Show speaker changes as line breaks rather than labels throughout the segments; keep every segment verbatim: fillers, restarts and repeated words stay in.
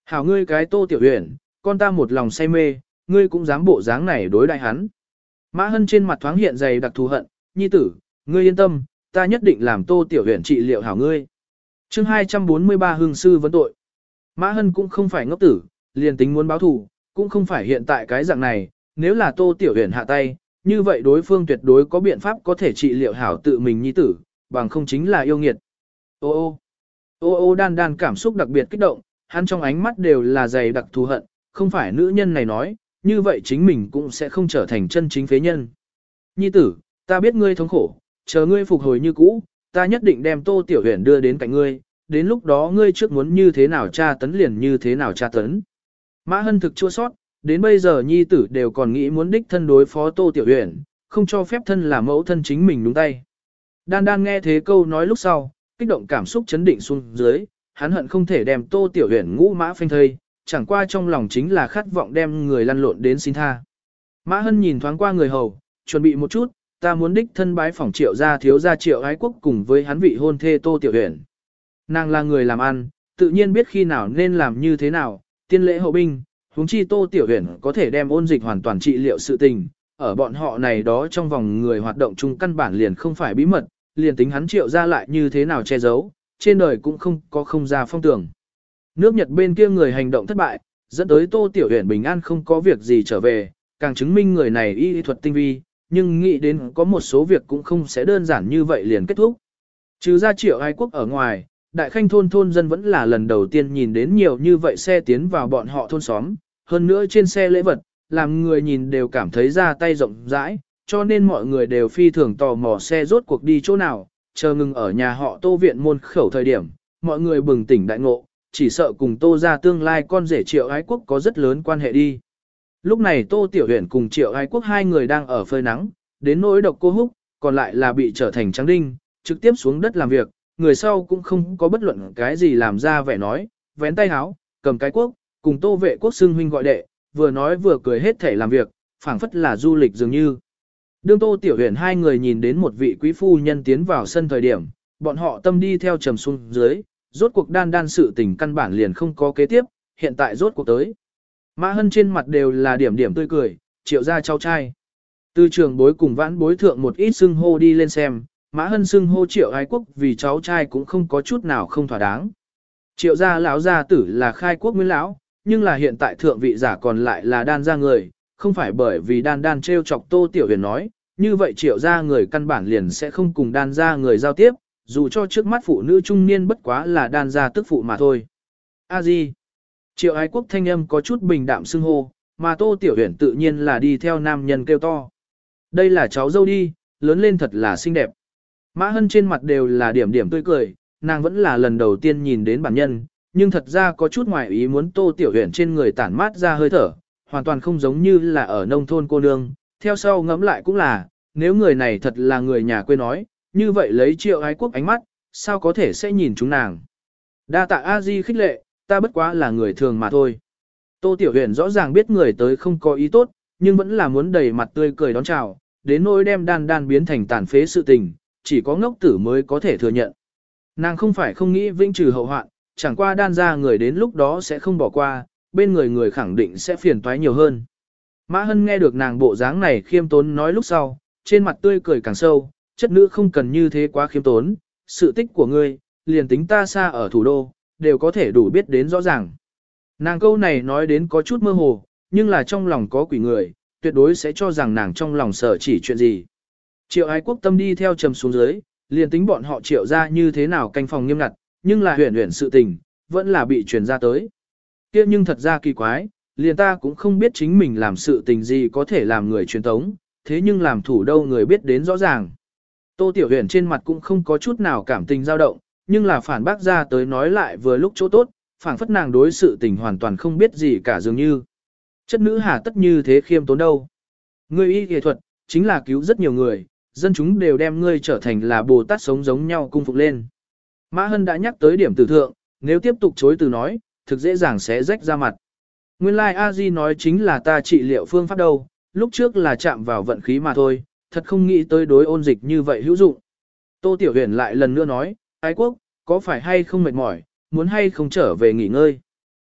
Hảo ngươi cái Tô Tiểu Huyền, con ta một lòng say mê, ngươi cũng dám bộ dáng này đối đại hắn. Mã Hân trên mặt thoáng hiện dày đặc thù hận, nhi tử, ngươi yên tâm, ta nhất định làm Tô Tiểu Huyền trị liệu hảo ngươi. chương hai trăm bốn mươi ba hương sư vấn tội. Mã Hân cũng không phải ngốc tử, liền tính muốn báo thù, cũng không phải hiện tại cái dạng này, nếu là Tô Tiểu Huyền hạ tay, như vậy đối phương tuyệt đối có biện pháp có thể trị liệu hảo tự mình nhi tử, bằng không chính là yêu nghiệt. Ô ô, ô ô đan đan cảm xúc đặc biệt kích động, hắn trong ánh mắt đều là dày đặc thù hận, không phải nữ nhân này nói, như vậy chính mình cũng sẽ không trở thành chân chính phế nhân. Nhi tử, ta biết ngươi thống khổ, chờ ngươi phục hồi như cũ, ta nhất định đem Tô Tiểu Huyền đưa đến cạnh ngươi, đến lúc đó ngươi trước muốn như thế nào tra tấn liền như thế nào tra tấn. Mã Hân thực chua sót, đến bây giờ nhi tử đều còn nghĩ muốn đích thân đối phó Tô Tiểu Huyền, không cho phép thân là mẫu thân chính mình đúng tay. Đan Đan nghe thế câu nói lúc sau, kích động cảm xúc chấn định xuống dưới, hắn hận không thể đem Tô Tiểu Huyền ngũ mã phanh thây, chẳng qua trong lòng chính là khát vọng đem người lăn lộn đến xin tha. Mã Hân nhìn thoáng qua người hầu, chuẩn bị một chút, ta muốn đích thân bái phỏng Triệu gia thiếu gia Triệu Ái Quốc cùng với hắn vị hôn thê Tô Tiểu Huyền. Nàng là người làm ăn, tự nhiên biết khi nào nên làm như thế nào, tiên lễ hậu binh, huống chi Tô Tiểu Huyền có thể đem ôn dịch hoàn toàn trị liệu sự tình, ở bọn họ này đó trong vòng người hoạt động chung căn bản liền không phải bí mật, liền tính hắn Triệu gia lại như thế nào che giấu, trên đời cũng không có không ra phong tưởng. Nước Nhật bên kia người hành động thất bại, dẫn tới Tô Tiểu Huyền bình an không có việc gì trở về, càng chứng minh người này y thuật tinh vi, nhưng nghĩ đến có một số việc cũng không sẽ đơn giản như vậy liền kết thúc. Trừ ra Triệu Ái Quốc ở ngoài, Đại Khanh thôn thôn dân vẫn là lần đầu tiên nhìn đến nhiều như vậy xe tiến vào bọn họ thôn xóm, hơn nữa trên xe lễ vật, làm người nhìn đều cảm thấy ra tay rộng rãi, cho nên mọi người đều phi thường tò mò xe rốt cuộc đi chỗ nào, chờ ngừng ở nhà họ Tô viện môn khẩu thời điểm, mọi người bừng tỉnh đại ngộ, chỉ sợ cùng Tô ra tương lai con rể Triệu Ái Quốc có rất lớn quan hệ đi. Lúc này Tô Tiểu Huyền cùng Triệu Ái Quốc hai người đang ở phơi nắng, đến nỗi Độc Cô Húc, còn lại là bị trở thành trắng đinh, trực tiếp xuống đất làm việc, người sau cũng không có bất luận cái gì làm ra vẻ nói, vén tay háo, cầm cái quốc, cùng Tô Vệ Quốc xưng huynh gọi đệ, vừa nói vừa cười hết thể làm việc, phảng phất là du lịch dường như. Đương Tô Tiểu Huyền hai người nhìn đến một vị quý phu nhân tiến vào sân thời điểm, bọn họ tâm đi theo trầm xuống dưới, rốt cuộc đan đan sự tình căn bản liền không có kế tiếp, hiện tại rốt cuộc tới. Mã Hân trên mặt đều là điểm điểm tươi cười, Triệu gia cháu trai. Từ trường bối cùng vãn bối thượng một ít xưng hô đi lên xem, Mã Hân xưng hô Triệu Ái Quốc vì cháu trai cũng không có chút nào không thỏa đáng. Triệu gia lão gia tử là khai quốc nguyên lão, nhưng là hiện tại thượng vị giả còn lại là đan gia người, không phải bởi vì đan đan treo chọc Tô Tiểu Huyền nói, như vậy Triệu gia người căn bản liền sẽ không cùng đan gia người giao tiếp, dù cho trước mắt phụ nữ trung niên bất quá là đan gia tức phụ mà thôi. A Di. Triệu Ái Quốc thanh âm có chút bình đạm xưng hô, mà Tô Tiểu Huyền tự nhiên là đi theo nam nhân kêu to. Đây là cháu dâu đi, lớn lên thật là xinh đẹp. Mã Hân trên mặt đều là điểm điểm tươi cười, nàng vẫn là lần đầu tiên nhìn đến bản nhân, nhưng thật ra có chút ngoài ý muốn Tô Tiểu Huyền trên người tản mát ra hơi thở, hoàn toàn không giống như là ở nông thôn cô nương, theo sau ngẫm lại cũng là, nếu người này thật là người nhà quê nói, như vậy lấy Triệu Ái Quốc ánh mắt, sao có thể sẽ nhìn chúng nàng. Đa tạ A Di khích lệ, ta bất quá là người thường mà thôi. Tô Tiểu Huyền rõ ràng biết người tới không có ý tốt, nhưng vẫn là muốn đầy mặt tươi cười đón chào, đến nỗi đem đan đan biến thành tàn phế sự tình, chỉ có ngốc tử mới có thể thừa nhận. Nàng không phải không nghĩ vĩnh trừ hậu hoạn, chẳng qua đan ra người đến lúc đó sẽ không bỏ qua, bên người người khẳng định sẽ phiền toái nhiều hơn. Mã Hân nghe được nàng bộ dáng này khiêm tốn nói lúc sau, trên mặt tươi cười càng sâu, chất nữ không cần như thế quá khiêm tốn, sự tích của ngươi, liền tính ta xa ở thủ đô, đều có thể đủ biết đến rõ ràng. Nàng câu này nói đến có chút mơ hồ, nhưng là trong lòng có quỷ người, tuyệt đối sẽ cho rằng nàng trong lòng sợ chỉ chuyện gì. Triệu Ái Quốc tâm đi theo trầm xuống dưới, liền tính bọn họ triệu ra như thế nào canh phòng nghiêm ngặt, nhưng là huyền huyền sự tình, vẫn là bị truyền ra tới. Kia nhưng thật ra kỳ quái, liền ta cũng không biết chính mình làm sự tình gì có thể làm người truyền tống, thế nhưng làm thủ đâu người biết đến rõ ràng. Tô Tiểu Huyền trên mặt cũng không có chút nào cảm tình dao động, nhưng là phản bác ra tới nói lại vừa lúc chỗ tốt, phản phất nàng đối sự tình hoàn toàn không biết gì cả dường như. Chất nữ hà tất như thế khiêm tốn đâu. Ngươi y y thuật, chính là cứu rất nhiều người, dân chúng đều đem ngươi trở thành là Bồ Tát sống giống nhau cung phục lên. Mã Hân đã nhắc tới điểm tử thượng, nếu tiếp tục chối từ nói, thực dễ dàng sẽ rách ra mặt. Nguyên lai like A-di nói chính là ta trị liệu phương pháp đâu, lúc trước là chạm vào vận khí mà thôi, thật không nghĩ tới đối ôn dịch như vậy hữu dụng. Tô Tiểu Huyền lại lần nữa nói, Ái Quốc, có phải hay không mệt mỏi, muốn hay không trở về nghỉ ngơi.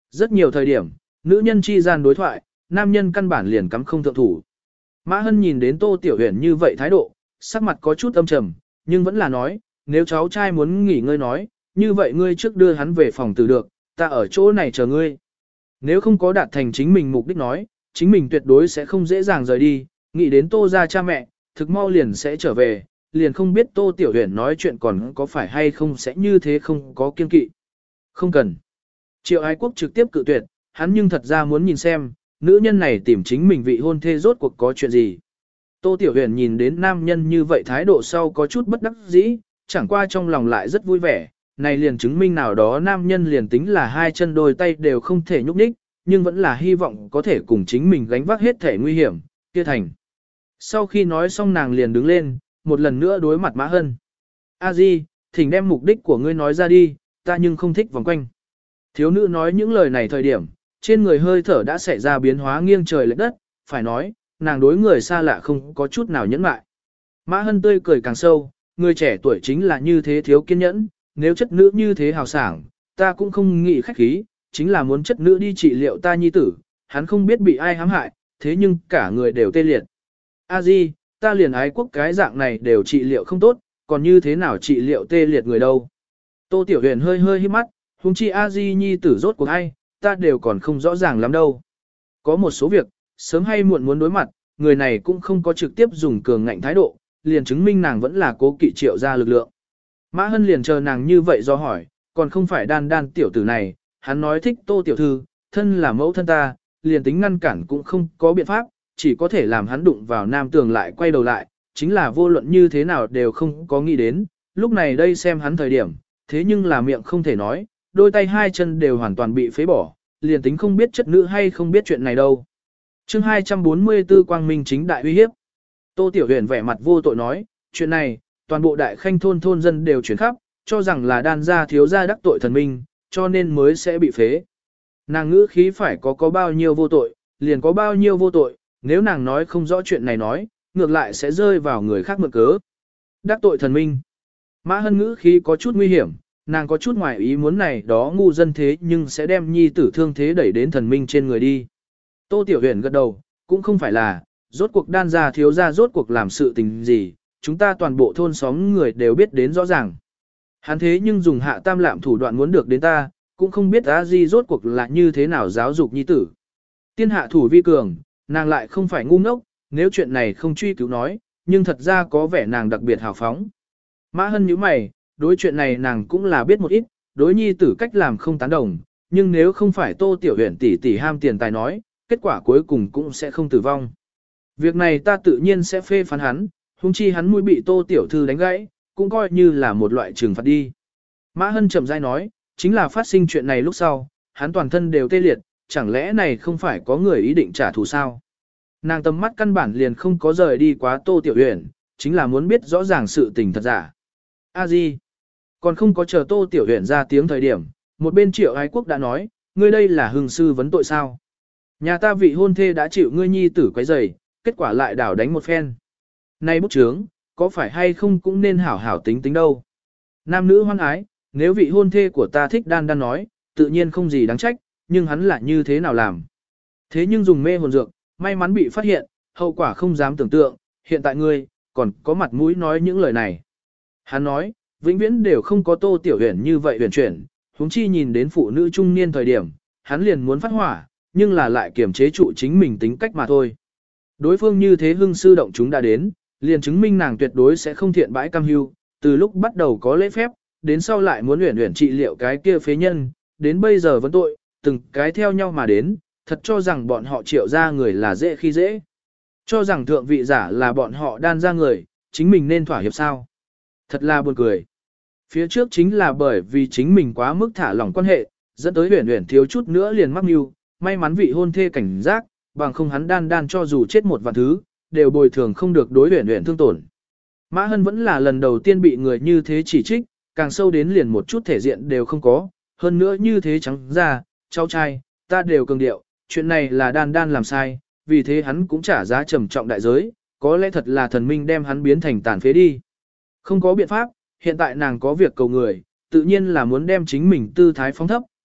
Rất nhiều thời điểm, nữ nhân chi gian đối thoại, nam nhân căn bản liền cắm không thượng thủ. Mã Hân nhìn đến Tô Tiểu Huyền như vậy thái độ, sắc mặt có chút âm trầm, nhưng vẫn là nói, nếu cháu trai muốn nghỉ ngơi nói, như vậy ngươi trước đưa hắn về phòng từ được, ta ở chỗ này chờ ngươi. Nếu không có đạt thành chính mình mục đích nói, chính mình tuyệt đối sẽ không dễ dàng rời đi, nghĩ đến Tô ra cha mẹ, thực mau liền sẽ trở về, liền không biết Tô Tiểu Huyền nói chuyện còn có phải hay không sẽ như thế không có kiên kỵ. Không cần. Triệu Ái Quốc trực tiếp cự tuyệt, hắn nhưng thật ra muốn nhìn xem, nữ nhân này tìm chính mình vị hôn thê rốt cuộc có chuyện gì. Tô Tiểu Huyền nhìn đến nam nhân như vậy thái độ sau có chút bất đắc dĩ, chẳng qua trong lòng lại rất vui vẻ, này liền chứng minh nào đó nam nhân liền tính là hai chân đôi tay đều không thể nhúc nhích, nhưng vẫn là hy vọng có thể cùng chính mình gánh vác hết thể nguy hiểm, kia thành. Sau khi nói xong nàng liền đứng lên, một lần nữa đối mặt Mã Hân. A Di, thỉnh đem mục đích của ngươi nói ra đi, ta nhưng không thích vòng quanh. Thiếu nữ nói những lời này thời điểm, trên người hơi thở đã xảy ra biến hóa nghiêng trời lệch đất, phải nói, nàng đối người xa lạ không có chút nào nhẫn mại. Mã Hân tươi cười càng sâu, người trẻ tuổi chính là như thế thiếu kiên nhẫn, nếu chất nữ như thế hào sảng, ta cũng không nghĩ khách khí, chính là muốn chất nữ đi trị liệu ta nhi tử, hắn không biết bị ai hãm hại, thế nhưng cả người đều tê liệt. A Di, ta liền Ái Quốc cái dạng này đều trị liệu không tốt, còn như thế nào trị liệu tê liệt người đâu. Tô Tiểu Huyền hơi hơi hít mắt, huống chi A Di nhi tử rốt cuộc ai, ta đều còn không rõ ràng lắm đâu. Có một số việc, sớm hay muộn muốn đối mặt, người này cũng không có trực tiếp dùng cường ngạnh thái độ, liền chứng minh nàng vẫn là cố kỵ triệu ra lực lượng. Mã Hân liền chờ nàng như vậy do hỏi, còn không phải đan đan tiểu tử này, hắn nói thích Tô tiểu thư, thân là mẫu thân ta, liền tính ngăn cản cũng không có biện pháp, chỉ có thể làm hắn đụng vào nam tường lại quay đầu lại, chính là vô luận như thế nào đều không có nghĩ đến, lúc này đây xem hắn thời điểm, thế nhưng là miệng không thể nói, đôi tay hai chân đều hoàn toàn bị phế bỏ, liền tính không biết chất nữ hay không biết chuyện này đâu. Chương hai trăm bốn mươi tư Quang Minh chính đại uy hiếp. Tô Tiểu Huyền vẻ mặt vô tội nói, chuyện này, toàn bộ đại khanh thôn thôn dân đều chuyển khắp, cho rằng là đan gia thiếu gia đắc tội thần minh, cho nên mới sẽ bị phế. Nàng ngữ khí phải có có bao nhiêu vô tội, liền có bao nhiêu vô tội, nếu nàng nói không rõ chuyện này nói, ngược lại sẽ rơi vào người khác mượn cớ. Đắc tội thần minh. Mã Hân ngữ khí có chút nguy hiểm, nàng có chút ngoài ý muốn này đó ngu dân thế nhưng sẽ đem nhi tử thương thế đẩy đến thần minh trên người đi. Tô Tiểu Huyền gật đầu, cũng không phải là, rốt cuộc đan gia thiếu gia rốt cuộc làm sự tình gì, chúng ta toàn bộ thôn xóm người đều biết đến rõ ràng. Hắn thế nhưng dùng hạ tam lạm thủ đoạn muốn được đến ta, cũng không biết A Di rốt cuộc là như thế nào giáo dục nhi tử. Tiên hạ thủ vi cường, nàng lại không phải ngu ngốc, nếu chuyện này không truy cứu nói, nhưng thật ra có vẻ nàng đặc biệt hào phóng. Mã Hân nhíu mày, đối chuyện này nàng cũng là biết một ít, đối nhi tử cách làm không tán đồng, nhưng nếu không phải Tô Tiểu Huyền tỷ tỷ ham tiền tài nói, kết quả cuối cùng cũng sẽ không tử vong. Việc này ta tự nhiên sẽ phê phán hắn, huống chi hắn mũi bị Tô tiểu thư đánh gãy, cũng coi như là một loại trừng phạt đi. Mã Hân chậm rãi nói, chính là phát sinh chuyện này lúc sau, hắn toàn thân đều tê liệt, chẳng lẽ này không phải có người ý định trả thù sao? Nàng tầm mắt căn bản liền không có rời đi quá Tô Tiểu Huyền, chính là muốn biết rõ ràng sự tình thật giả. A Di, còn không có chờ Tô Tiểu Huyền ra tiếng thời điểm, một bên Triệu Ái Quốc đã nói, ngươi đây là hưng sư vấn tội sao? Nhà ta vị hôn thê đã chịu ngươi nhi tử quấy rầy, kết quả lại đảo đánh một phen. Nay bút chướng, có phải hay không cũng nên hảo hảo tính tính đâu. Nam nữ hoan ái, nếu vị hôn thê của ta thích đan đan nói, tự nhiên không gì đáng trách, nhưng hắn lại như thế nào làm. Thế nhưng dùng mê hồn dược, may mắn bị phát hiện, hậu quả không dám tưởng tượng, hiện tại ngươi, còn có mặt mũi nói những lời này. Hắn nói, vĩnh viễn đều không có Tô Tiểu Huyền như vậy huyền chuyển, huống chi nhìn đến phụ nữ trung niên thời điểm, hắn liền muốn phát hỏa, nhưng là lại kiềm chế trụ chính mình tính cách mà thôi. Đối phương như thế hưng sư động chúng đã đến, liền chứng minh nàng tuyệt đối sẽ không thiện bãi cam hưu, từ lúc bắt đầu có lễ phép, đến sau lại muốn luyện luyện trị liệu cái kia phế nhân, đến bây giờ vẫn tội, từng cái theo nhau mà đến, thật cho rằng bọn họ triệu ra người là dễ khi dễ. Cho rằng thượng vị giả là bọn họ đan ra người, chính mình nên thỏa hiệp sao. Thật là buồn cười. Phía trước chính là bởi vì chính mình quá mức thả lỏng quan hệ, dẫn tới huyền huyền thiếu chút nữa liền mắc mưu, may mắn vị hôn thê cảnh giác, bằng không hắn đan đan cho dù chết một vạn thứ, đều bồi thường không được đối huyền huyền thương tổn. Mã Hân vẫn là lần đầu tiên bị người như thế chỉ trích, càng sâu đến liền một chút thể diện đều không có, hơn nữa như thế trắng ra, cháu trai, ta đều cường điệu, chuyện này là đan đan làm sai, vì thế hắn cũng trả giá trầm trọng đại giới, có lẽ thật là thần minh đem hắn biến thành tàn phế đi. Không có biện pháp, hiện tại nàng có việc cầu người, tự nhiên là muốn đem chính mình tư thái phóng thấp,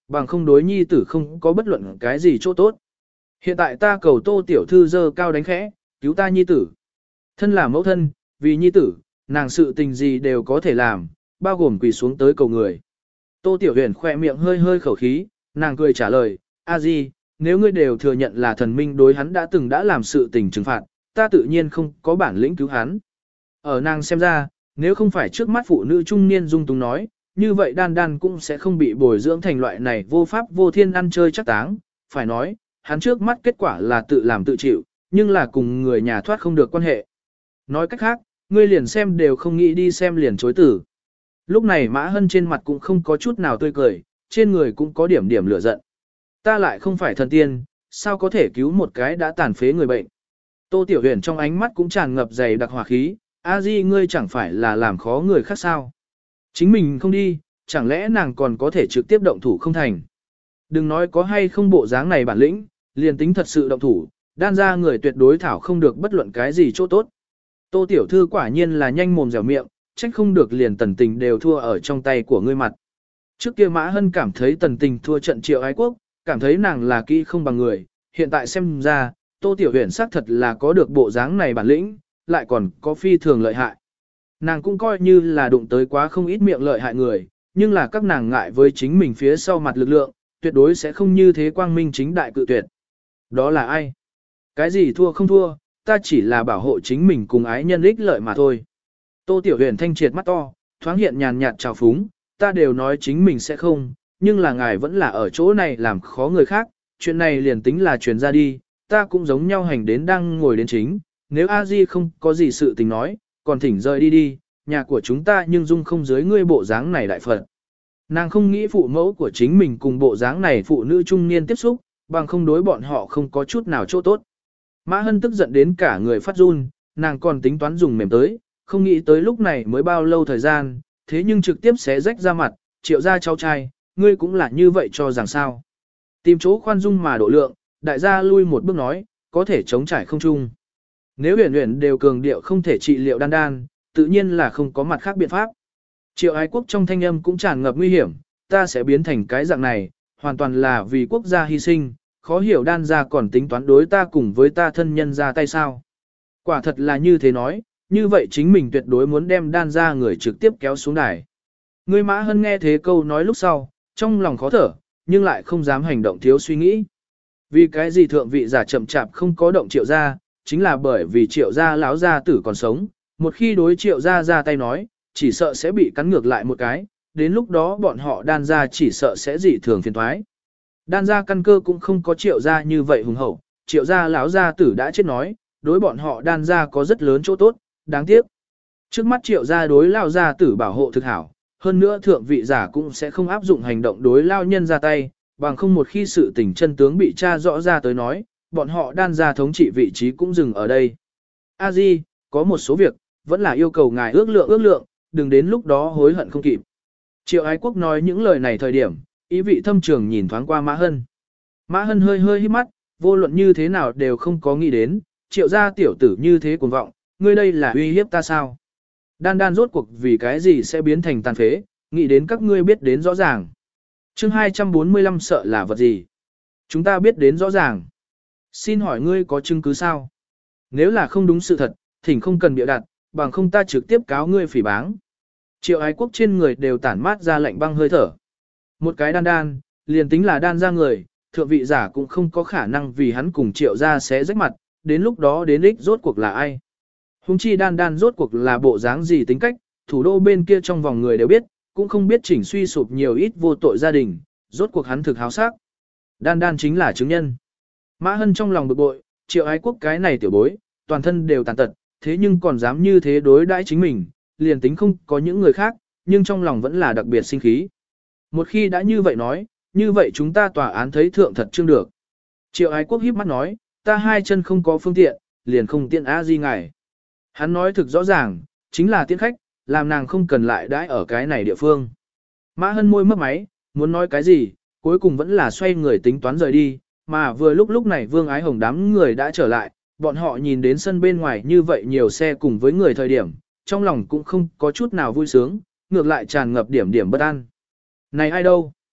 bằng không đối nhi tử không có bất luận cái gì chỗ tốt. Hiện tại ta cầu Tô tiểu thư dơ cao đánh khẽ, cứu ta nhi tử. Thân là mẫu thân, vì nhi tử, nàng sự tình gì đều có thể làm, bao gồm quỳ xuống tới cầu người. Tô Tiểu Huyền khỏe miệng hơi hơi khẩu khí, nàng cười trả lời, a di, nếu ngươi đều thừa nhận là thần minh đối hắn đã từng đã làm sự tình trừng phạt, ta tự nhiên không có bản lĩnh cứu hắn. Ở nàng xem ra, nếu không phải trước mắt phụ nữ trung niên dung túng nói, như vậy đan đan cũng sẽ không bị bồi dưỡng thành loại này vô pháp vô thiên ăn chơi chắc táng. Phải nói, hắn trước mắt kết quả là tự làm tự chịu, nhưng là cùng người nhà thoát không được quan hệ. Nói cách khác, ngươi liền xem đều không nghĩ đi xem liền chối tử. Lúc này Mã Hân trên mặt cũng không có chút nào tươi cười, trên người cũng có điểm điểm lửa giận. Ta lại không phải thần tiên, sao có thể cứu một cái đã tàn phế người bệnh. Tô Tiểu Huyền trong ánh mắt cũng tràn ngập dày đặc hỏa khí, a di ngươi chẳng phải là làm khó người khác sao. Chính mình không đi, chẳng lẽ nàng còn có thể trực tiếp động thủ không thành. Đừng nói có hay không bộ dáng này bản lĩnh, liền tính thật sự động thủ, đan ra người tuyệt đối thảo không được bất luận cái gì chỗ tốt. Tô Tiểu Thư quả nhiên là nhanh mồm dẻo miệng, trách không được liền tần tình đều thua ở trong tay của ngươi mặt. Trước kia Mã Hân cảm thấy tần tình thua trận Triệu Ái Quốc, cảm thấy nàng là kỹ không bằng người, hiện tại xem ra, Tô Tiểu Huyền xác thật là có được bộ dáng này bản lĩnh, lại còn có phi thường lợi hại. Nàng cũng coi như là đụng tới quá không ít miệng lợi hại người, nhưng là các nàng ngại với chính mình phía sau mặt lực lượng, tuyệt đối sẽ không như thế quang minh chính đại cự tuyệt. Đó là ai? Cái gì thua không thua, ta chỉ là bảo hộ chính mình cùng ái nhân ích lợi mà thôi. Tô Tiểu Huyền thanh triệt mắt to, thoáng hiện nhàn nhạt trào phúng, ta đều nói chính mình sẽ không, nhưng là ngài vẫn là ở chỗ này làm khó người khác, chuyện này liền tính là truyền ra đi, ta cũng giống nhau hành đến đang ngồi đến chính, nếu a di không có gì sự tình nói, còn thỉnh rời đi đi, nhà của chúng ta nhưng dung không dưới ngươi bộ dáng này đại phật. Nàng không nghĩ phụ mẫu của chính mình cùng bộ dáng này phụ nữ trung niên tiếp xúc, bằng không đối bọn họ không có chút nào chỗ tốt. Mã Hân tức giận đến cả người phát run, nàng còn tính toán dùng mềm tới, không nghĩ tới lúc này mới bao lâu thời gian, thế nhưng trực tiếp xé rách ra mặt, Triệu gia cháu trai, ngươi cũng là như vậy cho rằng sao. Tìm chỗ khoan dung mà độ lượng, đại gia lui một bước nói, có thể chống trải không chung. Nếu huyền huyền đều cường điệu không thể trị liệu đan đan, tự nhiên là không có mặt khác biện pháp. Triệu Ái Quốc trong thanh âm cũng tràn ngập nguy hiểm, ta sẽ biến thành cái dạng này, hoàn toàn là vì quốc gia hy sinh, khó hiểu đan gia còn tính toán đối ta cùng với ta thân nhân ra tay sao. Quả thật là như thế nói, như vậy chính mình tuyệt đối muốn đem đan gia người trực tiếp kéo xuống đài. Người Mã Hân nghe thế câu nói lúc sau, trong lòng khó thở, nhưng lại không dám hành động thiếu suy nghĩ. Vì cái gì thượng vị giả chậm chạp không có động Triệu gia, chính là bởi vì Triệu gia lão gia tử còn sống, một khi đối Triệu gia ra tay nói, chỉ sợ sẽ bị cắn ngược lại một cái, đến lúc đó bọn họ đan gia chỉ sợ sẽ dị thường phiền toái. Đan gia căn cơ cũng không có Triệu gia như vậy hùng hậu, Triệu gia lão gia tử đã chết nói, đối bọn họ đan gia có rất lớn chỗ tốt, đáng tiếc. Trước mắt Triệu gia đối lão gia tử bảo hộ thực hảo, hơn nữa thượng vị giả cũng sẽ không áp dụng hành động đối lao nhân ra tay, bằng không một khi sự tình chân tướng bị tra rõ ra tới nói, bọn họ đan gia thống trị vị trí cũng dừng ở đây. A Di, có một số việc, vẫn là yêu cầu ngài ước lượng ước lượng, đừng đến lúc đó hối hận không kịp. Triệu Ái Quốc nói những lời này thời điểm, ý vị thâm trường nhìn thoáng qua Mã Hân. Mã Hân hơi hơi hít mắt, vô luận như thế nào đều không có nghĩ đến, Triệu gia tiểu tử như thế cuồng vọng, ngươi đây là uy hiếp ta sao? Đan đan rốt cuộc vì cái gì sẽ biến thành tàn phế, nghĩ đến các ngươi biết đến rõ ràng. Chương hai trăm bốn mươi lăm sợ là vật gì? Chúng ta biết đến rõ ràng. Xin hỏi ngươi có chứng cứ sao? Nếu là không đúng sự thật, thỉnh không cần bịa đặt, bằng không ta trực tiếp cáo ngươi phỉ báng. Triệu Ái Quốc trên người đều tản mát ra lạnh băng hơi thở. Một cái đan đan, liền tính là đan ra người, thượng vị giả cũng không có khả năng vì hắn cùng Triệu gia sẽ rách mặt, đến lúc đó đến ích rốt cuộc là ai. Hùng chi đan đan rốt cuộc là bộ dáng gì tính cách, thủ đô bên kia trong vòng người đều biết, cũng không biết chỉnh suy sụp nhiều ít vô tội gia đình, rốt cuộc hắn thực háo sắc. Đan đan chính là chứng nhân. Mã Hân trong lòng bực bội, Triệu Ái Quốc cái này tiểu bối, toàn thân đều tàn tật, thế nhưng còn dám như thế đối đãi chính mình, liền tính không có những người khác, nhưng trong lòng vẫn là đặc biệt sinh khí. Một khi đã như vậy nói, như vậy chúng ta tòa án thấy thượng thật chương được. Triệu Ái Quốc híp mắt nói, ta hai chân không có phương tiện, liền không tiện á di ngài. Hắn nói thực rõ ràng, chính là tiễn khách, làm nàng không cần lại đãi ở cái này địa phương. Mã Hân môi mấp máy, muốn nói cái gì, cuối cùng vẫn là xoay người tính toán rời đi, mà vừa lúc lúc này Vương Ái Hồng đám người đã trở lại, bọn họ nhìn đến sân bên ngoài như vậy nhiều xe cùng với người thời điểm, trong lòng cũng không có chút nào vui sướng, ngược lại tràn ngập điểm điểm bất an. Này ai đâu?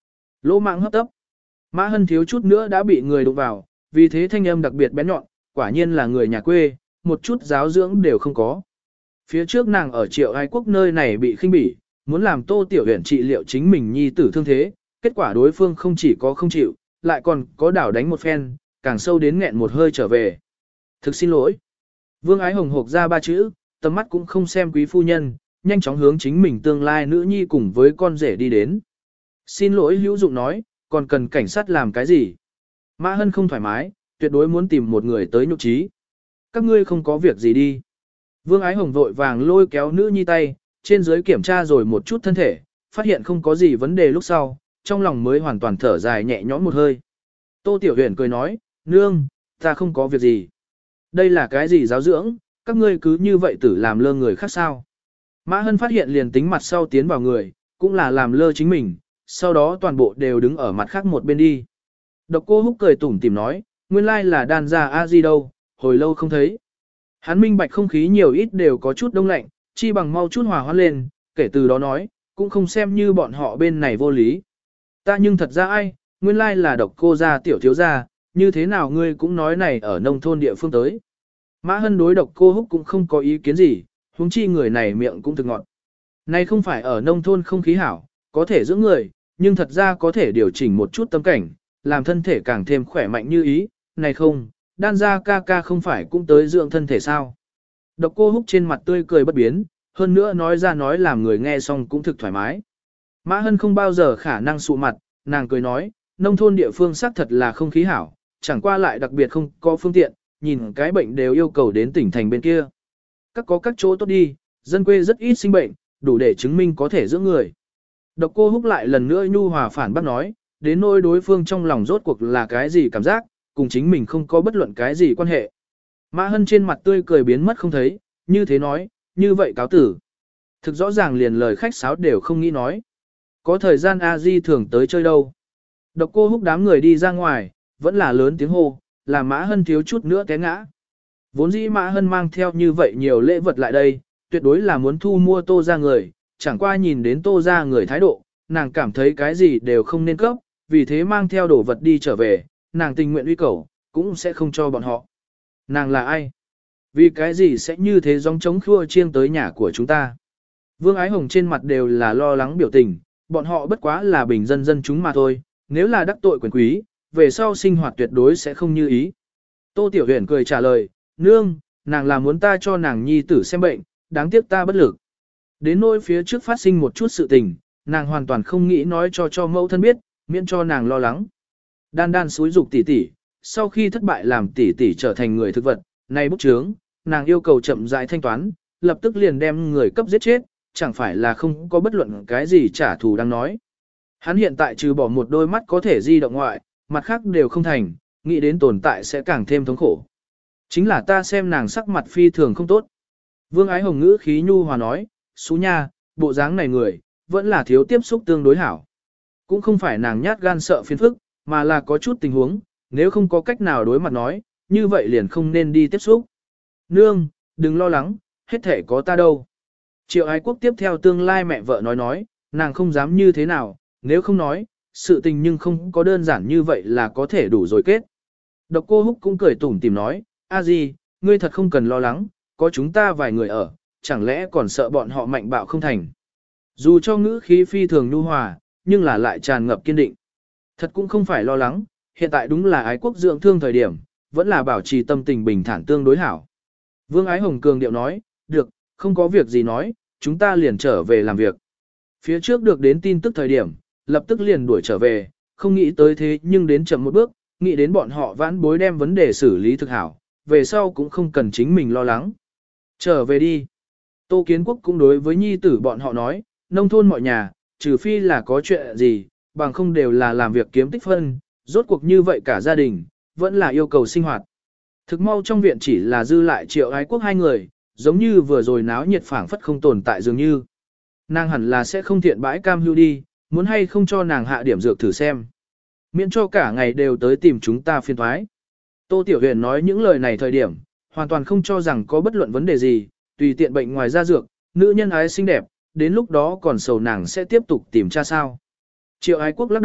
Lỗ mạng hấp tấp. Mã Hân thiếu chút nữa đã bị người đụng vào, vì thế thanh âm đặc biệt bén nhọn, quả nhiên là người nhà quê, một chút giáo dưỡng đều không có. Phía trước nàng ở Triệu Ái Quốc nơi này bị khinh bỉ, muốn làm Tô Tiểu Huyền trị liệu chính mình nhi tử thương thế, kết quả đối phương không chỉ có không chịu, lại còn có đảo đánh một phen, càng sâu đến nghẹn một hơi trở về. Thực xin lỗi. Vương Ái Hồng hộc ra ba chữ, tầm mắt cũng không xem quý phu nhân, nhanh chóng hướng chính mình tương lai nữ nhi cùng với con rể đi đến. Xin lỗi hữu dụng nói, còn cần cảnh sát làm cái gì? Mã Hân không thoải mái, tuyệt đối muốn tìm một người tới nhục trí. Các ngươi không có việc gì đi. Vương Ái Hồng vội vàng lôi kéo nữ nhi tay, trên dưới kiểm tra rồi một chút thân thể, phát hiện không có gì vấn đề lúc sau, trong lòng mới hoàn toàn thở dài nhẹ nhõm một hơi. Tô Tiểu Huyền cười nói, nương, ta không có việc gì. Đây là cái gì giáo dưỡng, các ngươi cứ như vậy tử làm lơ người khác sao. Mã Hân phát hiện liền tính mặt sau tiến vào người, cũng là làm lơ chính mình, sau đó toàn bộ đều đứng ở mặt khác một bên đi. Độc Cô Húc cười tủm tỉm nói, nguyên lai là đàn gia a di đâu, hồi lâu không thấy. Hắn minh bạch không khí nhiều ít đều có chút đông lạnh, chi bằng mau chút hòa hoãn lên, kể từ đó nói, cũng không xem như bọn họ bên này vô lý. Ta nhưng thật ra ai, nguyên lai là Độc Cô gia tiểu thiếu gia, như thế nào ngươi cũng nói này ở nông thôn địa phương tới. Mã Hân đối Độc Cô Húc cũng không có ý kiến gì, huống chi người này miệng cũng thực ngọt. Này không phải ở nông thôn không khí hảo, có thể dưỡng người, nhưng thật ra có thể điều chỉnh một chút tâm cảnh, làm thân thể càng thêm khỏe mạnh như ý, này không, đan gia ca ca không phải cũng tới dưỡng thân thể sao. Độc Cô Húc trên mặt tươi cười bất biến, hơn nữa nói ra nói làm người nghe xong cũng thực thoải mái. Mã Hân không bao giờ khả năng sụ mặt, nàng cười nói, nông thôn địa phương xác thật là không khí hảo, chẳng qua lại đặc biệt không có phương tiện, nhìn cái bệnh đều yêu cầu đến tỉnh thành bên kia. Các có các chỗ tốt đi, dân quê rất ít sinh bệnh, đủ để chứng minh có thể dưỡng người. Độc Cô Húc lại lần nữa nhu hòa phản bác nói, đến nỗi đối phương trong lòng rốt cuộc là cái gì cảm giác, cùng chính mình không có bất luận cái gì quan hệ. Mã Hân trên mặt tươi cười biến mất không thấy, như thế nói, như vậy cáo tử. Thực rõ ràng liền lời khách sáo đều không nghĩ nói. Có thời gian A Di thường tới chơi đâu. Độc Cô Húc đám người đi ra ngoài, vẫn là lớn tiếng hô, làm Mã Hân thiếu chút nữa té ngã. Vốn dĩ Mã Hân mang theo như vậy nhiều lễ vật lại đây, tuyệt đối là muốn thu mua Tô ra người, chẳng qua nhìn đến Tô ra người thái độ, nàng cảm thấy cái gì đều không nên cấp, vì thế mang theo đồ vật đi trở về, nàng tình nguyện uy cầu, cũng sẽ không cho bọn họ. Nàng là ai? Vì cái gì sẽ như thế gióng trống khua chiêng tới nhà của chúng ta? Vương Ái Hồng trên mặt đều là lo lắng biểu tình, bọn họ bất quá là bình dân dân chúng mà thôi, nếu là đắc tội quyền quý, về sau sinh hoạt tuyệt đối sẽ không như ý. Tô Tiểu Huyền cười trả lời, nương, nàng là muốn ta cho nàng nhi tử xem bệnh, đáng tiếc ta bất lực. Đến nỗi phía trước phát sinh một chút sự tình, nàng hoàn toàn không nghĩ nói cho cho mẫu thân biết, miễn cho nàng lo lắng. Đan đan xúi dục tỷ tỷ, sau khi thất bại làm tỷ tỷ trở thành người thực vật, nay bút chướng, nàng yêu cầu chậm rãi thanh toán, lập tức liền đem người cấp giết chết, chẳng phải là không có bất luận cái gì trả thù đang nói. Hắn hiện tại trừ bỏ một đôi mắt có thể di động ngoại, mặt khác đều không thành, nghĩ đến tồn tại sẽ càng thêm thống khổ. Chính là ta xem nàng sắc mặt phi thường không tốt. Vương Ái Hồng ngữ khí nhu hòa nói, xú nha, bộ dáng này người, vẫn là thiếu tiếp xúc tương đối hảo. Cũng không phải nàng nhát gan sợ phiền phức, mà là có chút tình huống, nếu không có cách nào đối mặt nói, như vậy liền không nên đi tiếp xúc. Nương, đừng lo lắng, hết thể có ta đâu. Triệu Ái Quốc tiếp theo tương lai mẹ vợ nói nói, nàng không dám như thế nào, nếu không nói, sự tình nhưng không có đơn giản như vậy là có thể đủ rồi kết. Độc Cô Húc cũng cười tủm tìm nói, a di, ngươi thật không cần lo lắng, có chúng ta vài người ở, chẳng lẽ còn sợ bọn họ mạnh bạo không thành. Dù cho ngữ khí phi thường nhu hòa, nhưng là lại tràn ngập kiên định. Thật cũng không phải lo lắng, hiện tại đúng là Ái Quốc dưỡng thương thời điểm, vẫn là bảo trì tâm tình bình thản tương đối hảo. Vương Ái Hồng cường điệu nói, được, không có việc gì nói, chúng ta liền trở về làm việc. Phía trước được đến tin tức thời điểm, lập tức liền đuổi trở về, không nghĩ tới thế nhưng đến chậm một bước, nghĩ đến bọn họ vãn bối đem vấn đề xử lý thực hảo, về sau cũng không cần chính mình lo lắng. Trở về đi. Tô Kiến Quốc cũng đối với nhi tử bọn họ nói, nông thôn mọi nhà, trừ phi là có chuyện gì, bằng không đều là làm việc kiếm tích phân, rốt cuộc như vậy cả gia đình, vẫn là yêu cầu sinh hoạt. Thực mau trong viện chỉ là dư lại Triệu Ái Quốc hai người, giống như vừa rồi náo nhiệt phảng phất không tồn tại dường như. Nàng hẳn là sẽ không thiện bãi cam hưu đi, muốn hay không cho nàng hạ điểm dược thử xem. Miễn cho cả ngày đều tới tìm chúng ta phiền thoái. Tô Tiểu Huyền nói những lời này thời điểm, hoàn toàn không cho rằng có bất luận vấn đề gì, tùy tiện bệnh ngoài ra dược, nữ nhân ái xinh đẹp, đến lúc đó còn sầu nàng sẽ tiếp tục tìm cha sao. Triệu Ái Quốc lắc đầu,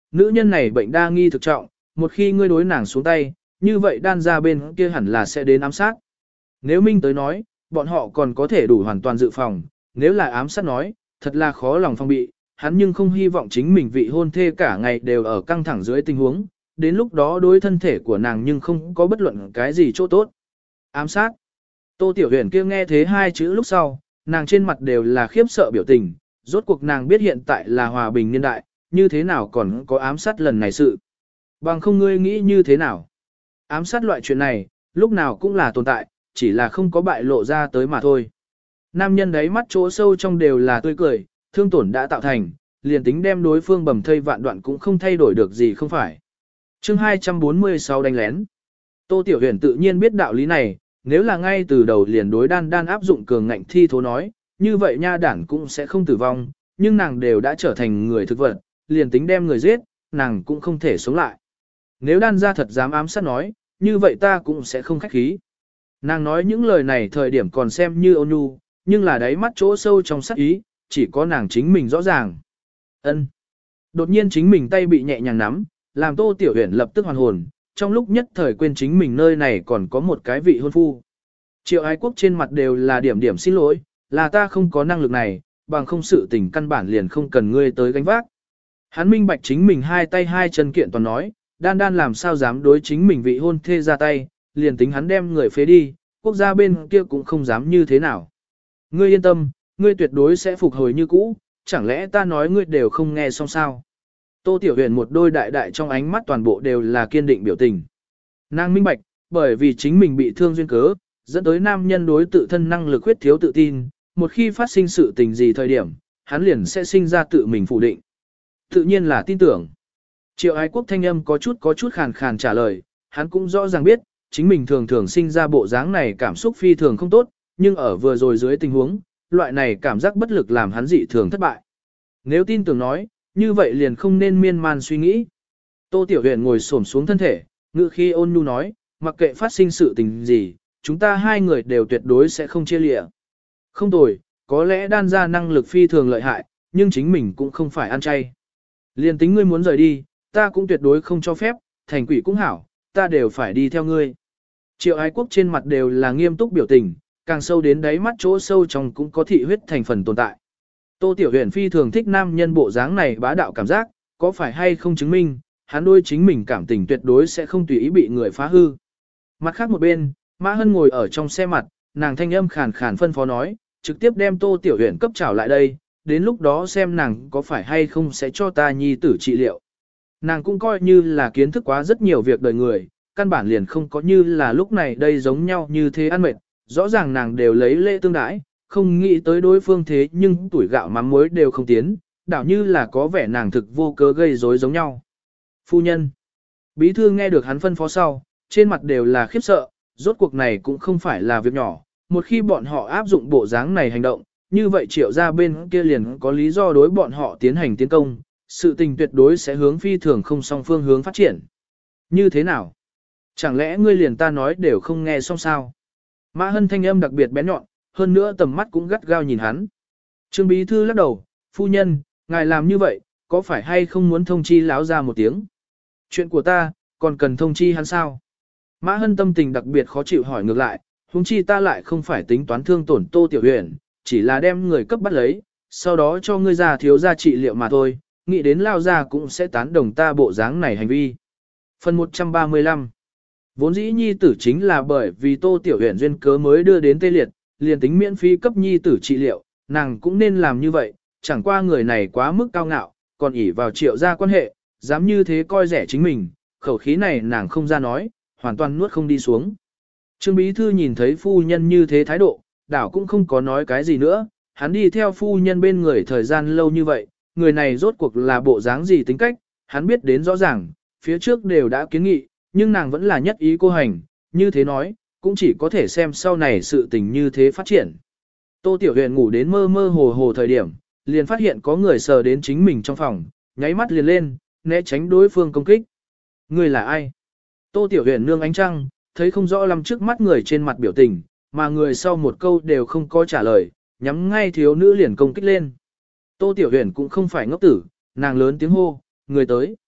nữ nhân này bệnh đa nghi thực trọng, một khi ngươi đối nàng xuống tay, như vậy đan ra bên kia hẳn là sẽ đến ám sát. Nếu Minh tới nói, bọn họ còn có thể đủ hoàn toàn dự phòng, nếu là ám sát nói, thật là khó lòng phòng bị, hắn nhưng không hy vọng chính mình vị hôn thê cả ngày đều ở căng thẳng dưới tình huống, đến lúc đó đối thân thể của nàng nhưng không có bất luận cái gì chỗ tốt. Ám sát. Tô Tiểu Huyền kia nghe thế hai chữ lúc sau, nàng trên mặt đều là khiếp sợ biểu tình, rốt cuộc nàng biết hiện tại là hòa bình niên đại, như thế nào còn có ám sát lần này sự. Bằng không ngươi nghĩ như thế nào? Ám sát loại chuyện này, lúc nào cũng là tồn tại, chỉ là không có bại lộ ra tới mà thôi. Nam nhân đấy mắt chỗ sâu trong đều là tươi cười, thương tổn đã tạo thành, liền tính đem đối phương bầm thây vạn đoạn cũng không thay đổi được gì không phải. Chương hai trăm bốn mươi sáu đánh lén. Tô Tiểu Huyền tự nhiên biết đạo lý này, nếu là ngay từ đầu liền đối đan đan áp dụng cường ngạnh thi thố nói, như vậy nha đản cũng sẽ không tử vong, nhưng nàng đều đã trở thành người thực vật, liền tính đem người giết, nàng cũng không thể sống lại. Nếu đan ra thật dám ám sát nói, như vậy ta cũng sẽ không khách khí. Nàng nói những lời này thời điểm còn xem như ôn nhu, nhưng là đáy mắt chỗ sâu trong sát ý, chỉ có nàng chính mình rõ ràng. Ân. Đột nhiên chính mình tay bị nhẹ nhàng nắm, làm Tô Tiểu Huyền lập tức hoàn hồn, trong lúc nhất thời quên chính mình nơi này còn có một cái vị hôn phu. Triệu Ái Quốc trên mặt đều là điểm điểm xin lỗi, là ta không có năng lực này, bằng không sự tình căn bản liền không cần ngươi tới gánh vác. Hắn minh bạch chính mình hai tay hai chân kiện toàn nói, đan đan làm sao dám đối chính mình vị hôn thê ra tay, liền tính hắn đem người phế đi, quốc gia bên kia cũng không dám như thế nào. Ngươi yên tâm, ngươi tuyệt đối sẽ phục hồi như cũ, chẳng lẽ ta nói ngươi đều không nghe xong sao? Tô Tiểu Huyền một đôi đại đại trong ánh mắt toàn bộ đều là kiên định biểu tình. Nàng minh bạch, bởi vì chính mình bị thương duyên cớ, dẫn tới nam nhân đối tự thân năng lực khuyết thiếu tự tin, một khi phát sinh sự tình gì thời điểm, hắn liền sẽ sinh ra tự mình phủ định. Tự nhiên là tin tưởng. Triệu Ái Quốc thanh âm có chút có chút khàn khàn trả lời, hắn cũng rõ ràng biết, chính mình thường thường sinh ra bộ dáng này cảm xúc phi thường không tốt, nhưng ở vừa rồi dưới tình huống, loại này cảm giác bất lực làm hắn dị thường thất bại. Nếu tin tưởng nói, như vậy liền không nên miên man suy nghĩ. Tô Tiểu Huyền ngồi xổm xuống thân thể, ngữ khi ôn nhu nói, mặc kệ phát sinh sự tình gì, chúng ta hai người đều tuyệt đối sẽ không chia lịa. Không tồi, có lẽ đan ra năng lực phi thường lợi hại, nhưng chính mình cũng không phải ăn chay. Liền tính ngươi muốn rời đi, ta cũng tuyệt đối không cho phép, thành quỷ cũng hảo, ta đều phải đi theo ngươi. Triệu Ái Quốc trên mặt đều là nghiêm túc biểu tình, càng sâu đến đáy mắt chỗ sâu trong cũng có thị huyết thành phần tồn tại. Tô Tiểu Huyền phi thường thích nam nhân bộ dáng này bá đạo cảm giác, có phải hay không chứng minh, hắn đôi chính mình cảm tình tuyệt đối sẽ không tùy ý bị người phá hư. Mặt khác một bên, Mã Hân ngồi ở trong xe mặt, nàng thanh âm khàn khàn phân phó nói, trực tiếp đem Tô Tiểu Huyền cấp trảo lại đây, đến lúc đó xem nàng có phải hay không sẽ cho ta nhi tử trị liệu. Nàng cũng coi như là kiến thức quá rất nhiều việc đời người, căn bản liền không có như là lúc này đây giống nhau như thế ăn mệt, rõ ràng nàng đều lấy lễ tương đãi, không nghĩ tới đối phương thế nhưng tuổi gạo mắm muối đều không tiến, đảo như là có vẻ nàng thực vô cớ gây rối giống nhau. Phu nhân. Bí thư nghe được hắn phân phó sau, trên mặt đều là khiếp sợ, rốt cuộc này cũng không phải là việc nhỏ, một khi bọn họ áp dụng bộ dáng này hành động, như vậy triệu ra bên kia liền có lý do đối bọn họ tiến hành tiến công, sự tình tuyệt đối sẽ hướng phi thường không song phương hướng phát triển. Như thế nào? Chẳng lẽ ngươi liền ta nói đều không nghe xong sao? Mã Hân thanh âm đặc biệt bén nhọn, hơn nữa tầm mắt cũng gắt gao nhìn hắn. Trương bí thư lắc đầu, phu nhân, ngài làm như vậy, có phải hay không muốn thông chi láo ra một tiếng? Chuyện của ta, còn cần thông chi hắn sao? Mã Hân tâm tình đặc biệt khó chịu hỏi ngược lại, huống chi ta lại không phải tính toán thương tổn Tô Tiểu Huyền, chỉ là đem người cấp bắt lấy, sau đó cho ngươi già thiếu gia trị liệu mà thôi, nghĩ đến lao ra cũng sẽ tán đồng ta bộ dáng này hành vi. Phần một trăm ba mươi lăm. Vốn dĩ nhi tử chính là bởi vì Tô Tiểu Huyền duyên cớ mới đưa đến tê liệt, liền tính miễn phí cấp nhi tử trị liệu, nàng cũng nên làm như vậy, chẳng qua người này quá mức cao ngạo, còn ỷ vào triệu gia quan hệ, dám như thế coi rẻ chính mình, khẩu khí này nàng không ra nói, hoàn toàn nuốt không đi xuống. Trương bí thư nhìn thấy phu nhân như thế thái độ, đảo cũng không có nói cái gì nữa, hắn đi theo phu nhân bên người thời gian lâu như vậy, người này rốt cuộc là bộ dáng gì tính cách, hắn biết đến rõ ràng, phía trước đều đã kiến nghị, nhưng nàng vẫn là nhất ý cô hành, như thế nói, cũng chỉ có thể xem sau này sự tình như thế phát triển. Tô Tiểu Huyền ngủ đến mơ mơ hồ hồ thời điểm, liền phát hiện có người sờ đến chính mình trong phòng, nháy mắt liền lên, né tránh đối phương công kích. Người là ai? Tô Tiểu Huyền nương ánh trăng, thấy không rõ lắm trước mắt người trên mặt biểu tình, mà người sau một câu đều không có trả lời, nhắm ngay thiếu nữ liền công kích lên. Tô Tiểu Huyền cũng không phải ngốc tử, nàng lớn tiếng hô, người tới.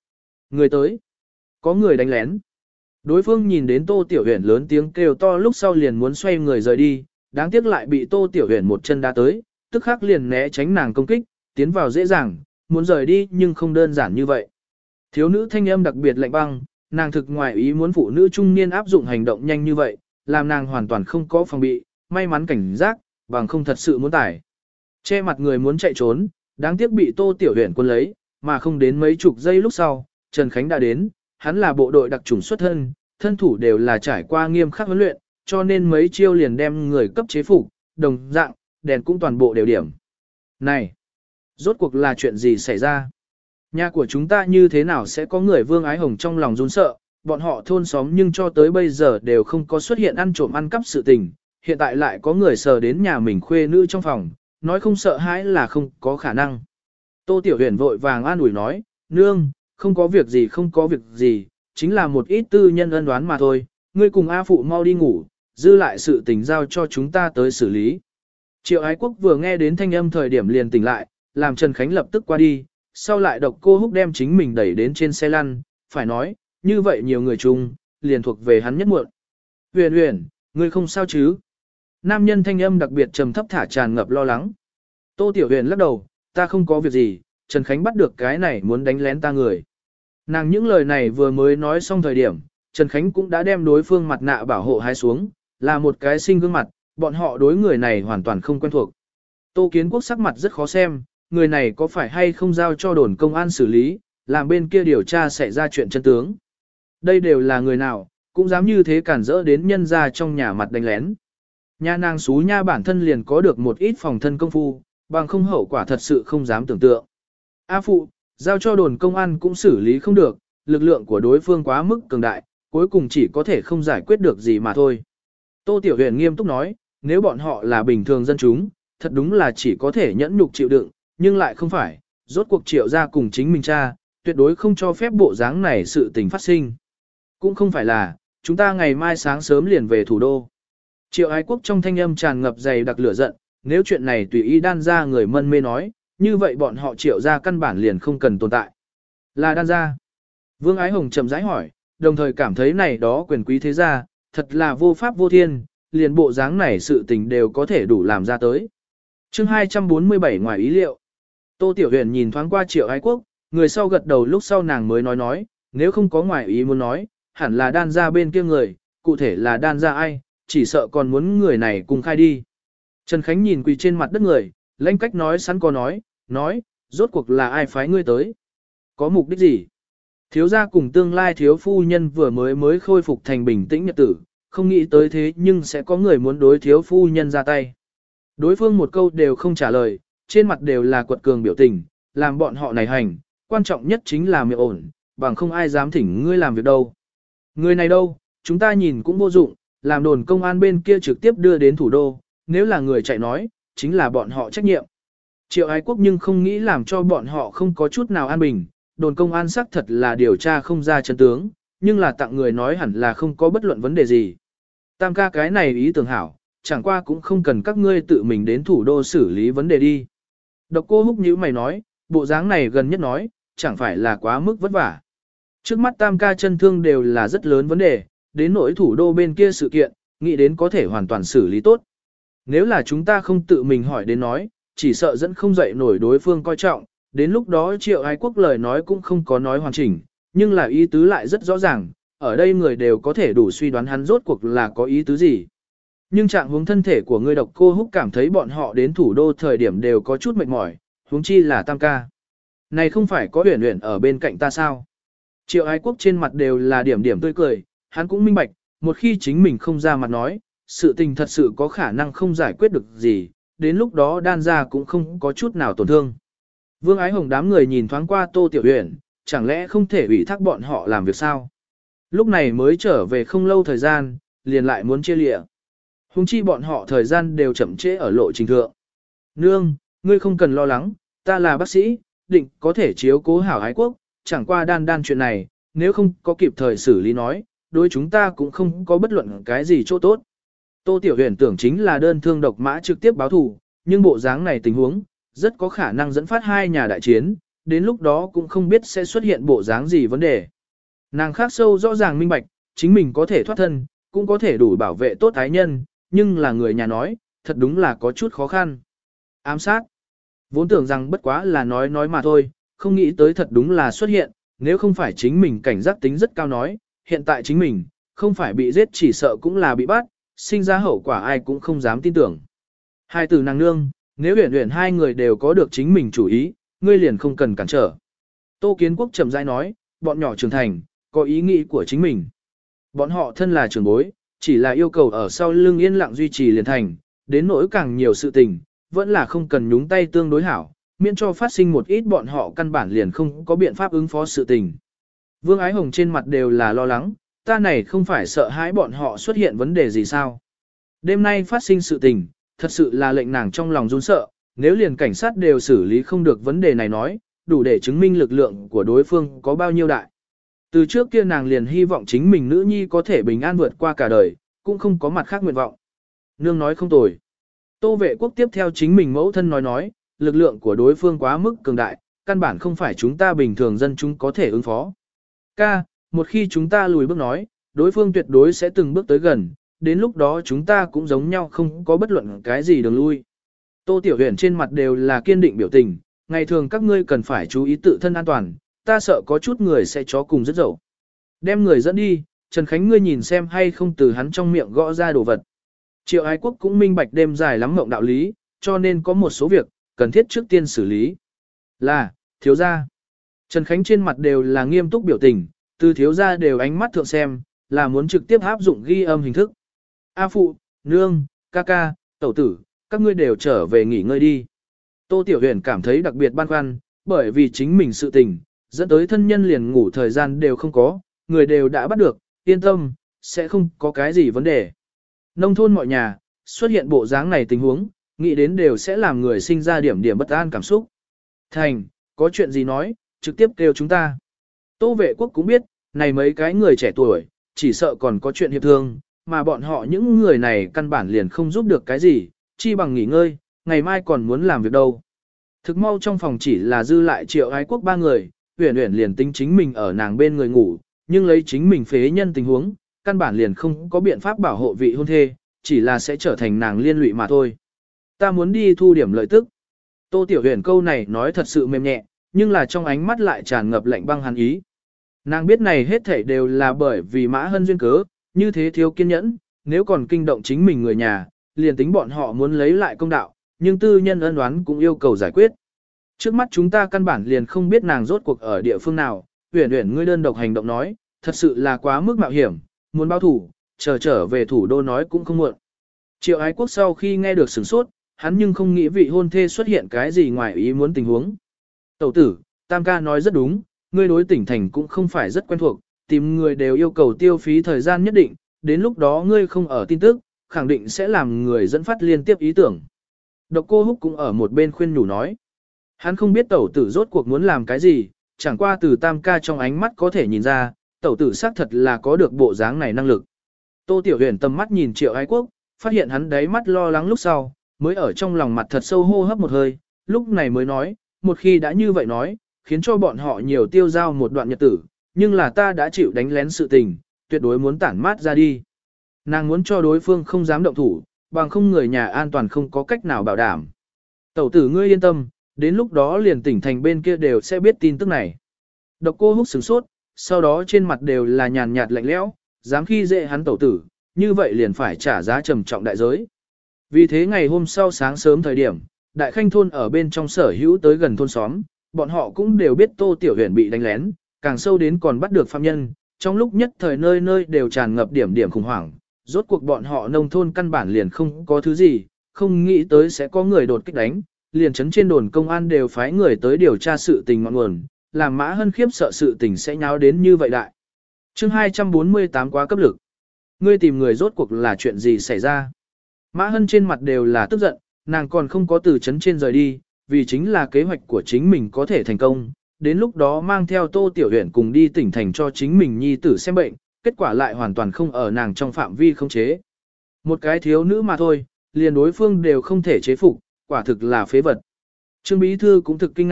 Người tới. Có người đánh lén. Đối phương nhìn đến Tô Tiểu Huyền lớn tiếng kêu to lúc sau liền muốn xoay người rời đi, đáng tiếc lại bị Tô Tiểu Huyền một chân đá tới, tức khắc liền né tránh nàng công kích, tiến vào dễ dàng, muốn rời đi nhưng không đơn giản như vậy. Thiếu nữ thanh âm đặc biệt lạnh băng, nàng thực ngoài ý muốn phụ nữ trung niên áp dụng hành động nhanh như vậy, làm nàng hoàn toàn không có phòng bị, may mắn cảnh giác, bằng không thật sự muốn tải. Che mặt người muốn chạy trốn, đáng tiếc bị Tô Tiểu Huyền quân lấy, mà không đến mấy chục giây lúc sau, Trần Khánh đã đến, hắn là bộ đội đặc chủng xuất thân, thân thủ đều là trải qua nghiêm khắc huấn luyện, cho nên mấy chiêu liền đem người cấp chế phục, đồng dạng, đèn cũng toàn bộ đều điểm. Này, rốt cuộc là chuyện gì xảy ra? Nhà của chúng ta như thế nào sẽ có người Vương Ái Hồng trong lòng run sợ, bọn họ thôn xóm nhưng cho tới bây giờ đều không có xuất hiện ăn trộm ăn cắp sự tình, hiện tại lại có người sờ đến nhà mình khuê nữ trong phòng, nói không sợ hãi là không có khả năng. Tô Tiểu Huyền vội vàng an ủi nói, nương, không có việc gì không có việc gì, chính là một ít tư nhân ân đoán mà thôi, ngươi cùng A Phụ mau đi ngủ, dư lại sự tình giao cho chúng ta tới xử lý. Triệu Ái Quốc vừa nghe đến thanh âm thời điểm liền tỉnh lại, làm Trần Khánh lập tức qua đi, sau lại độc cô húc đem chính mình đẩy đến trên xe lăn, phải nói, như vậy nhiều người chung, liền thuộc về hắn nhất muộn. Huyền Huyền, ngươi không sao chứ? Nam nhân thanh âm đặc biệt trầm thấp thả tràn ngập lo lắng. Tô Tiểu Huyền lắc đầu, ta không có việc gì, Trần Khánh bắt được cái này muốn đánh lén ta người. Nàng những lời này vừa mới nói xong thời điểm, Trần Khánh cũng đã đem đối phương mặt nạ bảo hộ hai xuống, là một cái sinh gương mặt, bọn họ đối người này hoàn toàn không quen thuộc. Tô Kiến Quốc sắc mặt rất khó xem, người này có phải hay không giao cho đồn công an xử lý, làm bên kia điều tra xảy ra chuyện chân tướng. Đây đều là người nào, cũng dám như thế cản rỡ đến nhân ra trong nhà mặt đánh lén. Nhà nàng xú nha bản thân liền có được một ít phòng thân công phu, bằng không hậu quả thật sự không dám tưởng tượng. A Phụ, giao cho đồn công an cũng xử lý không được, lực lượng của đối phương quá mức cường đại, cuối cùng chỉ có thể không giải quyết được gì mà thôi. Tô Tiểu Huyền nghiêm túc nói, nếu bọn họ là bình thường dân chúng, thật đúng là chỉ có thể nhẫn nhục chịu đựng, nhưng lại không phải, rốt cuộc Triệu gia cùng chính mình cha, tuyệt đối không cho phép bộ dáng này sự tình phát sinh. Cũng không phải là, chúng ta ngày mai sáng sớm liền về thủ đô. Triệu Ái Quốc trong thanh âm tràn ngập dày đặc lửa giận, nếu chuyện này tùy ý đan ra người mân mê nói, như vậy bọn họ Triệu gia căn bản liền không cần tồn tại. Là đan gia. Vương Ái Hồng chậm rãi hỏi, đồng thời cảm thấy này đó quyền quý thế gia, thật là vô pháp vô thiên, liền bộ dáng này sự tình đều có thể đủ làm ra tới. Chương hai trăm bốn mươi bảy ngoài ý liệu. Tô Tiểu Huyền nhìn thoáng qua Triệu Ái Quốc, người sau gật đầu lúc sau nàng mới nói nói, nếu không có ngoài ý muốn nói, hẳn là đan gia bên kia người, cụ thể là đan gia ai, chỉ sợ còn muốn người này cùng khai đi. Trần Khánh nhìn quỳ trên mặt đất người, lãnh cách nói sẵn có nói, nói, rốt cuộc là ai phái ngươi tới? Có mục đích gì? Thiếu gia cùng tương lai thiếu phu nhân vừa mới mới khôi phục thành bình tĩnh nhật tử, không nghĩ tới thế nhưng sẽ có người muốn đối thiếu phu nhân ra tay. Đối phương một câu đều không trả lời, trên mặt đều là quật cường biểu tình, làm bọn họ này hành, quan trọng nhất chính là miệng ổn, bằng không ai dám thỉnh ngươi làm việc đâu. Người này đâu, chúng ta nhìn cũng vô dụng, làm đồn công an bên kia trực tiếp đưa đến thủ đô, nếu là người chạy nói, chính là bọn họ trách nhiệm. Triệu Ái Quốc nhưng không nghĩ làm cho bọn họ không có chút nào an bình, đồn công an xác thật là điều tra không ra chân tướng, nhưng là tặng người nói hẳn là không có bất luận vấn đề gì. Tam ca cái này ý tưởng hảo, chẳng qua cũng không cần các ngươi tự mình đến thủ đô xử lý vấn đề đi. Độc Cô Húc nhíu mày nói, bộ dáng này gần nhất nói, chẳng phải là quá mức vất vả. Trước mắt tam ca chân thương đều là rất lớn vấn đề, đến nỗi thủ đô bên kia sự kiện, nghĩ đến có thể hoàn toàn xử lý tốt. Nếu là chúng ta không tự mình hỏi đến nói, chỉ sợ dẫn không dậy nổi đối phương coi trọng, đến lúc đó Triệu Ái Quốc lời nói cũng không có nói hoàn chỉnh, nhưng là ý tứ lại rất rõ ràng, ở đây người đều có thể đủ suy đoán hắn rốt cuộc là có ý tứ gì. Nhưng trạng huống thân thể của người Độc Cô Húc cảm thấy bọn họ đến thủ đô thời điểm đều có chút mệt mỏi, huống chi là tam ca. Này không phải có Uyển Uyển ở bên cạnh ta sao? Triệu Ái Quốc trên mặt đều là điểm điểm tươi cười, hắn cũng minh bạch, một khi chính mình không ra mặt nói, sự tình thật sự có khả năng không giải quyết được gì, đến lúc đó đan ra cũng không có chút nào tổn thương. Vương Ái Hồng đám người nhìn thoáng qua Tô Tiểu Uyển, chẳng lẽ không thể ủy thác bọn họ làm việc sao? Lúc này mới trở về không lâu thời gian, liền lại muốn chia lịa. Hùng chi bọn họ thời gian đều chậm trễ ở lộ trình thượng. Nương, ngươi không cần lo lắng, ta là bác sĩ, định có thể chiếu cố hảo Ái Quốc, chẳng qua đan đan chuyện này, nếu không có kịp thời xử lý nói, đối chúng ta cũng không có bất luận cái gì chỗ tốt. Tô Tiểu Huyền tưởng chính là đơn thương độc mã trực tiếp báo thù, nhưng bộ dáng này tình huống, rất có khả năng dẫn phát hai nhà đại chiến, đến lúc đó cũng không biết sẽ xuất hiện bộ dáng gì vấn đề. Nàng khác sâu rõ ràng minh bạch, chính mình có thể thoát thân, cũng có thể đủ bảo vệ tốt ái nhân, nhưng là người nhà nói, thật đúng là có chút khó khăn. Ám sát. Vốn tưởng rằng bất quá là nói nói mà thôi, không nghĩ tới thật đúng là xuất hiện, nếu không phải chính mình cảnh giác tính rất cao nói, hiện tại chính mình, không phải bị giết chỉ sợ cũng là bị bắt, sinh ra hậu quả ai cũng không dám tin tưởng. Hai từ nàng nương, nếu huyền huyền hai người đều có được chính mình chủ ý, ngươi liền không cần cản trở. Tô Kiến Quốc chậm rãi nói, bọn nhỏ trưởng thành, có ý nghĩ của chính mình. Bọn họ thân là trưởng bối, chỉ là yêu cầu ở sau lưng yên lặng duy trì liền thành, đến nỗi càng nhiều sự tình, vẫn là không cần nhúng tay tương đối hảo, miễn cho phát sinh một ít bọn họ căn bản liền không có biện pháp ứng phó sự tình. Vương Ái Hồng trên mặt đều là lo lắng, ta này không phải sợ hãi bọn họ xuất hiện vấn đề gì sao. Đêm nay phát sinh sự tình, thật sự là lệnh nàng trong lòng run sợ, nếu liền cảnh sát đều xử lý không được vấn đề này nói, đủ để chứng minh lực lượng của đối phương có bao nhiêu đại. Từ trước kia nàng liền hy vọng chính mình nữ nhi có thể bình an vượt qua cả đời, cũng không có mặt khác nguyện vọng. Nương nói không tồi. Tô Vệ Quốc tiếp theo chính mình mẫu thân nói nói, lực lượng của đối phương quá mức cường đại, căn bản không phải chúng ta bình thường dân chúng có thể ứng phó. Ca, một khi chúng ta lùi bước nói, đối phương tuyệt đối sẽ từng bước tới gần, đến lúc đó chúng ta cũng giống nhau không có bất luận cái gì đường lui. Tô Tiểu Huyền trên mặt đều là kiên định biểu tình, ngày thường các ngươi cần phải chú ý tự thân an toàn, ta sợ có chút người sẽ chó cùng rất dậu. Đem người dẫn đi, Trần Khánh ngươi nhìn xem hay không từ hắn trong miệng gõ ra đồ vật. Triệu Ái Quốc cũng minh bạch đêm dài lắm mộng đạo lý, cho nên có một số việc, cần thiết trước tiên xử lý. Là, thiếu gia. Trần Khánh trên mặt đều là nghiêm túc biểu tình, từ thiếu gia đều ánh mắt thượng xem, là muốn trực tiếp áp dụng ghi âm hình thức. A phụ, nương, ca ca, tẩu tử, các ngươi đều trở về nghỉ ngơi đi. Tô Tiểu Huyền cảm thấy đặc biệt băn khoăn, bởi vì chính mình sự tình, dẫn tới thân nhân liền ngủ thời gian đều không có, người đều đã bắt được, yên tâm, sẽ không có cái gì vấn đề. Nông thôn mọi nhà, xuất hiện bộ dáng này tình huống, nghĩ đến đều sẽ làm người sinh ra điểm điểm bất an cảm xúc. Thành, có chuyện gì nói, trực tiếp kêu chúng ta. Tô Vệ Quốc cũng biết, này mấy cái người trẻ tuổi, chỉ sợ còn có chuyện hiệp thương, mà bọn họ những người này căn bản liền không giúp được cái gì, chi bằng nghỉ ngơi, ngày mai còn muốn làm việc đâu. Thực mau trong phòng chỉ là dư lại Triệu Ái Quốc ba người, Uyển Uyển liền tính chính mình ở nàng bên người ngủ, nhưng lấy chính mình phế nhân tình huống, căn bản liền không có biện pháp bảo hộ vị hôn thê, chỉ là sẽ trở thành nàng liên lụy mà thôi. Ta muốn đi thu điểm lợi tức. Tô Tiểu Huyền câu này nói thật sự mềm nhẹ, nhưng là trong ánh mắt lại tràn ngập lạnh băng hàn ý. Nàng biết này hết thảy đều là bởi vì Mã Hân duyên cớ, như thế thiếu kiên nhẫn, nếu còn kinh động chính mình người nhà, liền tính bọn họ muốn lấy lại công đạo, nhưng tư nhân ân oán cũng yêu cầu giải quyết. Trước mắt chúng ta căn bản liền không biết nàng rốt cuộc ở địa phương nào, Uyển Uyển ngươi đơn độc hành động nói, thật sự là quá mức mạo hiểm, muốn báo thủ, chờ trở về thủ đô nói cũng không muộn. Triệu Ái Quốc sau khi nghe được sửng sốt, hắn nhưng không nghĩ vị hôn thê xuất hiện cái gì ngoài ý muốn tình huống. Tẩu tử, Tam ca nói rất đúng, ngươi đối tỉnh thành cũng không phải rất quen thuộc, tìm người đều yêu cầu tiêu phí thời gian nhất định, đến lúc đó ngươi không ở tin tức, khẳng định sẽ làm người dẫn phát liên tiếp ý tưởng. Độc Cô Húc cũng ở một bên khuyên nhủ nói. Hắn không biết tẩu tử rốt cuộc muốn làm cái gì, chẳng qua từ Tam ca trong ánh mắt có thể nhìn ra, tẩu tử xác thật là có được bộ dáng này năng lực. Tô Tiểu Huyền tầm mắt nhìn Triệu Ái Quốc, phát hiện hắn đáy mắt lo lắng lúc sau, mới ở trong lòng mặt thật sâu hô hấp một hơi, lúc này mới nói, một khi đã như vậy nói, khiến cho bọn họ nhiều tiêu giao một đoạn nhật tử, nhưng là ta đã chịu đánh lén sự tình, tuyệt đối muốn tản mát ra đi. Nàng muốn cho đối phương không dám động thủ, bằng không người nhà an toàn không có cách nào bảo đảm. Tẩu tử ngươi yên tâm, đến lúc đó liền tỉnh thành bên kia đều sẽ biết tin tức này. Độc Cô Húc sửng sốt, sau đó trên mặt đều là nhàn nhạt lạnh lẽo, dám khi dễ hắn tẩu tử, như vậy liền phải trả giá trầm trọng đại giới. Vì thế ngày hôm sau sáng sớm thời điểm, Đại Khanh thôn ở bên trong sở hữu tới gần thôn xóm, bọn họ cũng đều biết Tô Tiểu Huyền bị đánh lén, càng sâu đến còn bắt được phạm nhân, trong lúc nhất thời nơi nơi đều tràn ngập điểm điểm khủng hoảng, rốt cuộc bọn họ nông thôn căn bản liền không có thứ gì, không nghĩ tới sẽ có người đột kích đánh, liền chấn trên đồn công an đều phái người tới điều tra sự tình ngọn nguồn, làm Mã Hân khiếp sợ sự tình sẽ nháo đến như vậy đại. Chương hai trăm bốn mươi tám quá cấp lực. Ngươi tìm người rốt cuộc là chuyện gì xảy ra? Mã Hân trên mặt đều là tức giận, nàng còn không có từ chấn trên rời đi, vì chính là kế hoạch của chính mình có thể thành công, đến lúc đó mang theo Tô Tiểu Huyền cùng đi tỉnh thành cho chính mình nhi tử xem bệnh, kết quả lại hoàn toàn không ở nàng trong phạm vi không chế. Một cái thiếu nữ mà thôi, liền đối phương đều không thể chế phục, quả thực là phế vật. Trương Bí Thư cũng thực kinh ngạc,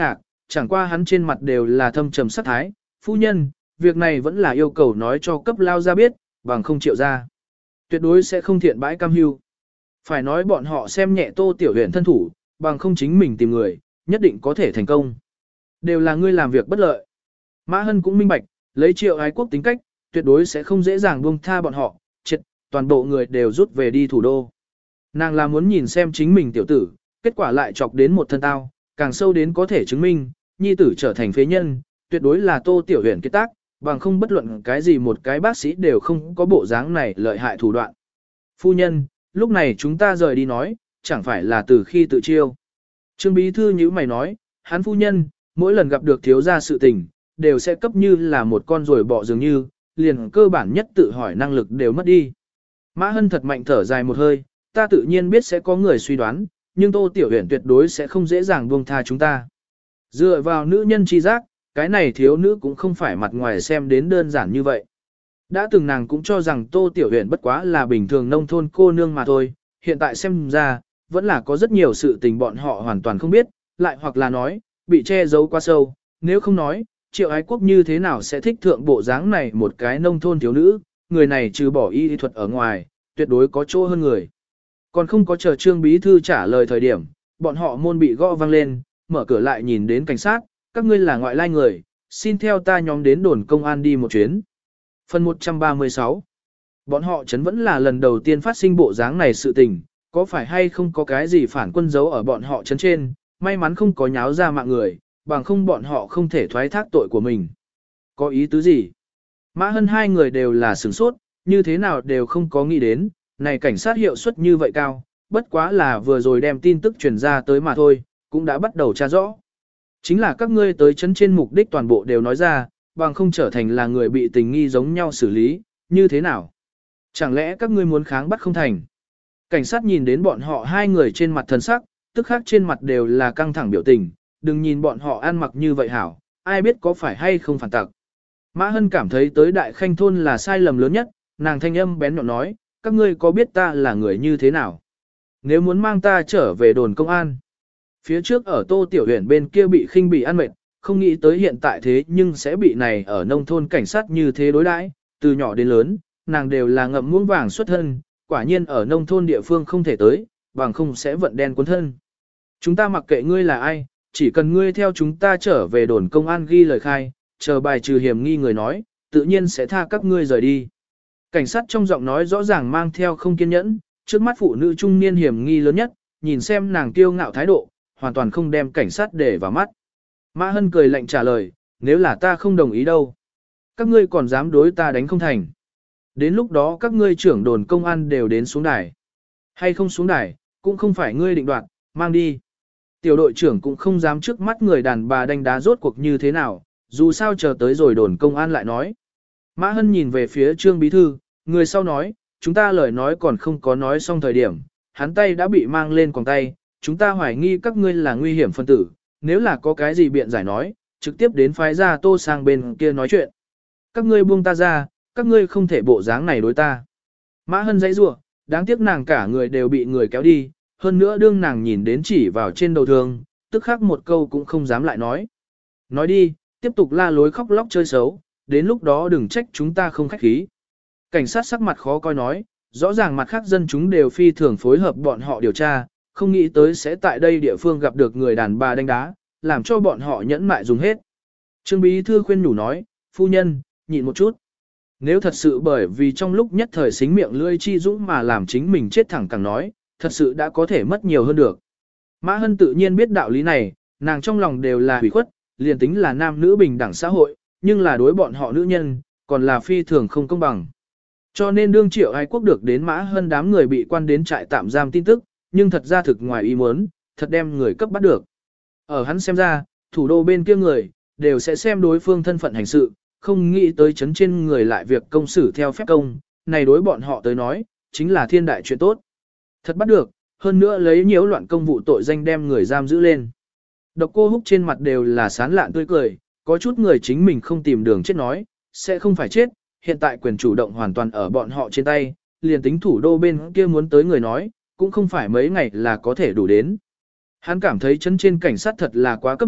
chẳng qua hắn trên mặt đều là thâm trầm sát thái, phu nhân, việc này vẫn là yêu cầu nói cho cấp lao ra biết, bằng không chịu ra. Tuyệt đối sẽ không thiện bãi cam hưu. Phải nói bọn họ xem nhẹ Tô Tiểu Huyền thân thủ, bằng không chính mình tìm người, nhất định có thể thành công. Đều là ngươi làm việc bất lợi. Mã Hân cũng minh bạch, lấy Triệu Ái Quốc tính cách, tuyệt đối sẽ không dễ dàng buông tha bọn họ, chết, toàn bộ người đều rút về đi thủ đô. Nàng là muốn nhìn xem chính mình tiểu tử, kết quả lại chọc đến một thân tao, càng sâu đến có thể chứng minh, nhi tử trở thành phế nhân, tuyệt đối là Tô Tiểu Huyền kết tác, bằng không bất luận cái gì một cái bác sĩ đều không có bộ dáng này lợi hại thủ đoạn. Phu nhân, lúc này chúng ta rời đi nói, chẳng phải là từ khi tự chiêu. Trương Bí Thư như mày nói, hắn phu nhân, mỗi lần gặp được thiếu gia sự tình, đều sẽ cấp như là một con rồi bỏ dường như, liền cơ bản nhất tự hỏi năng lực đều mất đi. Mã Hân thật mạnh thở dài một hơi, ta tự nhiên biết sẽ có người suy đoán, nhưng Tô Tiểu Huyền tuyệt đối sẽ không dễ dàng buông tha chúng ta. Dựa vào nữ nhân chi giác, cái này thiếu nữ cũng không phải mặt ngoài xem đến đơn giản như vậy. Đã từng nàng cũng cho rằng Tô Tiểu Huyền bất quá là bình thường nông thôn cô nương mà thôi, hiện tại xem ra, vẫn là có rất nhiều sự tình bọn họ hoàn toàn không biết, lại hoặc là nói, bị che giấu quá sâu, nếu không nói, Triệu Ái Quốc như thế nào sẽ thích thượng bộ dáng này một cái nông thôn thiếu nữ, người này trừ bỏ y thuật ở ngoài, tuyệt đối có chỗ hơn người. Còn không có chờ Trương Bí Thư trả lời thời điểm, bọn họ môn bị gõ vang lên, mở cửa lại nhìn đến cảnh sát, các ngươi là ngoại lai người, xin theo ta nhóm đến đồn công an đi một chuyến. Phần một trăm ba mươi sáu. Bọn họ chấn vẫn là lần đầu tiên phát sinh bộ dáng này sự tình, có phải hay không có cái gì phản quân giấu ở bọn họ chấn trên, may mắn không có nháo ra mạng người, bằng không bọn họ không thể thoái thác tội của mình. Có ý tứ gì? Mã Hân hai người đều là sửng sốt, như thế nào đều không có nghĩ đến, này cảnh sát hiệu suất như vậy cao, bất quá là vừa rồi đem tin tức truyền ra tới mà thôi, cũng đã bắt đầu tra rõ. Chính là các ngươi tới chấn trên mục đích toàn bộ đều nói ra, bằng không trở thành là người bị tình nghi giống nhau xử lý, như thế nào? Chẳng lẽ các ngươi muốn kháng bắt không thành? Cảnh sát nhìn đến bọn họ hai người trên mặt thần sắc, tức khác trên mặt đều là căng thẳng biểu tình, đừng nhìn bọn họ ăn mặc như vậy hảo, ai biết có phải hay không phản tặc. Mã Hân cảm thấy tới Đại Khanh Thôn là sai lầm lớn nhất, nàng thanh âm bén nhọn nói, các ngươi có biết ta là người như thế nào? Nếu muốn mang ta trở về đồn công an. Phía trước ở Tô Tiểu Huyền bên kia bị khinh bị ăn mệt, không nghĩ tới hiện tại thế nhưng sẽ bị này ở nông thôn cảnh sát như thế đối đãi, từ nhỏ đến lớn, nàng đều là ngậm muỗng vàng xuất thân, quả nhiên ở nông thôn địa phương không thể tới, bằng không sẽ vận đen cuốn thân. Chúng ta mặc kệ ngươi là ai, chỉ cần ngươi theo chúng ta trở về đồn công an ghi lời khai, chờ bài trừ hiểm nghi người nói, tự nhiên sẽ tha các ngươi rời đi. Cảnh sát trong giọng nói rõ ràng mang theo không kiên nhẫn, trước mắt phụ nữ trung niên hiểm nghi lớn nhất, nhìn xem nàng kiêu ngạo thái độ, hoàn toàn không đem cảnh sát để vào mắt. Mã Hân cười lạnh trả lời, nếu là ta không đồng ý đâu. Các ngươi còn dám đối ta đánh không thành. Đến lúc đó các ngươi trưởng đồn công an đều đến xuống đài. Hay không xuống đài, cũng không phải ngươi định đoạt, mang đi. Tiểu đội trưởng cũng không dám trước mắt người đàn bà đánh đá rốt cuộc như thế nào, dù sao chờ tới rồi đồn công an lại nói. Mã Hân nhìn về phía Trương Bí Thư, người sau nói, chúng ta lời nói còn không có nói xong thời điểm, hắn tay đã bị mang lên quòng tay, chúng ta hoài nghi các ngươi là nguy hiểm phân tử, nếu là có cái gì biện giải nói, trực tiếp đến phái ra Tô sang bên kia nói chuyện. Các ngươi buông ta ra, các ngươi không thể bộ dáng này đối ta. Mã Hân dãy rủa, đáng tiếc nàng cả người đều bị người kéo đi, hơn nữa đương nàng nhìn đến chỉ vào trên đầu thương, tức khắc một câu cũng không dám lại nói. Nói đi, tiếp tục la lối khóc lóc chơi xấu, đến lúc đó đừng trách chúng ta không khách khí. Cảnh sát sắc mặt khó coi nói, rõ ràng mặt khác dân chúng đều phi thường phối hợp bọn họ điều tra, không nghĩ tới sẽ tại đây địa phương gặp được người đàn bà đánh đá, làm cho bọn họ nhẫn mại dùng hết. Trương Bí Thư khuyên nhủ nói, phu nhân, nhịn một chút. Nếu thật sự bởi vì trong lúc nhất thời xính miệng lưỡi chi dũng mà làm chính mình chết thẳng càng nói, thật sự đã có thể mất nhiều hơn được. Mã Hân tự nhiên biết đạo lý này, nàng trong lòng đều là hủy khuất, liền tính là nam nữ bình đẳng xã hội, nhưng là đối bọn họ nữ nhân, còn là phi thường không công bằng. Cho nên đương Triệu Ái Quốc được đến Mã Hân đám người bị quan đến trại tạm giam tin tức, nhưng thật ra thực ngoài ý muốn, thật đem người cấp bắt được. Ở hắn xem ra, thủ đô bên kia người, đều sẽ xem đối phương thân phận hành sự, không nghĩ tới chấn trên người lại việc công xử theo phép công, này đối bọn họ tới nói, chính là thiên đại chuyện tốt. Thật bắt được, hơn nữa lấy nhiễu loạn công vụ tội danh đem người giam giữ lên. Độc Cô Húc trên mặt đều là sán lạn tươi cười, có chút người chính mình không tìm đường chết nói, sẽ không phải chết, hiện tại quyền chủ động hoàn toàn ở bọn họ trên tay, liền tính thủ đô bên kia muốn tới người nói, cũng không phải mấy ngày là có thể đủ đến. Hắn cảm thấy chân trên cảnh sát thật là quá cấp lực,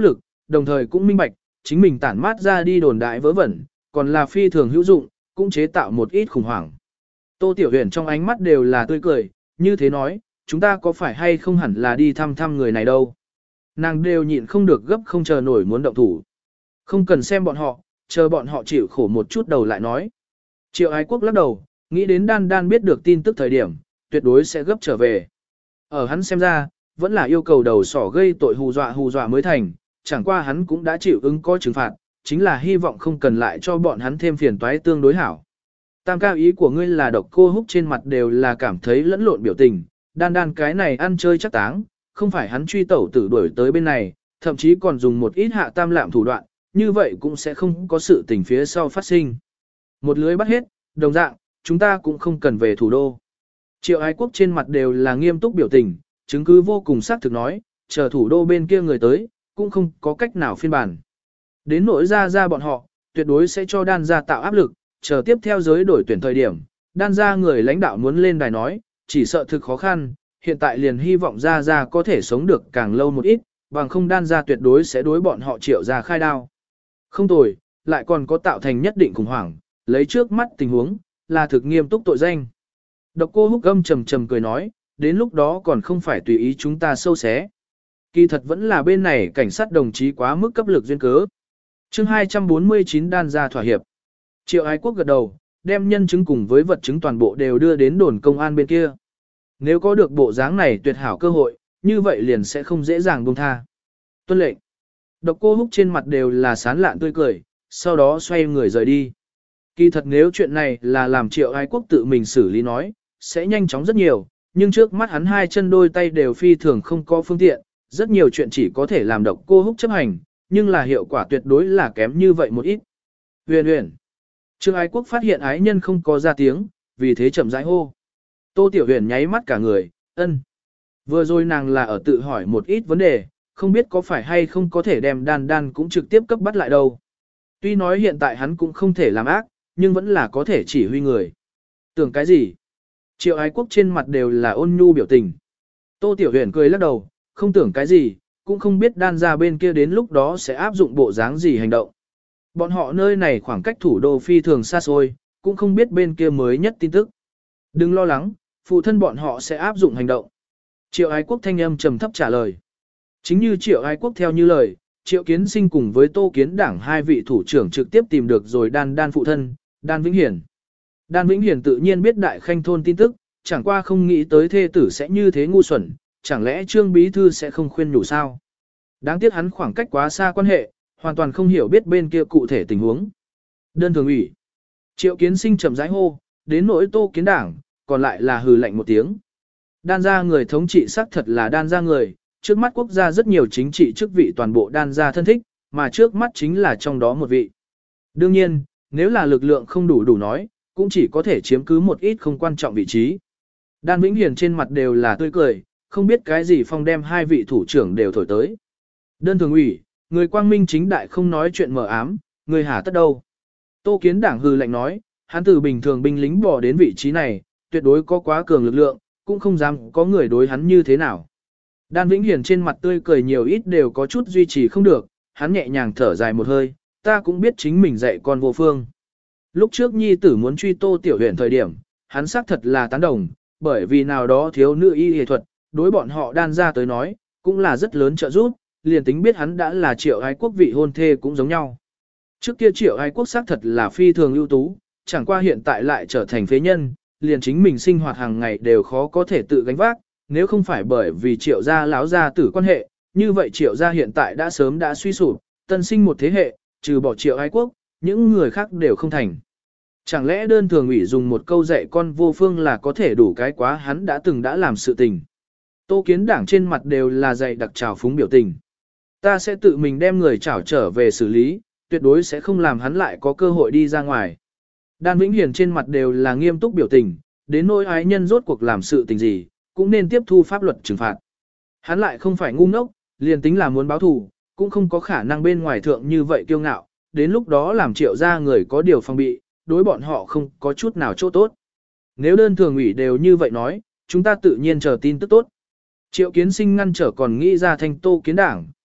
đồng thời cũng minh bạch, chính mình tản mát ra đi đồn đại vớ vẩn, còn là phi thường hữu dụng, cũng chế tạo một ít khủng hoảng. Tô Tiểu Huyền trong ánh mắt đều là tươi cười, như thế nói, chúng ta có phải hay không hẳn là đi thăm thăm người này đâu. Nàng đều nhịn không được gấp không chờ nổi muốn động thủ. Không cần xem bọn họ, chờ bọn họ chịu khổ một chút đầu lại nói. Triệu Ái Quốc lắc đầu, nghĩ đến đan đan biết được tin tức thời điểm, tuyệt đối sẽ gấp trở về. Ở hắn xem ra, vẫn là yêu cầu đầu sỏ gây tội hù dọa hù dọa mới thành, chẳng qua hắn cũng đã chịu ứng có trừng phạt, chính là hy vọng không cần lại cho bọn hắn thêm phiền toái tương đối hảo. Tam cao ý của ngươi là Độc Cô Húc trên mặt đều là cảm thấy lẫn lộn biểu tình, đan đan cái này ăn chơi chắc táng, không phải hắn truy tẩu tử đuổi tới bên này, thậm chí còn dùng một ít hạ tam lạm thủ đoạn, như vậy cũng sẽ không có sự tình phía sau phát sinh. Một lưới bắt hết, đồng dạng, chúng ta cũng không cần về thủ đô. Triệu Ái Quốc trên mặt đều là nghiêm túc biểu tình, chứng cứ vô cùng xác thực nói, chờ thủ đô bên kia người tới, cũng không có cách nào phiên bản. Đến nỗi ra ra bọn họ, tuyệt đối sẽ cho đan gia tạo áp lực, chờ tiếp theo giới đổi tuyển thời điểm, đan gia người lãnh đạo muốn lên đài nói, chỉ sợ thực khó khăn, hiện tại liền hy vọng ra ra có thể sống được càng lâu một ít, bằng không đan gia tuyệt đối sẽ đối bọn họ triệu ra khai đao. Không tồi, lại còn có tạo thành nhất định khủng hoảng, lấy trước mắt tình huống, là thực nghiêm túc tội danh. Độc Cô Húc gâm trầm trầm cười nói, đến lúc đó còn không phải tùy ý chúng ta sâu xé. Kỳ thật vẫn là bên này cảnh sát đồng chí quá mức cấp lực duyên cớ. chương hai trăm bốn mươi chín đan gia thỏa hiệp. Triệu Ái Quốc gật đầu, đem nhân chứng cùng với vật chứng toàn bộ đều đưa đến đồn công an bên kia. Nếu có được bộ dáng này tuyệt hảo cơ hội, như vậy liền sẽ không dễ dàng buông tha. Tuân lệnh. Độc Cô Húc trên mặt đều là sán lạn tươi cười, sau đó xoay người rời đi. Kỳ thật nếu chuyện này là làm Triệu Ái Quốc tự mình xử lý nói, sẽ nhanh chóng rất nhiều, nhưng trước mắt hắn hai chân đôi tay đều phi thường không có phương tiện, rất nhiều chuyện chỉ có thể làm Độc Cô Húc chấp hành, nhưng là hiệu quả tuyệt đối là kém như vậy một ít. Huyền huyền. Trương Ái Quốc phát hiện ái nhân không có ra tiếng, vì thế chậm rãi hô. Tô Tiểu Huyền nháy mắt cả người, ân. Vừa rồi nàng là ở tự hỏi một ít vấn đề, không biết có phải hay không có thể đem đan đan cũng trực tiếp cấp bắt lại đâu. Tuy nói hiện tại hắn cũng không thể làm ác, nhưng vẫn là có thể chỉ huy người. Tưởng cái gì? Triệu Ái Quốc trên mặt đều là ôn nhu biểu tình. Tô Tiểu Huyền cười lắc đầu, không tưởng cái gì, cũng không biết đan ra bên kia đến lúc đó sẽ áp dụng bộ dáng gì hành động. Bọn họ nơi này khoảng cách thủ đô phi thường xa xôi, cũng không biết bên kia mới nhất tin tức. Đừng lo lắng, phụ thân bọn họ sẽ áp dụng hành động. Triệu Ái Quốc thanh âm trầm thấp trả lời. Chính như Triệu Ái Quốc theo như lời, Triệu Kiến Sinh cùng với Tô Kiến Đảng hai vị thủ trưởng trực tiếp tìm được rồi đan đan phụ thân, Đan Vĩnh Hiển. Đan Vĩnh Hiển tự nhiên biết Đại Khanh thôn tin tức, chẳng qua không nghĩ tới thê tử sẽ như thế ngu xuẩn, chẳng lẽ Trương Bí Thư sẽ không khuyên nhủ sao? Đáng tiếc hắn khoảng cách quá xa quan hệ, hoàn toàn không hiểu biết bên kia cụ thể tình huống. Đơn thường ủy. Triệu Kiến Sinh chậm rãi hô, đến nỗi Tô Kiến Đảng, còn lại là hừ lạnh một tiếng. Đan gia người thống trị xác thật là đan gia người, trước mắt quốc gia rất nhiều chính trị chức vị toàn bộ đan gia thân thích, mà trước mắt chính là trong đó một vị. Đương nhiên, nếu là lực lượng không đủ đủ nói, cũng chỉ có thể chiếm cứ một ít không quan trọng vị trí. Đan Vĩnh Hiền trên mặt đều là tươi cười, không biết cái gì phong đem hai vị thủ trưởng đều thổi tới. Đơn thường ủy, người quang minh chính đại không nói chuyện mờ ám, người hà tất đâu. Tô Kiến Đảng hư lạnh nói, hắn từ bình thường binh lính bỏ đến vị trí này, tuyệt đối có quá cường lực lượng, cũng không dám có người đối hắn như thế nào. Đan Vĩnh Hiền trên mặt tươi cười nhiều ít đều có chút duy trì không được, hắn nhẹ nhàng thở dài một hơi, ta cũng biết chính mình dạy con vô phương. Lúc trước nhi tử muốn truy Tô Tiểu Huyền thời điểm, hắn xác thật là tán đồng, bởi vì nào đó thiếu nữ y y thuật, đối bọn họ đan ra tới nói, cũng là rất lớn trợ giúp, liền tính biết hắn đã là Triệu Ái Quốc vị hôn thê cũng giống nhau. Trước kia Triệu Ái Quốc xác thật là phi thường ưu tú, chẳng qua hiện tại lại trở thành phế nhân, liền chính mình sinh hoạt hàng ngày đều khó có thể tự gánh vác, nếu không phải bởi vì Triệu gia láo gia tử quan hệ, như vậy Triệu gia hiện tại đã sớm đã suy sụp, tân sinh một thế hệ, trừ bỏ Triệu Ái Quốc, những người khác đều không thành. Chẳng lẽ đơn thường ủy dùng một câu dạy con vô phương là có thể đủ cái quá hắn đã từng đã làm sự tình. Tô Kiến Đảng trên mặt đều là dạy đặc trào phúng biểu tình. Ta sẽ tự mình đem người trảo trở về xử lý, tuyệt đối sẽ không làm hắn lại có cơ hội đi ra ngoài. Đan Vĩnh Hiền trên mặt đều là nghiêm túc biểu tình, đến nỗi ái nhân rốt cuộc làm sự tình gì, cũng nên tiếp thu pháp luật trừng phạt. Hắn lại không phải ngu ngốc, liền tính là muốn báo thù, cũng không có khả năng bên ngoài thượng như vậy kiêu ngạo, đến lúc đó làm Triệu gia người có điều phòng bị, đối bọn họ không có chút nào chỗ tốt. Nếu đơn thường ủy đều như vậy nói, chúng ta tự nhiên chờ tin tức tốt. Triệu Kiến Sinh ngăn trở còn nghĩ ra thanh Tô Kiến Đảng,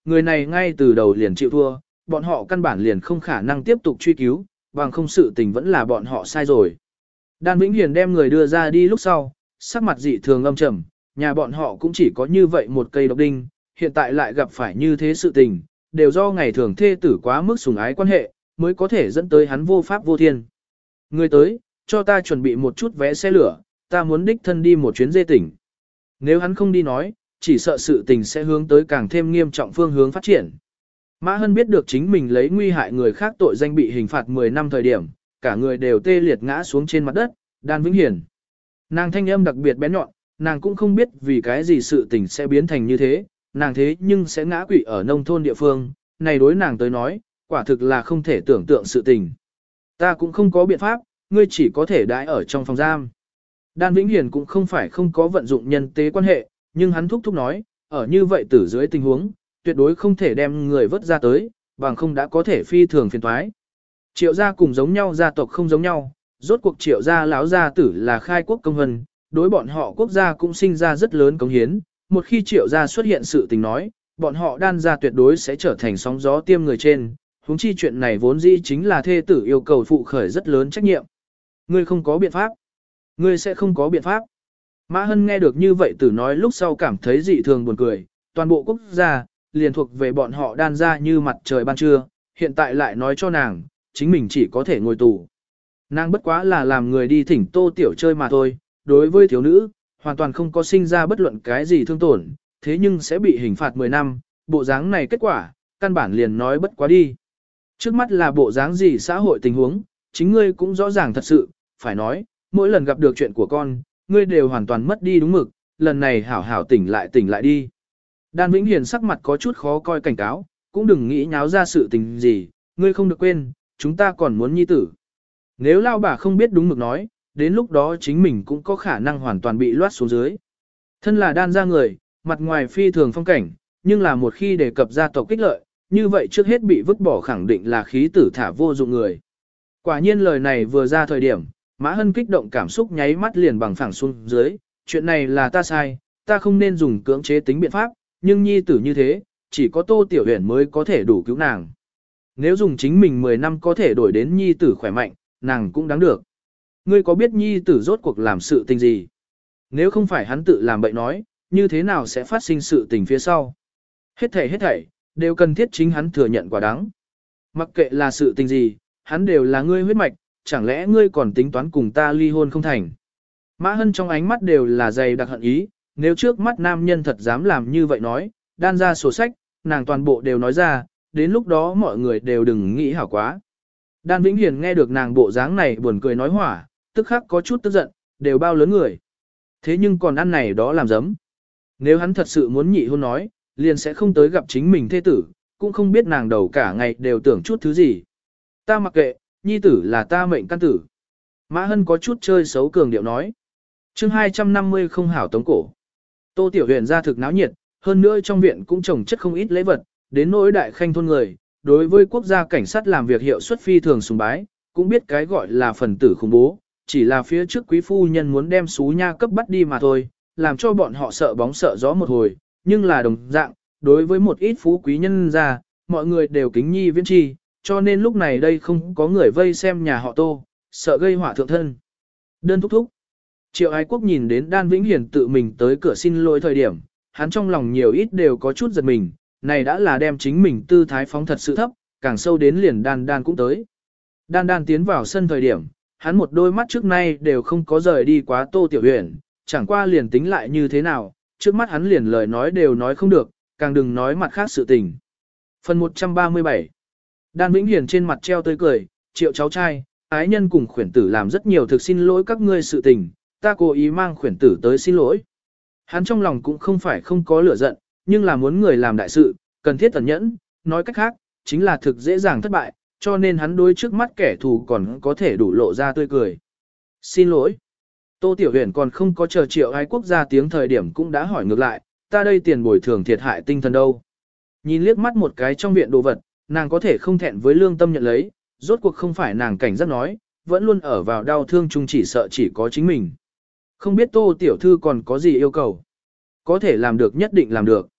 người này ngay từ đầu liền chịu thua, bọn họ căn bản liền không khả năng tiếp tục truy cứu, bằng không sự tình vẫn là bọn họ sai rồi. Đan Vĩnh Hiền đem người đưa ra đi lúc sau, sắc mặt dị thường âm trầm, nhà bọn họ cũng chỉ có như vậy một cây độc đinh, hiện tại lại gặp phải như thế sự tình, đều do ngày thường thê tử quá mức sủng ái quan hệ, mới có thể dẫn tới hắn vô pháp vô thiên. Người tới, cho ta chuẩn bị một chút vé xe lửa, ta muốn đích thân đi một chuyến dê tỉnh. Nếu hắn không đi nói, chỉ sợ sự tình sẽ hướng tới càng thêm nghiêm trọng phương hướng phát triển. Mã Hân biết được chính mình lấy nguy hại người khác tội danh bị hình phạt mười năm thời điểm, cả người đều tê liệt ngã xuống trên mặt đất, Đan Vĩnh Hiền. Nàng thanh âm đặc biệt bén nhọn, nàng cũng không biết vì cái gì sự tình sẽ biến thành như thế, nàng thế nhưng sẽ ngã quỵ ở nông thôn địa phương, này đối nàng tới nói, quả thực là không thể tưởng tượng sự tình. Ta cũng không có biện pháp, ngươi chỉ có thể đãi ở trong phòng giam. Đan Vĩnh Hiền cũng không phải không có vận dụng nhân tế quan hệ, nhưng hắn thúc thúc nói, ở như vậy tử dưới tình huống, tuyệt đối không thể đem người vớt ra tới, bằng không đã có thể phi thường phiền toái. Triệu gia cùng giống nhau gia tộc không giống nhau, rốt cuộc triệu gia lão gia tử là khai quốc công hân, đối bọn họ quốc gia cũng sinh ra rất lớn cống hiến, một khi triệu gia xuất hiện sự tình nói, bọn họ đan gia tuyệt đối sẽ trở thành sóng gió tiêm người trên, huống chi chuyện này vốn dĩ chính là thê tử yêu cầu phụ khởi rất lớn trách nhiệm. Ngươi không có biện pháp. Ngươi sẽ không có biện pháp. Mã Hân nghe được như vậy tử nói lúc sau cảm thấy dị thường buồn cười, toàn bộ quốc gia, liền thuộc về bọn họ đan ra như mặt trời ban trưa, hiện tại lại nói cho nàng, chính mình chỉ có thể ngồi tù. Nàng bất quá là làm người đi thỉnh Tô Tiểu chơi mà thôi, đối với thiếu nữ, hoàn toàn không có sinh ra bất luận cái gì thương tổn, thế nhưng sẽ bị hình phạt mười năm, bộ dáng này kết quả, căn bản liền nói bất quá đi. Trước mắt là bộ dáng gì xã hội tình huống, chính ngươi cũng rõ ràng thật sự, phải nói, mỗi lần gặp được chuyện của con, ngươi đều hoàn toàn mất đi đúng mực, lần này hảo hảo tỉnh lại tỉnh lại đi. Đan Vĩnh Hiền sắc mặt có chút khó coi cảnh cáo, cũng đừng nghĩ nháo ra sự tình gì, ngươi không được quên, chúng ta còn muốn nhi tử. Nếu lao bà không biết đúng mực nói, đến lúc đó chính mình cũng có khả năng hoàn toàn bị loát xuống dưới. Thân là đan gia người, mặt ngoài phi thường phong cảnh, nhưng là một khi đề cập gia tộc kích lợi, như vậy trước hết bị vứt bỏ khẳng định là khí tử thả vô dụng người. Quả nhiên lời này vừa ra thời điểm, Mã Hân kích động cảm xúc nháy mắt liền bằng phẳng xuống dưới, chuyện này là ta sai, ta không nên dùng cưỡng chế tính biện pháp, nhưng nhi tử như thế, chỉ có Tô Tiểu Huyền mới có thể đủ cứu nàng. Nếu dùng chính mình mười năm có thể đổi đến nhi tử khỏe mạnh, nàng cũng đáng được. Ngươi có biết nhi tử rốt cuộc làm sự tình gì? Nếu không phải hắn tự làm bậy nói, như thế nào sẽ phát sinh sự tình phía sau? Hết thảy hết thảy, đều cần thiết chính hắn thừa nhận quả đắng. Mặc kệ là sự tình gì, hắn đều là ngươi huyết mạch, chẳng lẽ ngươi còn tính toán cùng ta ly hôn không thành? Mã Hân trong ánh mắt đều là dày đặc hận ý, nếu trước mắt nam nhân thật dám làm như vậy nói, đan ra sổ sách, nàng toàn bộ đều nói ra, đến lúc đó mọi người đều đừng nghĩ hảo quá. Đan Vĩnh Hiền nghe được nàng bộ dáng này buồn cười nói hỏa, tức khắc có chút tức giận, đều bao lớn người. Thế nhưng còn ăn này đó làm giấm. Nếu hắn thật sự muốn nhị hôn nói, liền sẽ không tới gặp chính mình thê tử, cũng không biết nàng đầu cả ngày đều tưởng chút thứ gì. Ta mặc kệ, nhi tử là ta mệnh căn tử. Mã Hân có chút chơi xấu cường điệu nói. chương hai trăm năm mươi không hảo tống cổ. Tô Tiểu Huyền ra thực náo nhiệt, hơn nữa trong viện cũng trồng chất không ít lễ vật, đến nỗi đại khanh thôn người, đối với quốc gia cảnh sát làm việc hiệu suất phi thường sùng bái, cũng biết cái gọi là phần tử khủng bố, chỉ là phía trước quý phu nhân muốn đem xú nha cấp bắt đi mà thôi, làm cho bọn họ sợ bóng sợ gió một hồi, nhưng là đồng dạng, đối với một ít phú quý nhân ra, mọi người đều kính nhi viễn chi, cho nên lúc này đây không có người vây xem nhà họ Tô, sợ gây họa thượng thân. Đơn thúc thúc. Triệu Ái Quốc nhìn đến Đan Vĩnh Hiền tự mình tới cửa xin lỗi thời điểm, hắn trong lòng nhiều ít đều có chút giật mình, này đã là đem chính mình tư thái phóng thật sự thấp, càng sâu đến liền Đan Đan cũng tới. Đan Đan tiến vào sân thời điểm, hắn một đôi mắt trước nay đều không có rời đi quá Tô Tiểu Huyền, chẳng qua liền tính lại như thế nào, trước mắt hắn liền lời nói đều nói không được, càng đừng nói mặt khác sự tình. Phần một trăm ba mươi bảy. Đan Vĩnh Hiền trên mặt treo tươi cười, Triệu cháu trai, ái nhân cùng khuyển tử làm rất nhiều thực xin lỗi các ngươi sự tình, ta cố ý mang khuyển tử tới xin lỗi. Hắn trong lòng cũng không phải không có lửa giận, nhưng là muốn người làm đại sự, cần thiết tẩn nhẫn, nói cách khác, chính là thực dễ dàng thất bại, cho nên hắn đối trước mắt kẻ thù còn có thể đủ lộ ra tươi cười. Xin lỗi. Tô Tiểu Huyền còn không có chờ Triệu Ái Quốc ra tiếng thời điểm cũng đã hỏi ngược lại, ta đây tiền bồi thường thiệt hại tinh thần đâu. Nhìn liếc mắt một cái trong viện đồ vật, nàng có thể không thẹn với lương tâm nhận lấy, rốt cuộc không phải nàng cảnh giác nói, vẫn luôn ở vào đau thương chung chỉ sợ chỉ có chính mình. Không biết Tô Tiểu Thư còn có gì yêu cầu. Có thể làm được nhất định làm được.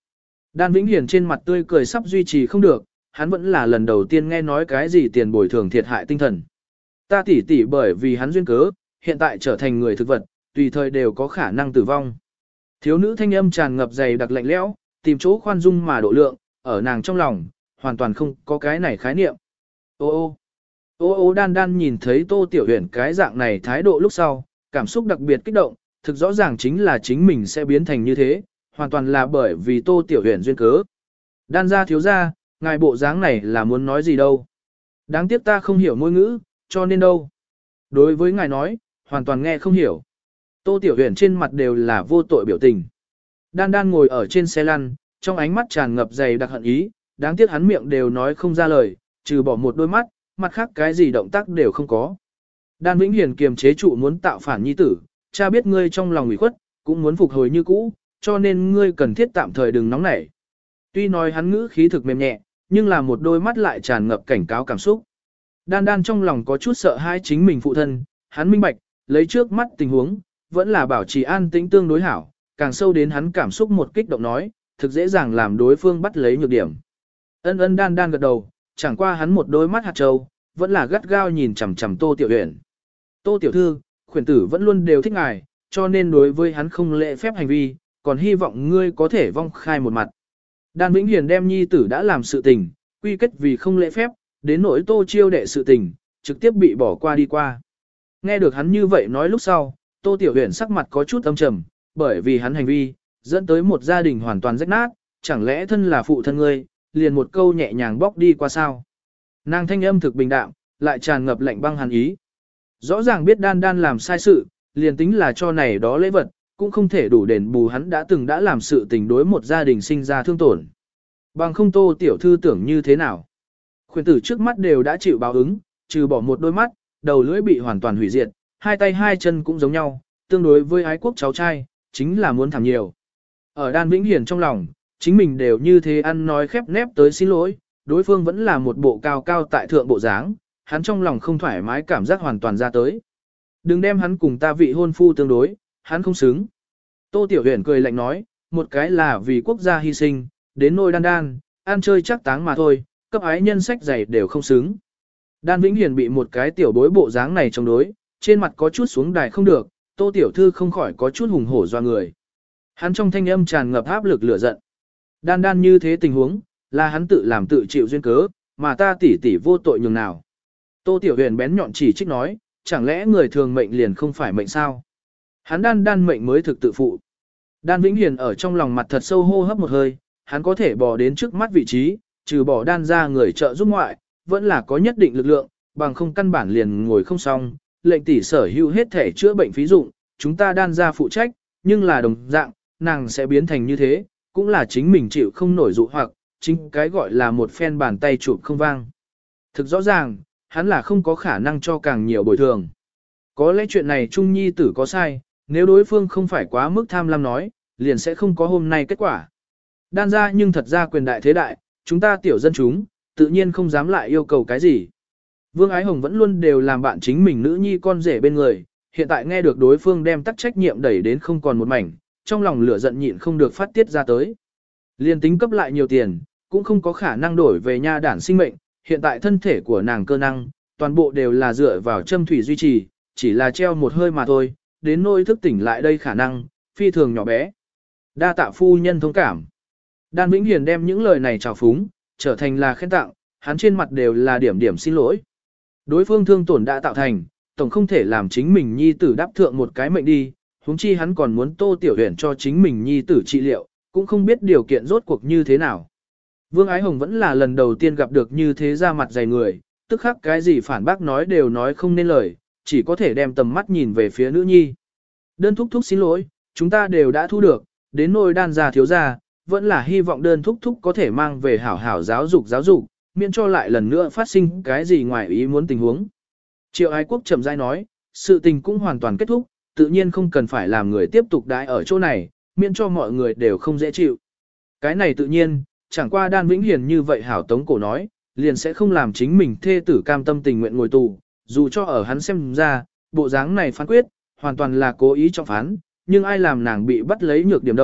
Đan Vĩnh Hiền trên mặt tươi cười sắp duy trì không được, hắn vẫn là lần đầu tiên nghe nói cái gì tiền bồi thường thiệt hại tinh thần. Ta tỉ tỉ bởi vì hắn duyên cớ, hiện tại trở thành người thực vật, tùy thời đều có khả năng tử vong. Thiếu nữ thanh âm tràn ngập dày đặc lạnh lẽo, tìm chỗ khoan dung mà độ lượng, ở nàng trong lòng, hoàn toàn không có cái này khái niệm. Ô ô, ô ô đan đan nhìn thấy Tô Tiểu Huyền cái dạng này thái độ lúc sau, cảm xúc đặc biệt kích động, thực rõ ràng chính là chính mình sẽ biến thành như thế, hoàn toàn là bởi vì Tô Tiểu Huyền duyên cớ. Đan gia thiếu gia, ngài bộ dáng này là muốn nói gì đâu. Đáng tiếc ta không hiểu ngôn ngữ, cho nên đâu. Đối với ngài nói, hoàn toàn nghe không hiểu. Tô Tiểu Huyền trên mặt đều là vô tội biểu tình. Đan đan ngồi ở trên xe lăn, trong ánh mắt tràn ngập dày đặc hận ý, đáng tiếc hắn miệng đều nói không ra lời, trừ bỏ một đôi mắt, mặt khác cái gì động tác đều không có. Đan Vĩnh Hiền kiềm chế trụ muốn tạo phản nhi tử, cha biết ngươi trong lòng ủy khuất, cũng muốn phục hồi như cũ, cho nên ngươi cần thiết tạm thời đừng nóng nảy. Tuy nói hắn ngữ khí thực mềm nhẹ, nhưng là một đôi mắt lại tràn ngập cảnh cáo cảm xúc. Đan đan trong lòng có chút sợ hãi chính mình phụ thân, hắn minh bạch, lấy trước mắt tình huống, vẫn là bảo trì an tĩnh tương đối hảo, càng sâu đến hắn cảm xúc một kích động nói, thực dễ dàng làm đối phương bắt lấy nhược điểm. Ân ân đan đan gật đầu, chẳng qua hắn một đôi mắt hạt trâu, vẫn là gắt gao nhìn chằm chằm Tô Tiểu Huyền. Tô tiểu thư, khuyển tử vẫn luôn đều thích ngài, cho nên đối với hắn không lễ phép hành vi, còn hy vọng ngươi có thể vong khai một mặt. Đan Vĩnh Hiền đem nhi tử đã làm sự tình, quy kết vì không lễ phép, đến nỗi Tô Chiêu đệ sự tình, trực tiếp bị bỏ qua đi qua. Nghe được hắn như vậy nói lúc sau, Tô Tiểu Huyền sắc mặt có chút âm trầm, bởi vì hắn hành vi, dẫn tới một gia đình hoàn toàn rách nát, chẳng lẽ thân là phụ thân ngươi, liền một câu nhẹ nhàng bóc đi qua sao. Nàng thanh âm thực bình đạm, lại tràn ngập lạnh băng hàn ý. Rõ ràng biết đan đan làm sai sự, liền tính là cho này đó lễ vật, cũng không thể đủ đền bù hắn đã từng đã làm sự tình đối một gia đình sinh ra thương tổn. Bằng không Tô tiểu thư tưởng như thế nào. Khuyển tử trước mắt đều đã chịu báo ứng, trừ bỏ một đôi mắt, đầu lưỡi bị hoàn toàn hủy diệt, hai tay hai chân cũng giống nhau, tương đối với ái quốc cháu trai, chính là muốn thảm nhiều. Ở Đan Vĩnh Hiền trong lòng, chính mình đều như thế ăn nói khép nép tới xin lỗi, đối phương vẫn là một bộ cao cao tại thượng bộ dáng, hắn trong lòng không thoải mái cảm giác hoàn toàn ra tới. Đừng đem hắn cùng ta vị hôn phu tương đối, hắn không xứng. Tô Tiểu Huyền cười lạnh nói, một cái là vì quốc gia hy sinh, đến nôi đan đan, ăn chơi chắc táng mà thôi, cấp ái nhân sách giày đều không xứng. Đan Vĩnh Hiền bị một cái tiểu bối bộ dáng này chống đối, trên mặt có chút xuống đài không được, Tô Tiểu Thư không khỏi có chút hùng hổ doa người. Hắn trong thanh âm tràn ngập áp lực lửa giận. Đan đan như thế tình huống, là hắn tự làm tự chịu duyên cớ, mà ta tỉ tỉ vô tội nhường nào. Tô Tiểu Huyền bén nhọn chỉ trích nói, chẳng lẽ người thường mệnh liền không phải mệnh sao? Hắn đan đan mệnh mới thực tự phụ. Đan Vĩnh Hiền ở trong lòng mặt thật sâu hô hấp một hơi, hắn có thể bỏ đến trước mắt vị trí, trừ bỏ đan ra người trợ giúp ngoại, vẫn là có nhất định lực lượng, bằng không căn bản liền ngồi không xong, lệnh tỷ sở hữu hết thể chữa bệnh phí dụng, chúng ta đan ra phụ trách, nhưng là đồng dạng, nàng sẽ biến thành như thế, cũng là chính mình chịu không nổi dụ hoặc, chính cái gọi là một phen bàn tay chụp không vang. Thực rõ ràng, hắn là không có khả năng cho càng nhiều bồi thường. Có lẽ chuyện này Trung Nhi tử có sai, nếu đối phương không phải quá mức tham lam nói, liền sẽ không có hôm nay kết quả. Đan ra nhưng thật ra quyền đại thế đại, chúng ta tiểu dân chúng, tự nhiên không dám lại yêu cầu cái gì. Vương Ái Hồng vẫn luôn đều làm bạn chính mình nữ nhi con rể bên người, hiện tại nghe được đối phương đem tắc trách nhiệm đẩy đến không còn một mảnh, trong lòng lửa giận nhịn không được phát tiết ra tới. Liên tính cấp lại nhiều tiền, cũng không có khả năng đổi về nha đản sinh mệnh, hiện tại thân thể của nàng cơ năng, toàn bộ đều là dựa vào châm thủy duy trì, chỉ là treo một hơi mà thôi, đến nỗi thức tỉnh lại đây khả năng, phi thường nhỏ bé. Đa tạ phu nhân thông cảm. Đan Vĩnh Hiền đem những lời này trào phúng, trở thành là khen tặng, hắn trên mặt đều là điểm điểm xin lỗi. Đối phương thương tổn đã tạo thành, tổng không thể làm chính mình nhi tử đáp thượng một cái mệnh đi, huống chi hắn còn muốn Tô Tiểu Huyền cho chính mình nhi tử trị liệu, cũng không biết điều kiện rốt cuộc như thế nào. Vương Ái Hồng vẫn là lần đầu tiên gặp được như thế ra mặt dày người, tức khắc cái gì phản bác nói đều nói không nên lời, chỉ có thể đem tầm mắt nhìn về phía nữ nhi. Đơn thúc thúc xin lỗi, chúng ta đều đã thu được, đến nôi đan gia thiếu gia, vẫn là hy vọng đơn thúc thúc có thể mang về hảo hảo giáo dục giáo dục, miễn cho lại lần nữa phát sinh cái gì ngoài ý muốn tình huống. Triệu Ái Quốc chậm rãi nói, sự tình cũng hoàn toàn kết thúc, tự nhiên không cần phải làm người tiếp tục đãi ở chỗ này, miễn cho mọi người đều không dễ chịu. Cái này tự nhiên, chẳng qua Đan Vĩnh Hiền như vậy hảo tống cổ nói, liền sẽ không làm chính mình thê tử cam tâm tình nguyện ngồi tù, dù cho ở hắn xem ra, bộ dáng này phán quyết, hoàn toàn là cố ý trọng phán, nhưng ai làm nàng bị bắt lấy nhược điểm đâu,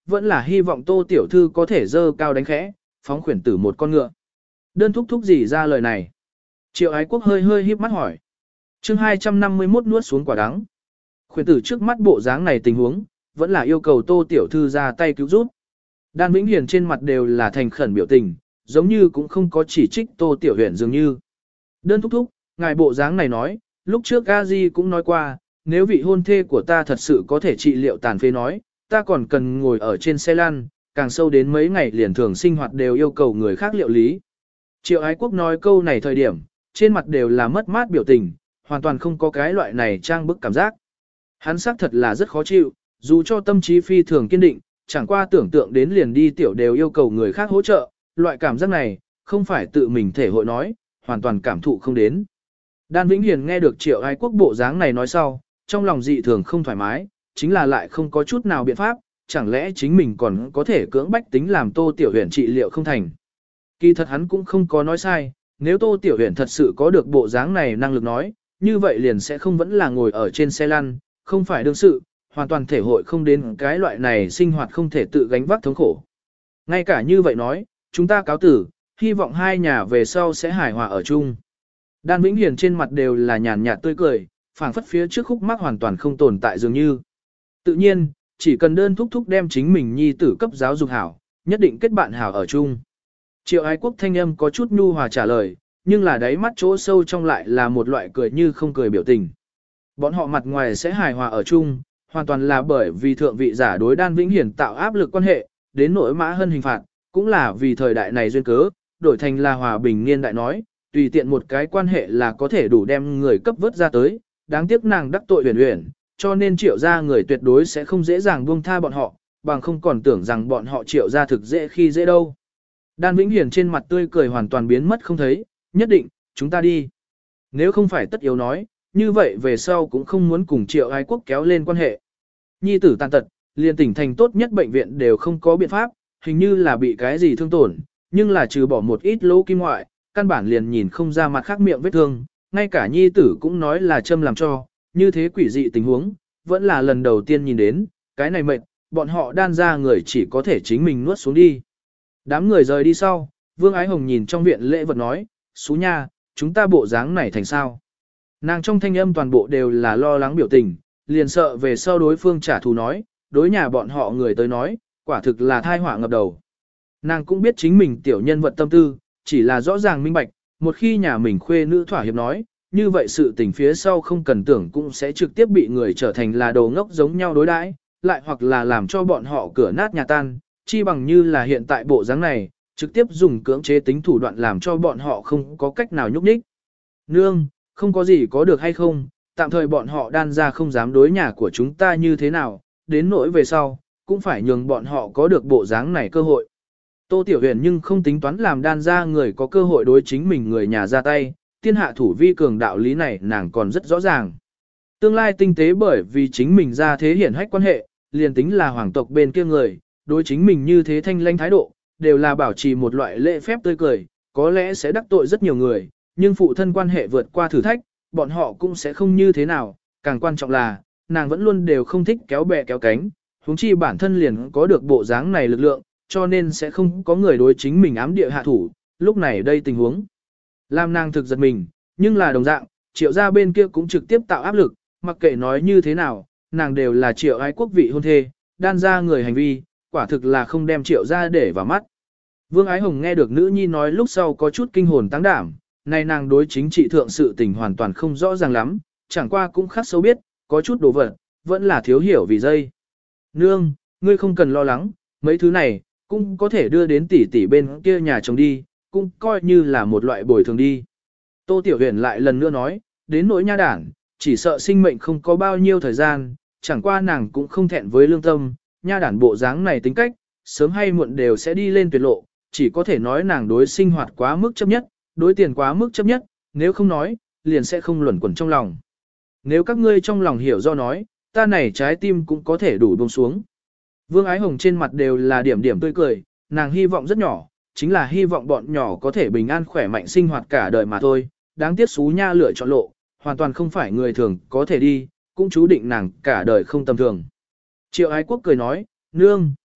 vẫn là hy vọng Tô tiểu thư có thể dơ cao đánh khẽ, phóng khuyển tử một con ngựa. Đơn thúc thúc gì ra lời này? Triệu ái quốc hơi hơi híp mắt hỏi. chương hai trăm năm mươi mốt nuốt xuống quả đắng. Khuyển tử trước mắt bộ dáng này tình huống, vẫn là yêu cầu Tô tiểu thư ra tay cứu giúp. Đan Vĩnh Hiền trên mặt đều là thành khẩn biểu tình, giống như cũng không có chỉ trích Tô tiểu huyền dường như. Đơn thúc thúc, ngài bộ dáng này nói, lúc trước A Di cũng nói qua, nếu vị hôn thê của ta thật sự có thể trị liệu tàn phế nói, ta còn cần ngồi ở trên xe lăn, càng sâu đến mấy ngày liền thường sinh hoạt đều yêu cầu người khác liệu lý. Triệu ái quốc nói câu này thời điểm, trên mặt đều là mất mát biểu tình, hoàn toàn không có cái loại này trang bức cảm giác. Hắn xác thật là rất khó chịu, dù cho tâm trí phi thường kiên định, chẳng qua tưởng tượng đến liền đi tiểu đều yêu cầu người khác hỗ trợ, loại cảm giác này, không phải tự mình thể hội nói, hoàn toàn cảm thụ không đến. Đan Vĩnh Hiền nghe được Triệu ái quốc bộ dáng này nói sau, trong lòng dị thường không thoải mái, chính là lại không có chút nào biện pháp, chẳng lẽ chính mình còn có thể cưỡng bách tính làm Tô Tiểu Huyền trị liệu không thành. Kỳ thật hắn cũng không có nói sai, nếu Tô Tiểu Huyền thật sự có được bộ dáng này năng lực nói, như vậy liền sẽ không vẫn là ngồi ở trên xe lăn, không phải đương sự, hoàn toàn thể hội không đến cái loại này sinh hoạt không thể tự gánh vác thống khổ. Ngay cả như vậy nói, chúng ta cáo tử, hy vọng hai nhà về sau sẽ hài hòa ở chung. Đan Vĩnh Hiền trên mặt đều là nhàn nhạt tươi cười, phảng phất phía trước khúc mắc hoàn toàn không tồn tại dường như. Tự nhiên, chỉ cần đơn thúc thúc đem chính mình nhi tử cấp giáo dục hảo, nhất định kết bạn hảo ở chung. Triệu ái quốc thanh âm có chút nhu hòa trả lời, nhưng là đáy mắt chỗ sâu trong lại là một loại cười như không cười biểu tình. Bọn họ mặt ngoài sẽ hài hòa ở chung, hoàn toàn là bởi vì thượng vị giả đối Đan Vĩnh Hiền tạo áp lực quan hệ, đến nỗi Mã Hân hình phạt, cũng là vì thời đại này duyên cớ, đổi thành là hòa bình niên đại nói, tùy tiện một cái quan hệ là có thể đủ đem người cấp vớt ra tới, đáng tiếc nàng đắc tội huyền huyền, cho nên triệu gia người tuyệt đối sẽ không dễ dàng buông tha bọn họ, bằng không còn tưởng rằng bọn họ triệu gia thực dễ khi dễ đâu. Đan Vĩnh Hiền trên mặt tươi cười hoàn toàn biến mất không thấy, nhất định, chúng ta đi. Nếu không phải tất yếu nói, như vậy về sau cũng không muốn cùng triệu ái quốc kéo lên quan hệ. Nhi tử tàn tật, liền tỉnh thành tốt nhất bệnh viện đều không có biện pháp, hình như là bị cái gì thương tổn, nhưng là trừ bỏ một ít lỗ kim ngoại, căn bản liền nhìn không ra mặt khác miệng vết thương, ngay cả nhi tử cũng nói là châm làm cho, như thế quỷ dị tình huống, vẫn là lần đầu tiên nhìn đến, cái này mệt, bọn họ đan ra người chỉ có thể chính mình nuốt xuống đi. Đám người rời đi sau, Vương Ái Hồng nhìn trong viện lễ vật nói, Xú nha, chúng ta bộ dáng này thành sao? Nàng trong thanh âm toàn bộ đều là lo lắng biểu tình, liền sợ về sau đối phương trả thù nói, đối nhà bọn họ người tới nói, quả thực là thai họa ngập đầu. Nàng cũng biết chính mình tiểu nhân vật tâm tư, chỉ là rõ ràng minh bạch, một khi nhà mình khuê nữ thỏa hiệp nói, như vậy sự tình phía sau không cần tưởng cũng sẽ trực tiếp bị người trở thành là đồ ngốc giống nhau đối đãi, lại hoặc là làm cho bọn họ cửa nát nhà tan, chi bằng như là hiện tại bộ dáng này, trực tiếp dùng cưỡng chế tính thủ đoạn làm cho bọn họ không có cách nào nhúc nhích. Nương, không có gì có được hay không, tạm thời bọn họ đan ra không dám đối nhà của chúng ta như thế nào, đến nỗi về sau, cũng phải nhường bọn họ có được bộ dáng này cơ hội. Tô Tiểu Huyền nhưng không tính toán làm đan ra người có cơ hội đối chính mình người nhà ra tay, thiên hạ thủ vi cường đạo lý này nàng còn rất rõ ràng. Tương lai tinh tế bởi vì chính mình ra thế hiển hách quan hệ, liền tính là hoàng tộc bên kia người, đối chính mình như thế thanh lanh thái độ, đều là bảo trì một loại lễ phép tươi cười, có lẽ sẽ đắc tội rất nhiều người, nhưng phụ thân quan hệ vượt qua thử thách, bọn họ cũng sẽ không như thế nào, càng quan trọng là, nàng vẫn luôn đều không thích kéo bè kéo cánh, huống chi bản thân liền có được bộ dáng này lực lượng, cho nên sẽ không có người đối chính mình ám địa hạ thủ, lúc này đây tình huống. Làm nàng thực giật mình, nhưng là đồng dạng, triệu gia bên kia cũng trực tiếp tạo áp lực, mặc kệ nói như thế nào, nàng đều là triệu ái quốc vị hôn thê, đan ra người hành vi, quả thực là không đem triệu gia để vào mắt. Vương Ái Hồng nghe được nữ nhi nói lúc sau có chút kinh hồn tăng đảm, này nàng đối chính trị thượng sự tình hoàn toàn không rõ ràng lắm, chẳng qua cũng khắc sâu biết, có chút đồ vật, vẫn là thiếu hiểu vì dây. Nương, ngươi không cần lo lắng, mấy thứ này, cũng có thể đưa đến tỷ tỷ bên kia nhà chồng đi, cũng coi như là một loại bồi thường đi. Tô Tiểu Huyền lại lần nữa nói, đến nỗi nha đản, chỉ sợ sinh mệnh không có bao nhiêu thời gian, chẳng qua nàng cũng không thẹn với lương tâm, nha đản bộ dáng này tính cách, sớm hay muộn đều sẽ đi lên tuyệt lộ, chỉ có thể nói nàng đối sinh hoạt quá mức chấp nhất, đối tiền quá mức chấp nhất, nếu không nói, liền sẽ không luẩn quẩn trong lòng. Nếu các ngươi trong lòng hiểu do nói, ta này trái tim cũng có thể đủ buông xuống. Vương Ái Hồng trên mặt đều là điểm điểm tươi cười, nàng hy vọng rất nhỏ, chính là hy vọng bọn nhỏ có thể bình an khỏe mạnh sinh hoạt cả đời mà thôi, đáng tiếc Xú Nha lựa chọn lộ, hoàn toàn không phải người thường có thể đi, cũng chú định nàng cả đời không tầm thường. Triệu Ái Quốc cười nói, nương,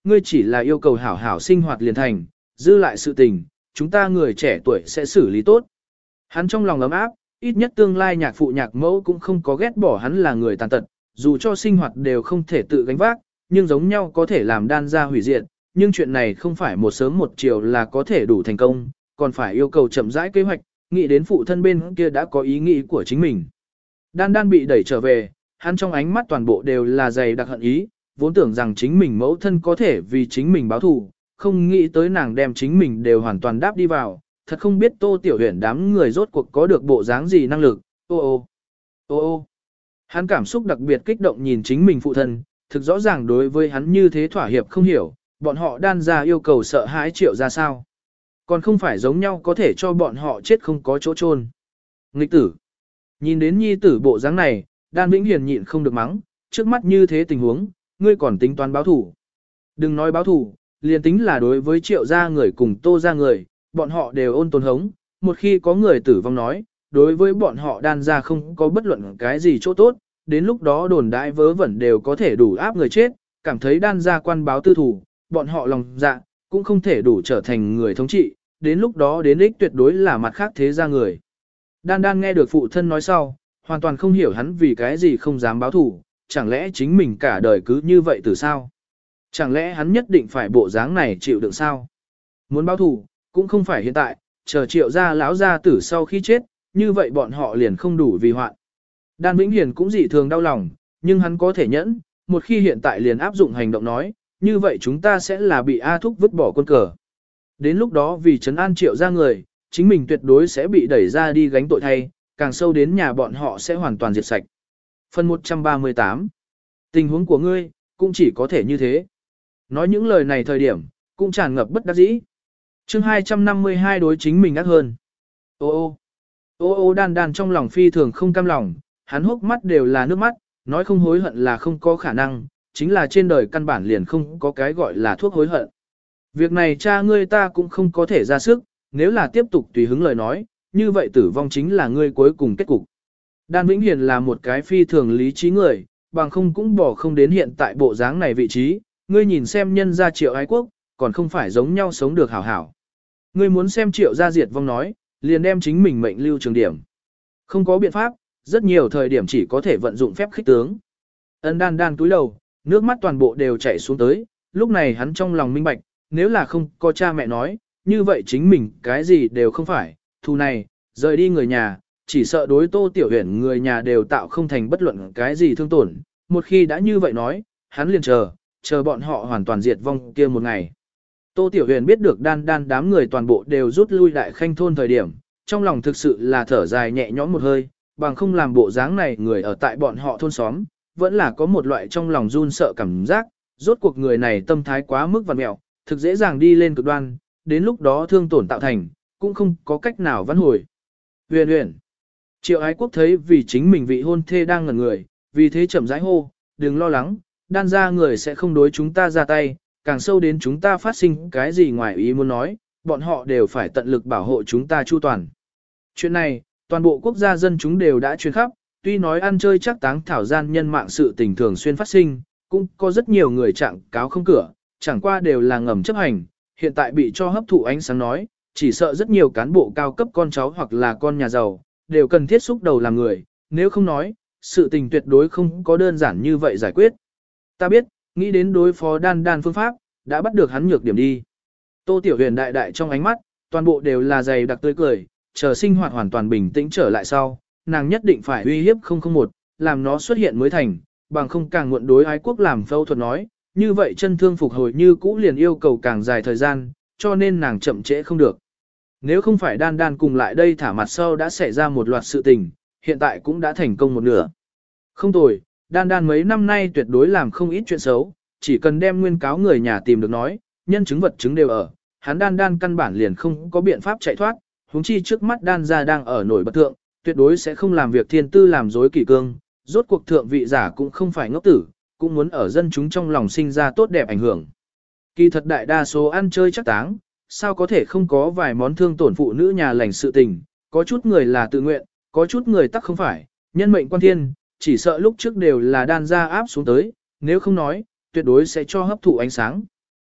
ngươi chỉ là yêu cầu hảo hảo sinh hoạt liền thành, dư lại sự tình, chúng ta người trẻ tuổi sẽ xử lý tốt. Hắn trong lòng ấm áp, ít nhất tương lai nhạc phụ nhạc mẫu cũng không có ghét bỏ hắn là người tàn tật, dù cho sinh hoạt đều không thể tự gánh vác, nhưng giống nhau có thể làm đan ra hủy diệt, nhưng chuyện này không phải một sớm một chiều là có thể đủ thành công, còn phải yêu cầu chậm rãi kế hoạch, nghĩ đến phụ thân bên kia đã có ý nghĩ của chính mình. Đan đan bị đẩy trở về, hắn trong ánh mắt toàn bộ đều là dày đặc hận ý, vốn tưởng rằng chính mình mẫu thân có thể vì chính mình báo thù, không nghĩ tới nàng đem chính mình đều hoàn toàn đáp đi vào, thật không biết Tô Tiểu Huyền đám người rốt cuộc có được bộ dáng gì năng lực, ô ô, ô ô. Hắn cảm xúc đặc biệt kích động nhìn chính mình phụ thân, thực rõ ràng đối với hắn như thế thỏa hiệp không hiểu, bọn họ đan ra yêu cầu sợ hãi Triệu ra sao. Còn không phải giống nhau có thể cho bọn họ chết không có chỗ chôn. Nghịch tử. Nhìn đến nhi tử bộ dáng này, Đan Vĩnh Hiền nhịn không được mắng, trước mắt như thế tình huống, ngươi còn tính toán báo thủ. Đừng nói báo thủ, liền tính là đối với Triệu gia người cùng Tô gia người, bọn họ đều ôn tồn hống, một khi có người tử vong nói, đối với bọn họ đan ra không có bất luận cái gì chỗ tốt, đến lúc đó đồn đại vớ vẩn đều có thể đủ áp người chết, cảm thấy đan ra quan báo tư thủ, bọn họ lòng dạ, cũng không thể đủ trở thành người thống trị, đến lúc đó đến ích tuyệt đối là mặt khác thế gia người. Đan đan nghe được phụ thân nói sau, hoàn toàn không hiểu hắn vì cái gì không dám báo thủ, chẳng lẽ chính mình cả đời cứ như vậy từ sao? Chẳng lẽ hắn nhất định phải bộ dáng này chịu đựng sao? Muốn báo thủ, cũng không phải hiện tại, chờ Triệu gia lão gia tử sau khi chết, như vậy bọn họ liền không đủ vì hoạn. Đan Vĩnh Hiền cũng dị thường đau lòng, nhưng hắn có thể nhẫn, một khi hiện tại liền áp dụng hành động nói, như vậy chúng ta sẽ là bị A Thúc vứt bỏ quân cờ. Đến lúc đó vì trấn an Triệu gia người, chính mình tuyệt đối sẽ bị đẩy ra đi gánh tội thay, càng sâu đến nhà bọn họ sẽ hoàn toàn diệt sạch. Phần một trăm ba mươi tám. Tình huống của ngươi, cũng chỉ có thể như thế. Nói những lời này thời điểm, cũng tràn ngập bất đắc dĩ. chương hai trăm năm mươi hai đối chính mình ác hơn. Ô ô, ô ô đan đan trong lòng phi thường không cam lòng, hắn hốc mắt đều là nước mắt, nói không hối hận là không có khả năng, chính là trên đời căn bản liền không có cái gọi là thuốc hối hận. Việc này cha ngươi ta cũng không có thể ra sức, nếu là tiếp tục tùy hứng lời nói, như vậy tử vong chính là ngươi cuối cùng kết cục. Đan Vĩnh Hiền là một cái phi thường lý trí người, bằng không cũng bỏ không đến hiện tại bộ dáng này vị trí, ngươi nhìn xem nhân gia Triệu ái quốc, còn không phải giống nhau sống được hảo hảo. Ngươi muốn xem Triệu gia diệt vong nói, liền đem chính mình mệnh lưu trường điểm. Không có biện pháp, rất nhiều thời điểm chỉ có thể vận dụng phép khích tướng. Ân đan đan túi đầu, nước mắt toàn bộ đều chảy xuống tới, lúc này hắn trong lòng minh bạch, nếu là không có cha mẹ nói, như vậy chính mình cái gì đều không phải, thù này, rời đi người nhà, chỉ sợ đối Tô Tiểu Huyền người nhà đều tạo không thành bất luận cái gì thương tổn, một khi đã như vậy nói, hắn liền chờ, chờ bọn họ hoàn toàn diệt vong kia một ngày. Tô Tiểu Huyền biết được đan đan đám người toàn bộ đều rút lui đại khanh thôn thời điểm, trong lòng thực sự là thở dài nhẹ nhõm một hơi, bằng không làm bộ dáng này người ở tại bọn họ thôn xóm, vẫn là có một loại trong lòng run sợ cảm giác, rốt cuộc người này tâm thái quá mức vằn mẹo, thực dễ dàng đi lên cực đoan, đến lúc đó thương tổn tạo thành, cũng không có cách nào vãn hồi. Huyền huyền. Triệu ái quốc thấy vì chính mình vị hôn thê đang ngẩn người, vì thế chậm rãi hô, đừng lo lắng, đan ra người sẽ không đối chúng ta ra tay, càng sâu đến chúng ta phát sinh cái gì ngoài ý muốn nói, bọn họ đều phải tận lực bảo hộ chúng ta chu toàn. Chuyện này, toàn bộ quốc gia dân chúng đều đã truyền khắp, tuy nói ăn chơi chắc táng thảo gian nhân mạng sự tình thường xuyên phát sinh, cũng có rất nhiều người trạng cáo không cửa, chẳng qua đều là ngầm chấp hành, hiện tại bị cho hấp thụ ánh sáng nói, chỉ sợ rất nhiều cán bộ cao cấp con cháu hoặc là con nhà giàu, đều cần thiết xúc đầu làm người, nếu không nói, sự tình tuyệt đối không có đơn giản như vậy giải quyết. Ta biết, nghĩ đến đối phó đan đan phương pháp, đã bắt được hắn nhược điểm đi. Tô Tiểu Huyền đại đại trong ánh mắt, toàn bộ đều là dày đặc tươi cười, chờ sinh hoạt hoàn toàn bình tĩnh trở lại sau, nàng nhất định phải uy hiếp không không một, làm nó xuất hiện mới thành, bằng không càng muộn đối ái quốc làm phẫu thuật nói, như vậy chân thương phục hồi như cũ liền yêu cầu càng dài thời gian, cho nên nàng chậm trễ không được. Nếu không phải đan đan cùng lại đây thả mặt sau đã xảy ra một loạt sự tình, hiện tại cũng đã thành công một nửa. Không tồi, đan đan mấy năm nay tuyệt đối làm không ít chuyện xấu, chỉ cần đem nguyên cáo người nhà tìm được nói, nhân chứng vật chứng đều ở, hắn đan đan căn bản liền không có biện pháp chạy thoát, huống chi trước mắt đan gia đang ở nổi bật thượng, tuyệt đối sẽ không làm việc thiên tư làm dối kỷ cương, rốt cuộc thượng vị giả cũng không phải ngốc tử, cũng muốn ở dân chúng trong lòng sinh ra tốt đẹp ảnh hưởng. Kỳ thật đại đa số ăn chơi chắc táng, sao có thể không có vài món thương tổn phụ nữ nhà lành sự tình, có chút người là tự nguyện, có chút người tắc không phải, nhân mệnh quan thiên, chỉ sợ lúc trước đều là đan gia áp xuống tới, nếu không nói, tuyệt đối sẽ cho hấp thụ ánh sáng.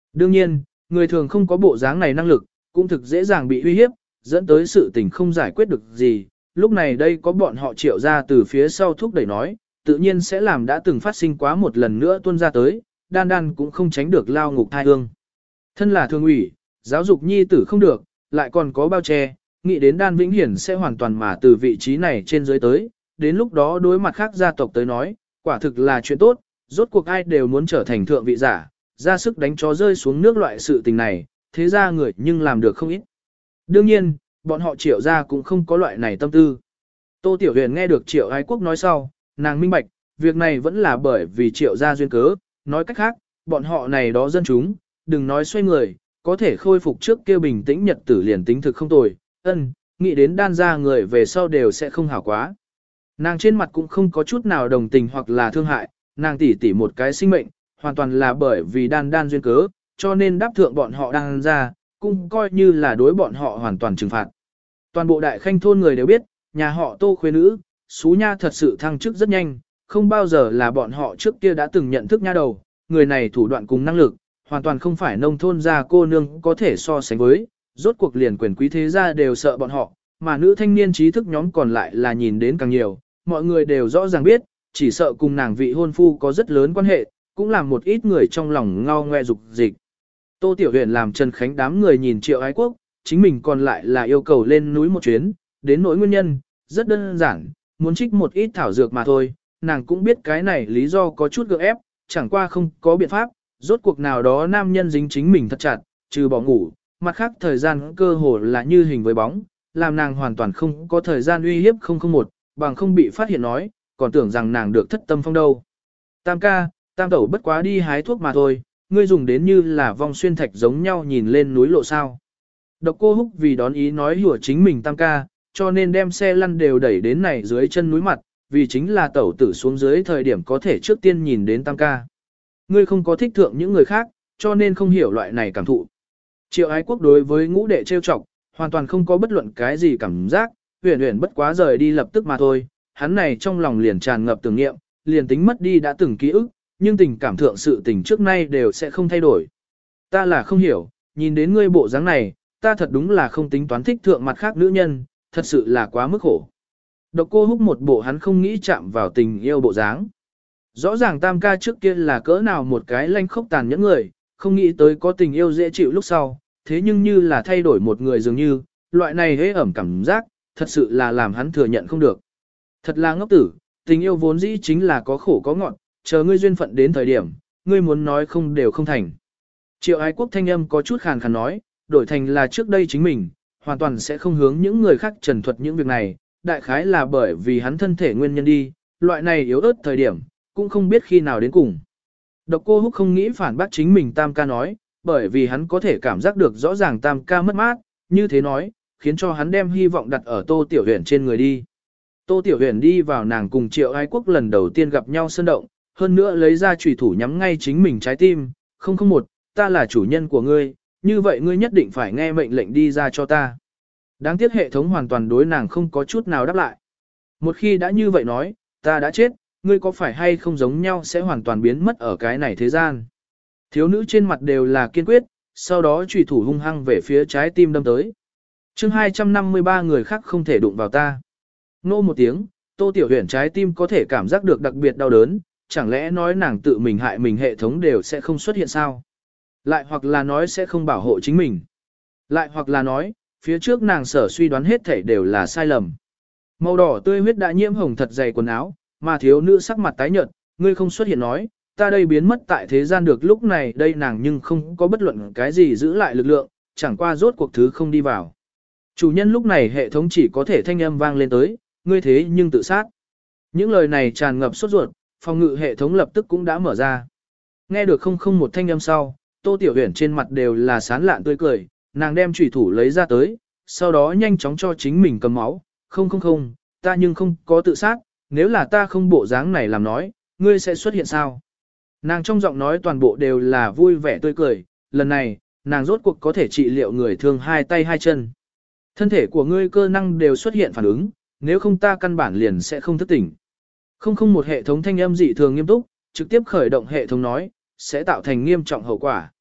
Đương nhiên, người thường không có bộ dáng này năng lực, cũng thực dễ dàng bị uy hiếp, dẫn tới sự tình không giải quyết được gì. Lúc này đây có bọn họ triệu ra từ phía sau thúc đẩy nói, tự nhiên sẽ làm đã từng phát sinh quá một lần nữa tuôn ra tới, đan đan cũng không tránh được lao ngục thai hương. Thân là thường ủy, giáo dục nhi tử không được, lại còn có bao che, nghĩ đến đan vĩnh hiển sẽ hoàn toàn mà từ vị trí này trên dưới tới, đến lúc đó đối mặt khác gia tộc tới nói, quả thực là chuyện tốt, rốt cuộc ai đều muốn trở thành thượng vị giả, ra sức đánh chó rơi xuống nước loại sự tình này, thế ra người nhưng làm được không ít. Đương nhiên, bọn họ triệu ra cũng không có loại này tâm tư. Tô Tiểu Huyền nghe được triệu ái quốc nói sau, nàng minh bạch, việc này vẫn là bởi vì triệu ra duyên cớ, nói cách khác, bọn họ này đó dân chúng, đừng nói xoay người, có thể khôi phục trước kia bình tĩnh nhật tử liền tính thực không tồi, ân, nghĩ đến đan ra người về sau đều sẽ không hảo quá. Nàng trên mặt cũng không có chút nào đồng tình hoặc là thương hại, nàng tỉ tỉ một cái sinh mệnh, hoàn toàn là bởi vì đan đan duyên cớ, cho nên đáp thượng bọn họ đan ra, cũng coi như là đối bọn họ hoàn toàn trừng phạt. Toàn bộ đại khanh thôn người đều biết, nhà họ Tô khuê nữ, xú nha thật sự thăng chức rất nhanh, không bao giờ là bọn họ trước kia đã từng nhận thức nha đầu, người này thủ đoạn cùng năng lực, hoàn toàn không phải nông thôn gia cô nương có thể so sánh với, rốt cuộc liền quyền quý thế gia đều sợ bọn họ, mà nữ thanh niên trí thức nhóm còn lại là nhìn đến càng nhiều, mọi người đều rõ ràng biết, chỉ sợ cùng nàng vị hôn phu có rất lớn quan hệ, cũng làm một ít người trong lòng ngao ngoe dục dịch. Tô Tiểu Huyền làm Trần Khánh đám người nhìn Triệu Ái Quốc, chính mình còn lại là yêu cầu lên núi một chuyến, đến nỗi nguyên nhân, rất đơn giản, muốn trích một ít thảo dược mà thôi, nàng cũng biết cái này lý do có chút gượng ép, chẳng qua không có biện pháp, rốt cuộc nào đó nam nhân dính chính mình thật chặt, trừ bỏ ngủ, mặt khác thời gian cơ hồ là như hình với bóng, làm nàng hoàn toàn không có thời gian uy hiếp không không một, bằng không bị phát hiện nói, còn tưởng rằng nàng được thất tâm phong đâu. Tam ca, tam tẩu bất quá đi hái thuốc mà thôi, ngươi dùng đến như là vong xuyên thạch giống nhau nhìn lên núi lộ sao. Độc Cô Húc vì đón ý nói hùa chính mình tam ca, cho nên đem xe lăn đều đẩy đến này dưới chân núi mặt, vì chính là tẩu tử xuống dưới thời điểm có thể trước tiên nhìn đến tam ca. Ngươi không có thích thượng những người khác, cho nên không hiểu loại này cảm thụ. Triệu Ái Quốc đối với ngũ đệ trêu chọc, hoàn toàn không có bất luận cái gì cảm giác, huyền huyền bất quá rời đi lập tức mà thôi, hắn này trong lòng liền tràn ngập tưởng niệm, liền tính mất đi đã từng ký ức, nhưng tình cảm thượng sự tình trước nay đều sẽ không thay đổi. Ta là không hiểu, nhìn đến ngươi bộ dáng này, ta thật đúng là không tính toán thích thượng mặt khác nữ nhân, thật sự là quá mức khổ. Độc Cô Húc một bộ hắn không nghĩ chạm vào tình yêu bộ dáng. Rõ ràng tam ca trước kia là cỡ nào một cái lanh khốc tàn nhẫn người, không nghĩ tới có tình yêu dễ chịu lúc sau, thế nhưng như là thay đổi một người dường như, loại này hế ẩm cảm giác, thật sự là làm hắn thừa nhận không được. Thật là ngốc tử, tình yêu vốn dĩ chính là có khổ có ngọt, chờ ngươi duyên phận đến thời điểm, ngươi muốn nói không đều không thành. Triệu Ái Quốc thanh âm có chút khàn khàn nói, đổi thành là trước đây chính mình, hoàn toàn sẽ không hướng những người khác trần thuật những việc này, đại khái là bởi vì hắn thân thể nguyên nhân đi, loại này yếu ớt thời điểm, cũng không biết khi nào đến cùng. Độc Cô Húc không nghĩ phản bác chính mình tam ca nói, bởi vì hắn có thể cảm giác được rõ ràng tam ca mất mát, như thế nói, khiến cho hắn đem hy vọng đặt ở Tô Tiểu Huyền trên người đi. Tô Tiểu Huyền đi vào nàng cùng Triệu Ái Quốc lần đầu tiên gặp nhau sơn động, hơn nữa lấy ra chùy thủ nhắm ngay chính mình trái tim, không không một, ta là chủ nhân của ngươi, như vậy ngươi nhất định phải nghe mệnh lệnh đi ra cho ta. Đáng tiếc hệ thống hoàn toàn đối nàng không có chút nào đáp lại. Một khi đã như vậy nói, ta đã chết, ngươi có phải hay không giống nhau sẽ hoàn toàn biến mất ở cái này thế gian. Thiếu nữ trên mặt đều là kiên quyết, sau đó chùy thủ hung hăng về phía trái tim đâm tới. chương hai trăm năm mươi ba người khác không thể đụng vào ta. Nô một tiếng, Tô Tiểu Huyền trái tim có thể cảm giác được đặc biệt đau đớn, chẳng lẽ nói nàng tự mình hại mình hệ thống đều sẽ không xuất hiện sao? Lại hoặc là nói sẽ không bảo hộ chính mình. Lại hoặc là nói, phía trước nàng sở suy đoán hết thảy đều là sai lầm. Màu đỏ tươi huyết đã nhiễm hồng thật dày quần áo, mà thiếu nữ sắc mặt tái nhợt, ngươi không xuất hiện nói, ta đây biến mất tại thế gian được lúc này đây nàng nhưng không có bất luận cái gì giữ lại lực lượng, chẳng qua rốt cuộc thứ không đi vào. Chủ nhân lúc này hệ thống chỉ có thể thanh âm vang lên tới, ngươi thế nhưng tự sát. Những lời này tràn ngập sốt ruột, phòng ngự hệ thống lập tức cũng đã mở ra. Nghe được không không một thanh âm sau, Tô Tiểu Huyền trên mặt đều là sán lạn tươi cười, nàng đem chủy thủ lấy ra tới, sau đó nhanh chóng cho chính mình cầm máu, không không không, ta nhưng không có tự sát, nếu là ta không bộ dáng này làm nói, ngươi sẽ xuất hiện sao? Nàng trong giọng nói toàn bộ đều là vui vẻ tươi cười, lần này, nàng rốt cuộc có thể trị liệu người thương hai tay hai chân. Thân thể của ngươi cơ năng đều xuất hiện phản ứng, nếu không ta căn bản liền sẽ không thức tỉnh. Không không một hệ thống thanh âm dị thường nghiêm túc, trực tiếp khởi động hệ thống nói, sẽ tạo thành nghiêm trọng hậu quả.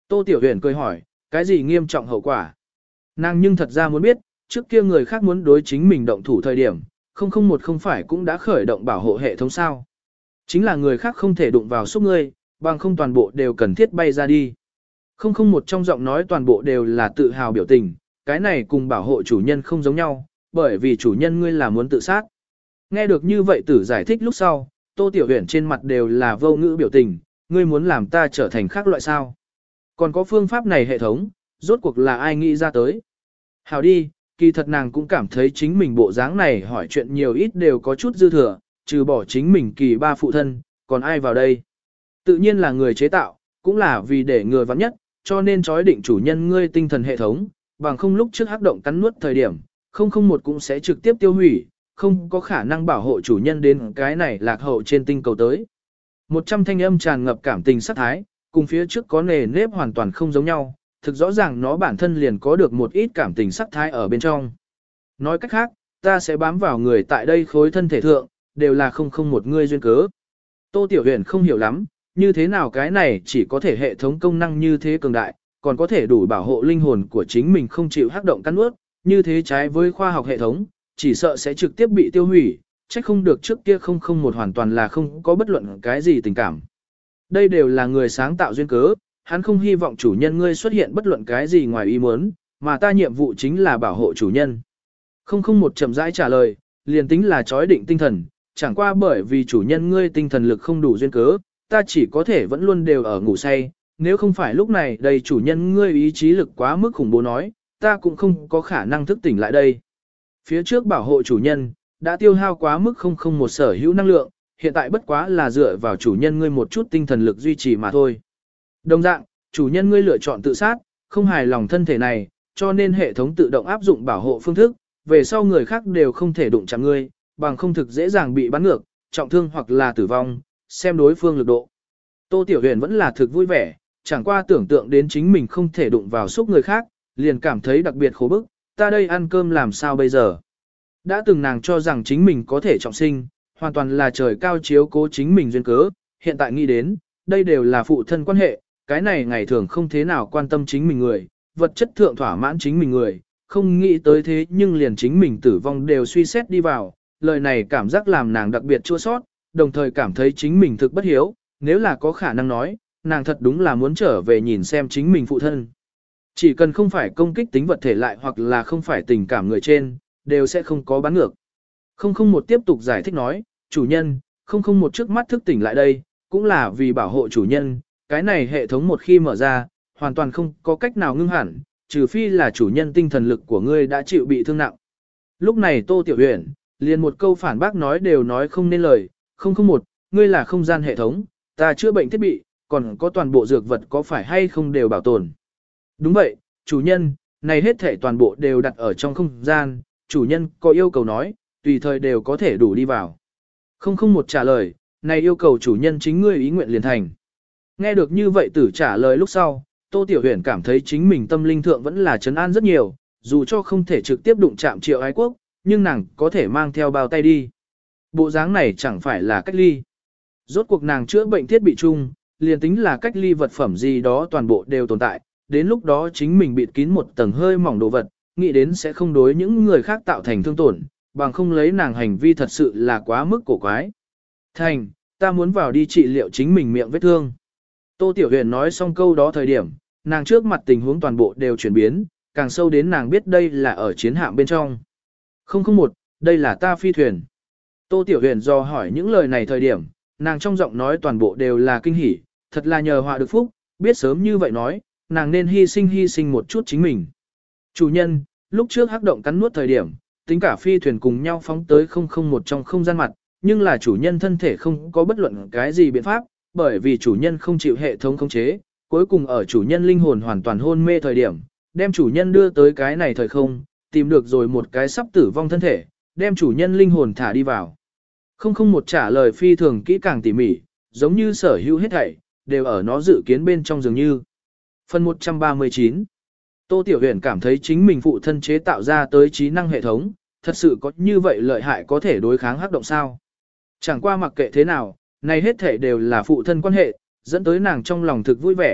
Tô Tiểu Huyền cười hỏi, cái gì nghiêm trọng hậu quả? Nàng nhưng thật ra muốn biết, trước kia người khác muốn đối chính mình động thủ thời điểm, không không một không phải cũng đã khởi động bảo hộ hệ thống sao. Chính là người khác không thể đụng vào xúc ngươi, bằng không toàn bộ đều cần thiết bay ra đi. Không không một trong giọng nói toàn bộ đều là tự hào biểu tình, cái này cùng bảo hộ chủ nhân không giống nhau, bởi vì chủ nhân ngươi là muốn tự sát. Nghe được như vậy tử giải thích lúc sau, Tô Tiểu Huyền trên mặt đều là vô ngữ biểu tình, ngươi muốn làm ta trở thành khác loại sao. Còn có phương pháp này hệ thống, rốt cuộc là ai nghĩ ra tới. Hảo đi, kỳ thật nàng cũng cảm thấy chính mình bộ dáng này hỏi chuyện nhiều ít đều có chút dư thừa, trừ bỏ chính mình kỳ ba phụ thân, còn ai vào đây. Tự nhiên là người chế tạo, cũng là vì để người vắng nhất, cho nên chói định chủ nhân ngươi tinh thần hệ thống, bằng không lúc trước hắc động cắn nuốt thời điểm, không không một cũng sẽ trực tiếp tiêu hủy, không có khả năng bảo hộ chủ nhân đến cái này lạc hậu trên tinh cầu tới. Một trăm thanh âm tràn ngập cảm tình sắc thái, cùng phía trước có nề nếp hoàn toàn không giống nhau, thực rõ ràng nó bản thân liền có được một ít cảm tình sắc thái ở bên trong. Nói cách khác, ta sẽ bám vào người tại đây khối thân thể thượng, đều là không không một người duyên cớ. Tô Tiểu Huyền không hiểu lắm, như thế nào cái này chỉ có thể hệ thống công năng như thế cường đại, còn có thể đủ bảo hộ linh hồn của chính mình không chịu hắc động cắn ướt, như thế trái với khoa học hệ thống, chỉ sợ sẽ trực tiếp bị tiêu hủy, trách không được trước kia không không một hoàn toàn là không có bất luận cái gì tình cảm. Đây đều là người sáng tạo duyên cớ, hắn không hy vọng chủ nhân ngươi xuất hiện bất luận cái gì ngoài ý muốn, mà ta nhiệm vụ chính là bảo hộ chủ nhân. Không không một chậm rãi trả lời, liền tính là chói định tinh thần, chẳng qua bởi vì chủ nhân ngươi tinh thần lực không đủ duyên cớ, ta chỉ có thể vẫn luôn đều ở ngủ say, nếu không phải lúc này đây chủ nhân ngươi ý chí lực quá mức khủng bố nói, ta cũng không có khả năng thức tỉnh lại đây. Phía trước bảo hộ chủ nhân, đã tiêu hao quá mức không không một sở hữu năng lượng, hiện tại bất quá là dựa vào chủ nhân ngươi một chút tinh thần lực duy trì mà thôi. Đồng dạng, chủ nhân ngươi lựa chọn tự sát, không hài lòng thân thể này, cho nên hệ thống tự động áp dụng bảo hộ phương thức, về sau người khác đều không thể đụng chạm ngươi, bằng không thực dễ dàng bị bắn ngược, trọng thương hoặc là tử vong, xem đối phương lực độ. Tô Tiểu Huyền vẫn là thực vui vẻ, chẳng qua tưởng tượng đến chính mình không thể đụng vào xúc người khác, liền cảm thấy đặc biệt khổ bức, ta đây ăn cơm làm sao bây giờ. Đã từng nàng cho rằng chính mình có thể trọng sinh, hoàn toàn là trời cao chiếu cố chính mình duyên cớ, hiện tại nghĩ đến, đây đều là phụ thân quan hệ, cái này ngày thường không thế nào quan tâm chính mình người, vật chất thượng thỏa mãn chính mình người, không nghĩ tới thế nhưng liền chính mình tử vong đều suy xét đi vào, lời này cảm giác làm nàng đặc biệt chua sót, đồng thời cảm thấy chính mình thực bất hiếu, nếu là có khả năng nói, nàng thật đúng là muốn trở về nhìn xem chính mình phụ thân. Chỉ cần không phải công kích tính vật thể lại hoặc là không phải tình cảm người trên, đều sẽ không có bán ngược. Không không một tiếp tục giải thích nói, chủ nhân, không không một trước mắt thức tỉnh lại đây, cũng là vì bảo hộ chủ nhân, cái này hệ thống một khi mở ra, hoàn toàn không có cách nào ngưng hẳn, trừ phi là chủ nhân tinh thần lực của ngươi đã chịu bị thương nặng. Lúc này Tô Tiểu Huyền, liền một câu phản bác nói đều nói không nên lời, không không một, ngươi là không gian hệ thống, ta chữa bệnh thiết bị, còn có toàn bộ dược vật có phải hay không đều bảo tồn. Đúng vậy, chủ nhân, này hết thể toàn bộ đều đặt ở trong không gian, chủ nhân có yêu cầu nói, tùy thời đều có thể đủ đi vào. Không không một trả lời, này yêu cầu chủ nhân chính ngươi ý nguyện liền thành. Nghe được như vậy tử trả lời lúc sau, Tô Tiểu Huyền cảm thấy chính mình tâm linh thượng vẫn là trấn an rất nhiều, dù cho không thể trực tiếp đụng chạm Triệu Ái Quốc, nhưng nàng có thể mang theo bao tay đi. Bộ dáng này chẳng phải là cách ly. Rốt cuộc nàng chữa bệnh thiết bị chung, liền tính là cách ly vật phẩm gì đó toàn bộ đều tồn tại, đến lúc đó chính mình bịt kín một tầng hơi mỏng đồ vật, nghĩ đến sẽ không đối những người khác tạo thành thương tổn, bằng không lấy nàng hành vi thật sự là quá mức cổ quái. Thành, ta muốn vào đi trị liệu chính mình miệng vết thương. Tô Tiểu Huyền nói xong câu đó thời điểm, nàng trước mặt tình huống toàn bộ đều chuyển biến, càng sâu đến nàng biết đây là ở chiến hạm bên trong. Không không một, đây là ta phi thuyền. Tô Tiểu Huyền do hỏi những lời này thời điểm, nàng trong giọng nói toàn bộ đều là kinh hỉ, thật là nhờ họa được phúc, biết sớm như vậy nói, nàng nên hy sinh hy sinh một chút chính mình. Chủ nhân, lúc trước hắc động cắn nuốt thời điểm, tính cả phi thuyền cùng nhau phóng tới không không một trong không gian mặt, nhưng là chủ nhân thân thể không có bất luận cái gì biện pháp, bởi vì chủ nhân không chịu hệ thống khống chế, cuối cùng ở chủ nhân linh hồn hoàn toàn hôn mê thời điểm, đem chủ nhân đưa tới cái này thời không, tìm được rồi một cái sắp tử vong thân thể, đem chủ nhân linh hồn thả đi vào. Không không một trả lời phi thường kỹ càng tỉ mỉ, giống như sở hữu hết thảy, đều ở nó dự kiến bên trong dường như. Phần một trăm ba mươi chín. Tô Tiểu Huyền cảm thấy chính mình phụ thân chế tạo ra tới trí năng hệ thống, thật sự có như vậy lợi hại có thể đối kháng hắc động sao. Chẳng qua mặc kệ thế nào, này hết thảy đều là phụ thân quan hệ, dẫn tới nàng trong lòng thực vui vẻ,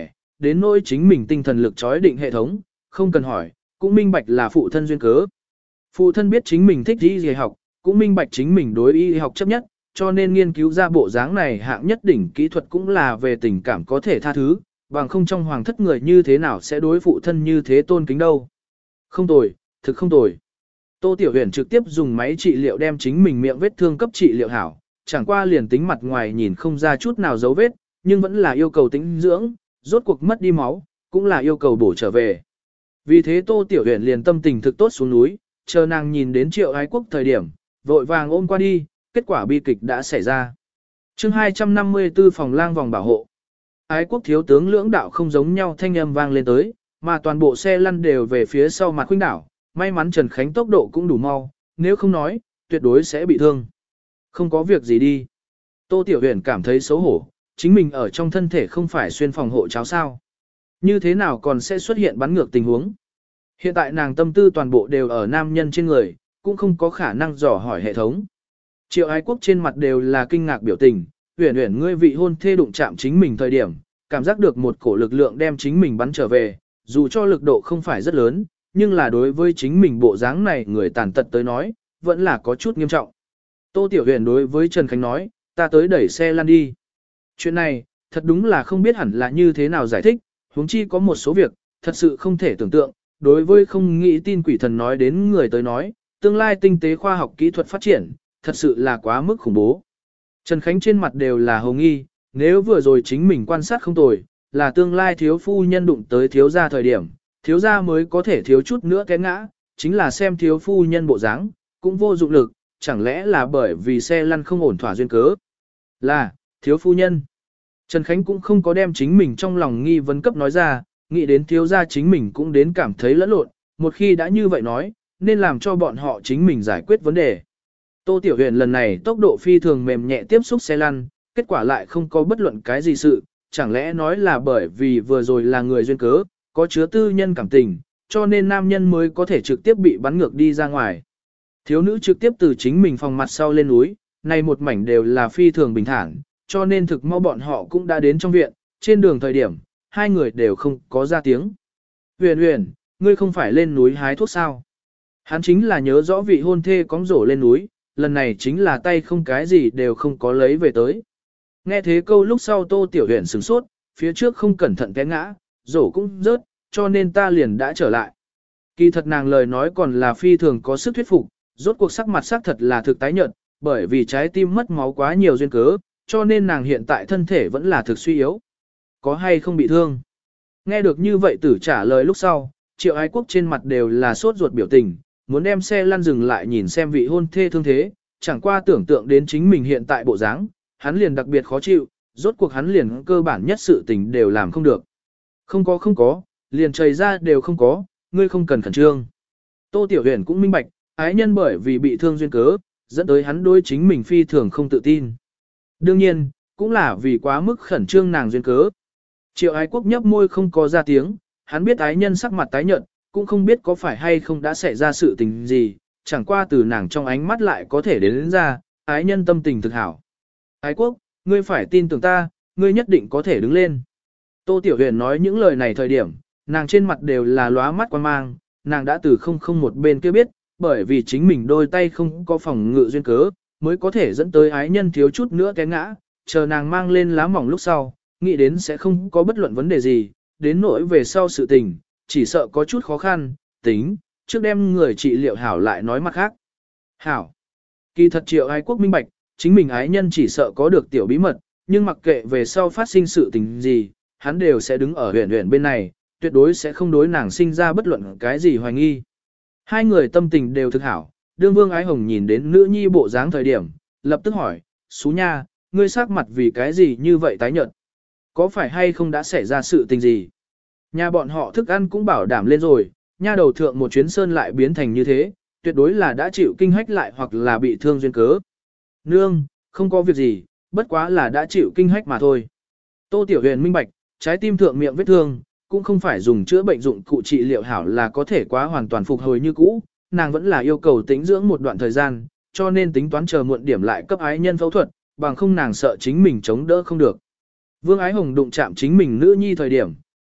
đến nỗi chính mình tinh thần lực chói định hệ thống, không cần hỏi, cũng minh bạch là phụ thân duyên cớ. Phụ thân biết chính mình thích y y học, cũng minh bạch chính mình đối y học chấp nhất, cho nên nghiên cứu ra bộ dáng này hạng nhất đỉnh kỹ thuật cũng là về tình cảm có thể tha thứ, bằng không trong hoàng thất người như thế nào sẽ đối phụ thân như thế tôn kính đâu. Không tồi, thực không tồi. Tô Tiểu Huyền trực tiếp dùng máy trị liệu đem chính mình miệng vết thương cấp trị liệu hảo, chẳng qua liền tính mặt ngoài nhìn không ra chút nào dấu vết, nhưng vẫn là yêu cầu tĩnh dưỡng, rốt cuộc mất đi máu, cũng là yêu cầu bổ trở về. Vì thế Tô Tiểu Huyền liền tâm tình thực tốt xuống núi, chờ nàng nhìn đến Triệu Ái Quốc thời điểm, vội vàng ôm qua đi, kết quả bi kịch đã xảy ra. Chương hai trăm năm mươi tư phòng lang vòng bảo hộ. Ái Quốc thiếu tướng lưỡng đạo không giống nhau thanh âm vang lên tới, mà toàn bộ xe lăn đều về phía sau mặt khuynh đảo, may mắn Trần Khánh tốc độ cũng đủ mau, nếu không nói, tuyệt đối sẽ bị thương. Không có việc gì đi. Tô Tiểu Huyền cảm thấy xấu hổ, chính mình ở trong thân thể không phải xuyên phòng hộ cháo sao. Như thế nào còn sẽ xuất hiện bắn ngược tình huống. Hiện tại nàng tâm tư toàn bộ đều ở nam nhân trên người, cũng không có khả năng dò hỏi hệ thống. Triệu Ái Quốc trên mặt đều là kinh ngạc biểu tình, Huyền Huyền ngươi vị hôn thê đụng chạm chính mình thời điểm, cảm giác được một cổ lực lượng đem chính mình bắn trở về, dù cho lực độ không phải rất lớn, nhưng là đối với chính mình bộ dáng này người tàn tật tới nói, vẫn là có chút nghiêm trọng. Tô Tiểu Huyền đối với Trần Khánh nói, ta tới đẩy xe lăn đi. Chuyện này, thật đúng là không biết hẳn là như thế nào giải thích, huống chi có một số việc, thật sự không thể tưởng tượng, đối với không nghĩ tin quỷ thần nói đến người tới nói, tương lai tinh tế khoa học kỹ thuật phát triển, thật sự là quá mức khủng bố. Trần Khánh trên mặt đều là hồng nghi, nếu vừa rồi chính mình quan sát không tồi, là tương lai thiếu phu nhân đụng tới thiếu gia thời điểm, thiếu gia mới có thể thiếu chút nữa té ngã, chính là xem thiếu phu nhân bộ dáng, cũng vô dụng lực, chẳng lẽ là bởi vì xe lăn không ổn thỏa duyên cớ. Là, thiếu phu nhân. Trần Khánh cũng không có đem chính mình trong lòng nghi vấn cấp nói ra, nghĩ đến thiếu gia chính mình cũng đến cảm thấy lẫn lộn, một khi đã như vậy nói, nên làm cho bọn họ chính mình giải quyết vấn đề. Tô Tiểu Huyền lần này tốc độ phi thường mềm nhẹ tiếp xúc xe lăn, kết quả lại không có bất luận cái gì sự, chẳng lẽ nói là bởi vì vừa rồi là người duyên cớ, có chứa tư nhân cảm tình, cho nên nam nhân mới có thể trực tiếp bị bắn ngược đi ra ngoài. Thiếu nữ trực tiếp từ chính mình phòng mặt sau lên núi, này một mảnh đều là phi thường bình thản, cho nên thực mau bọn họ cũng đã đến trong viện, trên đường thời điểm, hai người đều không có ra tiếng. Huyền Huyền, ngươi không phải lên núi hái thuốc sao? Hắn chính là nhớ rõ vị hôn thê cóng rổ lên núi, lần này chính là tay không cái gì đều không có lấy về tới. Nghe thế câu lúc sau Tô Tiểu Huyền sửng sốt, phía trước không cẩn thận té ngã, rổ cũng rớt, cho nên ta liền đã trở lại. Kỳ thật nàng lời nói còn là phi thường có sức thuyết phục, rốt cuộc sắc mặt sắc thật là thực tái nhợt, bởi vì trái tim mất máu quá nhiều duyên cớ, cho nên nàng hiện tại thân thể vẫn là thực suy yếu. Có hay không bị thương? Nghe được như vậy tử trả lời lúc sau, Triệu Ái Quốc trên mặt đều là sốt ruột biểu tình, muốn đem xe lăn dừng lại nhìn xem vị hôn thê thương thế, chẳng qua tưởng tượng đến chính mình hiện tại bộ dáng, hắn liền đặc biệt khó chịu, rốt cuộc hắn liền cơ bản nhất sự tình đều làm không được. Không có không có, liền chảy ra đều không có, ngươi không cần khẩn trương. Tô Tiểu Huyền cũng minh bạch, ái nhân bởi vì bị thương duyên cớ, dẫn tới hắn đối chính mình phi thường không tự tin. Đương nhiên, cũng là vì quá mức khẩn trương nàng duyên cớ. Triệu Ái Quốc nhấp môi không có ra tiếng, hắn biết ái nhân sắc mặt tái nhợt, cũng không biết có phải hay không đã xảy ra sự tình gì, chẳng qua từ nàng trong ánh mắt lại có thể đến, đến ra, ái nhân tâm tình thực hảo. Ái Quốc, ngươi phải tin tưởng ta, ngươi nhất định có thể đứng lên. Tô Tiểu Huyền nói những lời này thời điểm, nàng trên mặt đều là lóa mắt quan mang, nàng đã từ không không một bên kia biết, bởi vì chính mình đôi tay không có phòng ngự duyên cớ, mới có thể dẫn tới ái nhân thiếu chút nữa té ngã, chờ nàng mang lên lá mỏng lúc sau, nghĩ đến sẽ không có bất luận vấn đề gì, đến nỗi về sau sự tình, chỉ sợ có chút khó khăn, tính, trước đem người trị liệu hảo lại nói mặt khác. Hảo, kỳ thật Triệu Ái Quốc minh bạch, chính mình ái nhân chỉ sợ có được tiểu bí mật, nhưng mặc kệ về sau phát sinh sự tình gì, hắn đều sẽ đứng ở huyền huyền bên này, tuyệt đối sẽ không đối nàng sinh ra bất luận cái gì hoài nghi. Hai người tâm tình đều thực hảo, đương Vương Ái Hồng nhìn đến nữ nhi bộ dáng thời điểm, lập tức hỏi, Xú nha, ngươi sắc mặt vì cái gì như vậy tái nhợt? Có phải hay không đã xảy ra sự tình gì? Nhà bọn họ thức ăn cũng bảo đảm lên rồi, nha đầu thượng một chuyến sơn lại biến thành như thế, tuyệt đối là đã chịu kinh hách lại hoặc là bị thương duyên cớ. Nương, không có việc gì, bất quá là đã chịu kinh hách mà thôi. Tô Tiểu Huyền minh bạch, trái tim thượng miệng vết thương, cũng không phải dùng chữa bệnh dụng cụ trị liệu hảo là có thể quá hoàn toàn phục hồi như cũ, nàng vẫn là yêu cầu tĩnh dưỡng một đoạn thời gian, cho nên tính toán chờ muộn điểm lại cấp ái nhân phẫu thuật, bằng không nàng sợ chính mình chống đỡ không được. Vương Ái Hồng đụng chạm chính mình nữ nhi thời điểm,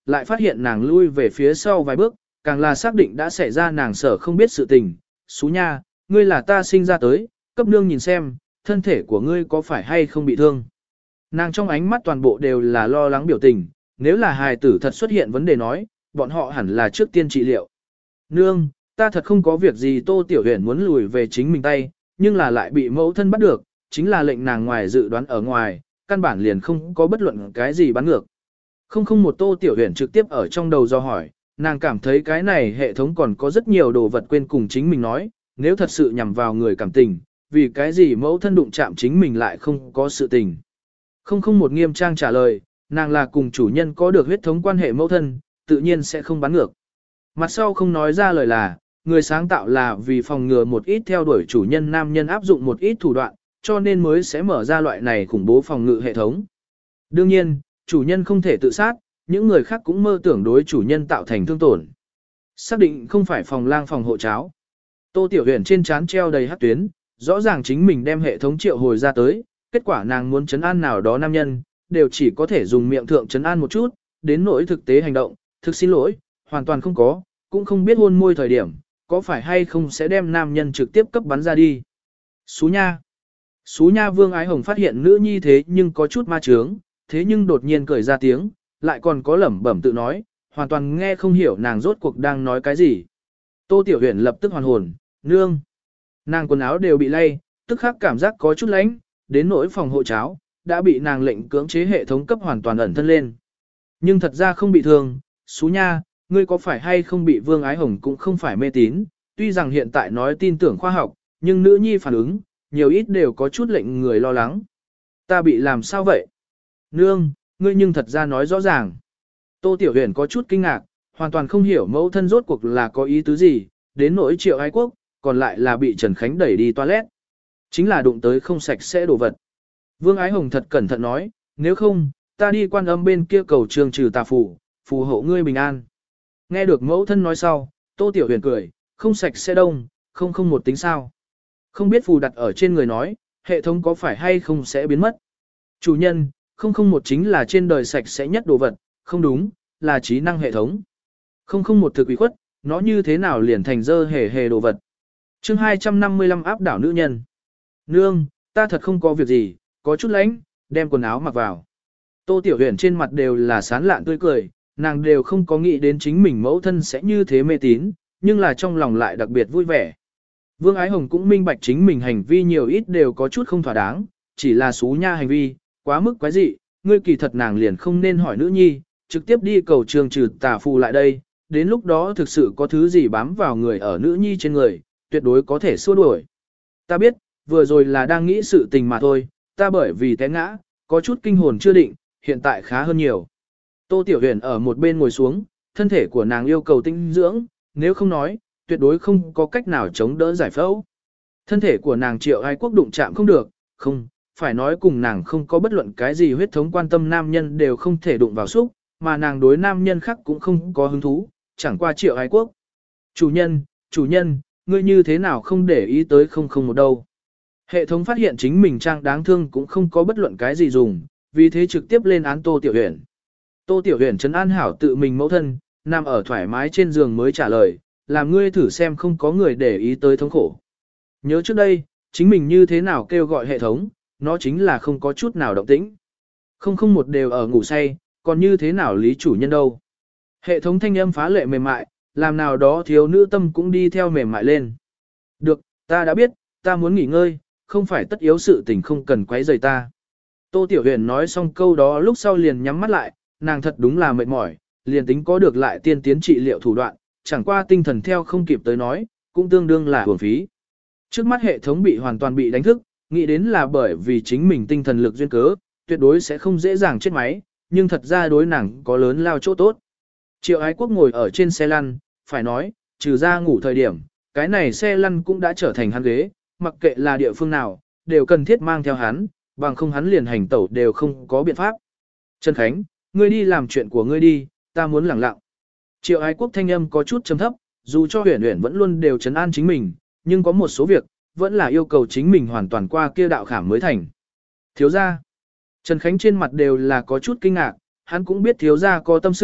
lại phát hiện nàng lui về phía sau vài bước, càng là xác định đã xảy ra nàng sở không biết sự tình. Xú nha, ngươi là ta sinh ra tới, cấp nương nhìn xem, thân thể của ngươi có phải hay không bị thương. Nàng trong ánh mắt toàn bộ đều là lo lắng biểu tình, nếu là hài tử thật xuất hiện vấn đề nói, bọn họ hẳn là trước tiên trị liệu. Nương, ta thật không có việc gì. Tô Tiểu Huyền muốn lùi về chính mình tay, nhưng là lại bị mẫu thân bắt được, chính là lệnh nàng ngoài dự đoán ở ngoài, căn bản liền không có bất luận cái gì bắn ngược. Không không một Tô Tiểu Huyền trực tiếp ở trong đầu do hỏi, nàng cảm thấy cái này hệ thống còn có rất nhiều đồ vật quên cùng chính mình nói, nếu thật sự nhằm vào người cảm tình, vì cái gì mẫu thân đụng chạm chính mình lại không có sự tình. Không không một nghiêm trang trả lời, nàng là cùng chủ nhân có được huyết thống quan hệ mẫu thân, tự nhiên sẽ không bắn ngược. Mặt sau không nói ra lời là, người sáng tạo là vì phòng ngừa một ít theo đuổi chủ nhân nam nhân áp dụng một ít thủ đoạn, cho nên mới sẽ mở ra loại này khủng bố phòng ngự hệ thống. Đương nhiên, chủ nhân không thể tự sát, những người khác cũng mơ tưởng đối chủ nhân tạo thành thương tổn. Xác định không phải phòng lang phòng hộ cháo. Tô Tiểu Huyền trên trán treo đầy hắc tuyến, rõ ràng chính mình đem hệ thống triệu hồi ra tới, kết quả nàng muốn chấn an nào đó nam nhân, đều chỉ có thể dùng miệng thượng chấn an một chút, đến nỗi thực tế hành động, thực xin lỗi, hoàn toàn không có, cũng không biết hôn môi thời điểm, có phải hay không sẽ đem nam nhân trực tiếp cấp bắn ra đi. Xú nha. Xú nha. Vương Ái Hồng phát hiện nữ nhi thế nhưng có chút ma trướng, thế nhưng đột nhiên cười ra tiếng, lại còn có lẩm bẩm tự nói, hoàn toàn nghe không hiểu nàng rốt cuộc đang nói cái gì. Tô Tiểu Huyền lập tức hoàn hồn, nương. Nàng quần áo đều bị lay, tức khắc cảm giác có chút lánh, đến nỗi phòng hộ cháo, đã bị nàng lệnh cưỡng chế hệ thống cấp hoàn toàn ẩn thân lên. Nhưng thật ra không bị thương, xú nha, ngươi có phải hay không bị Vương Ái Hồng cũng không phải mê tín, tuy rằng hiện tại nói tin tưởng khoa học, nhưng nữ nhi phản ứng, nhiều ít đều có chút lệnh người lo lắng. Ta bị làm sao vậy? Nương, ngươi nhưng thật ra nói rõ ràng. Tô Tiểu Huyền có chút kinh ngạc, hoàn toàn không hiểu mẫu thân rốt cuộc là có ý tứ gì, đến nỗi Triệu Ái Quốc, còn lại là bị Trần Khánh đẩy đi toilet. Chính là đụng tới không sạch sẽ đồ vật. Vương Ái Hồng thật cẩn thận nói, nếu không, ta đi quan âm bên kia cầu trường trừ tà phù, phù hộ ngươi bình an. Nghe được mẫu thân nói sau, Tô Tiểu Huyền cười, không sạch sẽ đông, không không một tính sao. Không biết phù đặt ở trên người nói, hệ thống có phải hay không sẽ biến mất. Chủ nhân, không không một chính là trên đời sạch sẽ nhất đồ vật, không đúng, là trí năng hệ thống. Không không một thực ủy khuất, nó như thế nào liền thành dơ hề hề đồ vật. chương hai trăm năm mươi lăm áp đảo nữ nhân. Nương, ta thật không có việc gì, có chút lánh, đem quần áo mặc vào. Tô Tiểu Huyền trên mặt đều là sán lạn tươi cười, nàng đều không có nghĩ đến chính mình mẫu thân sẽ như thế mê tín, nhưng là trong lòng lại đặc biệt vui vẻ. Vương Ái Hồng cũng minh bạch chính mình hành vi nhiều ít đều có chút không thỏa đáng, chỉ là xú nha hành vi, quá mức quái dị, ngươi kỳ thật nàng liền không nên hỏi nữ nhi, trực tiếp đi cầu trường trừ tà phù lại đây, đến lúc đó thực sự có thứ gì bám vào người ở nữ nhi trên người, tuyệt đối có thể xua đuổi. Ta biết, vừa rồi là đang nghĩ sự tình mà thôi, ta bởi vì té ngã, có chút kinh hồn chưa định, hiện tại khá hơn nhiều. Tô Tiểu Huyền ở một bên ngồi xuống, thân thể của nàng yêu cầu tinh dưỡng, nếu không nói, tuyệt đối không có cách nào chống đỡ giải phẫu. Thân thể của nàng Triệu Ái Quốc đụng chạm không được, không, phải nói cùng nàng không có bất luận cái gì huyết thống quan tâm nam nhân đều không thể đụng vào xúc, mà nàng đối nam nhân khác cũng không có hứng thú, chẳng qua Triệu Ái Quốc. Chủ nhân, chủ nhân, ngươi như thế nào không để ý tới không không một đâu. Hệ thống phát hiện chính mình trang đáng thương cũng không có bất luận cái gì dùng, vì thế trực tiếp lên án Tô Tiểu Huyền. Tô Tiểu Huyền trấn an hảo tự mình mẫu thân, nằm ở thoải mái trên giường mới trả lời, làm ngươi thử xem không có người để ý tới thống khổ. Nhớ trước đây, chính mình như thế nào kêu gọi hệ thống, nó chính là không có chút nào động tĩnh. Không không một đều ở ngủ say, còn như thế nào lý chủ nhân đâu. Hệ thống thanh âm phá lệ mềm mại, làm nào đó thiếu nữ tâm cũng đi theo mềm mại lên. Được, ta đã biết, ta muốn nghỉ ngơi, không phải tất yếu sự tình không cần quấy rầy ta. Tô Tiểu Huyền nói xong câu đó lúc sau liền nhắm mắt lại, nàng thật đúng là mệt mỏi, liền tính có được lại tiên tiến trị liệu thủ đoạn, chẳng qua tinh thần theo không kịp tới nói, cũng tương đương là uổng phí. Trước mắt hệ thống bị hoàn toàn bị đánh thức, nghĩ đến là bởi vì chính mình tinh thần lực duyên cớ, tuyệt đối sẽ không dễ dàng chết máy, nhưng thật ra đối nàng có lớn lao chỗ tốt. Triệu Ái Quốc ngồi ở trên xe lăn, phải nói, trừ ra ngủ thời điểm, cái này xe lăn cũng đã trở thành hắn ghế, mặc kệ là địa phương nào, đều cần thiết mang theo hắn, bằng không hắn liền hành tẩu đều không có biện pháp. Trần Khánh, ngươi đi làm chuyện của ngươi đi, ta muốn lẳng lặng. Triệu Ái Quốc thanh âm có chút trầm thấp, dù cho Huyền Huyền vẫn luôn đều trấn an chính mình, nhưng có một số việc, vẫn là yêu cầu chính mình hoàn toàn qua kia đạo khảm mới thành. Thiếu gia. Trần Khánh trên mặt đều là có chút kinh ngạc, hắn cũng biết thiếu gia có tâm sự,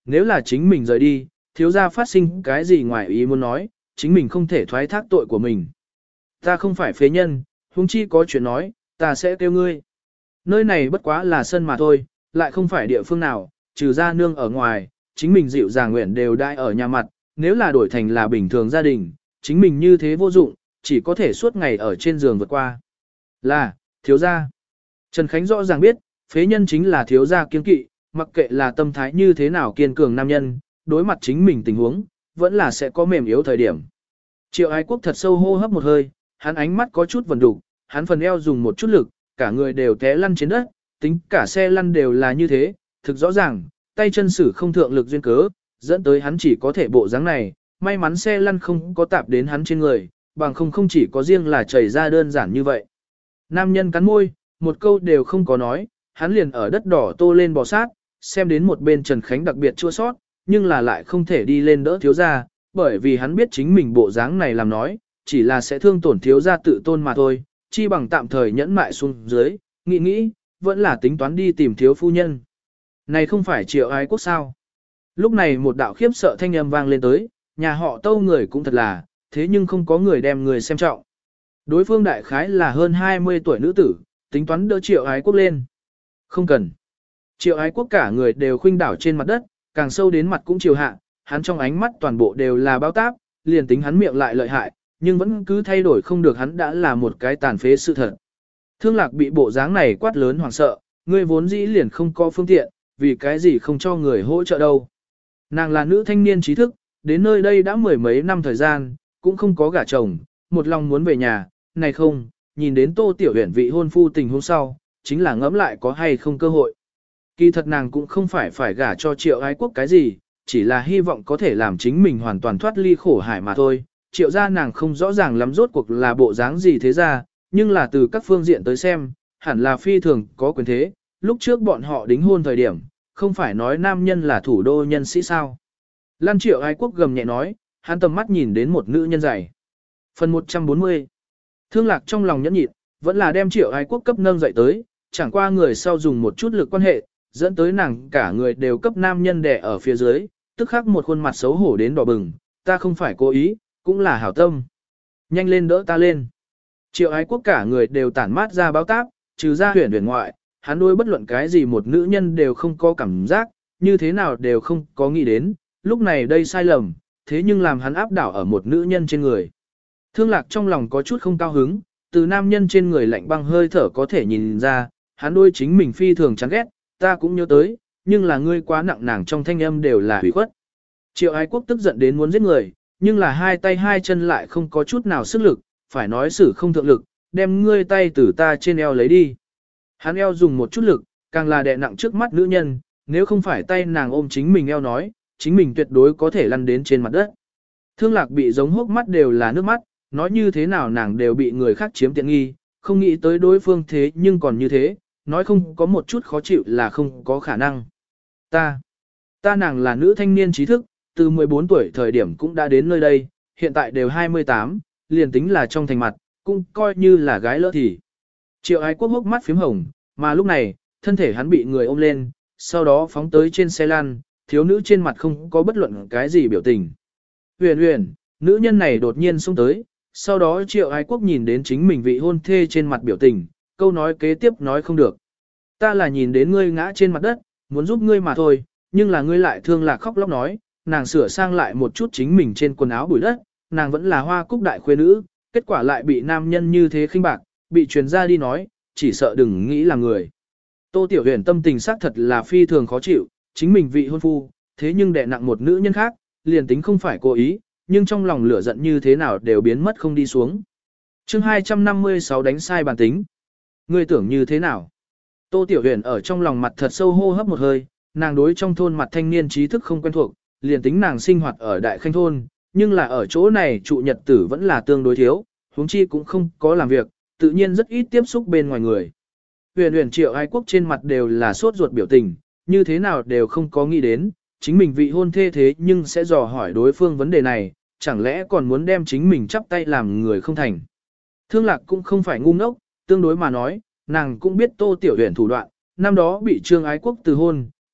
nếu là chính mình rời đi, thiếu gia phát sinh cái gì ngoài ý muốn nói, chính mình không thể thoái thác tội của mình. Ta không phải phế nhân, huống chi có chuyện nói, ta sẽ kêu ngươi. Nơi này bất quá là sân mà thôi, lại không phải địa phương nào, trừ ra nương ở ngoài, chính mình dịu dàng nguyện đều đai ở nhà mặt, nếu là đổi thành là bình thường gia đình, chính mình như thế vô dụng, chỉ có thể suốt ngày ở trên giường vượt qua. Là, thiếu gia. Trần Khánh rõ ràng biết, phế nhân chính là thiếu gia kiên kỵ, mặc kệ là tâm thái như thế nào kiên cường nam nhân, đối mặt chính mình tình huống, vẫn là sẽ có mềm yếu thời điểm. Triệu Ái Quốc thật sâu hô hấp một hơi, hắn ánh mắt có chút vần đục, hắn phần eo dùng một chút lực, cả người đều té lăn trên đất, tính cả xe lăn đều là như thế, thực rõ ràng, tay chân sử không thượng lực duyên cớ, dẫn tới hắn chỉ có thể bộ dáng này, may mắn xe lăn không có tạp đến hắn trên người, bằng không không chỉ có riêng là chảy ra đơn giản như vậy. Nam nhân cắn môi, một câu đều không có nói, hắn liền ở đất đỏ tô lên bò sát, xem đến một bên Trần Khánh đặc biệt chua sót, nhưng là lại không thể đi lên đỡ thiếu gia, bởi vì hắn biết chính mình bộ dáng này làm nói, chỉ là sẽ thương tổn thiếu gia tự tôn mà thôi, chi bằng tạm thời nhẫn mại xuống dưới, nghĩ nghĩ, vẫn là tính toán đi tìm thiếu phu nhân. Này không phải Triệu Ái Quốc sao? Lúc này một đạo khiếp sợ thanh âm vang lên tới, nhà họ Tâu người cũng thật là, thế nhưng không có người đem người xem trọng. Đối phương đại khái là hơn hai mươi tuổi nữ tử, tính toán đỡ Triệu Ái Quốc lên. Không cần. Triệu Ái Quốc cả người đều khuynh đảo trên mặt đất, càng sâu đến mặt cũng chiều hạ, hắn trong ánh mắt toàn bộ đều là bao táp, liền tính hắn miệng lại lợi hại, nhưng vẫn cứ thay đổi không được hắn đã là một cái tàn phế sự thật. Thương Lạc bị bộ dáng này quát lớn hoảng sợ, ngươi vốn dĩ liền không có phương tiện, vì cái gì không cho người hỗ trợ đâu. Nàng là nữ thanh niên trí thức, đến nơi đây đã mười mấy năm thời gian, cũng không có gả chồng, một lòng muốn về nhà, này không, nhìn đến Tô Tiểu Uyển vị hôn phu tình hôm sau, chính là ngẫm lại có hay không cơ hội. Kỳ thật nàng cũng không phải phải gả cho Triệu Ái Quốc cái gì, chỉ là hy vọng có thể làm chính mình hoàn toàn thoát ly khổ hải mà thôi. Triệu gia nàng không rõ ràng lắm rốt cuộc là bộ dáng gì thế ra, nhưng là từ các phương diện tới xem, hẳn là phi thường có quyền thế. Lúc trước bọn họ đính hôn thời điểm, không phải nói nam nhân là thủ đô nhân sĩ sao. Lan Triệu Ái Quốc gầm nhẹ nói, hắn tầm mắt nhìn đến một nữ nhân dày. Phần một trăm bốn mươi. Thương Lạc trong lòng nhẫn nhịn, vẫn là đem Triệu Ái Quốc cấp nâng dậy tới, chẳng qua người sau dùng một chút lực quan hệ, dẫn tới nàng cả người đều cấp nam nhân đè ở phía dưới, tức khắc một khuôn mặt xấu hổ đến đỏ bừng, ta không phải cố ý, cũng là hảo tâm. Nhanh lên đỡ ta lên. Triệu Ái Quốc cả người đều tản mát ra báo táp, trừ ra huyền huyền ngoại, hắn đối bất luận cái gì một nữ nhân đều không có cảm giác, như thế nào đều không có nghĩ đến, lúc này đây sai lầm, thế nhưng làm hắn áp đảo ở một nữ nhân trên người. Thương Lạc trong lòng có chút không cao hứng, từ nam nhân trên người lạnh băng hơi thở có thể nhìn ra, hắn đôi chính mình phi thường chán ghét, ta cũng nhớ tới, nhưng là ngươi quá nặng nàng trong thanh âm đều là hủy khuất. Triệu Ái Quốc tức giận đến muốn giết người, nhưng là hai tay hai chân lại không có chút nào sức lực, phải nói xử không thượng lực, đem ngươi tay từ ta trên eo lấy đi. Hắn eo dùng một chút lực, càng là đè nặng trước mắt nữ nhân, nếu không phải tay nàng ôm chính mình eo nói, chính mình tuyệt đối có thể lăn đến trên mặt đất. Thương Lạc bị giống hốc mắt đều là nước mắt, nói như thế nào nàng đều bị người khác chiếm tiện nghi, không nghĩ tới đối phương thế nhưng còn như thế, nói không có một chút khó chịu là không có khả năng. Ta, ta nàng là nữ thanh niên trí thức, từ mười bốn tuổi thời điểm cũng đã đến nơi đây, hiện tại đều hai mươi tám, liền tính là trong thành mặt, cũng coi như là gái lỡ thì. Triệu Ái Quốc hốc mắt phím hồng, mà lúc này, thân thể hắn bị người ôm lên, sau đó phóng tới trên xe lăn, thiếu nữ trên mặt không có bất luận cái gì biểu tình. Huyền huyền, nữ nhân này đột nhiên xông tới, sau đó Triệu Ái Quốc nhìn đến chính mình vị hôn thê trên mặt biểu tình, câu nói kế tiếp nói không được. Ta là nhìn đến ngươi ngã trên mặt đất, muốn giúp ngươi mà thôi, nhưng là ngươi lại Thương Lạc khóc lóc nói, nàng sửa sang lại một chút chính mình trên quần áo bụi đất, nàng vẫn là hoa cúc đại khuê nữ, kết quả lại bị nam nhân như thế khinh bạc, bị truyền ra đi nói, chỉ sợ đừng nghĩ là người. Tô Tiểu Huyền tâm tình xác thật là phi thường khó chịu, chính mình vị hôn phu, thế nhưng đè nặng một nữ nhân khác, liền tính không phải cố ý, nhưng trong lòng lửa giận như thế nào đều biến mất không đi xuống. Chương hai trăm năm mươi sáu đánh sai bản tính. Ngươi tưởng như thế nào? Tô Tiểu Huyền ở trong lòng mặt thật sâu hô hấp một hơi, nàng đối trong thôn mặt thanh niên trí thức không quen thuộc, liền tính nàng sinh hoạt ở Đại Khanh thôn, nhưng là ở chỗ này trụ nhật tử vẫn là tương đối thiếu, huống chi cũng không có làm việc, tự nhiên rất ít tiếp xúc bên ngoài người. Huyền Huyền Triệu Ái Quốc trên mặt đều là sốt ruột biểu tình, như thế nào đều không có nghĩ đến, chính mình vị hôn thê thế nhưng sẽ dò hỏi đối phương vấn đề này, chẳng lẽ còn muốn đem chính mình chắp tay làm người không thành. Thương Lạc cũng không phải ngu ngốc, tương đối mà nói, nàng cũng biết Tô Tiểu Huyền thủ đoạn, năm đó bị Trương Ái Quốc từ hôn,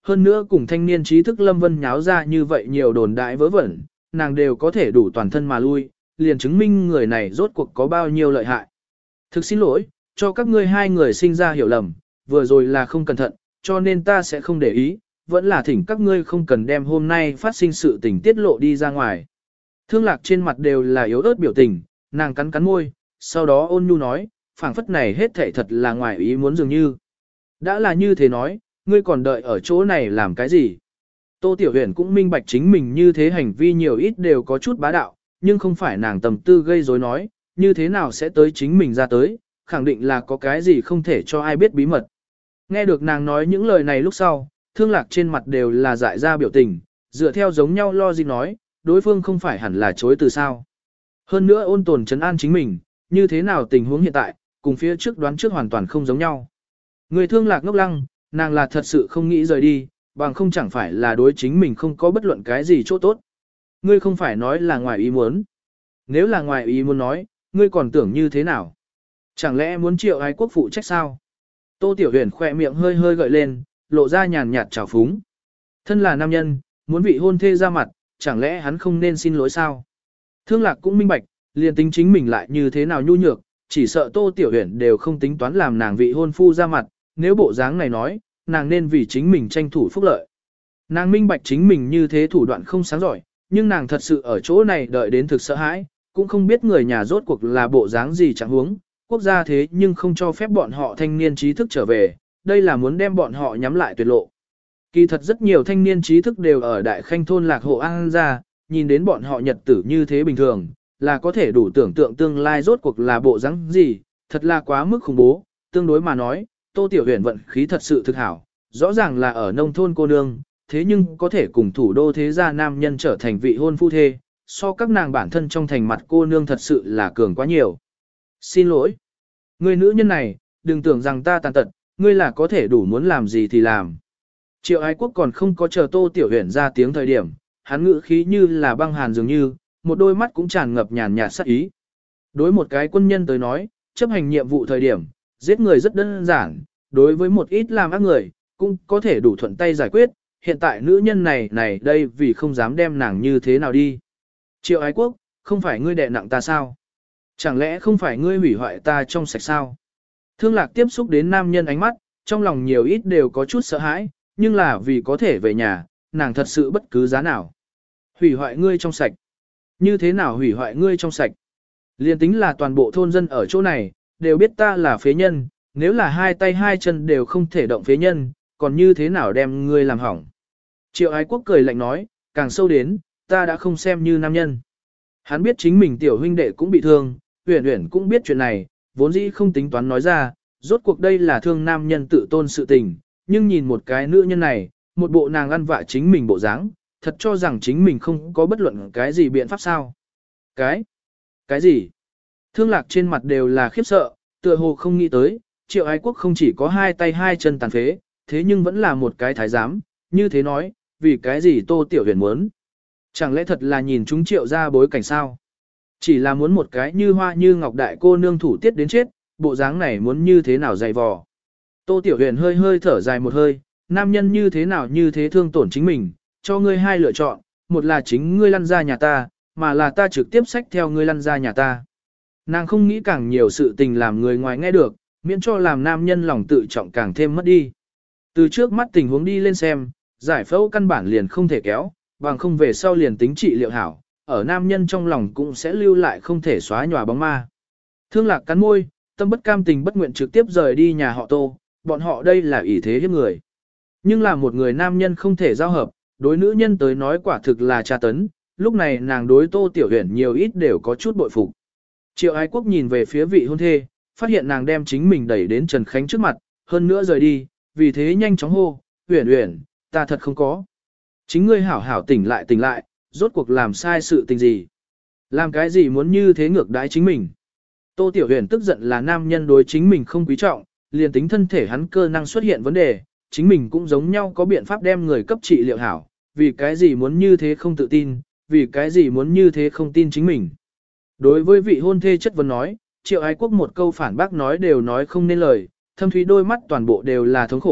hơn nữa cùng thanh niên trí thức Lâm Vân nháo ra như vậy nhiều đồn đại vớ vẩn, nàng đều có thể đủ toàn thân mà lui, liền chứng minh người này rốt cuộc có bao nhiêu lợi hại. Thực xin lỗi, cho các ngươi hai người sinh ra hiểu lầm, vừa rồi là không cẩn thận, cho nên ta sẽ không để ý, vẫn là thỉnh các ngươi không cần đem hôm nay phát sinh sự tình tiết lộ đi ra ngoài. Thương Lạc trên mặt đều là yếu ớt biểu tình, nàng cắn cắn môi, sau đó ôn nhu nói, phảng phất này hết thảy thật là ngoài ý muốn dường như. Đã là như thế nói, ngươi còn đợi ở chỗ này làm cái gì? Tô Tiểu Huyền cũng minh bạch chính mình như thế hành vi nhiều ít đều có chút bá đạo, nhưng không phải nàng tầm tư gây rối nói, như thế nào sẽ tới chính mình ra tới, khẳng định là có cái gì không thể cho ai biết bí mật. Nghe được nàng nói những lời này lúc sau, Thương Lạc trên mặt đều là dại ra biểu tình, dựa theo giống nhau lo gì nói, đối phương không phải hẳn là chối từ sao. Hơn nữa ôn tồn trấn an chính mình, như thế nào tình huống hiện tại, cùng phía trước đoán trước hoàn toàn không giống nhau. Người Thương Lạc ngốc lăng, nàng là thật sự không nghĩ rời đi, bằng không chẳng phải là đối chính mình không có bất luận cái gì chỗ tốt. Ngươi không phải nói là ngoài ý muốn. Nếu là ngoài ý muốn nói, ngươi còn tưởng như thế nào? Chẳng lẽ muốn Triệu Ái Quốc phụ trách sao? Tô Tiểu Huyền khỏe miệng hơi hơi gợi lên, lộ ra nhàn nhạt trào phúng. Thân là nam nhân, muốn vị hôn thê ra mặt, chẳng lẽ hắn không nên xin lỗi sao? Thương Lạc cũng minh bạch, liền tính chính mình lại như thế nào nhu nhược, chỉ sợ Tô Tiểu Huyền đều không tính toán làm nàng vị hôn phu ra mặt, nếu bộ dáng này nói, nàng nên vì chính mình tranh thủ phúc lợi. Nàng minh bạch chính mình như thế thủ đoạn không sáng giỏi, nhưng nàng thật sự ở chỗ này đợi đến thực sợ hãi, cũng không biết người nhà rốt cuộc là bộ dáng gì chẳng huống, quốc gia thế nhưng không cho phép bọn họ thanh niên trí thức trở về, đây là muốn đem bọn họ nhắm lại tuyệt lộ. Kỳ thật rất nhiều thanh niên trí thức đều ở Đại Khanh thôn Lạc Hộ An ra, nhìn đến bọn họ nhật tử như thế bình thường, là có thể đủ tưởng tượng tương lai rốt cuộc là bộ dáng gì, thật là quá mức khủng bố, tương đối mà nói, Tô Tiểu Huyền vận khí thật sự thực hảo, rõ ràng là ở nông thôn cô nương, thế nhưng có thể cùng thủ đô thế gia nam nhân trở thành vị hôn phu thê, so các nàng bản thân trong thành mặt cô nương thật sự là cường quá nhiều. Xin lỗi. Người nữ nhân này, đừng tưởng rằng ta tàn tật, ngươi là có thể đủ muốn làm gì thì làm. Triệu Ái Quốc còn không có chờ Tô Tiểu Huyền ra tiếng thời điểm, hắn ngữ khí như là băng hàn dường như, một đôi mắt cũng tràn ngập nhàn nhạt sát ý. Đối một cái quân nhân tới nói, chấp hành nhiệm vụ thời điểm, giết người rất đơn giản, đối với một ít làm ác người, cũng có thể đủ thuận tay giải quyết, hiện tại nữ nhân này này đây vì không dám đem nàng như thế nào đi. Triệu Ái Quốc, không phải ngươi đè nặng ta sao? Chẳng lẽ không phải ngươi hủy hoại ta trong sạch sao? Thương Lạc tiếp xúc đến nam nhân ánh mắt, trong lòng nhiều ít đều có chút sợ hãi, nhưng là vì có thể về nhà, nàng thật sự bất cứ giá nào. Hủy hoại ngươi trong sạch. Như thế nào hủy hoại ngươi trong sạch? Liên tính là toàn bộ thôn dân ở chỗ này, đều biết ta là phế nhân, nếu là hai tay hai chân đều không thể động phế nhân, còn như thế nào đem ngươi làm hỏng? Triệu Ái Quốc cười lạnh nói, càng sâu đến, ta đã không xem như nam nhân. Hắn biết chính mình tiểu huynh đệ cũng bị thương, Uyển Uyển cũng biết chuyện này, vốn dĩ không tính toán nói ra, rốt cuộc đây là thương nam nhân tự tôn sự tình, nhưng nhìn một cái nữ nhân này, một bộ nàng ăn vạ chính mình bộ dáng, thật cho rằng chính mình không có bất luận cái gì biện pháp sao. Cái? Cái gì? Thương Lạc trên mặt đều là khiếp sợ, tựa hồ không nghĩ tới, Triệu Ái Quốc không chỉ có hai tay hai chân tàn phế, thế nhưng vẫn là một cái thái giám, như thế nói, vì cái gì Tô Tiểu Huyền muốn? Chẳng lẽ thật là nhìn chúng Triệu ra bối cảnh sao? Chỉ là muốn một cái như hoa như ngọc đại cô nương thủ tiết đến chết, bộ dáng này muốn như thế nào dày vò. Tô Tiểu Huyền hơi hơi thở dài một hơi, nam nhân như thế nào như thế thương tổn chính mình, cho ngươi hai lựa chọn, một là chính ngươi lăn ra nhà ta, mà là ta trực tiếp xách theo ngươi lăn ra nhà ta. Nàng không nghĩ càng nhiều sự tình làm người ngoài nghe được, miễn cho làm nam nhân lòng tự trọng càng thêm mất đi. Từ trước mắt tình huống đi lên xem, giải phẫu căn bản liền không thể kéo, bằng không về sau liền tính trị liệu hảo, ở nam nhân trong lòng cũng sẽ lưu lại không thể xóa nhòa bóng ma. Thương Lạc cắn môi, tâm bất cam tình bất nguyện trực tiếp rời đi nhà họ Tô, bọn họ đây là ỷ thế hiếp người. Nhưng là một người nam nhân không thể giao hợp, đối nữ nhân tới nói quả thực là tra tấn, lúc này nàng đối Tô Tiểu Huyền nhiều ít đều có chút bội phục. Triệu Ái Quốc nhìn về phía vị hôn thê, phát hiện nàng đem chính mình đẩy đến Trần Khánh trước mặt, hơn nữa rời đi, vì thế nhanh chóng hô, Huyền Huyền, ta thật không có. Chính ngươi hảo hảo tỉnh lại tỉnh lại, rốt cuộc làm sai sự tình gì. Làm cái gì muốn như thế ngược đãi chính mình. Tô Tiểu Huyền tức giận là nam nhân đối chính mình không quý trọng, liền tính thân thể hắn cơ năng xuất hiện vấn đề, chính mình cũng giống nhau có biện pháp đem người cấp trị liệu hảo, vì cái gì muốn như thế không tự tin, vì cái gì muốn như thế không tin chính mình. Đối với vị hôn thê chất vấn nói, Triệu Ái Quốc một câu phản bác nói đều nói không nên lời, thâm thúy đôi mắt toàn bộ đều là thống khổ,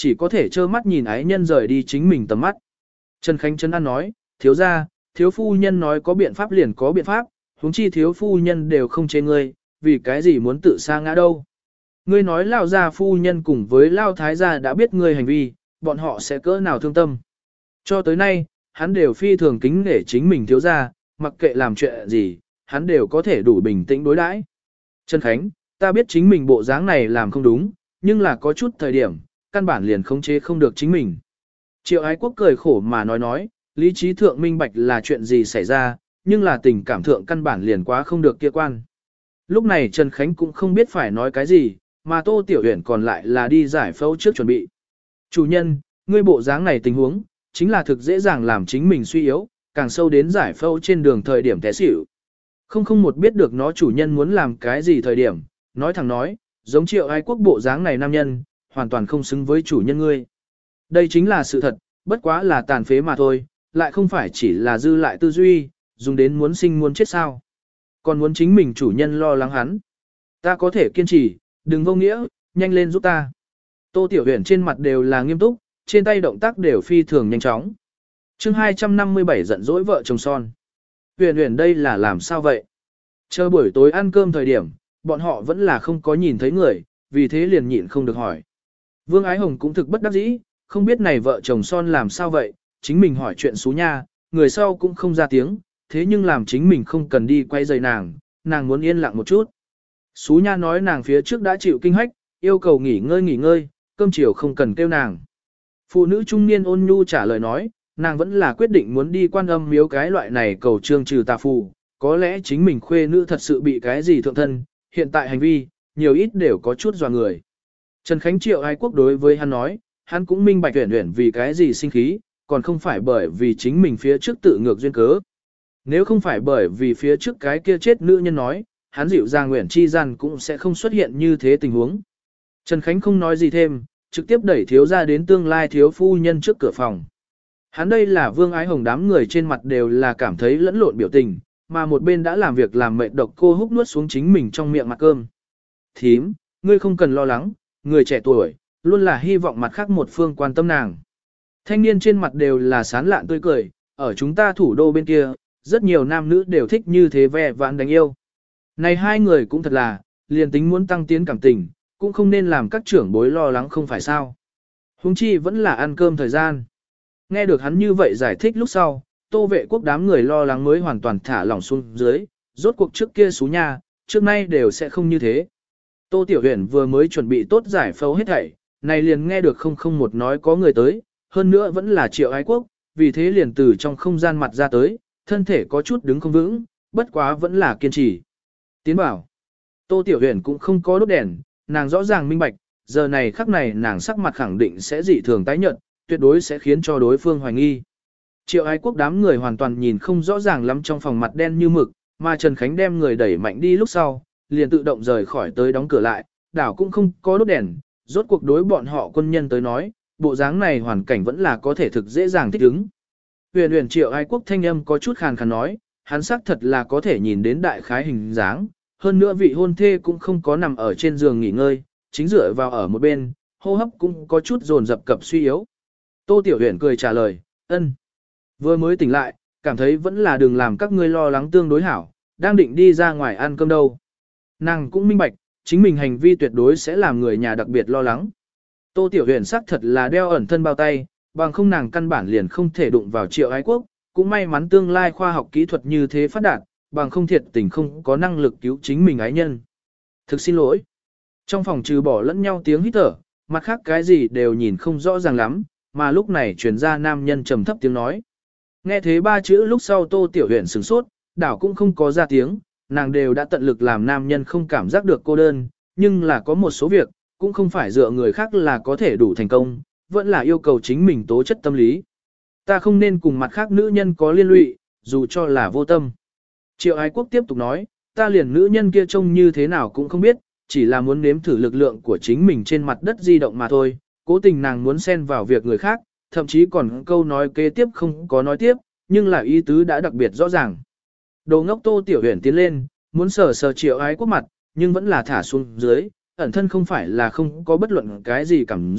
chỉ có thể trơ mắt nhìn ái nhân rời đi chính mình tầm mắt. Trần Khánh Trấn An nói, thiếu gia, thiếu phu nhân nói có biện pháp liền có biện pháp, huống chi thiếu phu nhân đều không chế ngươi, vì cái gì muốn tự sa ngã đâu. Ngươi nói lao gia phu nhân cùng với lao thái gia đã biết ngươi hành vi, bọn họ sẽ cỡ nào thương tâm. Cho tới nay, hắn đều phi thường kính nể chính mình thiếu gia, mặc kệ làm chuyện gì, hắn đều có thể đủ bình tĩnh đối đãi. Trần Khánh, ta biết chính mình bộ dáng này làm không đúng, nhưng là có chút thời điểm, căn bản liền khống chế không được chính mình. Triệu Ái Quốc cười khổ mà nói nói, lý trí thượng minh bạch là chuyện gì xảy ra, nhưng là tình cảm thượng căn bản liền quá không được kia quan. Lúc này Trần Khánh cũng không biết phải nói cái gì, mà Tô Tiểu Huyền còn lại là đi giải phẫu trước chuẩn bị. Chủ nhân, ngươi bộ dáng này tình huống, chính là thực dễ dàng làm chính mình suy yếu, càng sâu đến giải phẫu trên đường thời điểm té xỉu. Không không một biết được nó chủ nhân muốn làm cái gì thời điểm, nói thẳng nói, giống Triệu Ái Quốc bộ dáng này nam nhân, hoàn toàn không xứng với chủ nhân ngươi. Đây chính là sự thật, bất quá là tàn phế mà thôi, lại không phải chỉ là dư lại tư duy, dùng đến muốn sinh muốn chết sao. Còn muốn chính mình chủ nhân lo lắng hắn. Ta có thể kiên trì, đừng vô nghĩa, nhanh lên giúp ta. Tô Tiểu Huyền trên mặt đều là nghiêm túc, trên tay động tác đều phi thường nhanh chóng. chương hai trăm năm mươi bảy giận dỗi vợ chồng son. Huyền Huyền đây là làm sao vậy? Chờ buổi tối ăn cơm thời điểm, bọn họ vẫn là không có nhìn thấy người, vì thế liền nhịn không được hỏi. Vương Ái Hồng cũng thực bất đắc dĩ, không biết này vợ chồng son làm sao vậy, chính mình hỏi chuyện xú nha, người sau cũng không ra tiếng, thế nhưng làm chính mình không cần đi quay giày nàng, nàng muốn yên lặng một chút. Xú nha nói nàng phía trước đã chịu kinh hách, yêu cầu nghỉ ngơi nghỉ ngơi, cơm chiều không cần kêu nàng. Phụ nữ trung niên ôn nhu trả lời nói, nàng vẫn là quyết định muốn đi quan âm miếu cái loại này cầu trương trừ tà phù, có lẽ chính mình khuê nữ thật sự bị cái gì thượng thân, hiện tại hành vi, nhiều ít đều có chút dò người. Trần Khánh Triệu Ái Quốc đối với hắn nói, hắn cũng minh bạch Uyển Uyển vì cái gì sinh khí, còn không phải bởi vì chính mình phía trước tự ngược duyên cớ. Nếu không phải bởi vì phía trước cái kia chết nữ nhân nói, hắn dịu dàng Uyển chi gian cũng sẽ không xuất hiện như thế tình huống. Trần Khánh không nói gì thêm, trực tiếp đẩy thiếu ra đến tương lai thiếu phu nhân trước cửa phòng. Hắn đây là Vương Ái Hồng, đám người trên mặt đều là cảm thấy lẫn lộn biểu tình, mà một bên đã làm việc làm mệt độc cô húc nuốt xuống chính mình trong miệng mặt cơm. Thím, ngươi không cần lo lắng, người trẻ tuổi, luôn là hy vọng mặt khác một phương quan tâm nàng. Thanh niên trên mặt đều là sán lạn tươi cười, ở chúng ta thủ đô bên kia, rất nhiều nam nữ đều thích như thế vẻ vãn đánh yêu. Này hai người cũng thật là, liền tính muốn tăng tiến cảm tình, cũng không nên làm các trưởng bối lo lắng không phải sao. Huống chi vẫn là ăn cơm thời gian. Nghe được hắn như vậy giải thích lúc sau, Tô Vệ Quốc đám người lo lắng mới hoàn toàn thả lỏng xuống dưới, rốt cuộc trước kia xú nha, trước nay đều sẽ không như thế. Tô Tiểu Huyền vừa mới chuẩn bị tốt giải phẫu hết thảy, này liền nghe được không không một nói có người tới, hơn nữa vẫn là Triệu Ái Quốc, vì thế liền từ trong không gian mặt ra tới, thân thể có chút đứng không vững, bất quá vẫn là kiên trì. Tiến bảo, Tô Tiểu Huyền cũng không có đốt đèn, nàng rõ ràng minh bạch, giờ này khắc này nàng sắc mặt khẳng định sẽ dị thường tái nhợt, tuyệt đối sẽ khiến cho đối phương hoài nghi. Triệu Ái Quốc đám người hoàn toàn nhìn không rõ ràng lắm trong phòng mặt đen như mực, mà Trần Khánh đem người đẩy mạnh đi lúc sau, liền tự động rời khỏi tới đóng cửa lại, đảo cũng không có đốt đèn, rốt cuộc đối bọn họ quân nhân tới nói, bộ dáng này hoàn cảnh vẫn là có thể thực dễ dàng thích ứng. Huyền Huyền Triệu Ái Quốc thanh âm có chút khàn khàn nói, hắn xác thật là có thể nhìn đến đại khái hình dáng, hơn nữa vị hôn thê cũng không có nằm ở trên giường nghỉ ngơi, chính dựa vào ở một bên, hô hấp cũng có chút dồn dập cập suy yếu. Tô Tiểu Huyền cười trả lời, ân. Vừa mới tỉnh lại, cảm thấy vẫn là đừng làm các ngươi lo lắng tương đối hảo, đang định đi ra ngoài ăn cơm đâu. Nàng cũng minh bạch, chính mình hành vi tuyệt đối sẽ làm người nhà đặc biệt lo lắng. Tô Tiểu Huyền xác thật là đeo ẩn thân bao tay, bằng không nàng căn bản liền không thể đụng vào Triệu Ái Quốc, cũng may mắn tương lai khoa học kỹ thuật như thế phát đạt, bằng không thiệt tình không có năng lực cứu chính mình ái nhân. Thực xin lỗi. Trong phòng trừ bỏ lẫn nhau tiếng hít thở, mặt khác cái gì đều nhìn không rõ ràng lắm, mà lúc này truyền ra nam nhân trầm thấp tiếng nói. Nghe thế ba chữ lúc sau Tô Tiểu Huyền sửng sốt, đảo cũng không có ra tiếng, nàng đều đã tận lực làm nam nhân không cảm giác được cô đơn, nhưng là có một số việc, cũng không phải dựa người khác là có thể đủ thành công, vẫn là yêu cầu chính mình tố chất tâm lý. Ta không nên cùng mặt khác nữ nhân có liên lụy, dù cho là vô tâm. Triệu Ái Quốc tiếp tục nói, ta liền nữ nhân kia trông như thế nào cũng không biết, chỉ là muốn nếm thử lực lượng của chính mình trên mặt đất di động mà thôi, cố tình nàng muốn xen vào việc người khác, thậm chí còn câu nói kế tiếp không có nói tiếp, nhưng là ý tứ đã đặc biệt rõ ràng. Đồ ngốc Tô Tiểu Huyền tiến lên, muốn sờ sờ Triệu Ái Quốc mặt, nhưng vẫn là thả xuống dưới, ẩn thân không phải là không có bất luận cái gì cảm giác,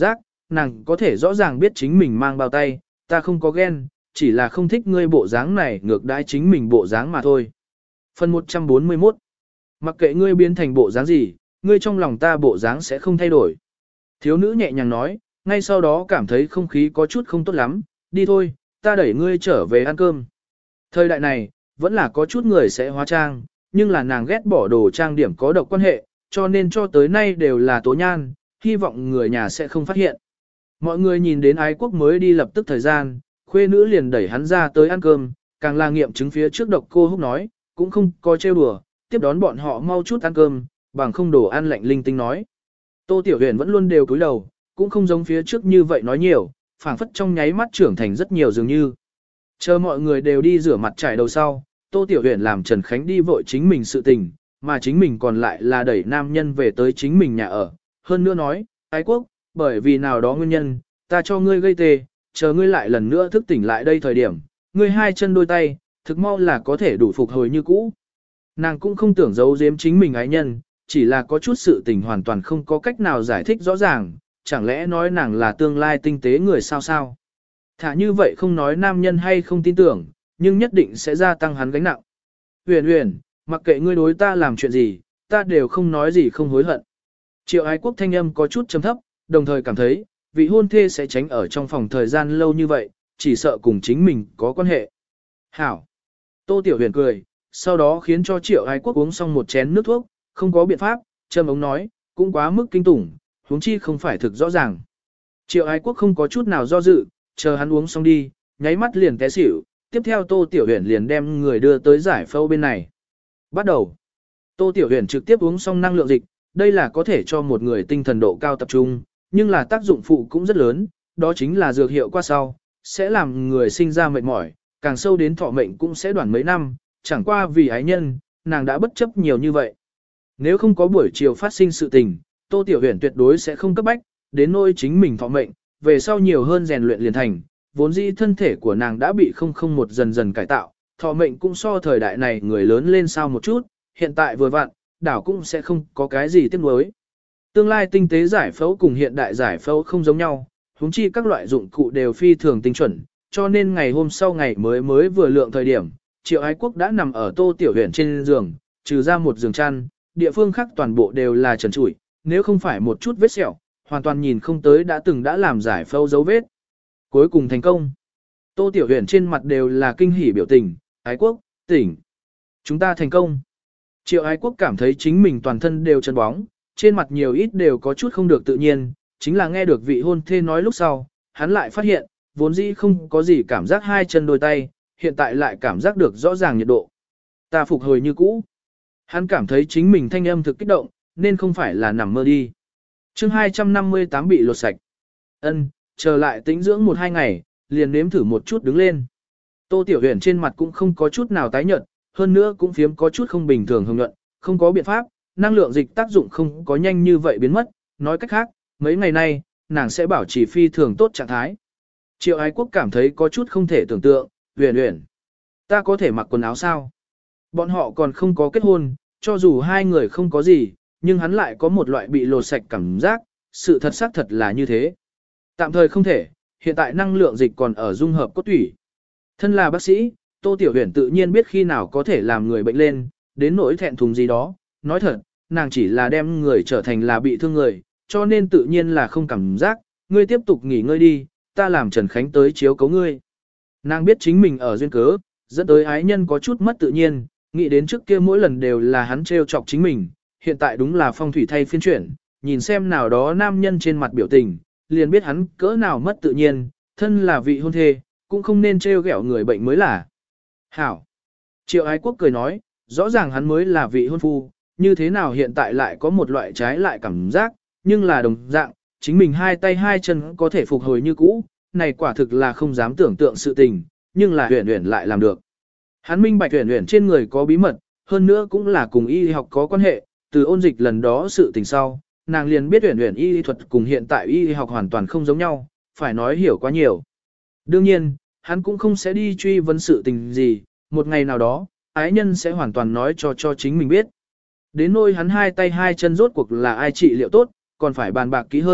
nàng có thể rõ ràng biết chính mình mang bao tay, ta không có ghen, chỉ là không thích ngươi bộ dáng này ngược đãi chính mình bộ dáng mà thôi. Phần một trăm bốn mươi mốt. Mặc kệ ngươi biến thành bộ dáng gì, ngươi trong lòng ta bộ dáng sẽ không thay đổi. Thiếu nữ nhẹ nhàng nói, ngay sau đó cảm thấy không khí có chút không tốt lắm, đi thôi, ta đẩy ngươi trở về ăn cơm. Thời đại này, vẫn là có chút người sẽ hóa trang, nhưng là nàng ghét bỏ đồ trang điểm có độc quan hệ, cho nên cho tới nay đều là tố nhan, hy vọng người nhà sẽ không phát hiện. Mọi người nhìn đến ái quốc mới đi lập tức thời gian, khuê nữ liền đẩy hắn ra tới ăn cơm, càng là nghiệm chứng phía trước độc cô húc nói, cũng không có trêu đùa, tiếp đón bọn họ mau chút ăn cơm, bằng không đồ ăn lạnh linh tinh nói. Tô Tiểu Huyền vẫn luôn đều cúi đầu, cũng không giống phía trước như vậy nói nhiều, phảng phất trong nháy mắt trưởng thành rất nhiều dường như. Chờ mọi người đều đi rửa mặt trải đầu sau, Tô Tiểu Huyền làm Trần Khánh đi vội chính mình sự tình, mà chính mình còn lại là đẩy nam nhân về tới chính mình nhà ở. Hơn nữa nói, ái quốc, bởi vì nào đó nguyên nhân, ta cho ngươi gây tê, chờ ngươi lại lần nữa thức tỉnh lại đây thời điểm, ngươi hai chân đôi tay, thực mau là có thể đủ phục hồi như cũ. Nàng cũng không tưởng giấu giếm chính mình ái nhân, chỉ là có chút sự tình hoàn toàn không có cách nào giải thích rõ ràng, chẳng lẽ nói nàng là tương lai tinh tế người sao sao. Thả như vậy không nói nam nhân hay không tin tưởng, nhưng nhất định sẽ gia tăng hắn gánh nặng. Huyền Huyền, mặc kệ ngươi đối ta làm chuyện gì, ta đều không nói gì không hối hận. Triệu ái quốc thanh âm có chút trầm thấp, đồng thời cảm thấy, vị hôn thê sẽ tránh ở trong phòng thời gian lâu như vậy, chỉ sợ cùng chính mình có quan hệ. Hảo. Tô Tiểu Huyền cười, sau đó khiến cho Triệu ái quốc uống xong một chén nước thuốc, không có biện pháp, Trâm ống nói, cũng quá mức kinh tủng, huống chi không phải thực rõ ràng. Triệu ái quốc không có chút nào do dự, chờ hắn uống xong đi, nháy mắt liền té xỉu, tiếp theo Tô Tiểu Huyền liền đem người đưa tới giải phẫu bên này. Bắt đầu. Tô Tiểu Huyền trực tiếp uống xong năng lượng dịch, đây là có thể cho một người tinh thần độ cao tập trung, nhưng là tác dụng phụ cũng rất lớn, đó chính là dược hiệu qua sau, sẽ làm người sinh ra mệt mỏi, càng sâu đến thọ mệnh cũng sẽ đoạn mấy năm, chẳng qua vì ái nhân, nàng đã bất chấp nhiều như vậy. Nếu không có buổi chiều phát sinh sự tình, Tô Tiểu Huyền tuyệt đối sẽ không cấp bách, đến nỗi chính mình thọ mệnh, về sau nhiều hơn rèn luyện liền thành, vốn dĩ thân thể của nàng đã bị không không một dần dần cải tạo, thọ mệnh cũng so thời đại này người lớn lên sao một chút, hiện tại vừa vặn, đảo cũng sẽ không có cái gì tiếc nuối. Tương lai tinh tế giải phẫu cùng hiện đại giải phẫu không giống nhau, huống chi các loại dụng cụ đều phi thường tinh chuẩn, cho nên ngày hôm sau ngày mới mới vừa lượng thời điểm, Triệu ái quốc đã nằm ở Tô Tiểu Huyền trên giường, trừ ra một giường chăn, địa phương khác toàn bộ đều là trần trụi, nếu không phải một chút vết sẹo, hoàn toàn nhìn không tới đã từng đã làm giải phẫu dấu vết. Cuối cùng thành công. Tô Tiểu Huyền trên mặt đều là kinh hỉ biểu tình, ái quốc, tỉnh. Chúng ta thành công. Triệu ái quốc cảm thấy chính mình toàn thân đều chân bóng, trên mặt nhiều ít đều có chút không được tự nhiên, chính là nghe được vị hôn thê nói lúc sau, hắn lại phát hiện, vốn dĩ không có gì cảm giác hai chân đôi tay, hiện tại lại cảm giác được rõ ràng nhiệt độ. Ta phục hồi như cũ. Hắn cảm thấy chính mình thanh âm thực kích động, nên không phải là nằm mơ đi. chương hai trăm năm mươi tám bị lột sạch. Ân, chờ lại tĩnh dưỡng một hai ngày, liền nếm thử một chút đứng lên. Tô Tiểu Huyền trên mặt cũng không có chút nào tái nhợt, hơn nữa cũng phiếm có chút không bình thường hồng nhuận, không có biện pháp, năng lượng dịch tác dụng không có nhanh như vậy biến mất, nói cách khác, mấy ngày nay, nàng sẽ bảo trì phi thường tốt trạng thái. Triệu ái quốc cảm thấy có chút không thể tưởng tượng, Huyền Huyền, ta có thể mặc quần áo sao? Bọn họ còn không có kết hôn, cho dù hai người không có gì, nhưng hắn lại có một loại bị lột sạch cảm giác, sự thật xác thật là như thế. Tạm thời không thể, hiện tại năng lượng dịch còn ở dung hợp cốt tủy. Thân là bác sĩ, Tô Tiểu Huyền tự nhiên biết khi nào có thể làm người bệnh lên, đến nỗi thẹn thùng gì đó. Nói thật, nàng chỉ là đem người trở thành là bị thương người, cho nên tự nhiên là không cảm giác, ngươi tiếp tục nghỉ ngơi đi, ta làm Trần Khánh tới chiếu cấu ngươi. Nàng biết chính mình ở duyên cớ, dẫn tới ái nhân có chút mất tự nhiên, nghĩ đến trước kia mỗi lần đều là hắn trêu chọc chính mình, hiện tại đúng là phong thủy thay phiên chuyển, nhìn xem nào đó nam nhân trên mặt biểu tình, liền biết hắn cỡ nào mất tự nhiên, thân là vị hôn thê, cũng không nên trêu ghẹo người bệnh mới là. Hảo. Triệu ái quốc cười nói, rõ ràng hắn mới là vị hôn phu, như thế nào hiện tại lại có một loại trái lại cảm giác, nhưng là đồng dạng, chính mình hai tay hai chân có thể phục hồi như cũ, này quả thực là không dám tưởng tượng sự tình, nhưng là Huyền Huyền lại làm được. Hắn minh bạch Huyền Huyền trên người có bí mật, hơn nữa cũng là cùng y học có quan hệ, từ ôn dịch lần đó sự tình sau, nàng liền biết Huyền Huyền y thuật cùng hiện tại y học hoàn toàn không giống nhau, phải nói hiểu quá nhiều. Đương nhiên, hắn cũng không sẽ đi truy vấn sự tình gì, một ngày nào đó, ái nhân sẽ hoàn toàn nói cho cho chính mình biết. Đến nỗi hắn hai tay hai chân rốt cuộc là ai trị liệu tốt, còn phải bàn bạc kỹ hơn,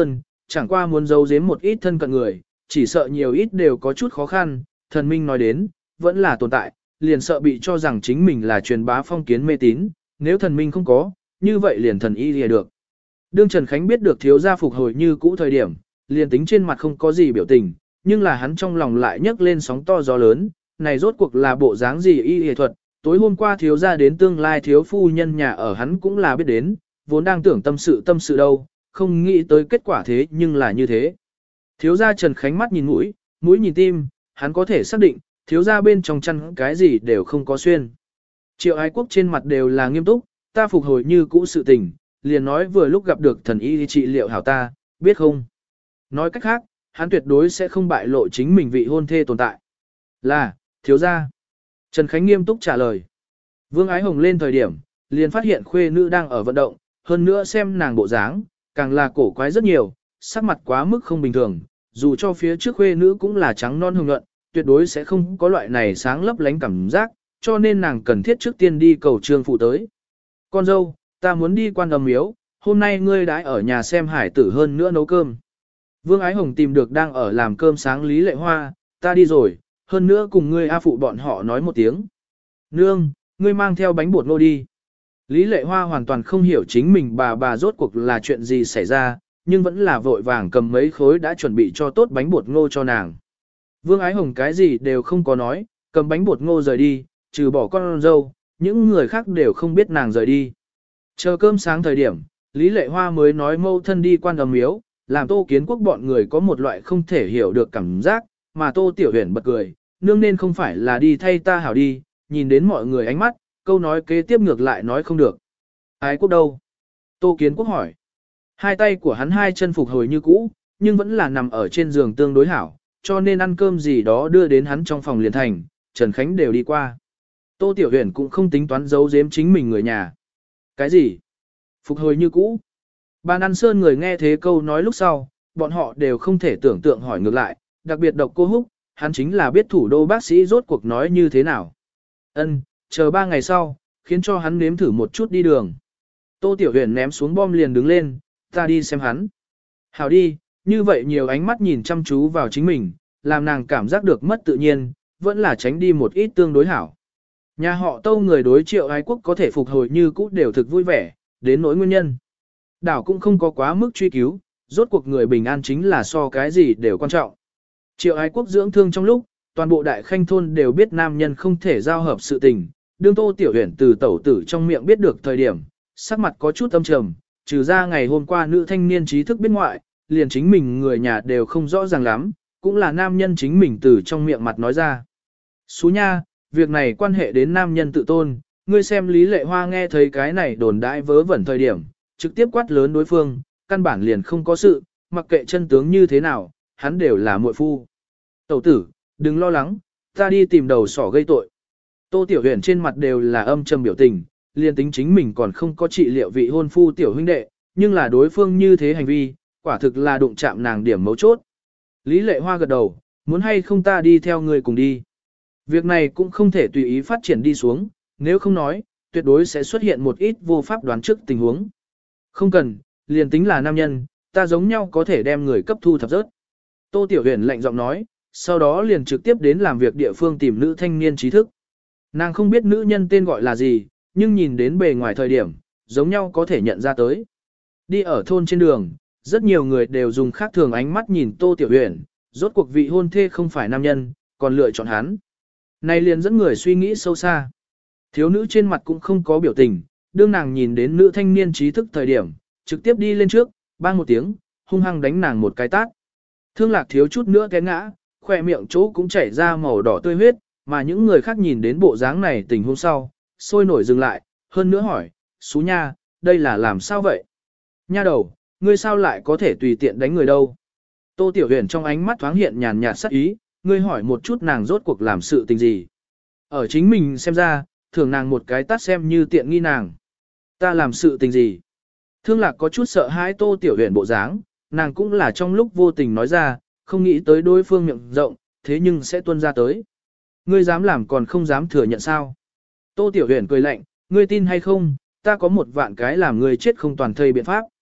chẳng qua muốn giấu giếm một ít thân cận người, chỉ sợ nhiều ít đều có chút khó khăn, thần minh nói đến, vẫn là tồn tại, liền sợ bị cho rằng chính mình là truyền bá phong kiến mê tín, nếu thần minh không có, như vậy liền thần y lìa được. Đương Trần Khánh biết được thiếu gia phục hồi như cũ thời điểm, liền tính trên mặt không có gì biểu tình, nhưng là hắn trong lòng lại nhấc lên sóng to gió lớn, này rốt cuộc là bộ dáng gì y y thuật, tối hôm qua thiếu gia đến tương lai thiếu phu nhân nhà ở hắn cũng là biết đến, vốn đang tưởng tâm sự tâm sự đâu, không nghĩ tới kết quả thế nhưng là như thế. Thiếu gia Trần Khánh mắt nhìn mũi, mũi nhìn tim, hắn có thể xác định, thiếu gia bên trong chăn cái gì đều không có xuyên. Triệu Ái Quốc trên mặt đều là nghiêm túc, ta phục hồi như cũ sự tình, liền nói vừa lúc gặp được thần y trị liệu hảo ta, biết không? Nói cách khác, hắn tuyệt đối sẽ không bại lộ chính mình vị hôn thê tồn tại. Là, thiếu gia. Trần Khánh nghiêm túc trả lời. Vương Ái Hồng lên thời điểm, liền phát hiện khuê nữ đang ở vận động, hơn nữa xem nàng bộ dáng, càng là cổ quái rất nhiều, sắc mặt quá mức không bình thường, dù cho phía trước khuê nữ cũng là trắng non hồng nhuận, tuyệt đối sẽ không có loại này sáng lấp lánh cảm giác, cho nên nàng cần thiết trước tiên đi cầu trương phụ tới. Con dâu, ta muốn đi quan âm miếu, hôm nay ngươi đãi ở nhà xem hải tử hơn nữa nấu cơm. Vương Ái Hồng tìm được đang ở làm cơm sáng Lý Lệ Hoa, ta đi rồi, hơn nữa cùng ngươi A phụ bọn họ nói một tiếng. Nương, ngươi mang theo bánh bột ngô đi. Lý Lệ Hoa hoàn toàn không hiểu chính mình bà bà rốt cuộc là chuyện gì xảy ra, nhưng vẫn là vội vàng cầm mấy khối đã chuẩn bị cho tốt bánh bột ngô cho nàng. Vương Ái Hồng cái gì đều không có nói, cầm bánh bột ngô rời đi, trừ bỏ con dâu, những người khác đều không biết nàng rời đi. Chờ cơm sáng thời điểm, Lý Lệ Hoa mới nói mâu thân đi quan âm miếu, làm Tô Kiến Quốc bọn người có một loại không thể hiểu được cảm giác, mà Tô Tiểu Huyền bật cười, nương nên không phải là đi thay ta hảo đi, nhìn đến mọi người ánh mắt, câu nói kế tiếp ngược lại nói không được. Ái Quốc đâu? Tô Kiến Quốc hỏi. Hai tay của hắn hai chân phục hồi như cũ, nhưng vẫn là nằm ở trên giường tương đối hảo, cho nên ăn cơm gì đó đưa đến hắn trong phòng liền thành, Trần Khánh đều đi qua. Tô Tiểu Huyền cũng không tính toán giấu giếm chính mình người nhà. Cái gì? Phục hồi như cũ. Bàn ăn sơn người nghe thế câu nói lúc sau, bọn họ đều không thể tưởng tượng hỏi ngược lại, đặc biệt độc cô Húc, hắn chính là biết thủ đô bác sĩ rốt cuộc nói như thế nào. Ân, chờ ba ngày sau, khiến cho hắn nếm thử một chút đi đường. Tô Tiểu Huyền ném xuống bom liền đứng lên, ta đi xem hắn. Hảo đi, như vậy nhiều ánh mắt nhìn chăm chú vào chính mình, làm nàng cảm giác được mất tự nhiên, vẫn là tránh đi một ít tương đối hảo. Nhà họ Tâu người đối Triệu Ái Quốc có thể phục hồi như cũ đều thực vui vẻ, đến nỗi nguyên nhân. Đảo cũng không có quá mức truy cứu, rốt cuộc người bình an chính là so cái gì đều quan trọng. Triệu Ái Quốc dưỡng thương trong lúc, toàn bộ đại khanh thôn đều biết nam nhân không thể giao hợp sự tình, đương Tô Tiểu Huyền từ tẩu tử trong miệng biết được thời điểm, sắc mặt có chút âm trầm, trừ ra ngày hôm qua nữ thanh niên trí thức biết ngoại, liền chính mình người nhà đều không rõ ràng lắm, cũng là nam nhân chính mình từ trong miệng mặt nói ra. Xú nha, việc này quan hệ đến nam nhân tự tôn, ngươi xem Lý Lệ Hoa nghe thấy cái này đồn đại vớ vẩn thời điểm, trực tiếp quát lớn đối phương, căn bản liền không có sự, mặc kệ chân tướng như thế nào, hắn đều là muội phu. Tẩu tử, đừng lo lắng, ta đi tìm đầu sỏ gây tội. Tô Tiểu Huyền trên mặt đều là âm trầm biểu tình, liền tính chính mình còn không có trị liệu vị hôn phu tiểu huynh đệ, nhưng là đối phương như thế hành vi, quả thực là đụng chạm nàng điểm mấu chốt. Lý Lệ Hoa gật đầu, muốn hay không ta đi theo người cùng đi. Việc này cũng không thể tùy ý phát triển đi xuống, nếu không nói, tuyệt đối sẽ xuất hiện một ít vô pháp đoán trước tình huống. Không cần, liền tính là nam nhân, ta giống nhau có thể đem người cấp thu thập rớt. Tô Tiểu Huyền lạnh giọng nói, sau đó liền trực tiếp đến làm việc địa phương tìm nữ thanh niên trí thức. Nàng không biết nữ nhân tên gọi là gì, nhưng nhìn đến bề ngoài thời điểm, giống nhau có thể nhận ra tới. Đi ở thôn trên đường, rất nhiều người đều dùng khác thường ánh mắt nhìn Tô Tiểu Huyền, rốt cuộc vị hôn thê không phải nam nhân, còn lựa chọn hắn. Này liền dẫn người suy nghĩ sâu xa. Thiếu nữ trên mặt cũng không có biểu tình, đương nàng nhìn đến nữ thanh niên trí thức thời điểm, trực tiếp đi lên trước, bang một tiếng, hung hăng đánh nàng một cái tát. Thương Lạc thiếu chút nữa té ngã, khỏe miệng chỗ cũng chảy ra màu đỏ tươi huyết, mà những người khác nhìn đến bộ dáng này tình huống sau, sôi nổi dừng lại, hơn nữa hỏi, Xú nha, đây là làm sao vậy? Nha đầu, ngươi sao lại có thể tùy tiện đánh người đâu? Tô Tiểu Huyền trong ánh mắt thoáng hiện nhàn nhạt sắc ý, ngươi hỏi một chút nàng rốt cuộc làm sự tình gì? Ở chính mình xem ra, thường nàng một cái tát xem như tiện nghi nàng. Ta làm sự tình gì? Thương Lạc có chút sợ hãi Tô Tiểu Huyền bộ dáng, nàng cũng là trong lúc vô tình nói ra, không nghĩ tới đối phương miệng rộng, thế nhưng sẽ tuôn ra tới. Ngươi dám làm còn không dám thừa nhận sao? Tô Tiểu Huyền cười lạnh, ngươi tin hay không, ta có một vạn cái làm ngươi chết không toàn thây biện pháp.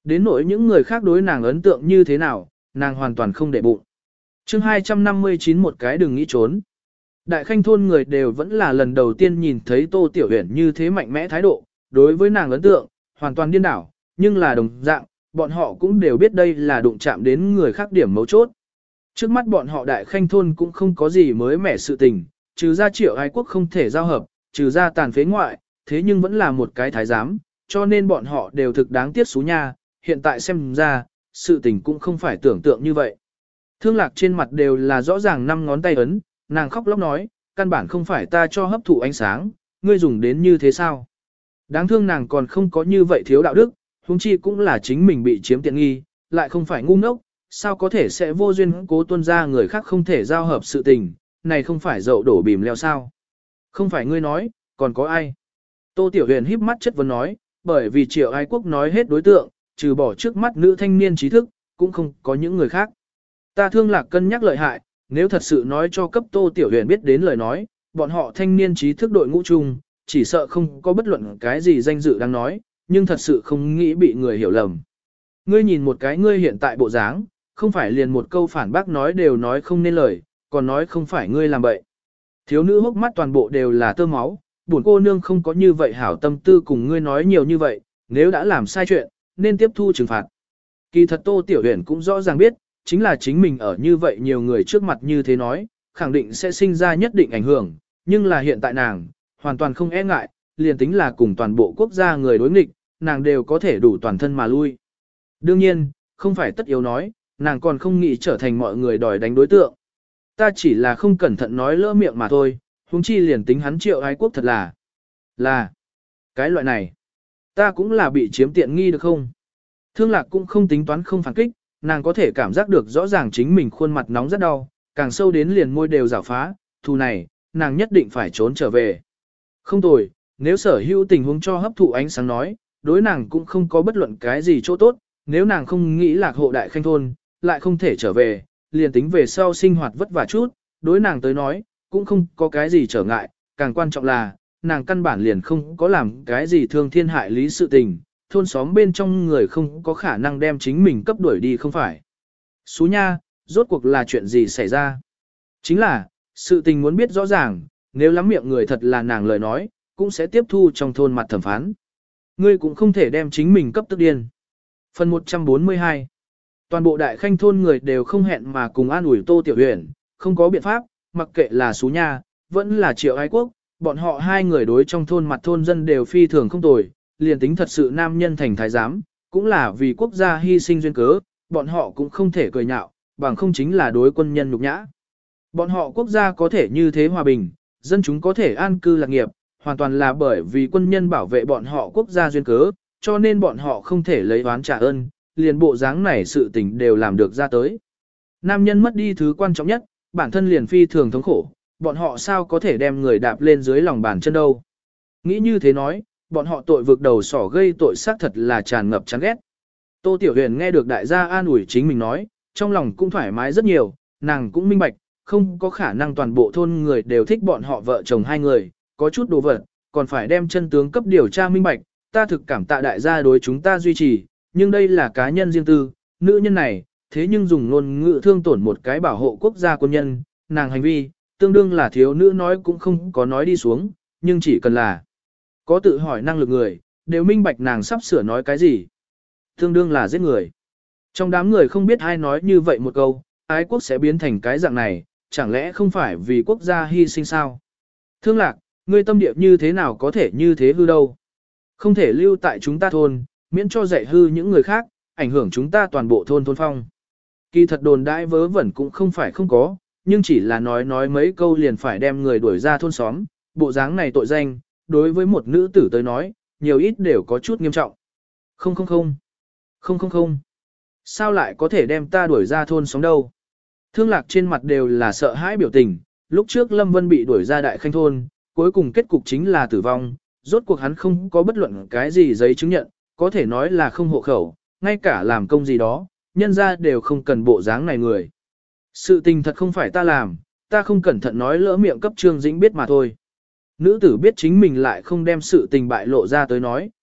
Đến nỗi những người khác đối nàng ấn tượng như thế nào, nàng hoàn toàn không để bụng. chương hai trăm năm mươi chín một cái đừng nghĩ trốn. Đại khanh thôn người đều vẫn là lần đầu tiên nhìn thấy Tô Tiểu Huyền như thế mạnh mẽ thái độ, đối với nàng ấn tượng, hoàn toàn điên đảo, nhưng là đồng dạng, bọn họ cũng đều biết đây là đụng chạm đến người khác điểm mấu chốt. Trước mắt bọn họ đại khanh thôn cũng không có gì mới mẻ sự tình, trừ ra Triệu Ái Quốc không thể giao hợp, trừ ra tàn phế ngoại, thế nhưng vẫn là một cái thái giám, cho nên bọn họ đều thực đáng tiếc xú nha, hiện tại xem ra, sự tình cũng không phải tưởng tượng như vậy. Thương Lạc trên mặt đều là rõ ràng năm ngón tay ấn, nàng khóc lóc nói, căn bản không phải ta cho hấp thụ ánh sáng, ngươi dùng đến như thế sao? Đáng thương nàng còn không có như vậy thiếu đạo đức, huống chi cũng là chính mình bị chiếm tiện nghi, lại không phải ngu ngốc, sao có thể sẽ vô duyên cố tuân ra người khác không thể giao hợp sự tình, này không phải dậu đổ bìm leo sao? Không phải ngươi nói, còn có ai? Tô Tiểu Huyền híp mắt chất vấn nói, bởi vì Triệu Ái Quốc nói hết đối tượng, trừ bỏ trước mắt nữ thanh niên trí thức, cũng không có những người khác. Ta Thương Lạc cân nhắc lợi hại, nếu thật sự nói cho cấp Tô Tiểu Huyền biết đến lời nói, bọn họ thanh niên trí thức đội ngũ chung, chỉ sợ không có bất luận cái gì danh dự đang nói, nhưng thật sự không nghĩ bị người hiểu lầm. Ngươi nhìn một cái ngươi hiện tại bộ dáng, không phải liền một câu phản bác nói đều nói không nên lời, còn nói không phải ngươi làm bậy. Thiếu nữ hốc mắt toàn bộ đều là tơ máu, buồn cô nương không có như vậy hảo tâm tư cùng ngươi nói nhiều như vậy, nếu đã làm sai chuyện, nên tiếp thu trừng phạt. Kỳ thật Tô Tiểu Huyền cũng rõ ràng biết, chính là chính mình ở như vậy nhiều người trước mặt như thế nói, khẳng định sẽ sinh ra nhất định ảnh hưởng, nhưng là hiện tại nàng, hoàn toàn không e ngại, liền tính là cùng toàn bộ quốc gia người đối nghịch, nàng đều có thể đủ toàn thân mà lui. Đương nhiên, không phải tất yếu nói, nàng còn không nghĩ trở thành mọi người đòi đánh đối tượng. Ta chỉ là không cẩn thận nói lỡ miệng mà thôi, huống chi liền tính hắn Triệu Ái Quốc thật là, là, cái loại này, ta cũng là bị chiếm tiện nghi được không? Thương Lạc cũng không tính toán không phản kích, nàng có thể cảm giác được rõ ràng chính mình khuôn mặt nóng rất đau, càng sâu đến liền môi đều rảo phá, thù này, nàng nhất định phải trốn trở về. Không tồi, nếu sở hữu tình huống cho hấp thụ ánh sáng nói, đối nàng cũng không có bất luận cái gì chỗ tốt, nếu nàng không nghĩ lạc hộ đại khanh thôn, lại không thể trở về, liền tính về sau sinh hoạt vất vả chút, đối nàng tới nói, cũng không có cái gì trở ngại, càng quan trọng là, nàng căn bản liền không có làm cái gì thương thiên hại lý sự tình, thôn xóm bên trong người không có khả năng đem chính mình cấp đuổi đi không phải. Xú nha, rốt cuộc là chuyện gì xảy ra? Chính là, sự tình muốn biết rõ ràng, nếu lắm miệng người thật là nàng lời nói, cũng sẽ tiếp thu trong thôn mặt thẩm phán. Ngươi cũng không thể đem chính mình cấp tức điên. Phần một trăm bốn mươi hai. Toàn bộ đại khanh thôn người đều không hẹn mà cùng an ủi Tô Tiểu Huyền, không có biện pháp, mặc kệ là Xú Nha, vẫn là Triệu Ái Quốc, bọn họ hai người đối trong thôn mặt thôn dân đều phi thường không tồi, liền tính thật sự nam nhân thành thái giám, cũng là vì quốc gia hy sinh duyên cớ, bọn họ cũng không thể cười nhạo, bằng không chính là đối quân nhân nhục nhã. Bọn họ quốc gia có thể như thế hòa bình, dân chúng có thể an cư lạc nghiệp, hoàn toàn là bởi vì quân nhân bảo vệ bọn họ quốc gia duyên cớ, cho nên bọn họ không thể lấy oán trả ơn, liền bộ dáng này sự tình đều làm được ra tới. Nam nhân mất đi thứ quan trọng nhất, bản thân liền phi thường thống khổ, bọn họ sao có thể đem người đạp lên dưới lòng bàn chân đâu. Nghĩ như thế nói, bọn họ tội vực đầu sỏ gây tội xác thật là tràn ngập chán ghét. Tô Tiểu Huyền nghe được đại gia an ủi chính mình nói, trong lòng cũng thoải mái rất nhiều, nàng cũng minh bạch, không có khả năng toàn bộ thôn người đều thích bọn họ vợ chồng hai người, có chút đồ vật, còn phải đem chân tướng cấp điều tra minh bạch, ta thực cảm tạ đại gia đối chúng ta duy trì, nhưng đây là cá nhân riêng tư, nữ nhân này, thế nhưng dùng ngôn ngữ thương tổn một cái bảo hộ quốc gia quân nhân, nàng hành vi, tương đương là thiếu nữ nói cũng không có nói đi xuống, nhưng chỉ cần là có tự hỏi năng lực người, đều minh bạch nàng sắp sửa nói cái gì. Tương đương là giết người. Trong đám người không biết ai nói như vậy một câu, ái quốc sẽ biến thành cái dạng này, chẳng lẽ không phải vì quốc gia hy sinh sao? Thương Lạc, ngươi tâm địa như thế nào có thể như thế hư đâu? Không thể lưu tại chúng ta thôn, miễn cho dạy hư những người khác, ảnh hưởng chúng ta toàn bộ thôn thôn phong. Kỳ thật đồn đãi vớ vẩn cũng không phải không có, nhưng chỉ là nói nói mấy câu liền phải đem người đuổi ra thôn xóm, bộ dáng này tội danh, đối với một nữ tử tới nói, nhiều ít đều có chút nghiêm trọng. Không không không, không không không, sao lại có thể đem ta đuổi ra thôn xóm đâu? Thương Lạc trên mặt đều là sợ hãi biểu tình, lúc trước Lâm Vân bị đuổi ra đại khanh thôn, cuối cùng kết cục chính là tử vong, rốt cuộc hắn không có bất luận cái gì giấy chứng nhận, có thể nói là không hộ khẩu, ngay cả làm công gì đó, nhân ra đều không cần bộ dáng này người. Sự tình thật không phải ta làm, ta không cẩn thận nói lỡ miệng cấp Trương Dĩnh biết mà thôi. Nữ tử biết chính mình lại không đem sự tình bại lộ ra tới nói,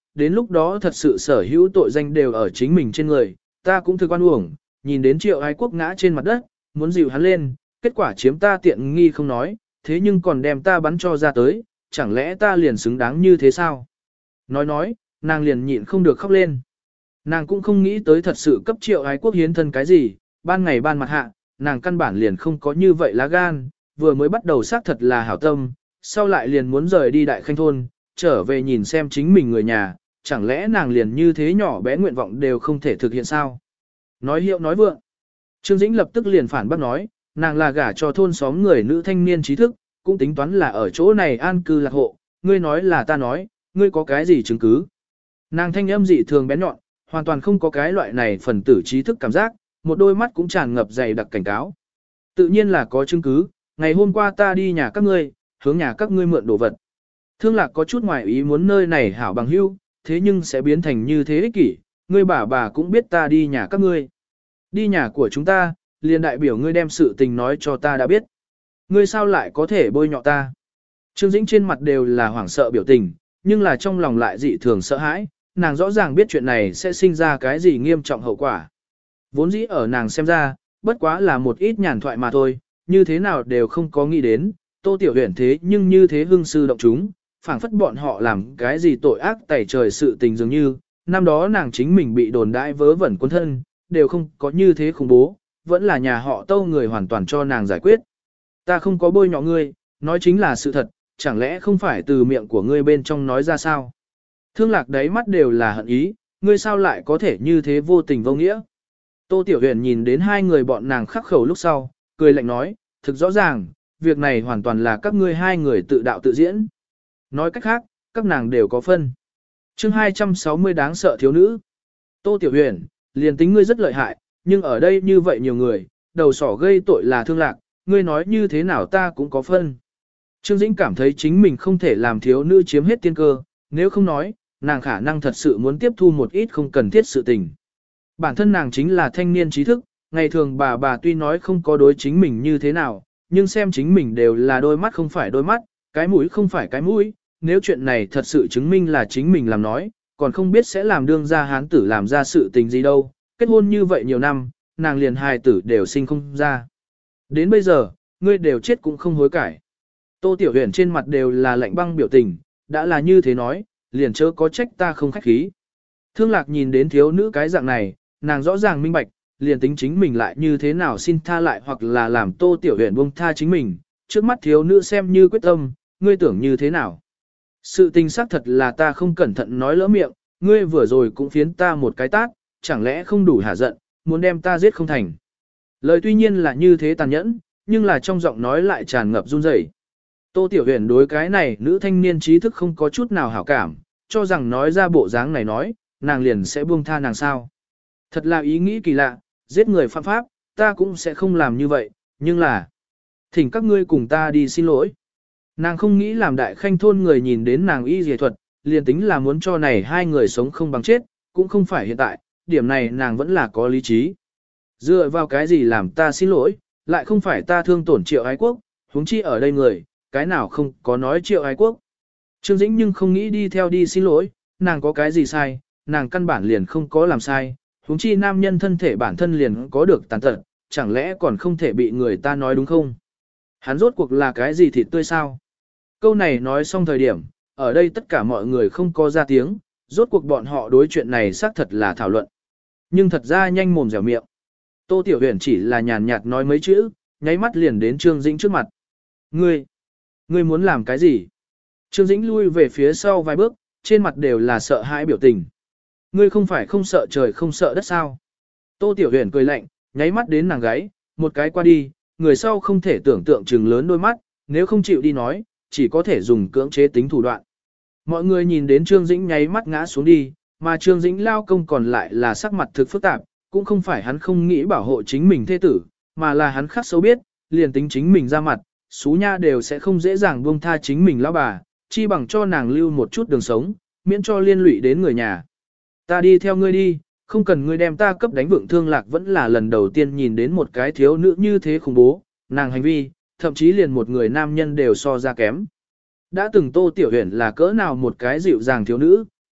đến lúc đó thật sự sở hữu tội danh đều ở chính mình trên người, ta cũng thực oan uổng, nhìn đến Triệu Ái Quốc ngã trên mặt đất, muốn dịu hắn lên, kết quả chiếm ta tiện nghi không nói, thế nhưng còn đem ta bắn cho ra tới, chẳng lẽ ta liền xứng đáng như thế sao? Nói nói, nàng liền nhịn không được khóc lên. Nàng cũng không nghĩ tới thật sự cấp Triệu Ái Quốc hiến thân cái gì, ban ngày ban mặt hạ, nàng căn bản liền không có như vậy lá gan, vừa mới bắt đầu xác thật là hảo tâm, sau lại liền muốn rời đi Đại Khanh thôn, trở về nhìn xem chính mình người nhà, chẳng lẽ nàng liền như thế nhỏ bé nguyện vọng đều không thể thực hiện sao? Nói hiệu nói vượng. Trương Dĩnh lập tức liền phản bác nói, nàng là gả cho thôn xóm người nữ thanh niên trí thức, cũng tính toán là ở chỗ này an cư lạc hộ, ngươi nói là ta nói, ngươi có cái gì chứng cứ? Nàng thanh âm dị thường bén nhọn, hoàn toàn không có cái loại này phần tử trí thức cảm giác, một đôi mắt cũng tràn ngập dày đặc cảnh cáo. Tự nhiên là có chứng cứ, ngày hôm qua ta đi nhà các ngươi, hướng nhà các ngươi mượn đồ vật. Thương Lạc có chút ngoài ý muốn nơi này hảo bằng hữu, thế nhưng sẽ biến thành như thế ích kỷ, ngươi bà bà cũng biết ta đi nhà các ngươi. Đi nhà của chúng ta, liền đại biểu ngươi đem sự tình nói cho ta đã biết. Ngươi sao lại có thể bôi nhọ ta? Trương Dĩnh trên mặt đều là hoảng sợ biểu tình, nhưng là trong lòng lại dị thường sợ hãi, nàng rõ ràng biết chuyện này sẽ sinh ra cái gì nghiêm trọng hậu quả. Vốn dĩ ở nàng xem ra, bất quá là một ít nhàn thoại mà thôi, như thế nào đều không có nghĩ đến, Tô Tiểu Huyền thế nhưng như thế hưng sư động chúng, phảng phất bọn họ làm cái gì tội ác tẩy trời sự tình dường như, năm đó nàng chính mình bị đồn đãi vớ vẩn quân thân, đều không có như thế khủng bố, vẫn là nhà họ Tâu người hoàn toàn cho nàng giải quyết. Ta không có bôi nhọ ngươi, nói chính là sự thật, chẳng lẽ không phải từ miệng của ngươi bên trong nói ra sao? Thương Lạc đáy mắt đều là hận ý, ngươi sao lại có thể như thế vô tình vô nghĩa? Tô Tiểu Huyền nhìn đến hai người bọn nàng khắc khẩu lúc sau, cười lạnh nói, thực rõ ràng, việc này hoàn toàn là các ngươi hai người tự đạo tự diễn. Nói cách khác, các nàng đều có phân. Chương hai trăm sáu mươi đáng sợ thiếu nữ. Tô Tiểu Huyền, liền tính ngươi rất lợi hại, nhưng ở đây như vậy nhiều người, đầu sỏ gây tội là Thương Lạc, ngươi nói như thế nào ta cũng có phân. Trương Dĩnh cảm thấy chính mình không thể làm thiếu nữ chiếm hết tiên cơ, nếu không nói, nàng khả năng thật sự muốn tiếp thu một ít không cần thiết sự tình. Bản thân nàng chính là thanh niên trí thức, ngày thường bà bà tuy nói không có đối chính mình như thế nào, nhưng xem chính mình đều là đôi mắt không phải đôi mắt, cái mũi không phải cái mũi, nếu chuyện này thật sự chứng minh là chính mình làm nói, còn không biết sẽ làm đương gia hán tử làm ra sự tình gì đâu, kết hôn như vậy nhiều năm, nàng liền hài tử đều sinh không ra. Đến bây giờ, ngươi đều chết cũng không hối cải. Tô Tiểu Huyền trên mặt đều là lạnh băng biểu tình, đã là như thế nói, liền chớ có trách ta không khách khí. Thương Lạc nhìn đến thiếu nữ cái dạng này, nàng rõ ràng minh bạch, liền tính chính mình lại như thế nào xin tha lại hoặc là làm Tô Tiểu Huyền buông tha chính mình, trước mắt thiếu nữ xem như quyết tâm, ngươi tưởng như thế nào. Sự tình xác thật là ta không cẩn thận nói lỡ miệng, ngươi vừa rồi cũng phiến ta một cái tát, chẳng lẽ không đủ hả giận, muốn đem ta giết không thành. Lời tuy nhiên là như thế tàn nhẫn, nhưng là trong giọng nói lại tràn ngập run rẩy. Tô Tiểu Huyền đối cái này nữ thanh niên trí thức không có chút nào hảo cảm, cho rằng nói ra bộ dáng này nói, nàng liền sẽ buông tha nàng sao. Thật là ý nghĩ kỳ lạ, giết người phạm pháp, ta cũng sẽ không làm như vậy, nhưng là... Thỉnh các ngươi cùng ta đi xin lỗi. Nàng không nghĩ làm Đại Khanh thôn người nhìn đến nàng y dề thuật, liền tính là muốn cho này hai người sống không bằng chết, cũng không phải hiện tại, điểm này nàng vẫn là có lý trí. Dựa vào cái gì làm ta xin lỗi, lại không phải ta thương tổn Triệu Ái Quốc, huống chi ở đây người, cái nào không có nói Triệu Ái Quốc. Trương Dĩnh nhưng không nghĩ đi theo đi xin lỗi, nàng có cái gì sai, nàng căn bản liền không có làm sai, huống chi nam nhân thân thể bản thân liền có được tàn tật, chẳng lẽ còn không thể bị người ta nói đúng không? Hắn rốt cuộc là cái gì thịt tươi sao? Câu này nói xong thời điểm, ở đây tất cả mọi người không có ra tiếng, rốt cuộc bọn họ đối chuyện này xác thật là thảo luận. Nhưng thật ra nhanh mồm dẻo miệng. Tô Tiểu Huyền chỉ là nhàn nhạt nói mấy chữ, nháy mắt liền đến Trương Dĩnh trước mặt. Ngươi, ngươi muốn làm cái gì? Trương Dĩnh lui về phía sau vài bước, trên mặt đều là sợ hãi biểu tình. Ngươi không phải không sợ trời không sợ đất sao? Tô Tiểu Huyền cười lạnh, nháy mắt đến nàng gáy, một cái qua đi, người sau không thể tưởng tượng trừng lớn đôi mắt, nếu không chịu đi nói, chỉ có thể dùng cưỡng chế tính thủ đoạn. Mọi người nhìn đến Trương Dĩnh nháy mắt ngã xuống đi, mà Trương Dĩnh lao công còn lại là sắc mặt thực phức tạp, cũng không phải hắn không nghĩ bảo hộ chính mình thê tử, mà là hắn khắc sâu biết, liền tính chính mình ra mặt, xú nha đều sẽ không dễ dàng buông tha chính mình lão bà, chi bằng cho nàng lưu một chút đường sống, miễn cho liên lụy đến người nhà. Ta đi theo ngươi đi, không cần ngươi đem ta cấp đánh vượng. Thương Lạc vẫn là lần đầu tiên nhìn đến một cái thiếu nữ như thế khủng bố, nàng hành vi, thậm chí liền một người nam nhân đều so ra kém. Đã từng Tô Tiểu Huyền là cỡ nào một cái dịu dàng thiếu nữ,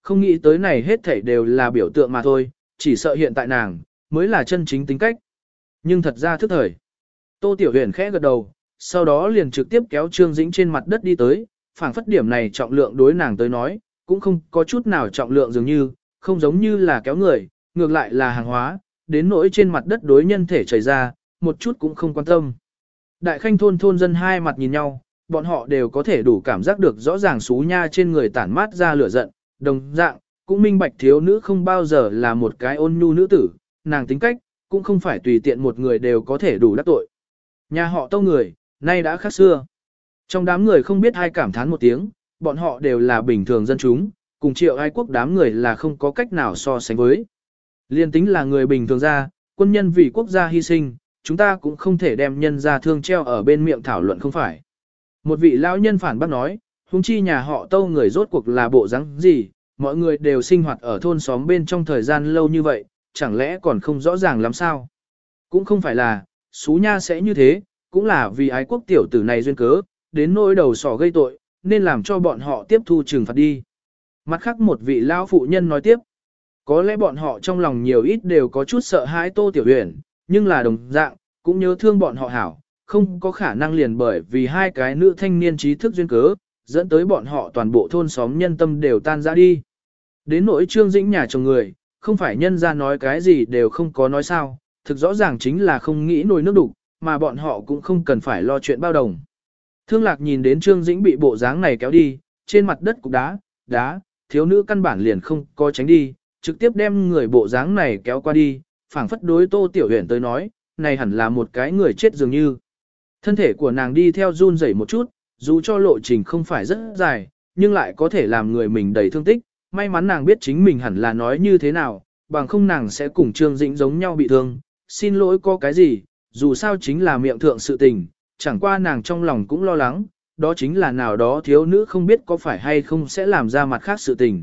không nghĩ tới này hết thảy đều là biểu tượng mà thôi, chỉ sợ hiện tại nàng, mới là chân chính tính cách. Nhưng thật ra thức thời. Tô Tiểu Huyền khẽ gật đầu, sau đó liền trực tiếp kéo Trương Dĩnh trên mặt đất đi tới, phảng phất điểm này trọng lượng đối nàng tới nói, cũng không có chút nào trọng lượng dường như, không giống như là kéo người, ngược lại là hàng hóa, đến nỗi trên mặt đất đối nhân thể chảy ra, một chút cũng không quan tâm. Đại Khanh thôn thôn dân hai mặt nhìn nhau, bọn họ đều có thể đủ cảm giác được rõ ràng xú nha trên người tản mát ra lửa giận, đồng dạng, cũng minh bạch thiếu nữ không bao giờ là một cái ôn nhu nữ tử, nàng tính cách, cũng không phải tùy tiện một người đều có thể đủ đắc tội. Nhà họ Tâu người, nay đã khác xưa. Trong đám người không biết ai cảm thán một tiếng, bọn họ đều là bình thường dân chúng, cùng Triệu Ai Quốc đám người là không có cách nào so sánh với. Liên tính là người bình thường ra, quân nhân vì quốc gia hy sinh, chúng ta cũng không thể đem nhân ra thương treo ở bên miệng thảo luận không phải. Một vị lão nhân phản bác nói, huống chi nhà họ Tâu người rốt cuộc là bộ rắn gì, mọi người đều sinh hoạt ở thôn xóm bên trong thời gian lâu như vậy, chẳng lẽ còn không rõ ràng lắm sao? Cũng không phải là, xú nha sẽ như thế, cũng là vì ái quốc tiểu tử này duyên cớ, đến nỗi đầu sỏ gây tội, nên làm cho bọn họ tiếp thu trừng phạt đi. Mặt khác một vị lão phụ nhân nói tiếp, có lẽ bọn họ trong lòng nhiều ít đều có chút sợ hãi Tô Tiểu Huyền, nhưng là đồng dạng, cũng nhớ thương bọn họ hảo, không có khả năng liền bởi vì hai cái nữ thanh niên trí thức duyên cớ, dẫn tới bọn họ toàn bộ thôn xóm nhân tâm đều tan ra đi. Đến nỗi Trương Dĩnh nhà chồng người, không phải nhân ra nói cái gì đều không có nói sao, thực rõ ràng chính là không nghĩ nồi nước đục, mà bọn họ cũng không cần phải lo chuyện bao đồng. Thương Lạc nhìn đến Trương Dĩnh bị bộ dáng này kéo đi, trên mặt đất cục đá, đá, thiếu nữ căn bản liền không có tránh đi, trực tiếp đem người bộ dáng này kéo qua đi, phảng phất đối Tô Tiểu Huyền tới nói, này hẳn là một cái người chết dường như. Thân thể của nàng đi theo run rẩy một chút, dù cho lộ trình không phải rất dài, nhưng lại có thể làm người mình đầy thương tích, may mắn nàng biết chính mình hẳn là nói như thế nào, bằng không nàng sẽ cùng Trương Dĩnh giống nhau bị thương, xin lỗi có cái gì, dù sao chính là miệng thượng sự tình, chẳng qua nàng trong lòng cũng lo lắng, đó chính là nào đó thiếu nữ không biết có phải hay không sẽ làm ra mặt khác sự tình.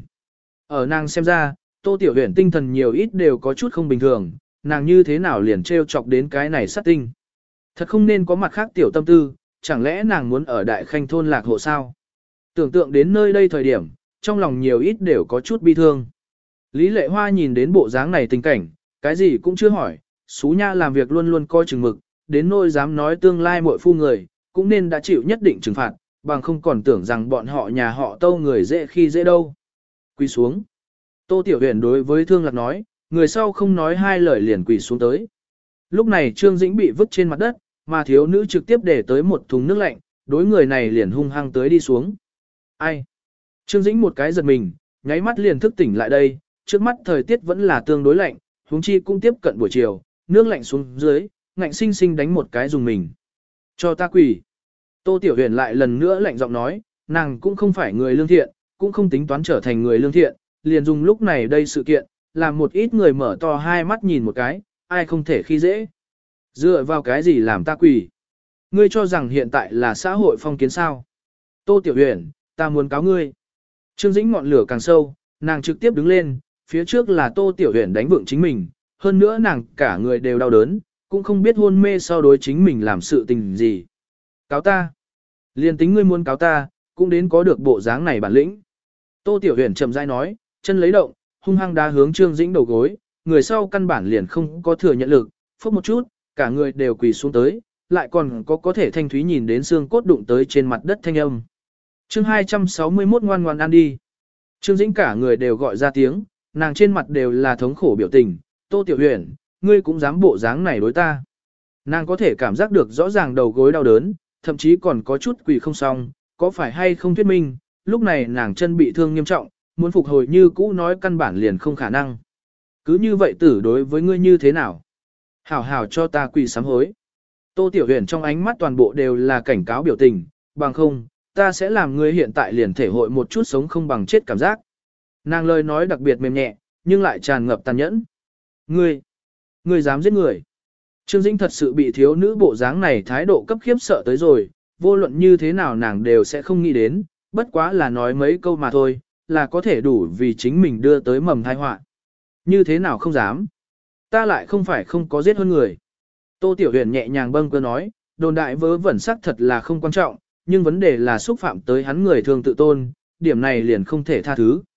Ở nàng xem ra, Tô Tiểu Huyền tinh thần nhiều ít đều có chút không bình thường, nàng như thế nào liền trêu chọc đến cái này sát tinh. Thật không nên có mặt khác tiểu tâm tư, chẳng lẽ nàng muốn ở Đại Khanh thôn lạc hộ sao? Tưởng tượng đến nơi đây thời điểm, trong lòng nhiều ít đều có chút bi thương. Lý Lệ Hoa nhìn đến bộ dáng này tình cảnh, cái gì cũng chưa hỏi, xú nha làm việc luôn luôn coi chừng mực, đến nỗi dám nói tương lai muội phu người, cũng nên đã chịu nhất định trừng phạt, bằng không còn tưởng rằng bọn họ nhà họ Tâu người dễ khi dễ đâu. Quỳ xuống. Tô Tiểu Huyền đối với Thương Lạc nói, người sau không nói hai lời liền quỳ xuống tới. Lúc này Trương Dĩnh bị vứt trên mặt đất, mà thiếu nữ trực tiếp để tới một thùng nước lạnh, đối người này liền hung hăng tới đi xuống. Ai? Trương Dĩnh một cái giật mình, nháy mắt liền thức tỉnh lại đây, trước mắt thời tiết vẫn là tương đối lạnh, huống chi cũng tiếp cận buổi chiều, nước lạnh xuống dưới, ngạnh sinh sinh đánh một cái dùng mình. Cho ta quỳ. Tô Tiểu Huyền lại lần nữa lạnh giọng nói, nàng cũng không phải người lương thiện, cũng không tính toán trở thành người lương thiện, liền dùng lúc này đây sự kiện, làm một ít người mở to hai mắt nhìn một cái, ai không thể khi dễ. Dựa vào cái gì làm ta quỳ? Ngươi cho rằng hiện tại là xã hội phong kiến sao? Tô Tiểu Huyền, ta muốn cáo ngươi. Trương Dĩnh ngọn lửa càng sâu, nàng trực tiếp đứng lên, phía trước là Tô Tiểu Huyền đánh vượng chính mình, hơn nữa nàng cả người đều đau đớn, cũng không biết hôn mê sau đối chính mình làm sự tình gì. Cáo ta. Liên tính ngươi muốn cáo ta, cũng đến có được bộ dáng này bản lĩnh. Tô Tiểu Huyền chậm rãi nói, chân lấy động, hung hăng đá hướng Trương Dĩnh đầu gối, người sau căn bản liền không có thừa nhận lực, phốc một chút, cả người đều quỳ xuống tới, lại còn có có thể thanh thúy nhìn đến xương cốt đụng tới trên mặt đất thanh âm. Chương hai trăm sáu mươi mốt ngoan ngoan ăn đi. Trương Dĩnh cả người đều gọi ra tiếng, nàng trên mặt đều là thống khổ biểu tình, Tô Tiểu Huyền, ngươi cũng dám bộ dáng này đối ta. Nàng có thể cảm giác được rõ ràng đầu gối đau đớn, thậm chí còn có chút quỳ không xong, có phải hay không thuyết minh, lúc này nàng chân bị thương nghiêm trọng, muốn phục hồi như cũ nói căn bản liền không khả năng. Cứ như vậy tử đối với ngươi như thế nào? Hảo hảo cho ta quỳ sám hối. Tô Tiểu Huyền trong ánh mắt toàn bộ đều là cảnh cáo biểu tình, bằng không, ta sẽ làm ngươi hiện tại liền thể hội một chút sống không bằng chết cảm giác. Nàng lời nói đặc biệt mềm nhẹ, nhưng lại tràn ngập tàn nhẫn. Ngươi, ngươi dám giết người. Trương Dĩnh thật sự bị thiếu nữ bộ dáng này thái độ cấp khiếp sợ tới rồi, vô luận như thế nào nàng đều sẽ không nghĩ đến, bất quá là nói mấy câu mà thôi, là có thể đủ vì chính mình đưa tới mầm tai họa. Như thế nào không dám. Ta lại không phải không có giết hơn người. Tô Tiểu Huyền nhẹ nhàng bâng cơ nói, đồn đại vớ vẩn sắc thật là không quan trọng, nhưng vấn đề là xúc phạm tới hắn người thường tự tôn, điểm này liền không thể tha thứ.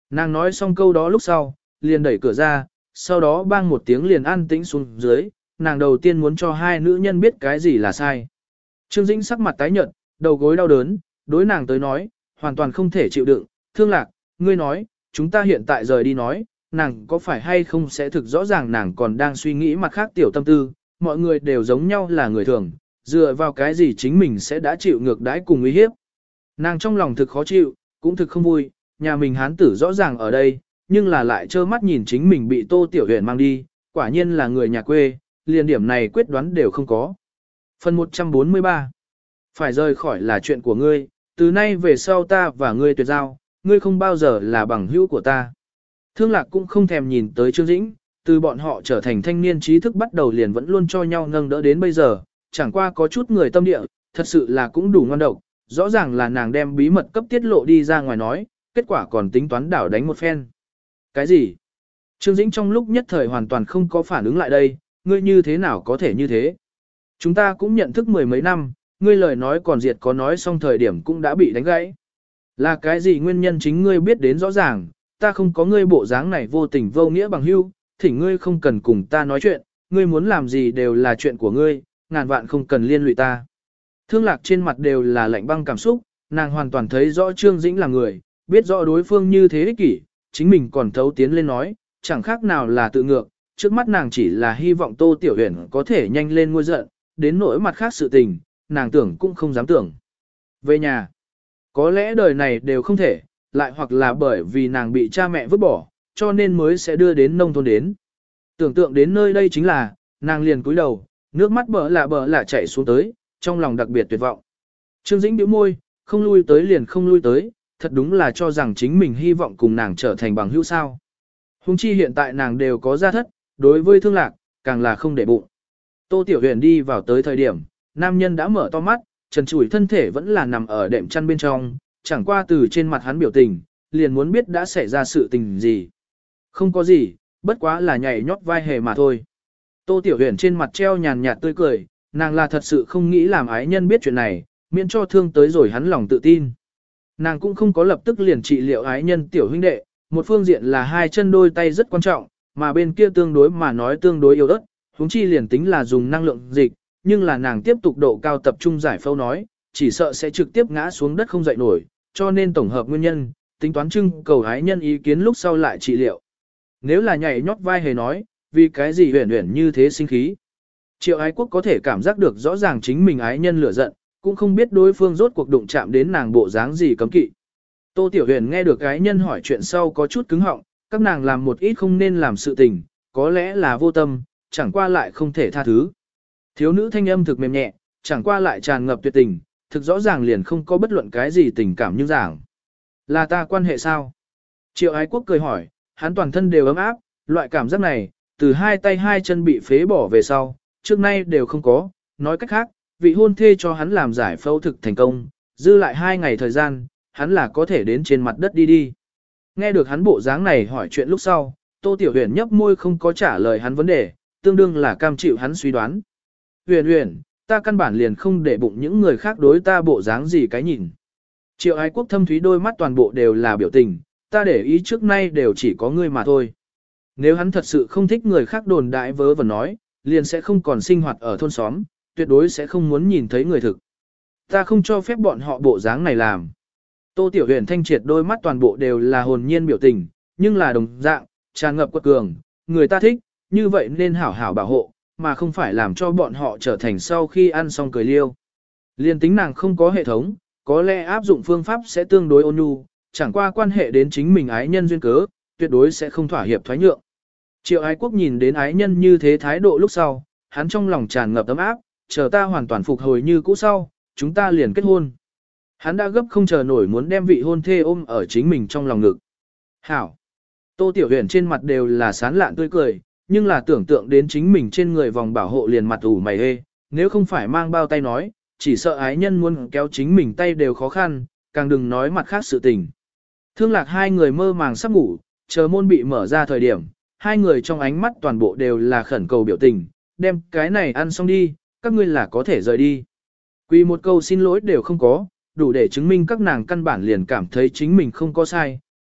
Nàng nói xong câu đó lúc sau, liền đẩy cửa ra, sau đó bang một tiếng liền an tĩnh xuống dưới, nàng đầu tiên muốn cho hai nữ nhân biết cái gì là sai. Trương Dĩnh sắc mặt tái nhợt, đầu gối đau đớn, đối nàng tới nói, hoàn toàn không thể chịu đựng, Thương Lạc, ngươi nói, chúng ta hiện tại rời đi nói, nàng có phải hay không sẽ thực rõ ràng nàng còn đang suy nghĩ mặt khác tiểu tâm tư, mọi người đều giống nhau là người thường, dựa vào cái gì chính mình sẽ đã chịu ngược đãi cùng uy hiếp. Nàng trong lòng thực khó chịu, cũng thực không vui, nhà mình hán tử rõ ràng ở đây, nhưng là lại trơ mắt nhìn chính mình bị Tô Tiểu Huyền mang đi, quả nhiên là người nhà quê, liền điểm này quyết đoán đều không có. Phần một trăm bốn mươi ba. Phải rời khỏi là chuyện của ngươi, từ nay về sau ta và ngươi tuyệt giao, ngươi không bao giờ là bằng hữu của ta. Thương Lạc cũng không thèm nhìn tới Trương Dĩnh, từ bọn họ trở thành thanh niên trí thức bắt đầu liền vẫn luôn cho nhau nâng đỡ đến bây giờ, chẳng qua có chút người tâm địa, thật sự là cũng đủ ngon độc, rõ ràng là nàng đem bí mật cấp tiết lộ đi ra ngoài nói, kết quả còn tính toán đảo đánh một phen. Cái gì? Trương Dĩnh trong lúc nhất thời hoàn toàn không có phản ứng lại đây, ngươi như thế nào có thể như thế? Chúng ta cũng nhận thức mười mấy năm, ngươi lời nói còn diệt có nói xong thời điểm cũng đã bị đánh gãy. Là cái gì nguyên nhân chính ngươi biết đến rõ ràng, ta không có ngươi bộ dáng này vô tình vô nghĩa bằng hữu, thỉnh ngươi không cần cùng ta nói chuyện, ngươi muốn làm gì đều là chuyện của ngươi, ngàn vạn không cần liên lụy ta. Thương Lạc trên mặt đều là lạnh băng cảm xúc, nàng hoàn toàn thấy rõ Trương Dĩnh là người, biết rõ đối phương như thế ích kỷ, chính mình còn thấu tiến lên nói, chẳng khác nào là tự ngược, trước mắt nàng chỉ là hy vọng Tô Tiểu Huyền có thể nhanh lên nguôi giận, đến nỗi mặt khác sự tình, nàng tưởng cũng không dám tưởng. Về nhà, có lẽ đời này đều không thể, lại hoặc là bởi vì nàng bị cha mẹ vứt bỏ, cho nên mới sẽ đưa đến nông thôn đến. Tưởng tượng đến nơi đây chính là, nàng liền cúi đầu, nước mắt bờ lạ bờ lạ chảy xuống tới, trong lòng đặc biệt tuyệt vọng. Trương Dĩnh bĩu môi, không lui tới liền không lui tới, thật đúng là cho rằng chính mình hy vọng cùng nàng trở thành bằng hữu sao. Hùng chi hiện tại nàng đều có gia thất, đối với Thương Lạc, càng là không để bụng. Tô Tiểu Huyền đi vào tới thời điểm, nam nhân đã mở to mắt, trần trụi thân thể vẫn là nằm ở đệm chăn bên trong, chẳng qua từ trên mặt hắn biểu tình, liền muốn biết đã xảy ra sự tình gì. Không có gì, bất quá là nhảy nhót vai hề mà thôi. Tô Tiểu Huyền trên mặt treo nhàn nhạt tươi cười, nàng là thật sự không nghĩ làm ái nhân biết chuyện này, miễn cho thương tới rồi hắn lòng tự tin. Nàng cũng không có lập tức liền trị liệu ái nhân tiểu huynh đệ, một phương diện là hai chân đôi tay rất quan trọng, mà bên kia tương đối mà nói tương đối yếu ớt, huống chi liền tính là dùng năng lượng dịch, nhưng là nàng tiếp tục độ cao tập trung giải phẫu nói, chỉ sợ sẽ trực tiếp ngã xuống đất không dậy nổi, cho nên tổng hợp nguyên nhân, tính toán trưng cầu ái nhân ý kiến lúc sau lại trị liệu. Nếu là nhảy nhót vai hề nói, vì cái gì huyền huyền như thế sinh khí. Triệu ái quốc có thể cảm giác được rõ ràng chính mình ái nhân lửa giận, cũng không biết đối phương rốt cuộc đụng chạm đến nàng bộ dáng gì cấm kỵ. Tô Tiểu Huyền nghe được ái nhân hỏi chuyện sau có chút cứng họng, các nàng làm một ít không nên làm sự tình, có lẽ là vô tâm, chẳng qua lại không thể tha thứ. Thiếu nữ thanh âm thực mềm nhẹ, chẳng qua lại tràn ngập tuyệt tình, thực rõ ràng liền không có bất luận cái gì tình cảm như giảng. Là ta quan hệ sao? Triệu ái quốc cười hỏi, hắn toàn thân đều ấm áp, loại cảm giác này, từ hai tay hai chân bị phế bỏ về sau, trước nay đều không có, nói cách khác, vị hôn thê cho hắn làm giải phẫu thực thành công, dư lại hai ngày thời gian, hắn là có thể đến trên mặt đất đi đi. Nghe được hắn bộ dáng này hỏi chuyện lúc sau, Tô Tiểu Huyền nhấp môi không có trả lời hắn vấn đề, tương đương là cam chịu hắn suy đoán. Huyền Huyền, ta căn bản liền không để bụng những người khác đối ta bộ dáng gì cái nhìn. Triệu ái quốc thâm thúy đôi mắt toàn bộ đều là biểu tình, ta để ý trước nay đều chỉ có ngươi mà thôi. Nếu hắn thật sự không thích người khác đồn đại vớ vẩn nói, liền sẽ không còn sinh hoạt ở thôn xóm, tuyệt đối sẽ không muốn nhìn thấy người thực. Ta không cho phép bọn họ bộ dáng này làm. Tô Tiểu Huyền thanh triệt đôi mắt toàn bộ đều là hồn nhiên biểu tình, nhưng là đồng dạng, tràn ngập quật cường, người ta thích, như vậy nên hảo hảo bảo hộ, mà không phải làm cho bọn họ trở thành sau khi ăn xong cười liêu. Liên tính nàng không có hệ thống, có lẽ áp dụng phương pháp sẽ tương đối ôn nhu, chẳng qua quan hệ đến chính mình ái nhân duyên cớ, tuyệt đối sẽ không thỏa hiệp thoái nhượng. Triệu ái quốc nhìn đến ái nhân như thế thái độ lúc sau, hắn trong lòng tràn ngập ấm áp, chờ ta hoàn toàn phục hồi như cũ sau, chúng ta liền kết hôn. Hắn đã gấp không chờ nổi muốn đem vị hôn thê ôm ở chính mình trong lòng ngực. Hảo! Tô Tiểu Huyền trên mặt đều là sán lạn tươi cười, nhưng là tưởng tượng đến chính mình trên người vòng bảo hộ liền mặt ủ mày hê, nếu không phải mang bao tay nói, chỉ sợ ái nhân muốn kéo chính mình tay đều khó khăn, càng đừng nói mặt khác sự tình. Thương Lạc hai người mơ màng sắp ngủ, chờ môn bị mở ra thời điểm, hai người trong ánh mắt toàn bộ đều là khẩn cầu biểu tình, đem cái này ăn xong đi, các ngươi là có thể rời đi. Quỳ một câu xin lỗi đều không có, đủ để chứng minh các nàng căn bản liền cảm thấy chính mình không có sai,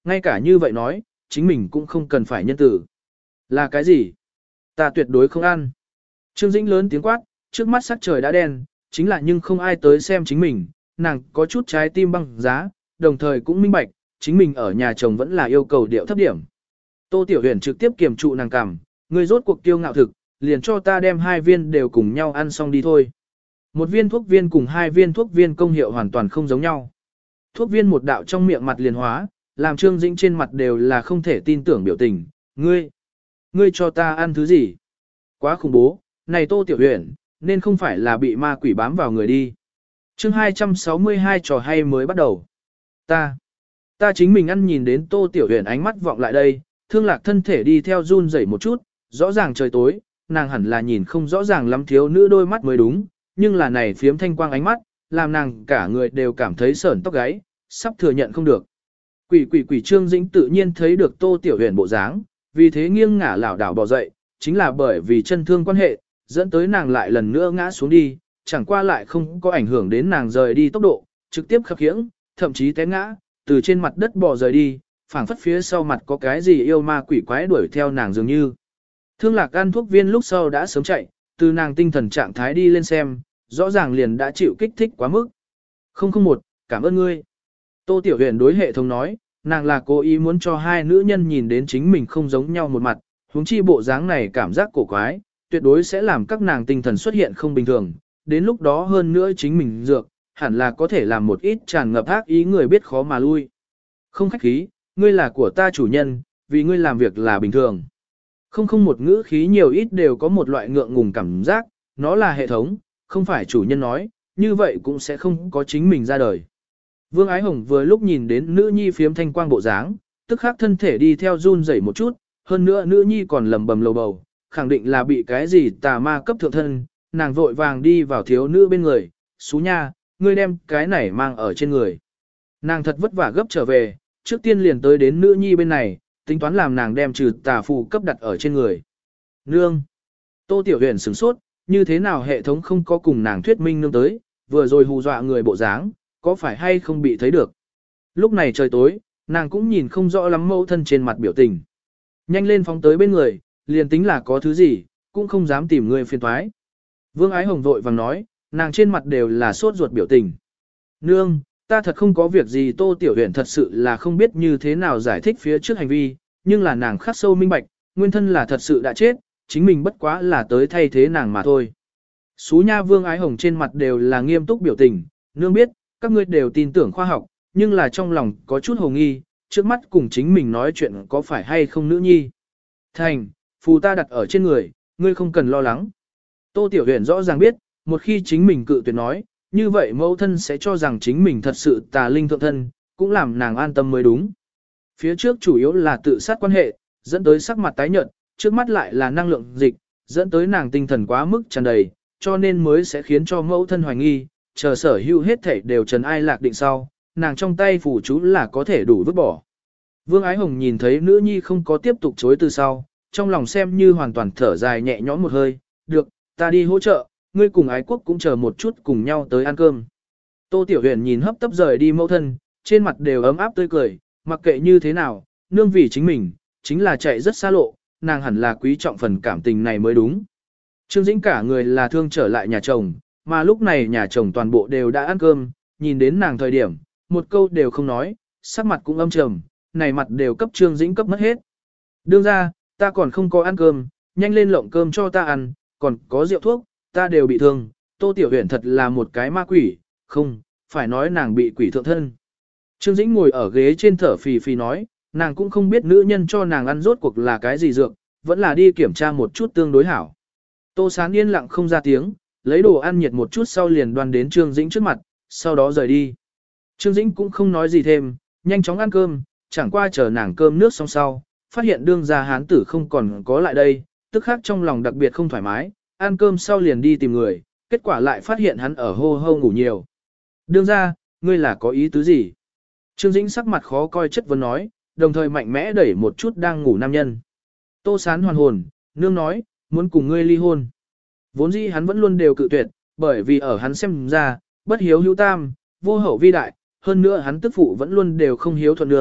ngay cả như vậy nói, chính mình cũng không cần phải nhân tử. Là cái gì? Ta tuyệt đối không ăn. Trương Dĩnh lớn tiếng quát, trước mắt sắc trời đã đen, chính là nhưng không ai tới xem chính mình, nàng có chút trái tim băng giá, đồng thời cũng minh bạch, chính mình ở nhà chồng vẫn là yêu cầu điệu thấp điểm. Tô Tiểu Huyền trực tiếp kiềm trụ nàng cằm, ngươi rốt cuộc tiêu ngạo thực, liền cho ta đem hai viên đều cùng nhau ăn xong đi thôi. Một viên thuốc viên cùng hai viên thuốc viên công hiệu hoàn toàn không giống nhau. Thuốc viên một đạo trong miệng mặt liền hóa, làm Trương Dĩnh trên mặt đều là không thể tin tưởng biểu tình, ngươi, ngươi cho ta ăn thứ gì? Quá khủng bố, này Tô Tiểu Huyền, nên không phải là bị ma quỷ bám vào người đi. Chương hai trăm sáu mươi hai trò hay mới bắt đầu. Ta, ta chính mình ăn nhìn đến Tô Tiểu Huyền ánh mắt vọng lại đây, Thương Lạc thân thể đi theo run rẩy một chút, rõ ràng trời tối, nàng hẳn là nhìn không rõ ràng lắm thiếu nữ đôi mắt mới đúng, nhưng là này phiếm thanh quang ánh mắt, làm nàng cả người đều cảm thấy sởn tóc gáy, sắp thừa nhận không được. Quỷ quỷ quỷ Trương Dĩnh tự nhiên thấy được Tô Tiểu Huyền bộ dáng, vì thế nghiêng ngả lảo đảo bò dậy, chính là bởi vì chân thương quan hệ, dẫn tới nàng lại lần nữa ngã xuống đi, chẳng qua lại không có ảnh hưởng đến nàng rời đi tốc độ, trực tiếp khập khiễng, thậm chí té ngã, từ trên mặt đất bò rời đi, phảng phất phía sau mặt có cái gì yêu ma quỷ quái đuổi theo nàng dường như. Thương Lạc ăn thuốc viên lúc sau đã sớm chạy, từ nàng tinh thần trạng thái đi lên xem, rõ ràng liền đã chịu kích thích quá mức. không không một, cảm ơn ngươi. Tô Tiểu Huyền đối hệ thống nói, nàng là cố ý muốn cho hai nữ nhân nhìn đến chính mình không giống nhau một mặt, huống chi bộ dáng này cảm giác cổ quái, tuyệt đối sẽ làm các nàng tinh thần xuất hiện không bình thường, đến lúc đó hơn nữa chính mình dược, hẳn là có thể làm một ít tràn ngập ác ý người biết khó mà lui. Không khách khí, ngươi là của ta chủ nhân, vì ngươi làm việc là bình thường. Không không một ngữ khí nhiều ít đều có một loại ngượng ngùng cảm giác, nó là hệ thống, không phải chủ nhân nói, như vậy cũng sẽ không có chính mình ra đời. Vương Ái Hồng vừa lúc nhìn đến nữ nhi phiếm thanh quang bộ dáng, tức khắc thân thể đi theo run rẩy một chút, hơn nữa nữ nhi còn lầm bầm lầu bầu, khẳng định là bị cái gì tà ma cấp thượng thân, nàng vội vàng đi vào thiếu nữ bên người, xú nha, ngươi đem cái này mang ở trên người. Nàng thật vất vả gấp trở về, trước tiên liền tới đến nữ nhi bên này, tính toán làm nàng đem trừ tà phù cấp đặt ở trên người. Nương! Tô Tiểu Huyền sửng sốt, như thế nào hệ thống không có cùng nàng thuyết minh nương tới, vừa rồi hù dọa người bộ dáng, có phải hay không bị thấy được. Lúc này trời tối, nàng cũng nhìn không rõ lắm mẫu thân trên mặt biểu tình. Nhanh lên phóng tới bên người, liền tính là có thứ gì, cũng không dám tìm người phiền toái. Vương Ái Hồng vội vàng nói, nàng trên mặt đều là sốt ruột biểu tình. Nương, ta thật không có việc gì. Tô Tiểu Huyền thật sự là không biết như thế nào giải thích phía trước hành vi, nhưng là nàng khắc sâu minh bạch, nguyên thân là thật sự đã chết, chính mình bất quá là tới thay thế nàng mà thôi. Xú nha Vương Ái Hồng trên mặt đều là nghiêm túc biểu tình, nương biết, các ngươi đều tin tưởng khoa học, nhưng là trong lòng có chút hồ nghi, trước mắt cùng chính mình nói chuyện có phải hay không nữ nhi. Thành, phù ta đặt ở trên người, ngươi không cần lo lắng. Tô Tiểu Huyền rõ ràng biết, một khi chính mình cự tuyệt nói, như vậy mẫu thân sẽ cho rằng chính mình thật sự tà linh thượng thân, cũng làm nàng an tâm mới đúng. Phía trước chủ yếu là tự sát quan hệ, dẫn tới sắc mặt tái nhợt, trước mắt lại là năng lượng dịch, dẫn tới nàng tinh thần quá mức tràn đầy, cho nên mới sẽ khiến cho mẫu thân hoài nghi, chờ sở hữu hết thảy đều trần ai lạc định sau, nàng trong tay phủ chú là có thể đủ vứt bỏ. Vương Ái Hồng nhìn thấy nữ nhi không có tiếp tục chối từ sau, trong lòng xem như hoàn toàn thở dài nhẹ nhõm một hơi, được, ta đi hỗ trợ, ngươi cùng Ái Quốc cũng chờ một chút cùng nhau tới ăn cơm. Tô Tiểu Huyền nhìn hấp tấp rời đi mẫu thân, trên mặt đều ấm áp tươi cười, mặc kệ như thế nào, nương vì chính mình, chính là chạy rất xa lộ, nàng hẳn là quý trọng phần cảm tình này mới đúng. Trương Dĩnh cả người là thương trở lại nhà chồng, mà lúc này nhà chồng toàn bộ đều đã ăn cơm, nhìn đến nàng thời điểm, một câu đều không nói, sắc mặt cũng âm trầm, này mặt đều cấp Trương Dĩnh cấp mất hết. Đương ra, ta còn không có ăn cơm, nhanh lên lộng cơm cho ta ăn, còn có rượu thuốc, ta đều bị thương. Tô Tiểu Huyền thật là một cái ma quỷ, không, phải nói nàng bị quỷ thượng thân. Trương Dĩnh ngồi ở ghế trên thở phì phì nói, nàng cũng không biết nữ nhân cho nàng ăn rốt cuộc là cái gì dược, vẫn là đi kiểm tra một chút tương đối hảo. Tô Sán yên lặng không ra tiếng, lấy đồ ăn nhiệt một chút sau liền đoan đến Trương Dĩnh trước mặt, sau đó rời đi. Trương Dĩnh cũng không nói gì thêm, nhanh chóng ăn cơm, chẳng qua chờ nàng cơm nước xong sau, phát hiện đương gia hán tử không còn có lại đây, tức khắc trong lòng đặc biệt không thoải mái, ăn cơm sau liền đi tìm người, kết quả lại phát hiện hắn ở hô hô ngủ nhiều. Đương gia, ngươi là có ý tứ gì? Trương Dĩnh sắc mặt khó coi chất vấn nói, đồng thời mạnh mẽ đẩy một chút đang ngủ nam nhân. Tô Sán hoàn hồn, nương nói, muốn cùng ngươi ly hôn. Vốn dĩ hắn vẫn luôn đều cự tuyệt, bởi vì ở hắn xem ra, bất hiếu hữu tam, vô hậu vi đại, hơn nữa hắn tức phụ vẫn luôn đều không hiếu thuận nương,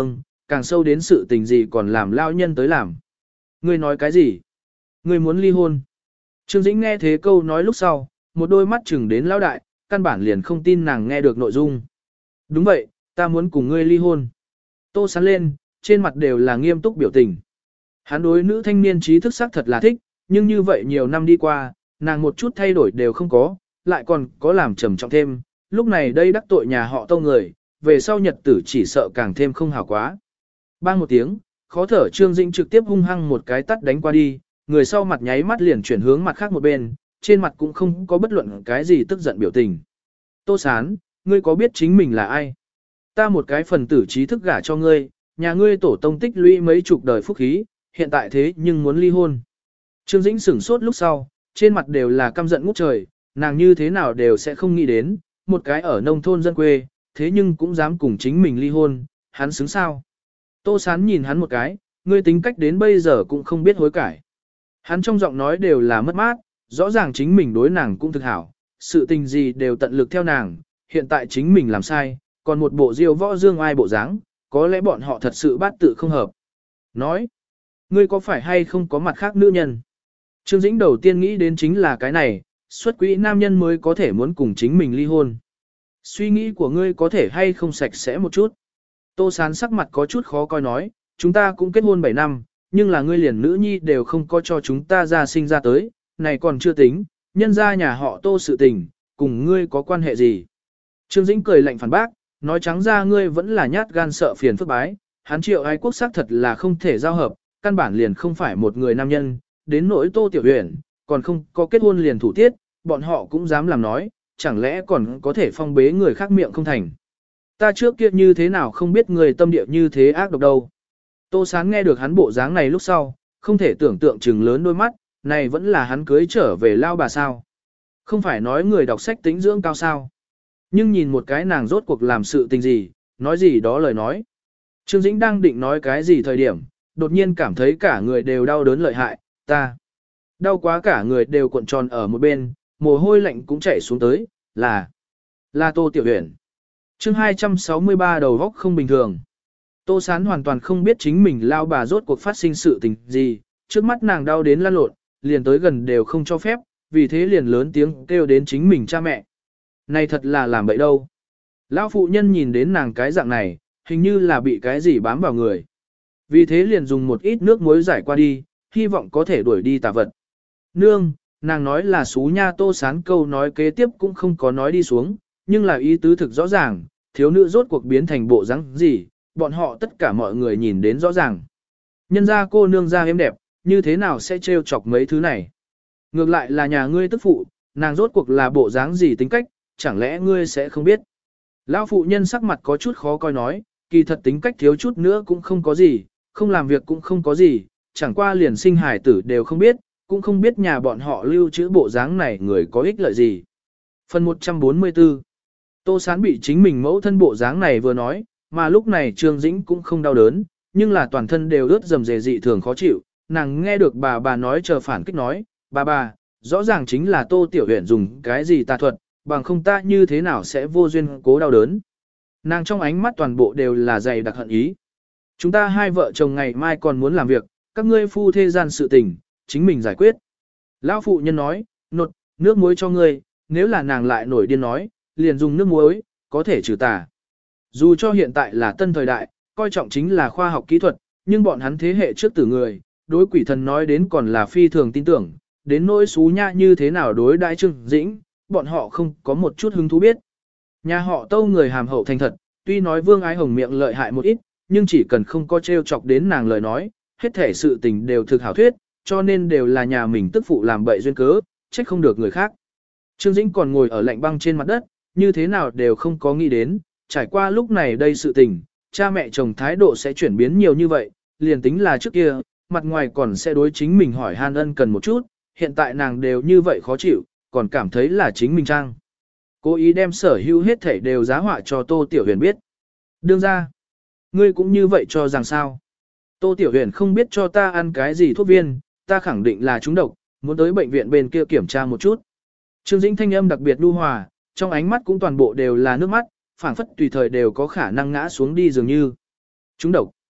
càng sâu đến sự tình gì còn làm lao nhân tới làm. Ngươi nói cái gì? Ngươi muốn ly hôn. Trương Dĩnh nghe thế câu nói lúc sau, một đôi mắt chừng đến lão đại, căn bản liền không tin nàng nghe được nội dung. Đúng vậy, ta muốn cùng ngươi ly hôn. Tô Sán lên, trên mặt đều là nghiêm túc biểu tình. Hắn đối nữ thanh niên trí thức sắc thật là thích, nhưng như vậy nhiều năm đi qua, nàng một chút thay đổi đều không có, lại còn có làm trầm trọng thêm, lúc này đây đắc tội nhà họ Tâu người, về sau nhật tử chỉ sợ càng thêm không hảo quá. Bang một tiếng, khó thở Trương Dĩnh trực tiếp hung hăng một cái tắt đánh qua đi, người sau mặt nháy mắt liền chuyển hướng mặt khác một bên, trên mặt cũng không có bất luận cái gì tức giận biểu tình. Tô Sán, ngươi có biết chính mình là ai? Ta một cái phần tử trí thức gả cho ngươi, nhà ngươi tổ tông tích lũy mấy chục đời phúc khí, hiện tại thế nhưng muốn ly hôn. Trương Dĩnh sửng sốt lúc sau, trên mặt đều là căm giận ngút trời, nàng như thế nào đều sẽ không nghĩ đến, một cái ở nông thôn dân quê, thế nhưng cũng dám cùng chính mình ly hôn, hắn xứng sao. Tô Sán nhìn hắn một cái, ngươi tính cách đến bây giờ cũng không biết hối cải. Hắn trong giọng nói đều là mất mát, rõ ràng chính mình đối nàng cũng thực hảo, sự tình gì đều tận lực theo nàng, hiện tại chính mình làm sai, còn một bộ diêu võ dương ai bộ dáng, có lẽ bọn họ thật sự bát tự không hợp. Nói, ngươi có phải hay không có mặt khác nữ nhân? Trương Dĩnh đầu tiên nghĩ đến chính là cái này, xuất quỹ nam nhân mới có thể muốn cùng chính mình ly hôn. Suy nghĩ của ngươi có thể hay không sạch sẽ một chút. Tô Sán sắc mặt có chút khó coi nói, chúng ta cũng kết hôn bảy năm, nhưng là ngươi liền nữ nhi đều không có cho chúng ta ra sinh ra tới, này còn chưa tính, nhân ra nhà họ Tô sự tình, cùng ngươi có quan hệ gì. Trương Dĩnh cười lạnh phản bác, nói trắng ra ngươi vẫn là nhát gan sợ phiền phức bái, hắn Triệu Ái Quốc xác thật là không thể giao hợp, căn bản liền không phải một người nam nhân, đến nỗi Tô Tiểu Huyền, còn không có kết hôn liền thủ tiết, bọn họ cũng dám làm nói, chẳng lẽ còn có thể phong bế người khác miệng không thành. Ta trước kia như thế nào không biết người tâm địa như thế ác độc đâu. Tô Sán nghe được hắn bộ dáng này lúc sau, không thể tưởng tượng chừng lớn đôi mắt, này vẫn là hắn cưới trở về lao bà sao. Không phải nói người đọc sách tính dưỡng cao sao. Nhưng nhìn một cái nàng rốt cuộc làm sự tình gì, nói gì đó lời nói. Trương Dĩnh đang định nói cái gì thời điểm, đột nhiên cảm thấy cả người đều đau đớn lợi hại, ta. Đau quá cả người đều cuộn tròn ở một bên, mồ hôi lạnh cũng chảy xuống tới, là, là Tô Tiểu Huyền. Chương hai trăm sáu mươi ba đầu góc không bình thường. Tô Sán hoàn toàn không biết chính mình lao bà rốt cuộc phát sinh sự tình gì, trước mắt nàng đau đến lăn lộn, liền tới gần đều không cho phép, vì thế liền lớn tiếng kêu đến chính mình cha mẹ. Này thật là làm bậy đâu. Lão phụ nhân nhìn đến nàng cái dạng này, hình như là bị cái gì bám vào người. Vì thế liền dùng một ít nước muối giải qua đi, hy vọng có thể đuổi đi tà vật. Nương, nàng nói là xú nha. Tô Sán câu nói kế tiếp cũng không có nói đi xuống, nhưng là ý tứ thực rõ ràng, thiếu nữ rốt cuộc biến thành bộ dáng gì, bọn họ tất cả mọi người nhìn đến rõ ràng. Nhân ra cô nương ra êm đẹp, như thế nào sẽ trêu chọc mấy thứ này. Ngược lại là nhà ngươi tức phụ, nàng rốt cuộc là bộ dáng gì tính cách, chẳng lẽ ngươi sẽ không biết. Lão phụ nhân sắc mặt có chút khó coi nói, kỳ thật tính cách thiếu chút nữa cũng không có gì, không làm việc cũng không có gì, chẳng qua liền sinh hải tử đều không biết, cũng không biết nhà bọn họ lưu trữ bộ dáng này người có ích lợi gì. Phần một trăm bốn mươi tư. Tô Sán bị chính mình mẫu thân bộ dáng này vừa nói, mà lúc này Trương Dĩnh cũng không đau đớn, nhưng là toàn thân đều ướt dầm dề dị thường khó chịu, nàng nghe được bà bà nói chờ phản kích nói, bà bà, rõ ràng chính là Tô Tiểu Huyền dùng cái gì tà thuật, bằng không ta như thế nào sẽ vô duyên cố đau đớn. Nàng trong ánh mắt toàn bộ đều là dày đặc hận ý. Chúng ta hai vợ chồng ngày mai còn muốn làm việc, các ngươi phu thê gian sự tình, chính mình giải quyết. Lão phụ nhân nói, nột, nước muối cho ngươi, nếu là nàng lại nổi điên nói, liền dùng nước muối, có thể trừ tà. Dù cho hiện tại là tân thời đại, coi trọng chính là khoa học kỹ thuật, nhưng bọn hắn thế hệ trước tử người, đối quỷ thần nói đến còn là phi thường tin tưởng, đến nỗi xú nha như thế nào đối đại Trương Dĩnh, bọn họ không có một chút hứng thú biết. Nhà họ Tâu người hàm hậu thành thật, tuy nói Vương Ái Hồng miệng lợi hại một ít, nhưng chỉ cần không có trêu chọc đến nàng lời nói, hết thể sự tình đều thực hảo thuyết, cho nên đều là nhà mình tức phụ làm bậy duyên cớ, trách không được người khác. Trương Dĩnh còn ngồi ở lạnh băng trên mặt đất, như thế nào đều không có nghĩ đến, trải qua lúc này đây sự tình, cha mẹ chồng thái độ sẽ chuyển biến nhiều như vậy, liền tính là trước kia, mặt ngoài còn sẽ đối chính mình hỏi han ân cần một chút, hiện tại nàng đều như vậy khó chịu, còn cảm thấy là chính mình trang. Cố ý đem sở hữu hết thể đều giá họa cho Tô Tiểu Huyền biết. Đương ra, ngươi cũng như vậy cho rằng sao? Tô Tiểu Huyền không biết cho ta ăn cái gì thuốc viên, ta khẳng định là trúng độc, muốn tới bệnh viện bên kia kiểm tra một chút. Trương Dĩnh thanh âm đặc biệt nhu hòa, trong ánh mắt cũng toàn bộ đều là nước mắt, phảng phất tùy thời đều có khả năng ngã xuống đi dường như. Trúng độc.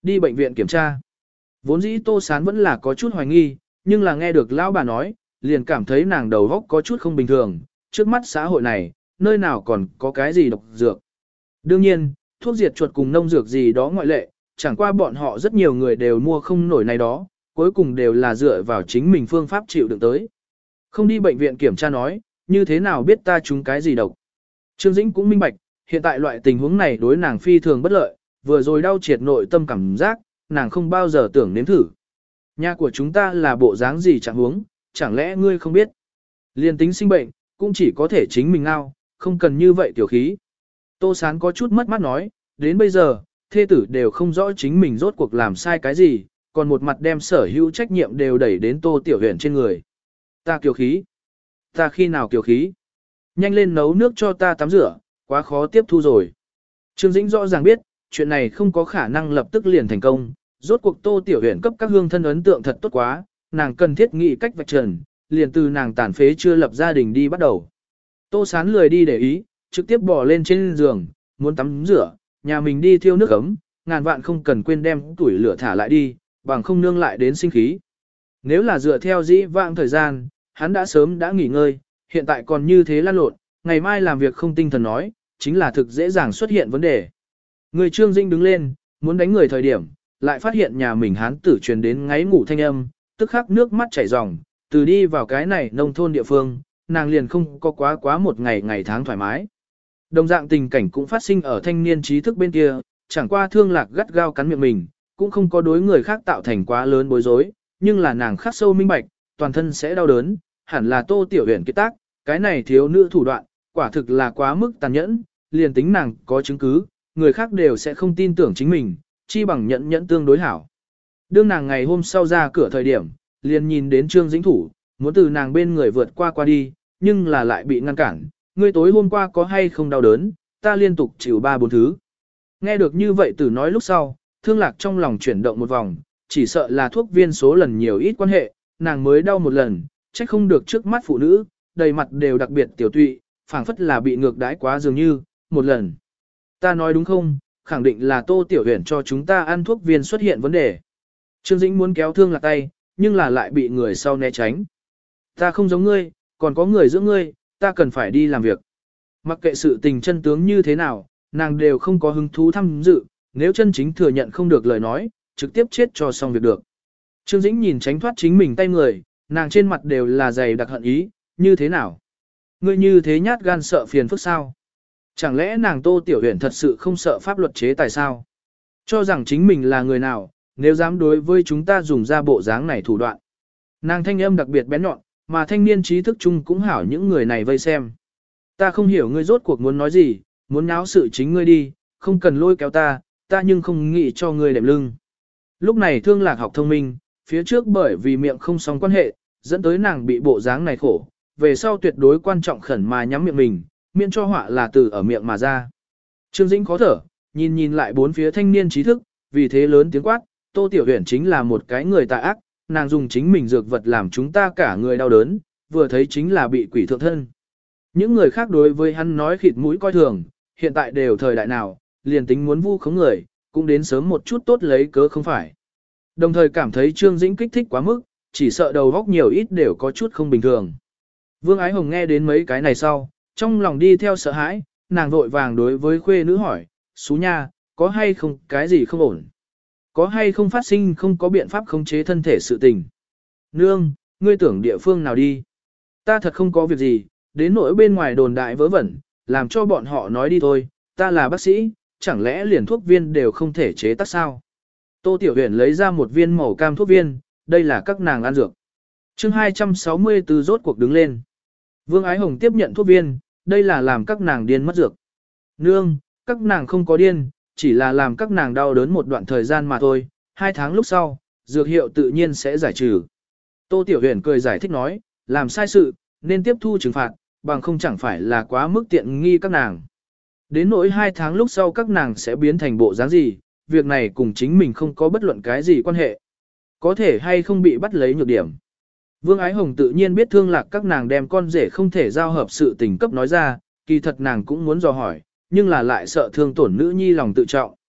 Đi bệnh viện kiểm tra. Vốn dĩ Tô Sán vẫn là có chút hoài nghi, nhưng là nghe được lão bà nói, liền cảm thấy nàng đầu óc có chút không bình thường, trước mắt xã hội này, nơi nào còn có cái gì độc dược. Đương nhiên, thuốc diệt chuột cùng nông dược gì đó ngoại lệ, chẳng qua bọn họ rất nhiều người đều mua không nổi này đó, cuối cùng đều là dựa vào chính mình phương pháp chịu đựng tới. Không đi bệnh viện kiểm tra nói, như thế nào biết ta trúng cái gì độc. Trương Dĩnh cũng minh bạch, hiện tại loại tình huống này đối nàng phi thường bất lợi, vừa rồi đau triệt nội tâm cảm giác, nàng không bao giờ tưởng nếm thử. Nhà của chúng ta là bộ dáng gì chẳng huống, chẳng lẽ ngươi không biết. Liên tính sinh bệnh, cũng chỉ có thể chính mình ngao, không cần như vậy tiểu khí. Tô Sán có chút mất mát nói, đến bây giờ, thê tử đều không rõ chính mình rốt cuộc làm sai cái gì, còn một mặt đem sở hữu trách nhiệm đều đẩy đến Tô Tiểu Huyền trên người. Ta kiều khí. Ta khi nào kiều khí? Nhanh lên nấu nước cho ta tắm rửa, quá khó tiếp thu rồi. Trương Dĩnh rõ ràng biết, chuyện này không có khả năng lập tức liền thành công, rốt cuộc Tô Tiểu Huyền cấp các hương thân ấn tượng thật tốt quá, nàng cần thiết nghĩ cách vạch trần, liền từ nàng tàn phế chưa lập gia đình đi bắt đầu. Tô Sán lười đi để ý, trực tiếp bò lên trên giường, muốn tắm rửa, nhà mình đi thiêu nước ấm, ngàn vạn không cần quên đem tuổi lửa thả lại đi, bằng không nương lại đến sinh khí. Nếu là dựa theo dĩ vãng thời gian, hắn đã sớm đã nghỉ ngơi, hiện tại còn như thế lăn lộn, ngày mai làm việc không tinh thần nói, chính là thực dễ dàng xuất hiện vấn đề. Người Trương Dĩnh đứng lên, muốn đánh người thời điểm, lại phát hiện nhà mình hán tử truyền đến ngáy ngủ thanh âm, tức khắc nước mắt chảy ròng, từ đi vào cái này nông thôn địa phương, nàng liền không có quá quá một ngày ngày tháng thoải mái. Đồng dạng tình cảnh cũng phát sinh ở thanh niên trí thức bên kia, chẳng qua Thương Lạc gắt gao cắn miệng mình, cũng không có đối người khác tạo thành quá lớn bối rối, nhưng là nàng khắc sâu minh bạch, toàn thân sẽ đau đớn, hẳn là Tô Tiểu Huyền kết tác, cái này thiếu nữ thủ đoạn, quả thực là quá mức tàn nhẫn, liền tính nàng có chứng cứ, người khác đều sẽ không tin tưởng chính mình, chi bằng nhẫn nhẫn tương đối hảo. Đương nàng ngày hôm sau ra cửa thời điểm, liền nhìn đến Trương Dĩnh thủ, muốn từ nàng bên người vượt qua qua đi, nhưng là lại bị ngăn cản, ngươi tối hôm qua có hay không đau đớn, ta liên tục chịu ba bốn thứ. Nghe được như vậy Tử nói lúc sau, Thương Lạc trong lòng chuyển động một vòng, chỉ sợ là thuốc viên số lần nhiều ít quan hệ, nàng mới đau một lần, trách không được trước mắt phụ nữ, đầy mặt đều đặc biệt tiểu tụy, phảng phất là bị ngược đãi quá dường như, một lần. Ta nói đúng không, khẳng định là Tô Tiểu Huyền cho chúng ta ăn thuốc viên xuất hiện vấn đề. Trương Dĩnh muốn kéo Thương Lạc tay, nhưng là lại bị người sau né tránh. Ta không giống ngươi, còn có người giữa ngươi, ta cần phải đi làm việc. Mặc kệ sự tình chân tướng như thế nào, nàng đều không có hứng thú tham dự, nếu chân chính thừa nhận không được lời nói, trực tiếp chết cho xong việc được. Trương Dĩnh nhìn tránh thoát chính mình tay người, nàng trên mặt đều là dày đặc hận ý, như thế nào? Ngươi như thế nhát gan sợ phiền phức sao? Chẳng lẽ nàng Tô Tiểu Huyền thật sự không sợ pháp luật chế tài sao? Cho rằng chính mình là người nào, nếu dám đối với chúng ta dùng ra bộ dáng này thủ đoạn. Nàng thanh âm đặc biệt bén nhọn, mà thanh niên trí thức chung cũng hảo những người này vây xem. Ta không hiểu ngươi rốt cuộc muốn nói gì, muốn náo sự chính ngươi đi, không cần lôi kéo ta, ta nhưng không nghĩ cho ngươi đệm lưng. Lúc này Thương Lạc học thông minh, phía trước bởi vì miệng không xong quan hệ, dẫn tới nàng bị bộ dáng này khổ, về sau tuyệt đối quan trọng khẩn mà nhắm miệng mình, miễn cho họa là từ ở miệng mà ra. Trương Dĩnh khó thở, nhìn nhìn lại bốn phía thanh niên trí thức, vì thế lớn tiếng quát, Tô Tiểu Huyền chính là một cái người tà ác, nàng dùng chính mình dược vật làm chúng ta cả người đau đớn, vừa thấy chính là bị quỷ thượng thân. Những người khác đối với hắn nói khịt mũi coi thường, hiện tại đều thời đại nào, liền tính muốn vu khống người, cũng đến sớm một chút tốt lấy cớ không phải. Đồng thời cảm thấy Trương Dĩnh kích thích quá mức, chỉ sợ đầu góc nhiều ít đều có chút không bình thường. Vương Ái Hồng nghe đến mấy cái này sau, trong lòng đi theo sợ hãi, nàng vội vàng đối với khuê nữ hỏi, Xú nha, có hay không cái gì không ổn? Có hay không phát sinh không có biện pháp khống chế thân thể sự tình? Nương, ngươi tưởng địa phương nào đi? Ta thật không có việc gì, đến nỗi bên ngoài đồn đại vớ vẩn, làm cho bọn họ nói đi thôi, ta là bác sĩ, chẳng lẽ liền thuốc viên đều không thể chế tác sao? Tô Tiểu Huyền lấy ra một viên màu cam thuốc viên, đây là các nàng ăn dược. chương hai trăm sáu mươi tư rốt cuộc đứng lên. Vương Ái Hồng tiếp nhận thuốc viên, đây là làm các nàng điên mất dược. Nương, các nàng không có điên, chỉ là làm các nàng đau đớn một đoạn thời gian mà thôi, hai tháng lúc sau, dược hiệu tự nhiên sẽ giải trừ. Tô Tiểu Huyền cười giải thích nói, làm sai sự, nên tiếp thu trừng phạt, bằng không chẳng phải là quá mức tiện nghi các nàng. Đến nỗi hai tháng lúc sau các nàng sẽ biến thành bộ dáng gì, việc này cùng chính mình không có bất luận cái gì quan hệ. Có thể hay không bị bắt lấy nhược điểm. Vương Ái Hồng tự nhiên biết Thương Lạc các nàng đem con rể không thể giao hợp sự tình cấp nói ra, kỳ thật nàng cũng muốn dò hỏi, nhưng là lại sợ thương tổn nữ nhi lòng tự trọng.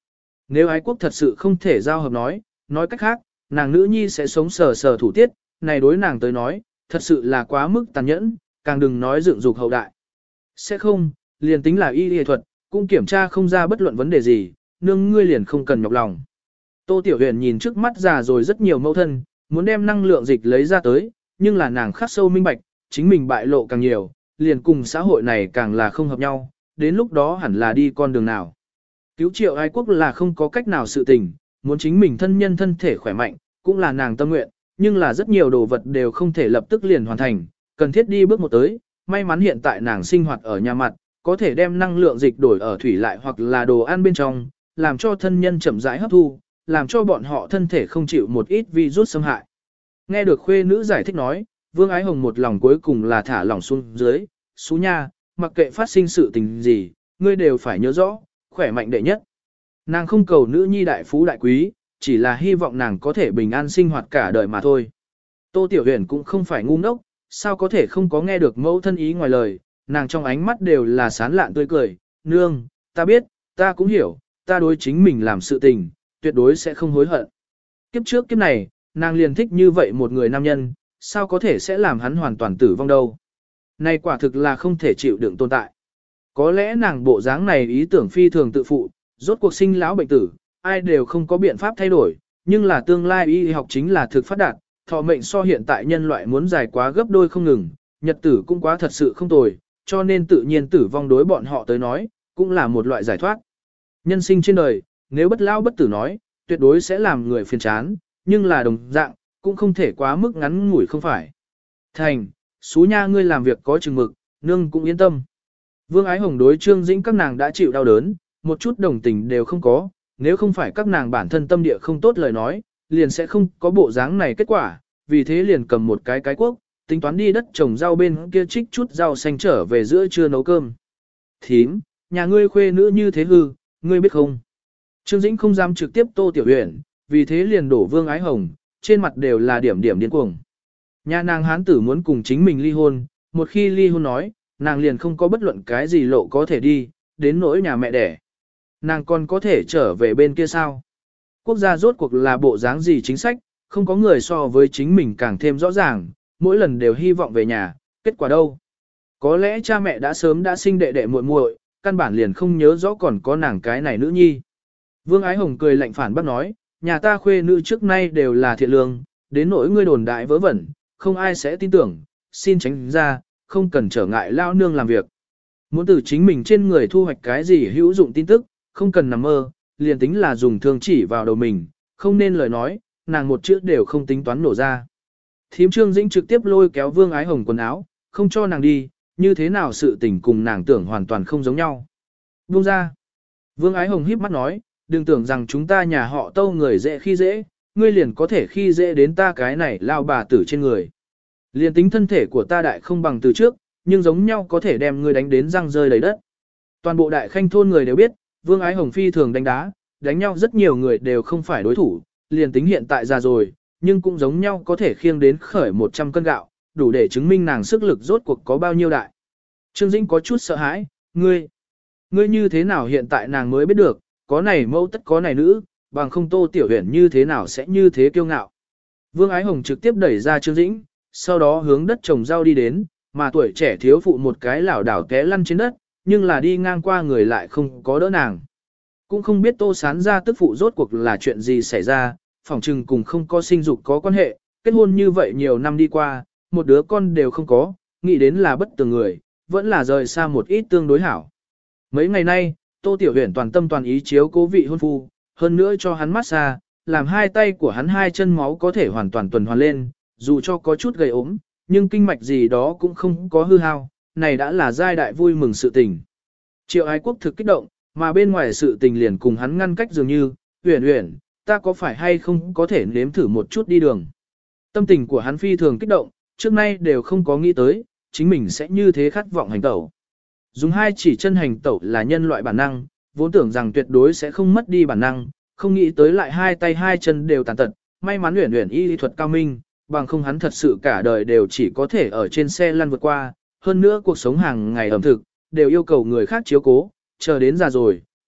Nếu ái quốc thật sự không thể giao hợp nói, nói cách khác, nàng nữ nhi sẽ sống sờ sờ thủ tiết, này đối nàng tới nói, thật sự là quá mức tàn nhẫn, càng đừng nói dựng dục hậu đại. Sẽ không, liền tính là y y thuật, cũng kiểm tra không ra bất luận vấn đề gì, nương ngươi liền không cần nhọc lòng. Tô Tiểu Huyền nhìn trước mắt già rồi rất nhiều mẫu thân, muốn đem năng lượng dịch lấy ra tới, nhưng là nàng khắc sâu minh bạch, chính mình bại lộ càng nhiều, liền cùng xã hội này càng là không hợp nhau, đến lúc đó hẳn là đi con đường nào. Cứu triệu ái quốc là không có cách nào sự tình, muốn chính mình thân nhân thân thể khỏe mạnh, cũng là nàng tâm nguyện, nhưng là rất nhiều đồ vật đều không thể lập tức liền hoàn thành, cần thiết đi bước một tới, may mắn hiện tại nàng sinh hoạt ở nhà mặt, có thể đem năng lượng dịch đổi ở thủy lại hoặc là đồ ăn bên trong, làm cho thân nhân chậm rãi hấp thu, làm cho bọn họ thân thể không chịu một ít virus xâm hại. Nghe được khuê nữ giải thích nói, Vương Ái Hồng một lòng cuối cùng là thả lỏng xuống dưới, xú nha, mặc kệ phát sinh sự tình gì, ngươi đều phải nhớ rõ, khỏe mạnh đệ nhất. Nàng không cầu nữ nhi đại phú đại quý, chỉ là hy vọng nàng có thể bình an sinh hoạt cả đời mà thôi. Tô Tiểu Huyền cũng không phải ngu ngốc, sao có thể không có nghe được mẫu thân ý ngoài lời, nàng trong ánh mắt đều là sán lạn tươi cười, nương, ta biết, ta cũng hiểu, ta đối chính mình làm sự tình, tuyệt đối sẽ không hối hận. Kiếp trước kiếp này, nàng liền thích như vậy một người nam nhân, sao có thể sẽ làm hắn hoàn toàn tử vong đâu. Này quả thực là không thể chịu đựng tồn tại. Có lẽ nàng bộ dáng này ý tưởng phi thường tự phụ, rốt cuộc sinh lão bệnh tử, ai đều không có biện pháp thay đổi, nhưng là tương lai y học chính là thực phát đạt, thọ mệnh so hiện tại nhân loại muốn dài quá gấp đôi không ngừng, nhật tử cũng quá thật sự không tồi, cho nên tự nhiên tử vong đối bọn họ tới nói, cũng là một loại giải thoát. Nhân sinh trên đời, nếu bất lão bất tử nói, tuyệt đối sẽ làm người phiền chán, nhưng là đồng dạng, cũng không thể quá mức ngắn ngủi không phải. Thành, xú nha ngươi làm việc có chừng mực, nương cũng yên tâm. Vương Ái Hồng đối Trương Dĩnh các nàng đã chịu đau đớn, một chút đồng tình đều không có, nếu không phải các nàng bản thân tâm địa không tốt lời nói, liền sẽ không có bộ dáng này kết quả, vì thế liền cầm một cái cái cuốc, tính toán đi đất trồng rau bên kia trích chút rau xanh trở về giữa trưa nấu cơm. Thím, nhà ngươi khuê nữ như thế hư, ngươi biết không? Trương Dĩnh không dám trực tiếp Tô Tiểu Huyền, vì thế liền đổ Vương Ái Hồng, trên mặt đều là điểm điểm điên cuồng. Nhà nàng hán tử muốn cùng chính mình ly hôn, một khi ly hôn nói, nàng liền không có bất luận cái gì lộ có thể đi, đến nỗi nhà mẹ đẻ. Nàng còn có thể trở về bên kia sao? Quốc gia rốt cuộc là bộ dáng gì chính sách, không có người so với chính mình càng thêm rõ ràng, mỗi lần đều hy vọng về nhà, kết quả đâu? Có lẽ cha mẹ đã sớm đã sinh đệ đệ muội muội, căn bản liền không nhớ rõ còn có nàng cái này nữ nhi. Vương Ái Hồng cười lạnh phản bác nói, nhà ta khuê nữ trước nay đều là thiện lương, đến nỗi ngươi đồn đại vớ vẩn, không ai sẽ tin tưởng, xin tránh ra, không cần trở ngại lao nương làm việc. Muốn từ chính mình trên người thu hoạch cái gì hữu dụng tin tức, không cần nằm mơ, liền tính là dùng thương chỉ vào đầu mình, không nên lời nói, nàng một chữ đều không tính toán nổ ra. Thím Trương Dĩnh trực tiếp lôi kéo Vương Ái Hồng quần áo, không cho nàng đi, như thế nào sự tình cùng nàng tưởng hoàn toàn không giống nhau. Buông ra. Vương Ái Hồng híp mắt nói, đừng tưởng rằng chúng ta nhà họ Tâu người dễ khi dễ, ngươi liền có thể khi dễ đến ta cái này lao bà tử trên người. Liền tính thân thể của ta đại không bằng từ trước, nhưng giống nhau có thể đem ngươi đánh đến răng rơi đầy đất. Toàn bộ đại khanh thôn người đều biết, Vương Ái Hồng phi thường đánh đá, đánh nhau rất nhiều người đều không phải đối thủ, liền tính hiện tại già rồi, nhưng cũng giống nhau có thể khiêng đến khởi một trăm cân gạo, đủ để chứng minh nàng sức lực rốt cuộc có bao nhiêu đại. Trương Dĩnh có chút sợ hãi, ngươi, ngươi như thế nào hiện tại nàng mới biết được, có này mâu tất có này nữ, bằng không Tô Tiểu Huyền như thế nào sẽ như thế kiêu ngạo. Vương Ái Hồng trực tiếp đẩy ra Trương Dĩnh, sau đó hướng đất trồng rau đi đến, mà tuổi trẻ thiếu phụ một cái lảo đảo té lăn trên đất, nhưng là đi ngang qua người lại không có đỡ nàng. Cũng không biết Tô Sán ra tức phụ rốt cuộc là chuyện gì xảy ra, phỏng chừng cùng không có sinh dục có quan hệ, kết hôn như vậy nhiều năm đi qua, một đứa con đều không có, nghĩ đến là bất tường người, vẫn là rời xa một ít tương đối hảo. Mấy ngày nay, Tô Tiểu Huyền toàn tâm toàn ý chiếu cố vị hôn phu, hơn nữa cho hắn massage, làm hai tay của hắn hai chân máu có thể hoàn toàn tuần hoàn lên, dù cho có chút gầy ốm, nhưng kinh mạch gì đó cũng không có hư hao, này đã là giai đại vui mừng sự tình. Triệu Ái Quốc thực kích động, mà bên ngoài sự tình liền cùng hắn ngăn cách dường như, Huyền Huyền, ta có phải hay không có thể nếm thử một chút đi đường. Tâm tình của hắn phi thường kích động, trước nay đều không có nghĩ tới, chính mình sẽ như thế khát vọng hành tẩu. Dùng hai chỉ chân hành tẩu là nhân loại bản năng, vốn tưởng rằng tuyệt đối sẽ không mất đi bản năng, không nghĩ tới lại hai tay hai chân đều tàn tật, may mắn Huyền Huyền y lý thuật cao minh, bằng không hắn thật sự cả đời đều chỉ có thể ở trên xe lăn vượt qua, hơn nữa cuộc sống hàng ngày ẩm thực, đều yêu cầu người khác chiếu cố, chờ đến già rồi,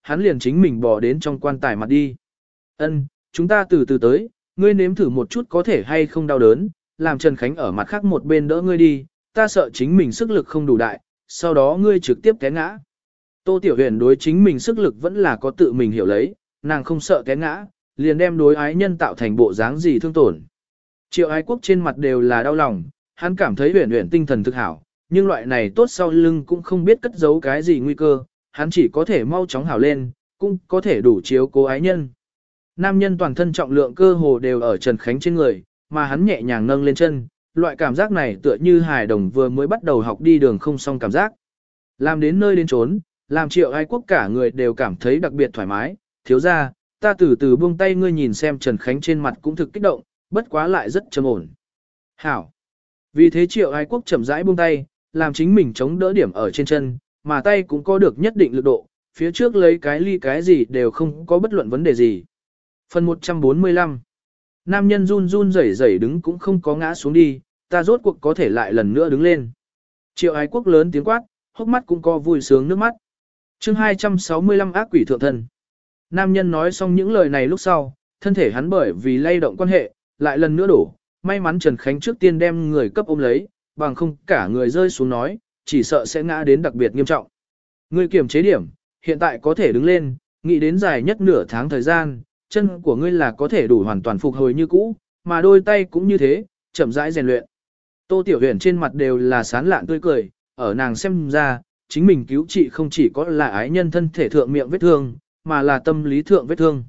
hắn liền chính mình bỏ đến trong quan tài mặt đi. Ân, chúng ta từ từ tới, ngươi nếm thử một chút có thể hay không đau đớn, làm Trần Khánh ở mặt khác một bên đỡ ngươi đi, ta sợ chính mình sức lực không đủ đại, sau đó ngươi trực tiếp té ngã. Tô Tiểu Huyền đối chính mình sức lực vẫn là có tự mình hiểu lấy, nàng không sợ té ngã, liền đem đối ái nhân tạo thành bộ dáng gì thương tổn. Triệu Ái Quốc trên mặt đều là đau lòng, hắn cảm thấy Huyền Huyền tinh thần thực hảo, nhưng loại này tốt sau lưng cũng không biết cất giấu cái gì nguy cơ, hắn chỉ có thể mau chóng hảo lên, cũng có thể đủ chiếu cố ái nhân. Nam nhân toàn thân trọng lượng cơ hồ đều ở Trần Khánh trên người, mà hắn nhẹ nhàng nâng lên chân, loại cảm giác này tựa như hài đồng vừa mới bắt đầu học đi đường không xong cảm giác. Làm đến nơi đến chốn, làm Triệu Ái Quốc cả người đều cảm thấy đặc biệt thoải mái, thiếu ra, ta từ từ buông tay ngươi nhìn xem Trần Khánh trên mặt cũng thực kích động, bất quá lại rất trầm ổn. Hảo. Vì thế Triệu Ái Quốc chậm rãi buông tay, làm chính mình chống đỡ điểm ở trên chân, mà tay cũng có được nhất định lực độ, phía trước lấy cái ly cái gì đều không có bất luận vấn đề gì. Phần một trăm bốn mươi lăm. Nam nhân run run rẩy rẩy đứng cũng không có ngã xuống đi, ta rốt cuộc có thể lại lần nữa đứng lên. Triệu Ái Quốc lớn tiếng quát, hốc mắt cũng có vui sướng nước mắt. Chương hai trăm sáu mươi lăm ác quỷ thượng thân. Nam nhân nói xong những lời này lúc sau, thân thể hắn bởi vì lay động quan hệ, lại lần nữa đổ, may mắn Trần Khánh trước tiên đem người cấp ôm lấy, bằng không cả người rơi xuống nói, chỉ sợ sẽ ngã đến đặc biệt nghiêm trọng. Ngươi kiềm chế điểm, hiện tại có thể đứng lên, nghĩ đến dài nhất nửa tháng thời gian, chân của ngươi là có thể đủ hoàn toàn phục hồi như cũ, mà đôi tay cũng như thế, chậm rãi rèn luyện. Tô Tiểu Huyền trên mặt đều là sán lạn tươi cười, ở nàng xem ra, chính mình cứu trị không chỉ có là ái nhân thân thể thượng miệng vết thương, mà là tâm lý thượng vết thương.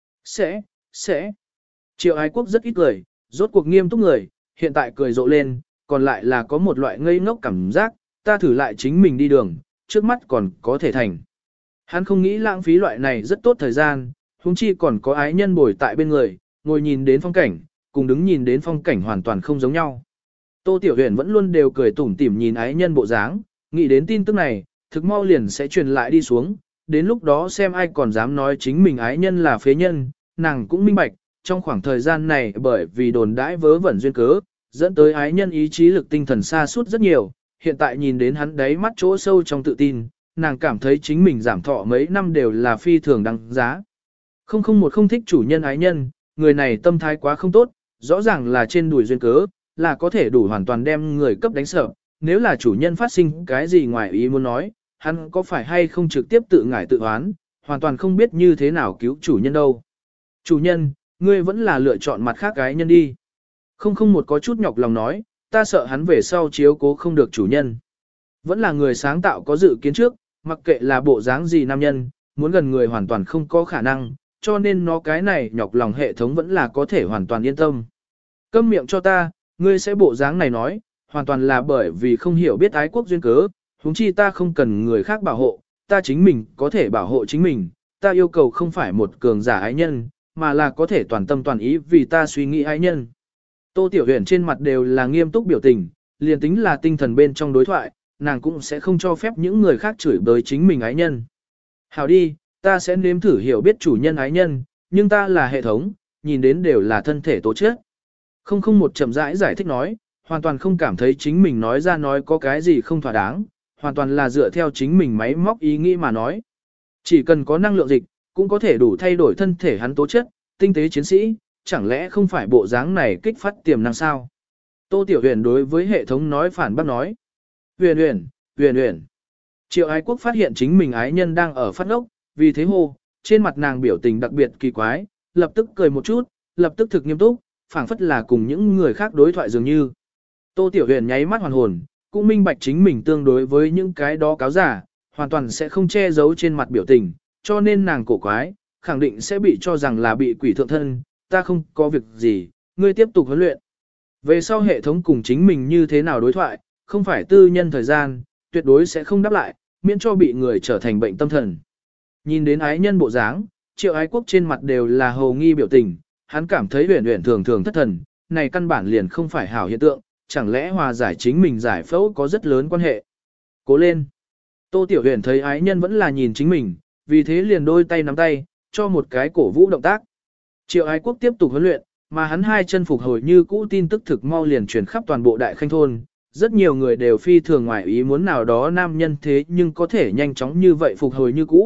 Sẽ, sẽ. Triệu Ái Quốc rất ít cười, rốt cuộc nghiêm túc người, hiện tại cười rộ lên, còn lại là có một loại ngây ngốc cảm giác, ta thử lại chính mình đi đường, trước mắt còn có thể thành. Hắn không nghĩ lãng phí loại này rất tốt thời gian, huống chi còn có ái nhân bồi tại bên người, ngồi nhìn đến phong cảnh, cùng đứng nhìn đến phong cảnh hoàn toàn không giống nhau. Tô Tiểu Huyền vẫn luôn đều cười tủm tỉm nhìn ái nhân bộ dáng, nghĩ đến tin tức này, thực mau liền sẽ truyền lại đi xuống, đến lúc đó xem ai còn dám nói chính mình ái nhân là phế nhân, nàng cũng minh bạch, trong khoảng thời gian này bởi vì đồn đãi vớ vẩn duyên cớ, dẫn tới ái nhân ý chí lực tinh thần xa suốt rất nhiều, hiện tại nhìn đến hắn đáy mắt chỗ sâu trong tự tin, nàng cảm thấy chính mình giảm thọ mấy năm đều là phi thường đăng giá. Không không một không thích chủ nhân ái nhân, người này tâm thái quá không tốt, rõ ràng là trên đùi duyên cớ, là có thể đủ hoàn toàn đem người cấp đánh sợ. Nếu là chủ nhân phát sinh cái gì ngoài ý muốn nói, hắn có phải hay không trực tiếp tự ngải tự oán, hoàn toàn không biết như thế nào cứu chủ nhân đâu. Chủ nhân, ngươi vẫn là lựa chọn mặt khác ái nhân đi. Không không một có chút nhọc lòng nói, ta sợ hắn về sau chiếu cố không được chủ nhân. Vẫn là người sáng tạo có dự kiến trước, mặc kệ là bộ dáng gì nam nhân, muốn gần người hoàn toàn không có khả năng, cho nên nó cái này nhọc lòng hệ thống vẫn là có thể hoàn toàn yên tâm. Câm miệng cho ta, ngươi sẽ bộ dáng này nói, hoàn toàn là bởi vì không hiểu biết ái quốc duyên cớ, huống chi ta không cần người khác bảo hộ, ta chính mình có thể bảo hộ chính mình, ta yêu cầu không phải một cường giả ái nhân, mà là có thể toàn tâm toàn ý vì ta suy nghĩ ái nhân. Tô Tiểu Huyền trên mặt đều là nghiêm túc biểu tình, liền tính là tinh thần bên trong đối thoại, nàng cũng sẽ không cho phép những người khác chửi bới chính mình ái nhân. Hảo đi, ta sẽ nếm thử hiểu biết chủ nhân ái nhân, nhưng ta là hệ thống, nhìn đến đều là thân thể tố chất. Không không một chậm rãi giải thích nói, hoàn toàn không cảm thấy chính mình nói ra nói có cái gì không thỏa đáng, hoàn toàn là dựa theo chính mình máy móc ý nghĩ mà nói. Chỉ cần có năng lượng dịch, cũng có thể đủ thay đổi thân thể hắn tố chất, tinh tế chiến sĩ, chẳng lẽ không phải bộ dáng này kích phát tiềm năng sao? Tô Tiểu Huyền đối với hệ thống nói phản bác nói. Huyền huyền, huyền huyền. Triệu Ái Quốc phát hiện chính mình ái nhân đang ở phát ngốc, vì thế hô, trên mặt nàng biểu tình đặc biệt kỳ quái, lập tức cười một chút, lập tức thực nghiêm túc, phảng phất là cùng những người khác đối thoại dường như. Tô Tiểu Huyền nháy mắt hoàn hồn, cũng minh bạch chính mình tương đối với những cái đó cáo giả, hoàn toàn sẽ không che giấu trên mặt biểu tình, cho nên nàng cổ quái, khẳng định sẽ bị cho rằng là bị quỷ thượng thân, ta không có việc gì, ngươi tiếp tục huấn luyện. Về sau hệ thống cùng chính mình như thế nào đối thoại, không phải tư nhân thời gian, tuyệt đối sẽ không đáp lại, miễn cho bị người trở thành bệnh tâm thần. Nhìn đến ái nhân bộ dáng, Triệu Ái Quốc trên mặt đều là hồ nghi biểu tình, hắn cảm thấy huyền huyền thường thường thất thần, này căn bản liền không phải hảo hiện tượng, chẳng lẽ hòa giải chính mình giải phẫu có rất lớn quan hệ. Cố lên. Tô Tiểu Huyền thấy ái nhân vẫn là nhìn chính mình, vì thế liền đôi tay nắm tay, cho một cái cổ vũ động tác. Triệu Ái Quốc tiếp tục huấn luyện, mà hắn hai chân phục hồi như cũ tin tức thực mau liền truyền khắp toàn bộ đại khanh thôn. Rất nhiều người đều phi thường ngoài ý muốn nào đó nam nhân thế nhưng có thể nhanh chóng như vậy phục hồi như cũ,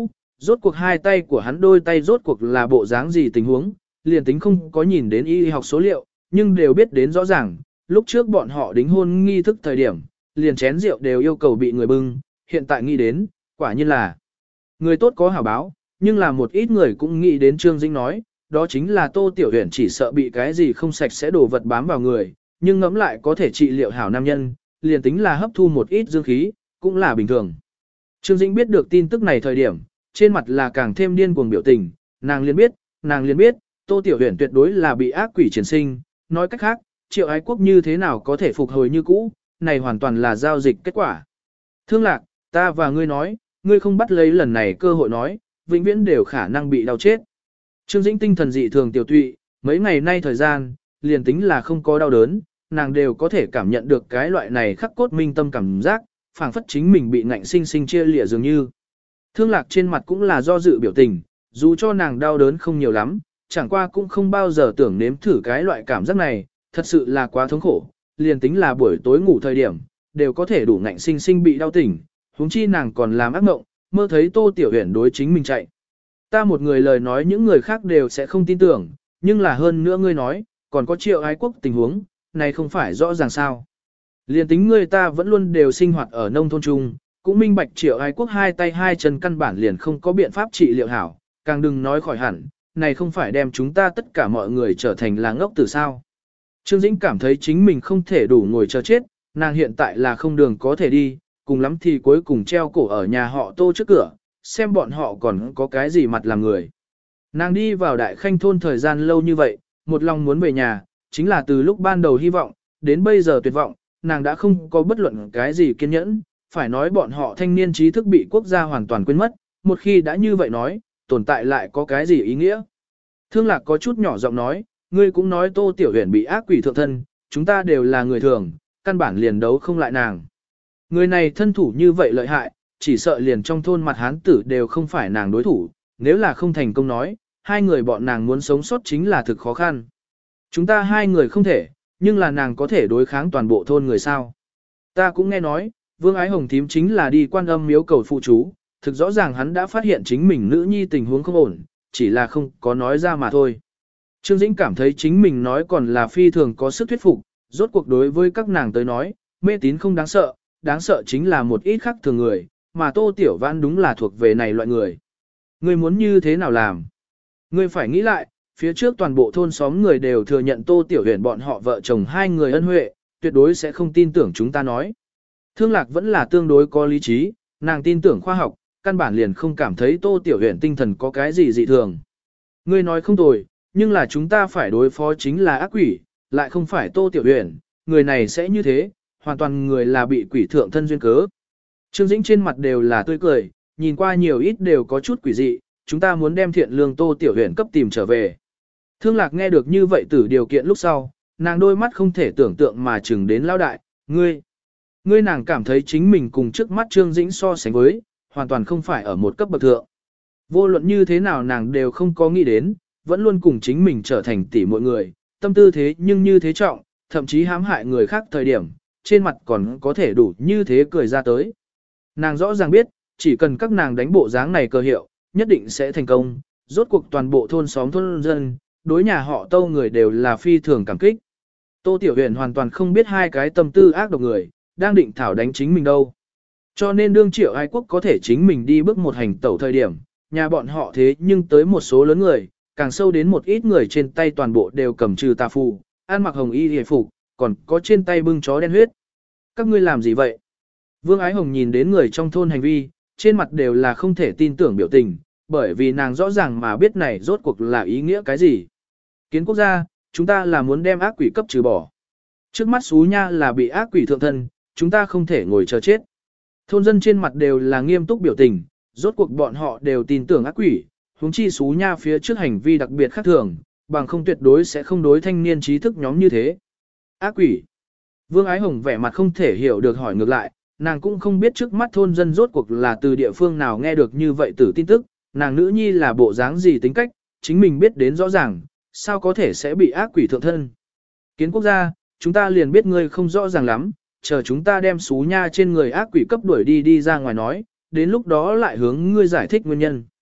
rốt cuộc hai tay của hắn đôi tay rốt cuộc là bộ dáng gì tình huống, liền tính không có nhìn đến y học số liệu, nhưng đều biết đến rõ ràng, lúc trước bọn họ đính hôn nghi thức thời điểm, liền chén rượu đều yêu cầu bị người bưng, hiện tại nghĩ đến, quả nhiên là người tốt có hảo báo, nhưng là một ít người cũng nghĩ đến Trương Dĩnh nói, đó chính là Tô Tiểu Huyền chỉ sợ bị cái gì không sạch sẽ đổ vật bám vào người, nhưng ngẫm lại có thể trị liệu hảo nam nhân, liền tính là hấp thu một ít dương khí, cũng là bình thường. Trương Dĩnh biết được tin tức này thời điểm, trên mặt là càng thêm điên cuồng biểu tình, nàng liền biết, nàng liền biết, Tô Tiểu Huyền tuyệt đối là bị ác quỷ triển sinh, nói cách khác, Triệu Ái Quốc như thế nào có thể phục hồi như cũ, này hoàn toàn là giao dịch kết quả. Thương Lạc, ta và ngươi nói, ngươi không bắt lấy lần này cơ hội nói, vĩnh viễn đều khả năng bị đau chết. Trương Dĩnh tinh thần dị thường tiểu tụy, mấy ngày nay thời gian, liền tính là không có đau đớn, nàng đều có thể cảm nhận được cái loại này khắc cốt minh tâm cảm giác, phảng phất chính mình bị ngạnh sinh sinh chia lìa dường như. Thương Lạc trên mặt cũng là do dự biểu tình, dù cho nàng đau đớn không nhiều lắm, chẳng qua cũng không bao giờ tưởng nếm thử cái loại cảm giác này, thật sự là quá thống khổ, liền tính là buổi tối ngủ thời điểm, đều có thể đủ ngạnh sinh sinh bị đau tỉnh, huống chi nàng còn làm ác mộng, mơ thấy Tô Tiểu Huyền đối chính mình chạy. Ta một người lời nói những người khác đều sẽ không tin tưởng, nhưng là hơn nữa ngươi nói, còn có Triệu Ái Quốc tình huống, này không phải rõ ràng sao. Liên tính người ta vẫn luôn đều sinh hoạt ở nông thôn chung, cũng minh bạch Triệu Ái Quốc hai tay hai chân căn bản liền không có biện pháp trị liệu hảo, càng đừng nói khỏi hẳn, này không phải đem chúng ta tất cả mọi người trở thành là ngốc tử sao. Trương Dĩnh cảm thấy chính mình không thể đủ ngồi chờ chết, nàng hiện tại là không đường có thể đi, cùng lắm thì cuối cùng treo cổ ở nhà họ Tô trước cửa, xem bọn họ còn có cái gì mặt làm người. Nàng đi vào đại khanh thôn thời gian lâu như vậy, một lòng muốn về nhà, chính là từ lúc ban đầu hy vọng, đến bây giờ tuyệt vọng, nàng đã không có bất luận cái gì kiên nhẫn, phải nói bọn họ thanh niên trí thức bị quốc gia hoàn toàn quên mất, một khi đã như vậy nói, tồn tại lại có cái gì ý nghĩa. Thương Lạc có chút nhỏ giọng nói, ngươi cũng nói Tô Tiểu Huyền bị ác quỷ thượng thân, chúng ta đều là người thường, căn bản liền đấu không lại nàng. Người này thân thủ như vậy lợi hại, chỉ sợ liền trong thôn mặt hán tử đều không phải nàng đối thủ, nếu là không thành công nói, hai người bọn nàng muốn sống sót chính là thực khó khăn. Chúng ta hai người không thể, nhưng là nàng có thể đối kháng toàn bộ thôn người sao. Ta cũng nghe nói, Vương Ái Hồng thím chính là đi Quan Âm miếu cầu phụ chú, thực rõ ràng hắn đã phát hiện chính mình nữ nhi tình huống không ổn, chỉ là không có nói ra mà thôi. Trương Dĩnh cảm thấy chính mình nói còn là phi thường có sức thuyết phục, rốt cuộc đối với các nàng tới nói, mê tín không đáng sợ, đáng sợ chính là một ít khác thường người, mà Tô Tiểu Vãn đúng là thuộc về này loại người. Ngươi muốn như thế nào làm? Ngươi phải nghĩ lại, phía trước toàn bộ thôn xóm người đều thừa nhận Tô Tiểu Huyền bọn họ vợ chồng hai người ân huệ, tuyệt đối sẽ không tin tưởng chúng ta nói. Thương Lạc vẫn là tương đối có lý trí, nàng tin tưởng khoa học, căn bản liền không cảm thấy Tô Tiểu Huyền tinh thần có cái gì dị thường. Ngươi nói không tồi, nhưng là chúng ta phải đối phó chính là ác quỷ, lại không phải Tô Tiểu Huyền, người này sẽ như thế, hoàn toàn người là bị quỷ thượng thân duyên cớ. Trương Dĩnh trên mặt đều là tươi cười, nhìn qua nhiều ít đều có chút quỷ dị, chúng ta muốn đem thiện lương Tô Tiểu Huyền cấp tìm trở về. Thương Lạc nghe được như vậy từ điều kiện lúc sau, nàng đôi mắt không thể tưởng tượng mà chừng đến lao đại, ngươi. Ngươi nàng cảm thấy chính mình cùng trước mắt Trương Dĩnh so sánh với, hoàn toàn không phải ở một cấp bậc thượng. Vô luận như thế nào nàng đều không có nghĩ đến, vẫn luôn cùng chính mình trở thành tỷ mọi người, tâm tư thế nhưng như thế trọng, thậm chí hãm hại người khác thời điểm, trên mặt còn có thể đủ như thế cười ra tới. Nàng rõ ràng biết, chỉ cần các nàng đánh bộ dáng này cơ hiệu, nhất định sẽ thành công, rốt cuộc toàn bộ thôn xóm thôn dân, đối nhà họ Tô người đều là phi thường cảm kích. Tô Tiểu Huyền hoàn toàn không biết hai cái tâm tư ác độc người, đang định thảo đánh chính mình đâu. Cho nên đương Triệu Ái Quốc có thể chính mình đi bước một hành tẩu thời điểm, nhà bọn họ thế nhưng tới một số lớn người, càng sâu đến một ít người trên tay toàn bộ đều cầm trừ tà phù, ăn mặc hồng y hề phục, còn có trên tay bưng chó đen huyết. Các ngươi làm gì vậy? Vương Ái Hồng nhìn đến người trong thôn hành vi, trên mặt đều là không thể tin tưởng biểu tình, bởi vì nàng rõ ràng mà biết này rốt cuộc là ý nghĩa cái gì. Kiến quốc gia, chúng ta là muốn đem ác quỷ cấp trừ bỏ. Trước mắt xú nha là bị ác quỷ thượng thân, chúng ta không thể ngồi chờ chết. Thôn dân trên mặt đều là nghiêm túc biểu tình, rốt cuộc bọn họ đều tin tưởng ác quỷ, huống chi xú nha phía trước hành vi đặc biệt khác thường, bằng không tuyệt đối sẽ không đối thanh niên trí thức nhóm như thế. Ác quỷ. Vương Ái Hồng vẻ mặt không thể hiểu được hỏi ngược lại, nàng cũng không biết trước mắt thôn dân rốt cuộc là từ địa phương nào nghe được như vậy từ tin tức, nàng nữ nhi là bộ dáng gì tính cách, chính mình biết đến rõ ràng, sao có thể sẽ bị ác quỷ thượng thân. Kiến quốc gia, chúng ta liền biết ngươi không rõ ràng lắm, chờ chúng ta đem xú nha trên người ác quỷ cấp đuổi đi đi ra ngoài nói, đến lúc đó lại hướng ngươi giải thích nguyên nhân.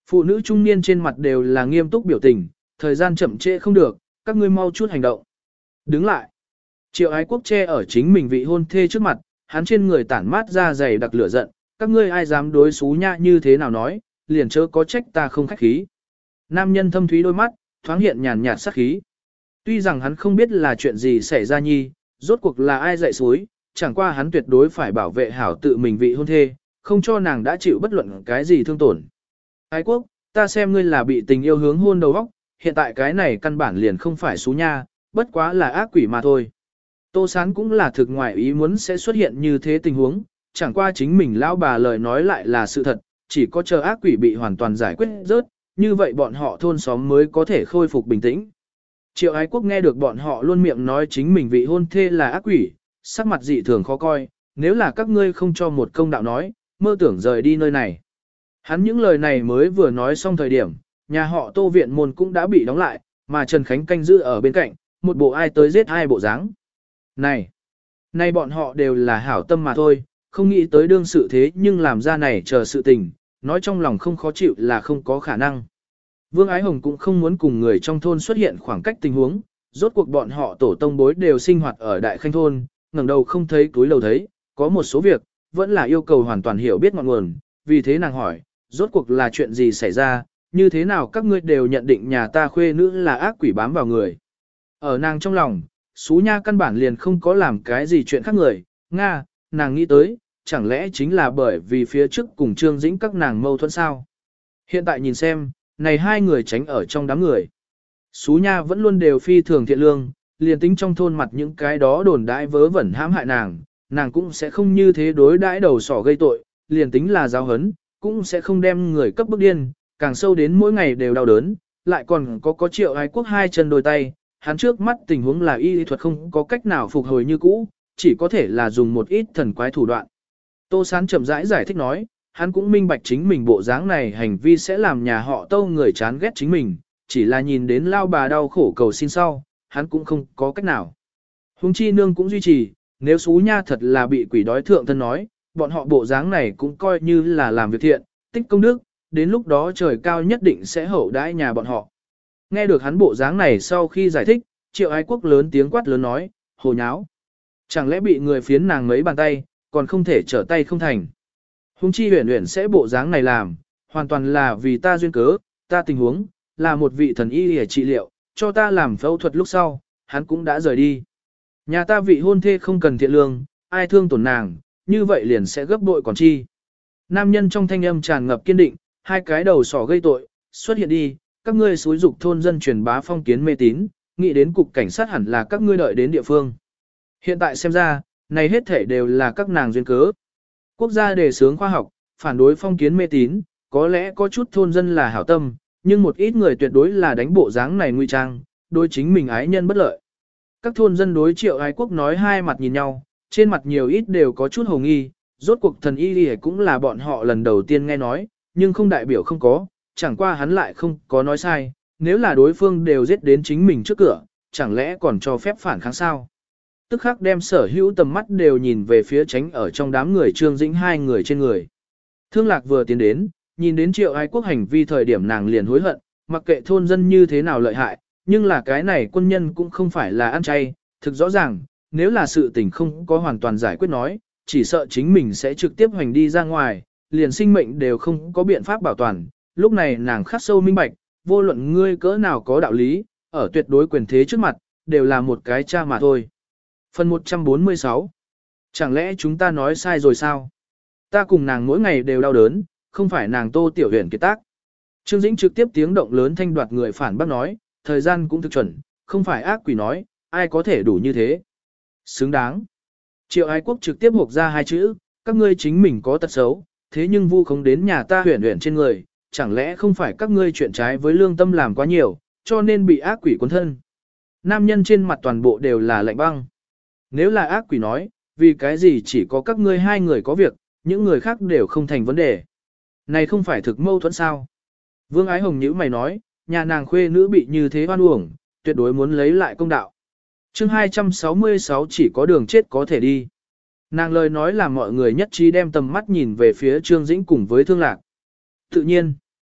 Phụ nữ trung niên trên mặt đều là nghiêm túc biểu tình, thời gian chậm trễ không được, các ngươi mau chút hành động. Đứng lại. Triệu ái quốc che ở chính mình vị hôn thê trước mặt, hắn trên người tản mát ra dày đặc lửa giận, các ngươi ai dám đối xú nha như thế nào nói, liền chớ có trách ta không khách khí. Nam nhân thâm thúy đôi mắt, thoáng hiện nhàn nhạt sát khí. Tuy rằng hắn không biết là chuyện gì xảy ra nhi, rốt cuộc là ai dạy suối, chẳng qua hắn tuyệt đối phải bảo vệ hảo tự mình vị hôn thê, không cho nàng đã chịu bất luận cái gì thương tổn. Ái quốc, ta xem ngươi là bị tình yêu hướng hôn đầu óc, hiện tại cái này căn bản liền không phải xú nha, bất quá là ác quỷ mà thôi. Tô Sán cũng là thực ngoại ý muốn sẽ xuất hiện như thế tình huống, chẳng qua chính mình lão bà lời nói lại là sự thật, chỉ có chờ ác quỷ bị hoàn toàn giải quyết rớt, như vậy bọn họ thôn xóm mới có thể khôi phục bình tĩnh. Triệu ái quốc nghe được bọn họ luôn miệng nói chính mình vị hôn thê là ác quỷ, sắc mặt dị thường khó coi, nếu là các ngươi không cho một công đạo nói, mơ tưởng rời đi nơi này. Hắn những lời này mới vừa nói xong thời điểm, nhà họ Tô viện môn cũng đã bị đóng lại, mà Trần Khánh canh giữ ở bên cạnh, một bộ ai tới giết hai bộ dáng. Này, này bọn họ đều là hảo tâm mà thôi, không nghĩ tới đương sự thế nhưng làm ra này chờ sự tình, nói trong lòng không khó chịu là không có khả năng. Vương Ái Hồng cũng không muốn cùng người trong thôn xuất hiện khoảng cách tình huống, rốt cuộc bọn họ tổ tông bối đều sinh hoạt ở Đại Khanh thôn, ngẩng đầu không thấy túi lầu thấy, có một số việc, vẫn là yêu cầu hoàn toàn hiểu biết ngọn nguồn, vì thế nàng hỏi, rốt cuộc là chuyện gì xảy ra, như thế nào các ngươi đều nhận định nhà ta khuê nữ là ác quỷ bám vào người. Ở nàng trong lòng, Xú Nha căn bản liền không có làm cái gì chuyện khác người, Nga, nàng nghĩ tới, chẳng lẽ chính là bởi vì phía trước cùng Trương Dĩnh các nàng mâu thuẫn sao? Hiện tại nhìn xem, này hai người tránh ở trong đám người. Xú Nha vẫn luôn đều phi thường thiện lương, liền tính trong thôn mặt những cái đó đồn đãi vớ vẩn hãm hại nàng, nàng cũng sẽ không như thế đối đãi đầu sỏ gây tội, liền tính là giáo hấn, cũng sẽ không đem người cấp bức điên, càng sâu đến mỗi ngày đều đau đớn, lại còn có có Triệu ái quốc hai chân đôi tay, hắn trước mắt tình huống là y lý thuật không có cách nào phục hồi như cũ, chỉ có thể là dùng một ít thần quái thủ đoạn. Tô Sán chậm rãi giải thích nói, hắn cũng minh bạch chính mình bộ dáng này hành vi sẽ làm nhà họ Tâu người chán ghét chính mình, chỉ là nhìn đến lao bà đau khổ cầu xin sau, hắn cũng không có cách nào. Hùng chi nương cũng duy trì, nếu Xú Nha thật là bị quỷ đói thượng thân nói, bọn họ bộ dáng này cũng coi như là làm việc thiện, tích công đức, đến lúc đó trời cao nhất định sẽ hậu đãi nhà bọn họ. Nghe được hắn bộ dáng này sau khi giải thích, Triệu ái quốc lớn tiếng quát lớn nói, hồ nháo. Chẳng lẽ bị người phiến nàng mấy bàn tay, còn không thể trở tay không thành. Hùng chi huyền huyền sẽ bộ dáng này làm, hoàn toàn là vì ta duyên cớ, ta tình huống, là một vị thần y để trị liệu, cho ta làm phẫu thuật lúc sau, hắn cũng đã rời đi. Nhà ta vị hôn thê không cần thiện lương, ai thương tổn nàng, như vậy liền sẽ gấp bội còn chi. Nam nhân trong thanh âm tràn ngập kiên định, hai cái đầu sỏ gây tội, xuất hiện đi, các ngươi xúi dục thôn dân truyền bá phong kiến mê tín, nghĩ đến cục cảnh sát hẳn là các ngươi đợi đến địa phương. Hiện tại xem ra, này hết thể đều là các nàng duyên cớ. Quốc gia đề xướng khoa học, phản đối phong kiến mê tín, có lẽ có chút thôn dân là hảo tâm, nhưng một ít người tuyệt đối là đánh bộ dáng này nguy trang, đối chính mình ái nhân bất lợi. Các thôn dân đối Triệu ái quốc nói hai mặt nhìn nhau, trên mặt nhiều ít đều có chút hồ nghi, rốt cuộc thần y đi cũng là bọn họ lần đầu tiên nghe nói, nhưng không đại biểu không có, chẳng qua hắn lại không có nói sai, nếu là đối phương đều giết đến chính mình trước cửa, chẳng lẽ còn cho phép phản kháng sao? Tức khắc đem sở hữu tầm mắt đều nhìn về phía tránh ở trong đám người Trương Dĩnh hai người trên người. Thương Lạc vừa tiến đến, nhìn đến Triệu ái quốc hành vi thời điểm nàng liền hối hận, mặc kệ thôn dân như thế nào lợi hại, nhưng là cái này quân nhân cũng không phải là ăn chay, thực rõ ràng, nếu là sự tình không có hoàn toàn giải quyết nói, chỉ sợ chính mình sẽ trực tiếp hoành đi ra ngoài, liền sinh mệnh đều không có biện pháp bảo toàn. Lúc này nàng khắc sâu minh bạch, vô luận ngươi cỡ nào có đạo lý, ở tuyệt đối quyền thế trước mặt, đều là một cái cha mà thôi. Phần một trăm bốn mươi sáu. Chẳng lẽ chúng ta nói sai rồi sao? Ta cùng nàng mỗi ngày đều đau đớn, không phải nàng Tô Tiểu Huyền kiệt tác. Trương Dĩnh trực tiếp tiếng động lớn thanh đoạt người phản bác nói, thời gian cũng thực chuẩn, không phải ác quỷ nói, ai có thể đủ như thế. Xứng đáng. Triệu ái quốc trực tiếp hộp ra hai chữ, các ngươi chính mình có tật xấu, thế nhưng vu không đến nhà ta huyền huyền trên người, chẳng lẽ không phải các ngươi chuyện trái với lương tâm làm quá nhiều, cho nên bị ác quỷ cuốn thân. Nam nhân trên mặt toàn bộ đều là lạnh băng. Nếu là ác quỷ nói, vì cái gì chỉ có các ngươi hai người có việc, những người khác đều không thành vấn đề. Này không phải thực mâu thuẫn sao? Vương Ái Hồng nhíu mày nói, nhà nàng khuê nữ bị như thế oan uổng, tuyệt đối muốn lấy lại công đạo. Chương hai trăm sáu mươi sáu chỉ có đường chết có thể đi. Nàng lời nói làm mọi người nhất trí đem tầm mắt nhìn về phía Trương Dĩnh cùng với Thương Lạc. Tự nhiên,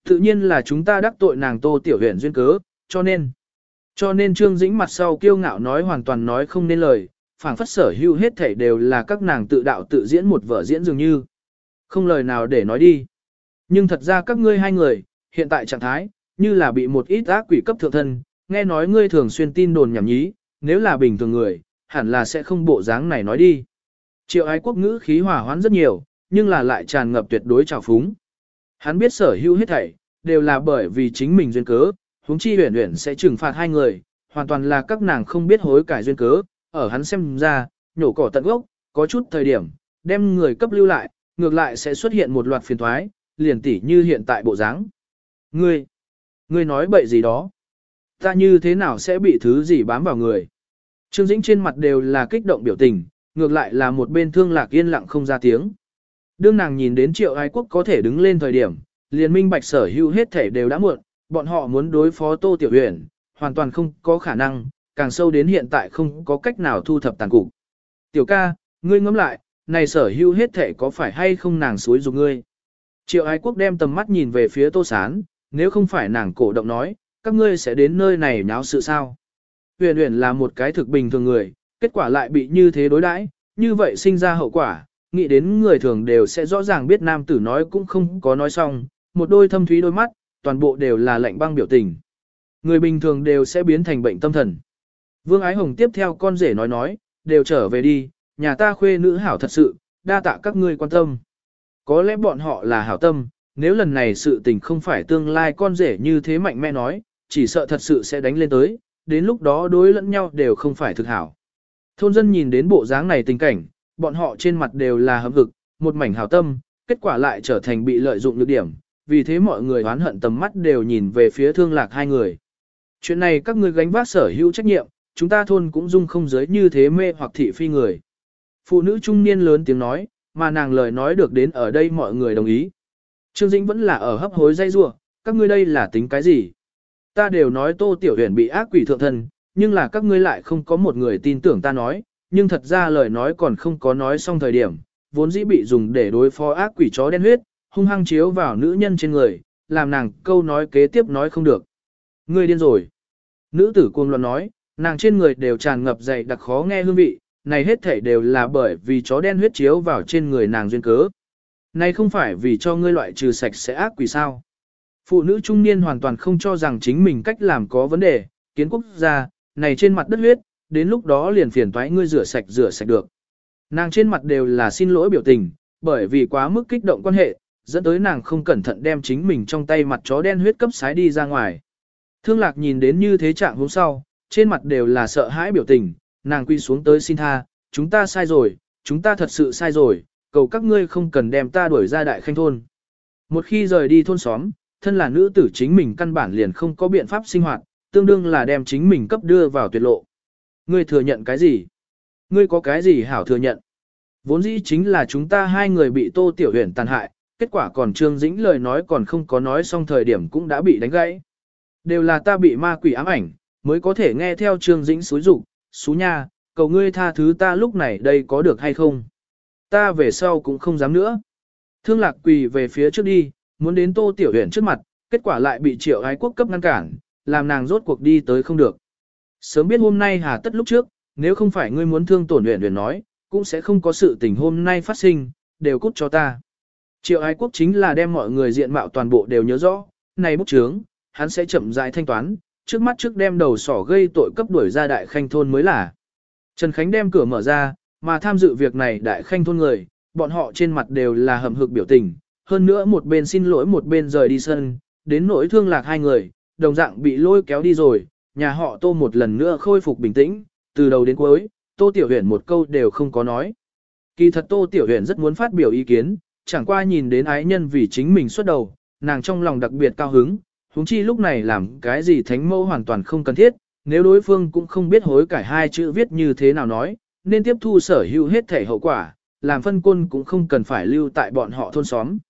Tự nhiên là chúng ta đắc tội nàng Tô Tiểu Huyền duyên cớ, cho nên. Cho nên Trương Dĩnh mặt sau kiêu ngạo nói hoàn toàn nói không nên lời, phảng phất sở hữu hết thảy đều là các nàng tự đạo tự diễn một vở diễn dường như. Không lời nào để nói đi. Nhưng thật ra các ngươi hai người, hiện tại trạng thái, như là bị một ít ác quỷ cấp thượng thân, nghe nói ngươi thường xuyên tin đồn nhảm nhí, nếu là bình thường người, hẳn là sẽ không bộ dáng này nói đi. Triệu Ái Quốc ngữ khí hòa hoãn rất nhiều, nhưng là lại tràn ngập tuyệt đối trào phúng. Hắn biết sở hữu hết thảy, đều là bởi vì chính mình duyên cớ, huống chi huyền huyền sẽ trừng phạt hai người, hoàn toàn là các nàng không biết hối cải duyên cớ, ở hắn xem ra, nhổ cỏ tận gốc, có chút thời điểm, đem người cấp lưu lại, ngược lại sẽ xuất hiện một loạt phiền thoái, liền tỉ như hiện tại bộ dáng. Ngươi, ngươi nói bậy gì đó? Ta như thế nào sẽ bị thứ gì bám vào người? Trương Dĩnh trên mặt đều là kích động biểu tình, ngược lại là một bên Thương Lạc yên lặng không ra tiếng. Đương nàng nhìn đến Triệu Ái Quốc có thể đứng lên thời điểm, liền minh bạch sở hữu hết thể đều đã muộn, bọn họ muốn đối phó Tô Tiểu Huyền, hoàn toàn không có khả năng, càng sâu đến hiện tại không có cách nào thu thập tàn cục. Tiểu ca, ngươi ngẫm lại, này sở hữu hết thể có phải hay không nàng xúi dục ngươi? Triệu Ái Quốc đem tầm mắt nhìn về phía Tô Sán, nếu không phải nàng cổ động nói, các ngươi sẽ đến nơi này nháo sự sao? Huyền Huyền là một cái thực bình thường người, kết quả lại bị như thế đối đãi, như vậy sinh ra hậu quả, nghĩ đến người thường đều sẽ rõ ràng biết nam tử nói cũng không có nói xong, một đôi thâm thúy đôi mắt, toàn bộ đều là lạnh băng biểu tình. Người bình thường đều sẽ biến thành bệnh tâm thần. Vương Ái Hồng tiếp theo con rể nói nói, đều trở về đi, nhà ta khuê nữ hảo thật sự, đa tạ các ngươi quan tâm. Có lẽ bọn họ là hảo tâm, nếu lần này sự tình không phải tương lai con rể như thế mạnh mẽ nói, chỉ sợ thật sự sẽ đánh lên tới, đến lúc đó đối lẫn nhau đều không phải thực hảo. Thôn dân nhìn đến bộ dáng này tình cảnh, bọn họ trên mặt đều là hâm hực, một mảnh hảo tâm, kết quả lại trở thành bị lợi dụng nhược điểm, vì thế mọi người oán hận tầm mắt đều nhìn về phía Thương Lạc hai người. Chuyện này các ngươi gánh vác sở hữu trách nhiệm, chúng ta thôn cũng dung không giới như thế mê hoặc thị phi người. Phụ nữ trung niên lớn tiếng nói, mà nàng lời nói được đến ở đây mọi người đồng ý. Trương Dĩnh vẫn là ở hấp hối dây rua, các ngươi đây là tính cái gì? Ta đều nói Tô Tiểu Huyền bị ác quỷ thượng thân, nhưng là các ngươi lại không có một người tin tưởng ta nói, nhưng thật ra lời nói còn không có nói xong thời điểm, vốn dĩ bị dùng để đối phó ác quỷ chó đen huyết, hung hăng chiếu vào nữ nhân trên người, làm nàng câu nói kế tiếp nói không được. Ngươi điên rồi. Nữ tử cuồng loạn nói, nàng trên người đều tràn ngập dày đặc khó nghe hương vị, này hết thảy đều là bởi vì chó đen huyết chiếu vào trên người nàng duyên cớ. Này không phải vì cho ngươi loại trừ sạch sẽ ác quỷ sao. Phụ nữ trung niên hoàn toàn không cho rằng chính mình cách làm có vấn đề, kiến quốc gia, này trên mặt đất huyết, đến lúc đó liền phiền toái ngươi rửa sạch rửa sạch được. Nàng trên mặt đều là xin lỗi biểu tình, bởi vì quá mức kích động quan hệ, dẫn tới nàng không cẩn thận đem chính mình trong tay mặt chó đen huyết cấp sái đi ra ngoài. Thương Lạc nhìn đến như thế trạng hôm sau, trên mặt đều là sợ hãi biểu tình, nàng quy xuống tới xin tha, chúng ta sai rồi, chúng ta thật sự sai rồi, cầu các ngươi không cần đem ta đuổi ra đại khanh thôn. Một khi rời đi thôn xóm, thân là nữ tử chính mình căn bản liền không có biện pháp sinh hoạt, tương đương là đem chính mình cấp đưa vào tuyệt lộ. Ngươi thừa nhận cái gì? Ngươi có cái gì hảo thừa nhận? Vốn dĩ chính là chúng ta hai người bị Tô Tiểu Huyền tàn hại, kết quả còn Trương Dĩnh lời nói còn không có nói xong thời điểm cũng đã bị đánh gãy. Đều là ta bị ma quỷ ám ảnh, mới có thể nghe theo Trương Dĩnh xúi rụng, xú nha, cầu ngươi tha thứ ta lúc này đây có được hay không? Ta về sau cũng không dám nữa. Thương Lạc quỳ về phía trước đi, muốn đến Tô Tiểu Huyền trước mặt, kết quả lại bị Triệu Ái Quốc cấp ngăn cản, làm nàng rốt cuộc đi tới không được. Sớm biết hôm nay hà tất lúc trước, nếu không phải ngươi muốn thương tổn Huyền Huyền nói, cũng sẽ không có sự tình hôm nay phát sinh, đều cút cho ta. Triệu Ái Quốc chính là đem mọi người diện mạo toàn bộ đều nhớ rõ, này bút chướng, hắn sẽ chậm rãi thanh toán, trước mắt trước đem đầu sỏ gây tội cấp đuổi ra đại khanh thôn mới là. Trần Khánh đem cửa mở ra, mà tham dự việc này đại khanh thôn người, bọn họ trên mặt đều là hầm hực biểu tình, hơn nữa một bên xin lỗi một bên rời đi sân, đến nỗi Thương Lạc hai người, đồng dạng bị lôi kéo đi rồi, nhà họ Tô một lần nữa khôi phục bình tĩnh, từ đầu đến cuối, Tô Tiểu Huyền một câu đều không có nói. Kỳ thật Tô Tiểu Huyền rất muốn phát biểu ý kiến, chẳng qua nhìn đến ái nhân vì chính mình xuất đầu, nàng trong lòng đặc biệt cao hứng, huống chi lúc này làm cái gì thánh mẫu hoàn toàn không cần thiết, nếu đối phương cũng không biết hối cải hai chữ viết như thế nào nói, nên tiếp thu sở hữu hết thể hậu quả, làm phân côn cũng không cần phải lưu tại bọn họ thôn xóm.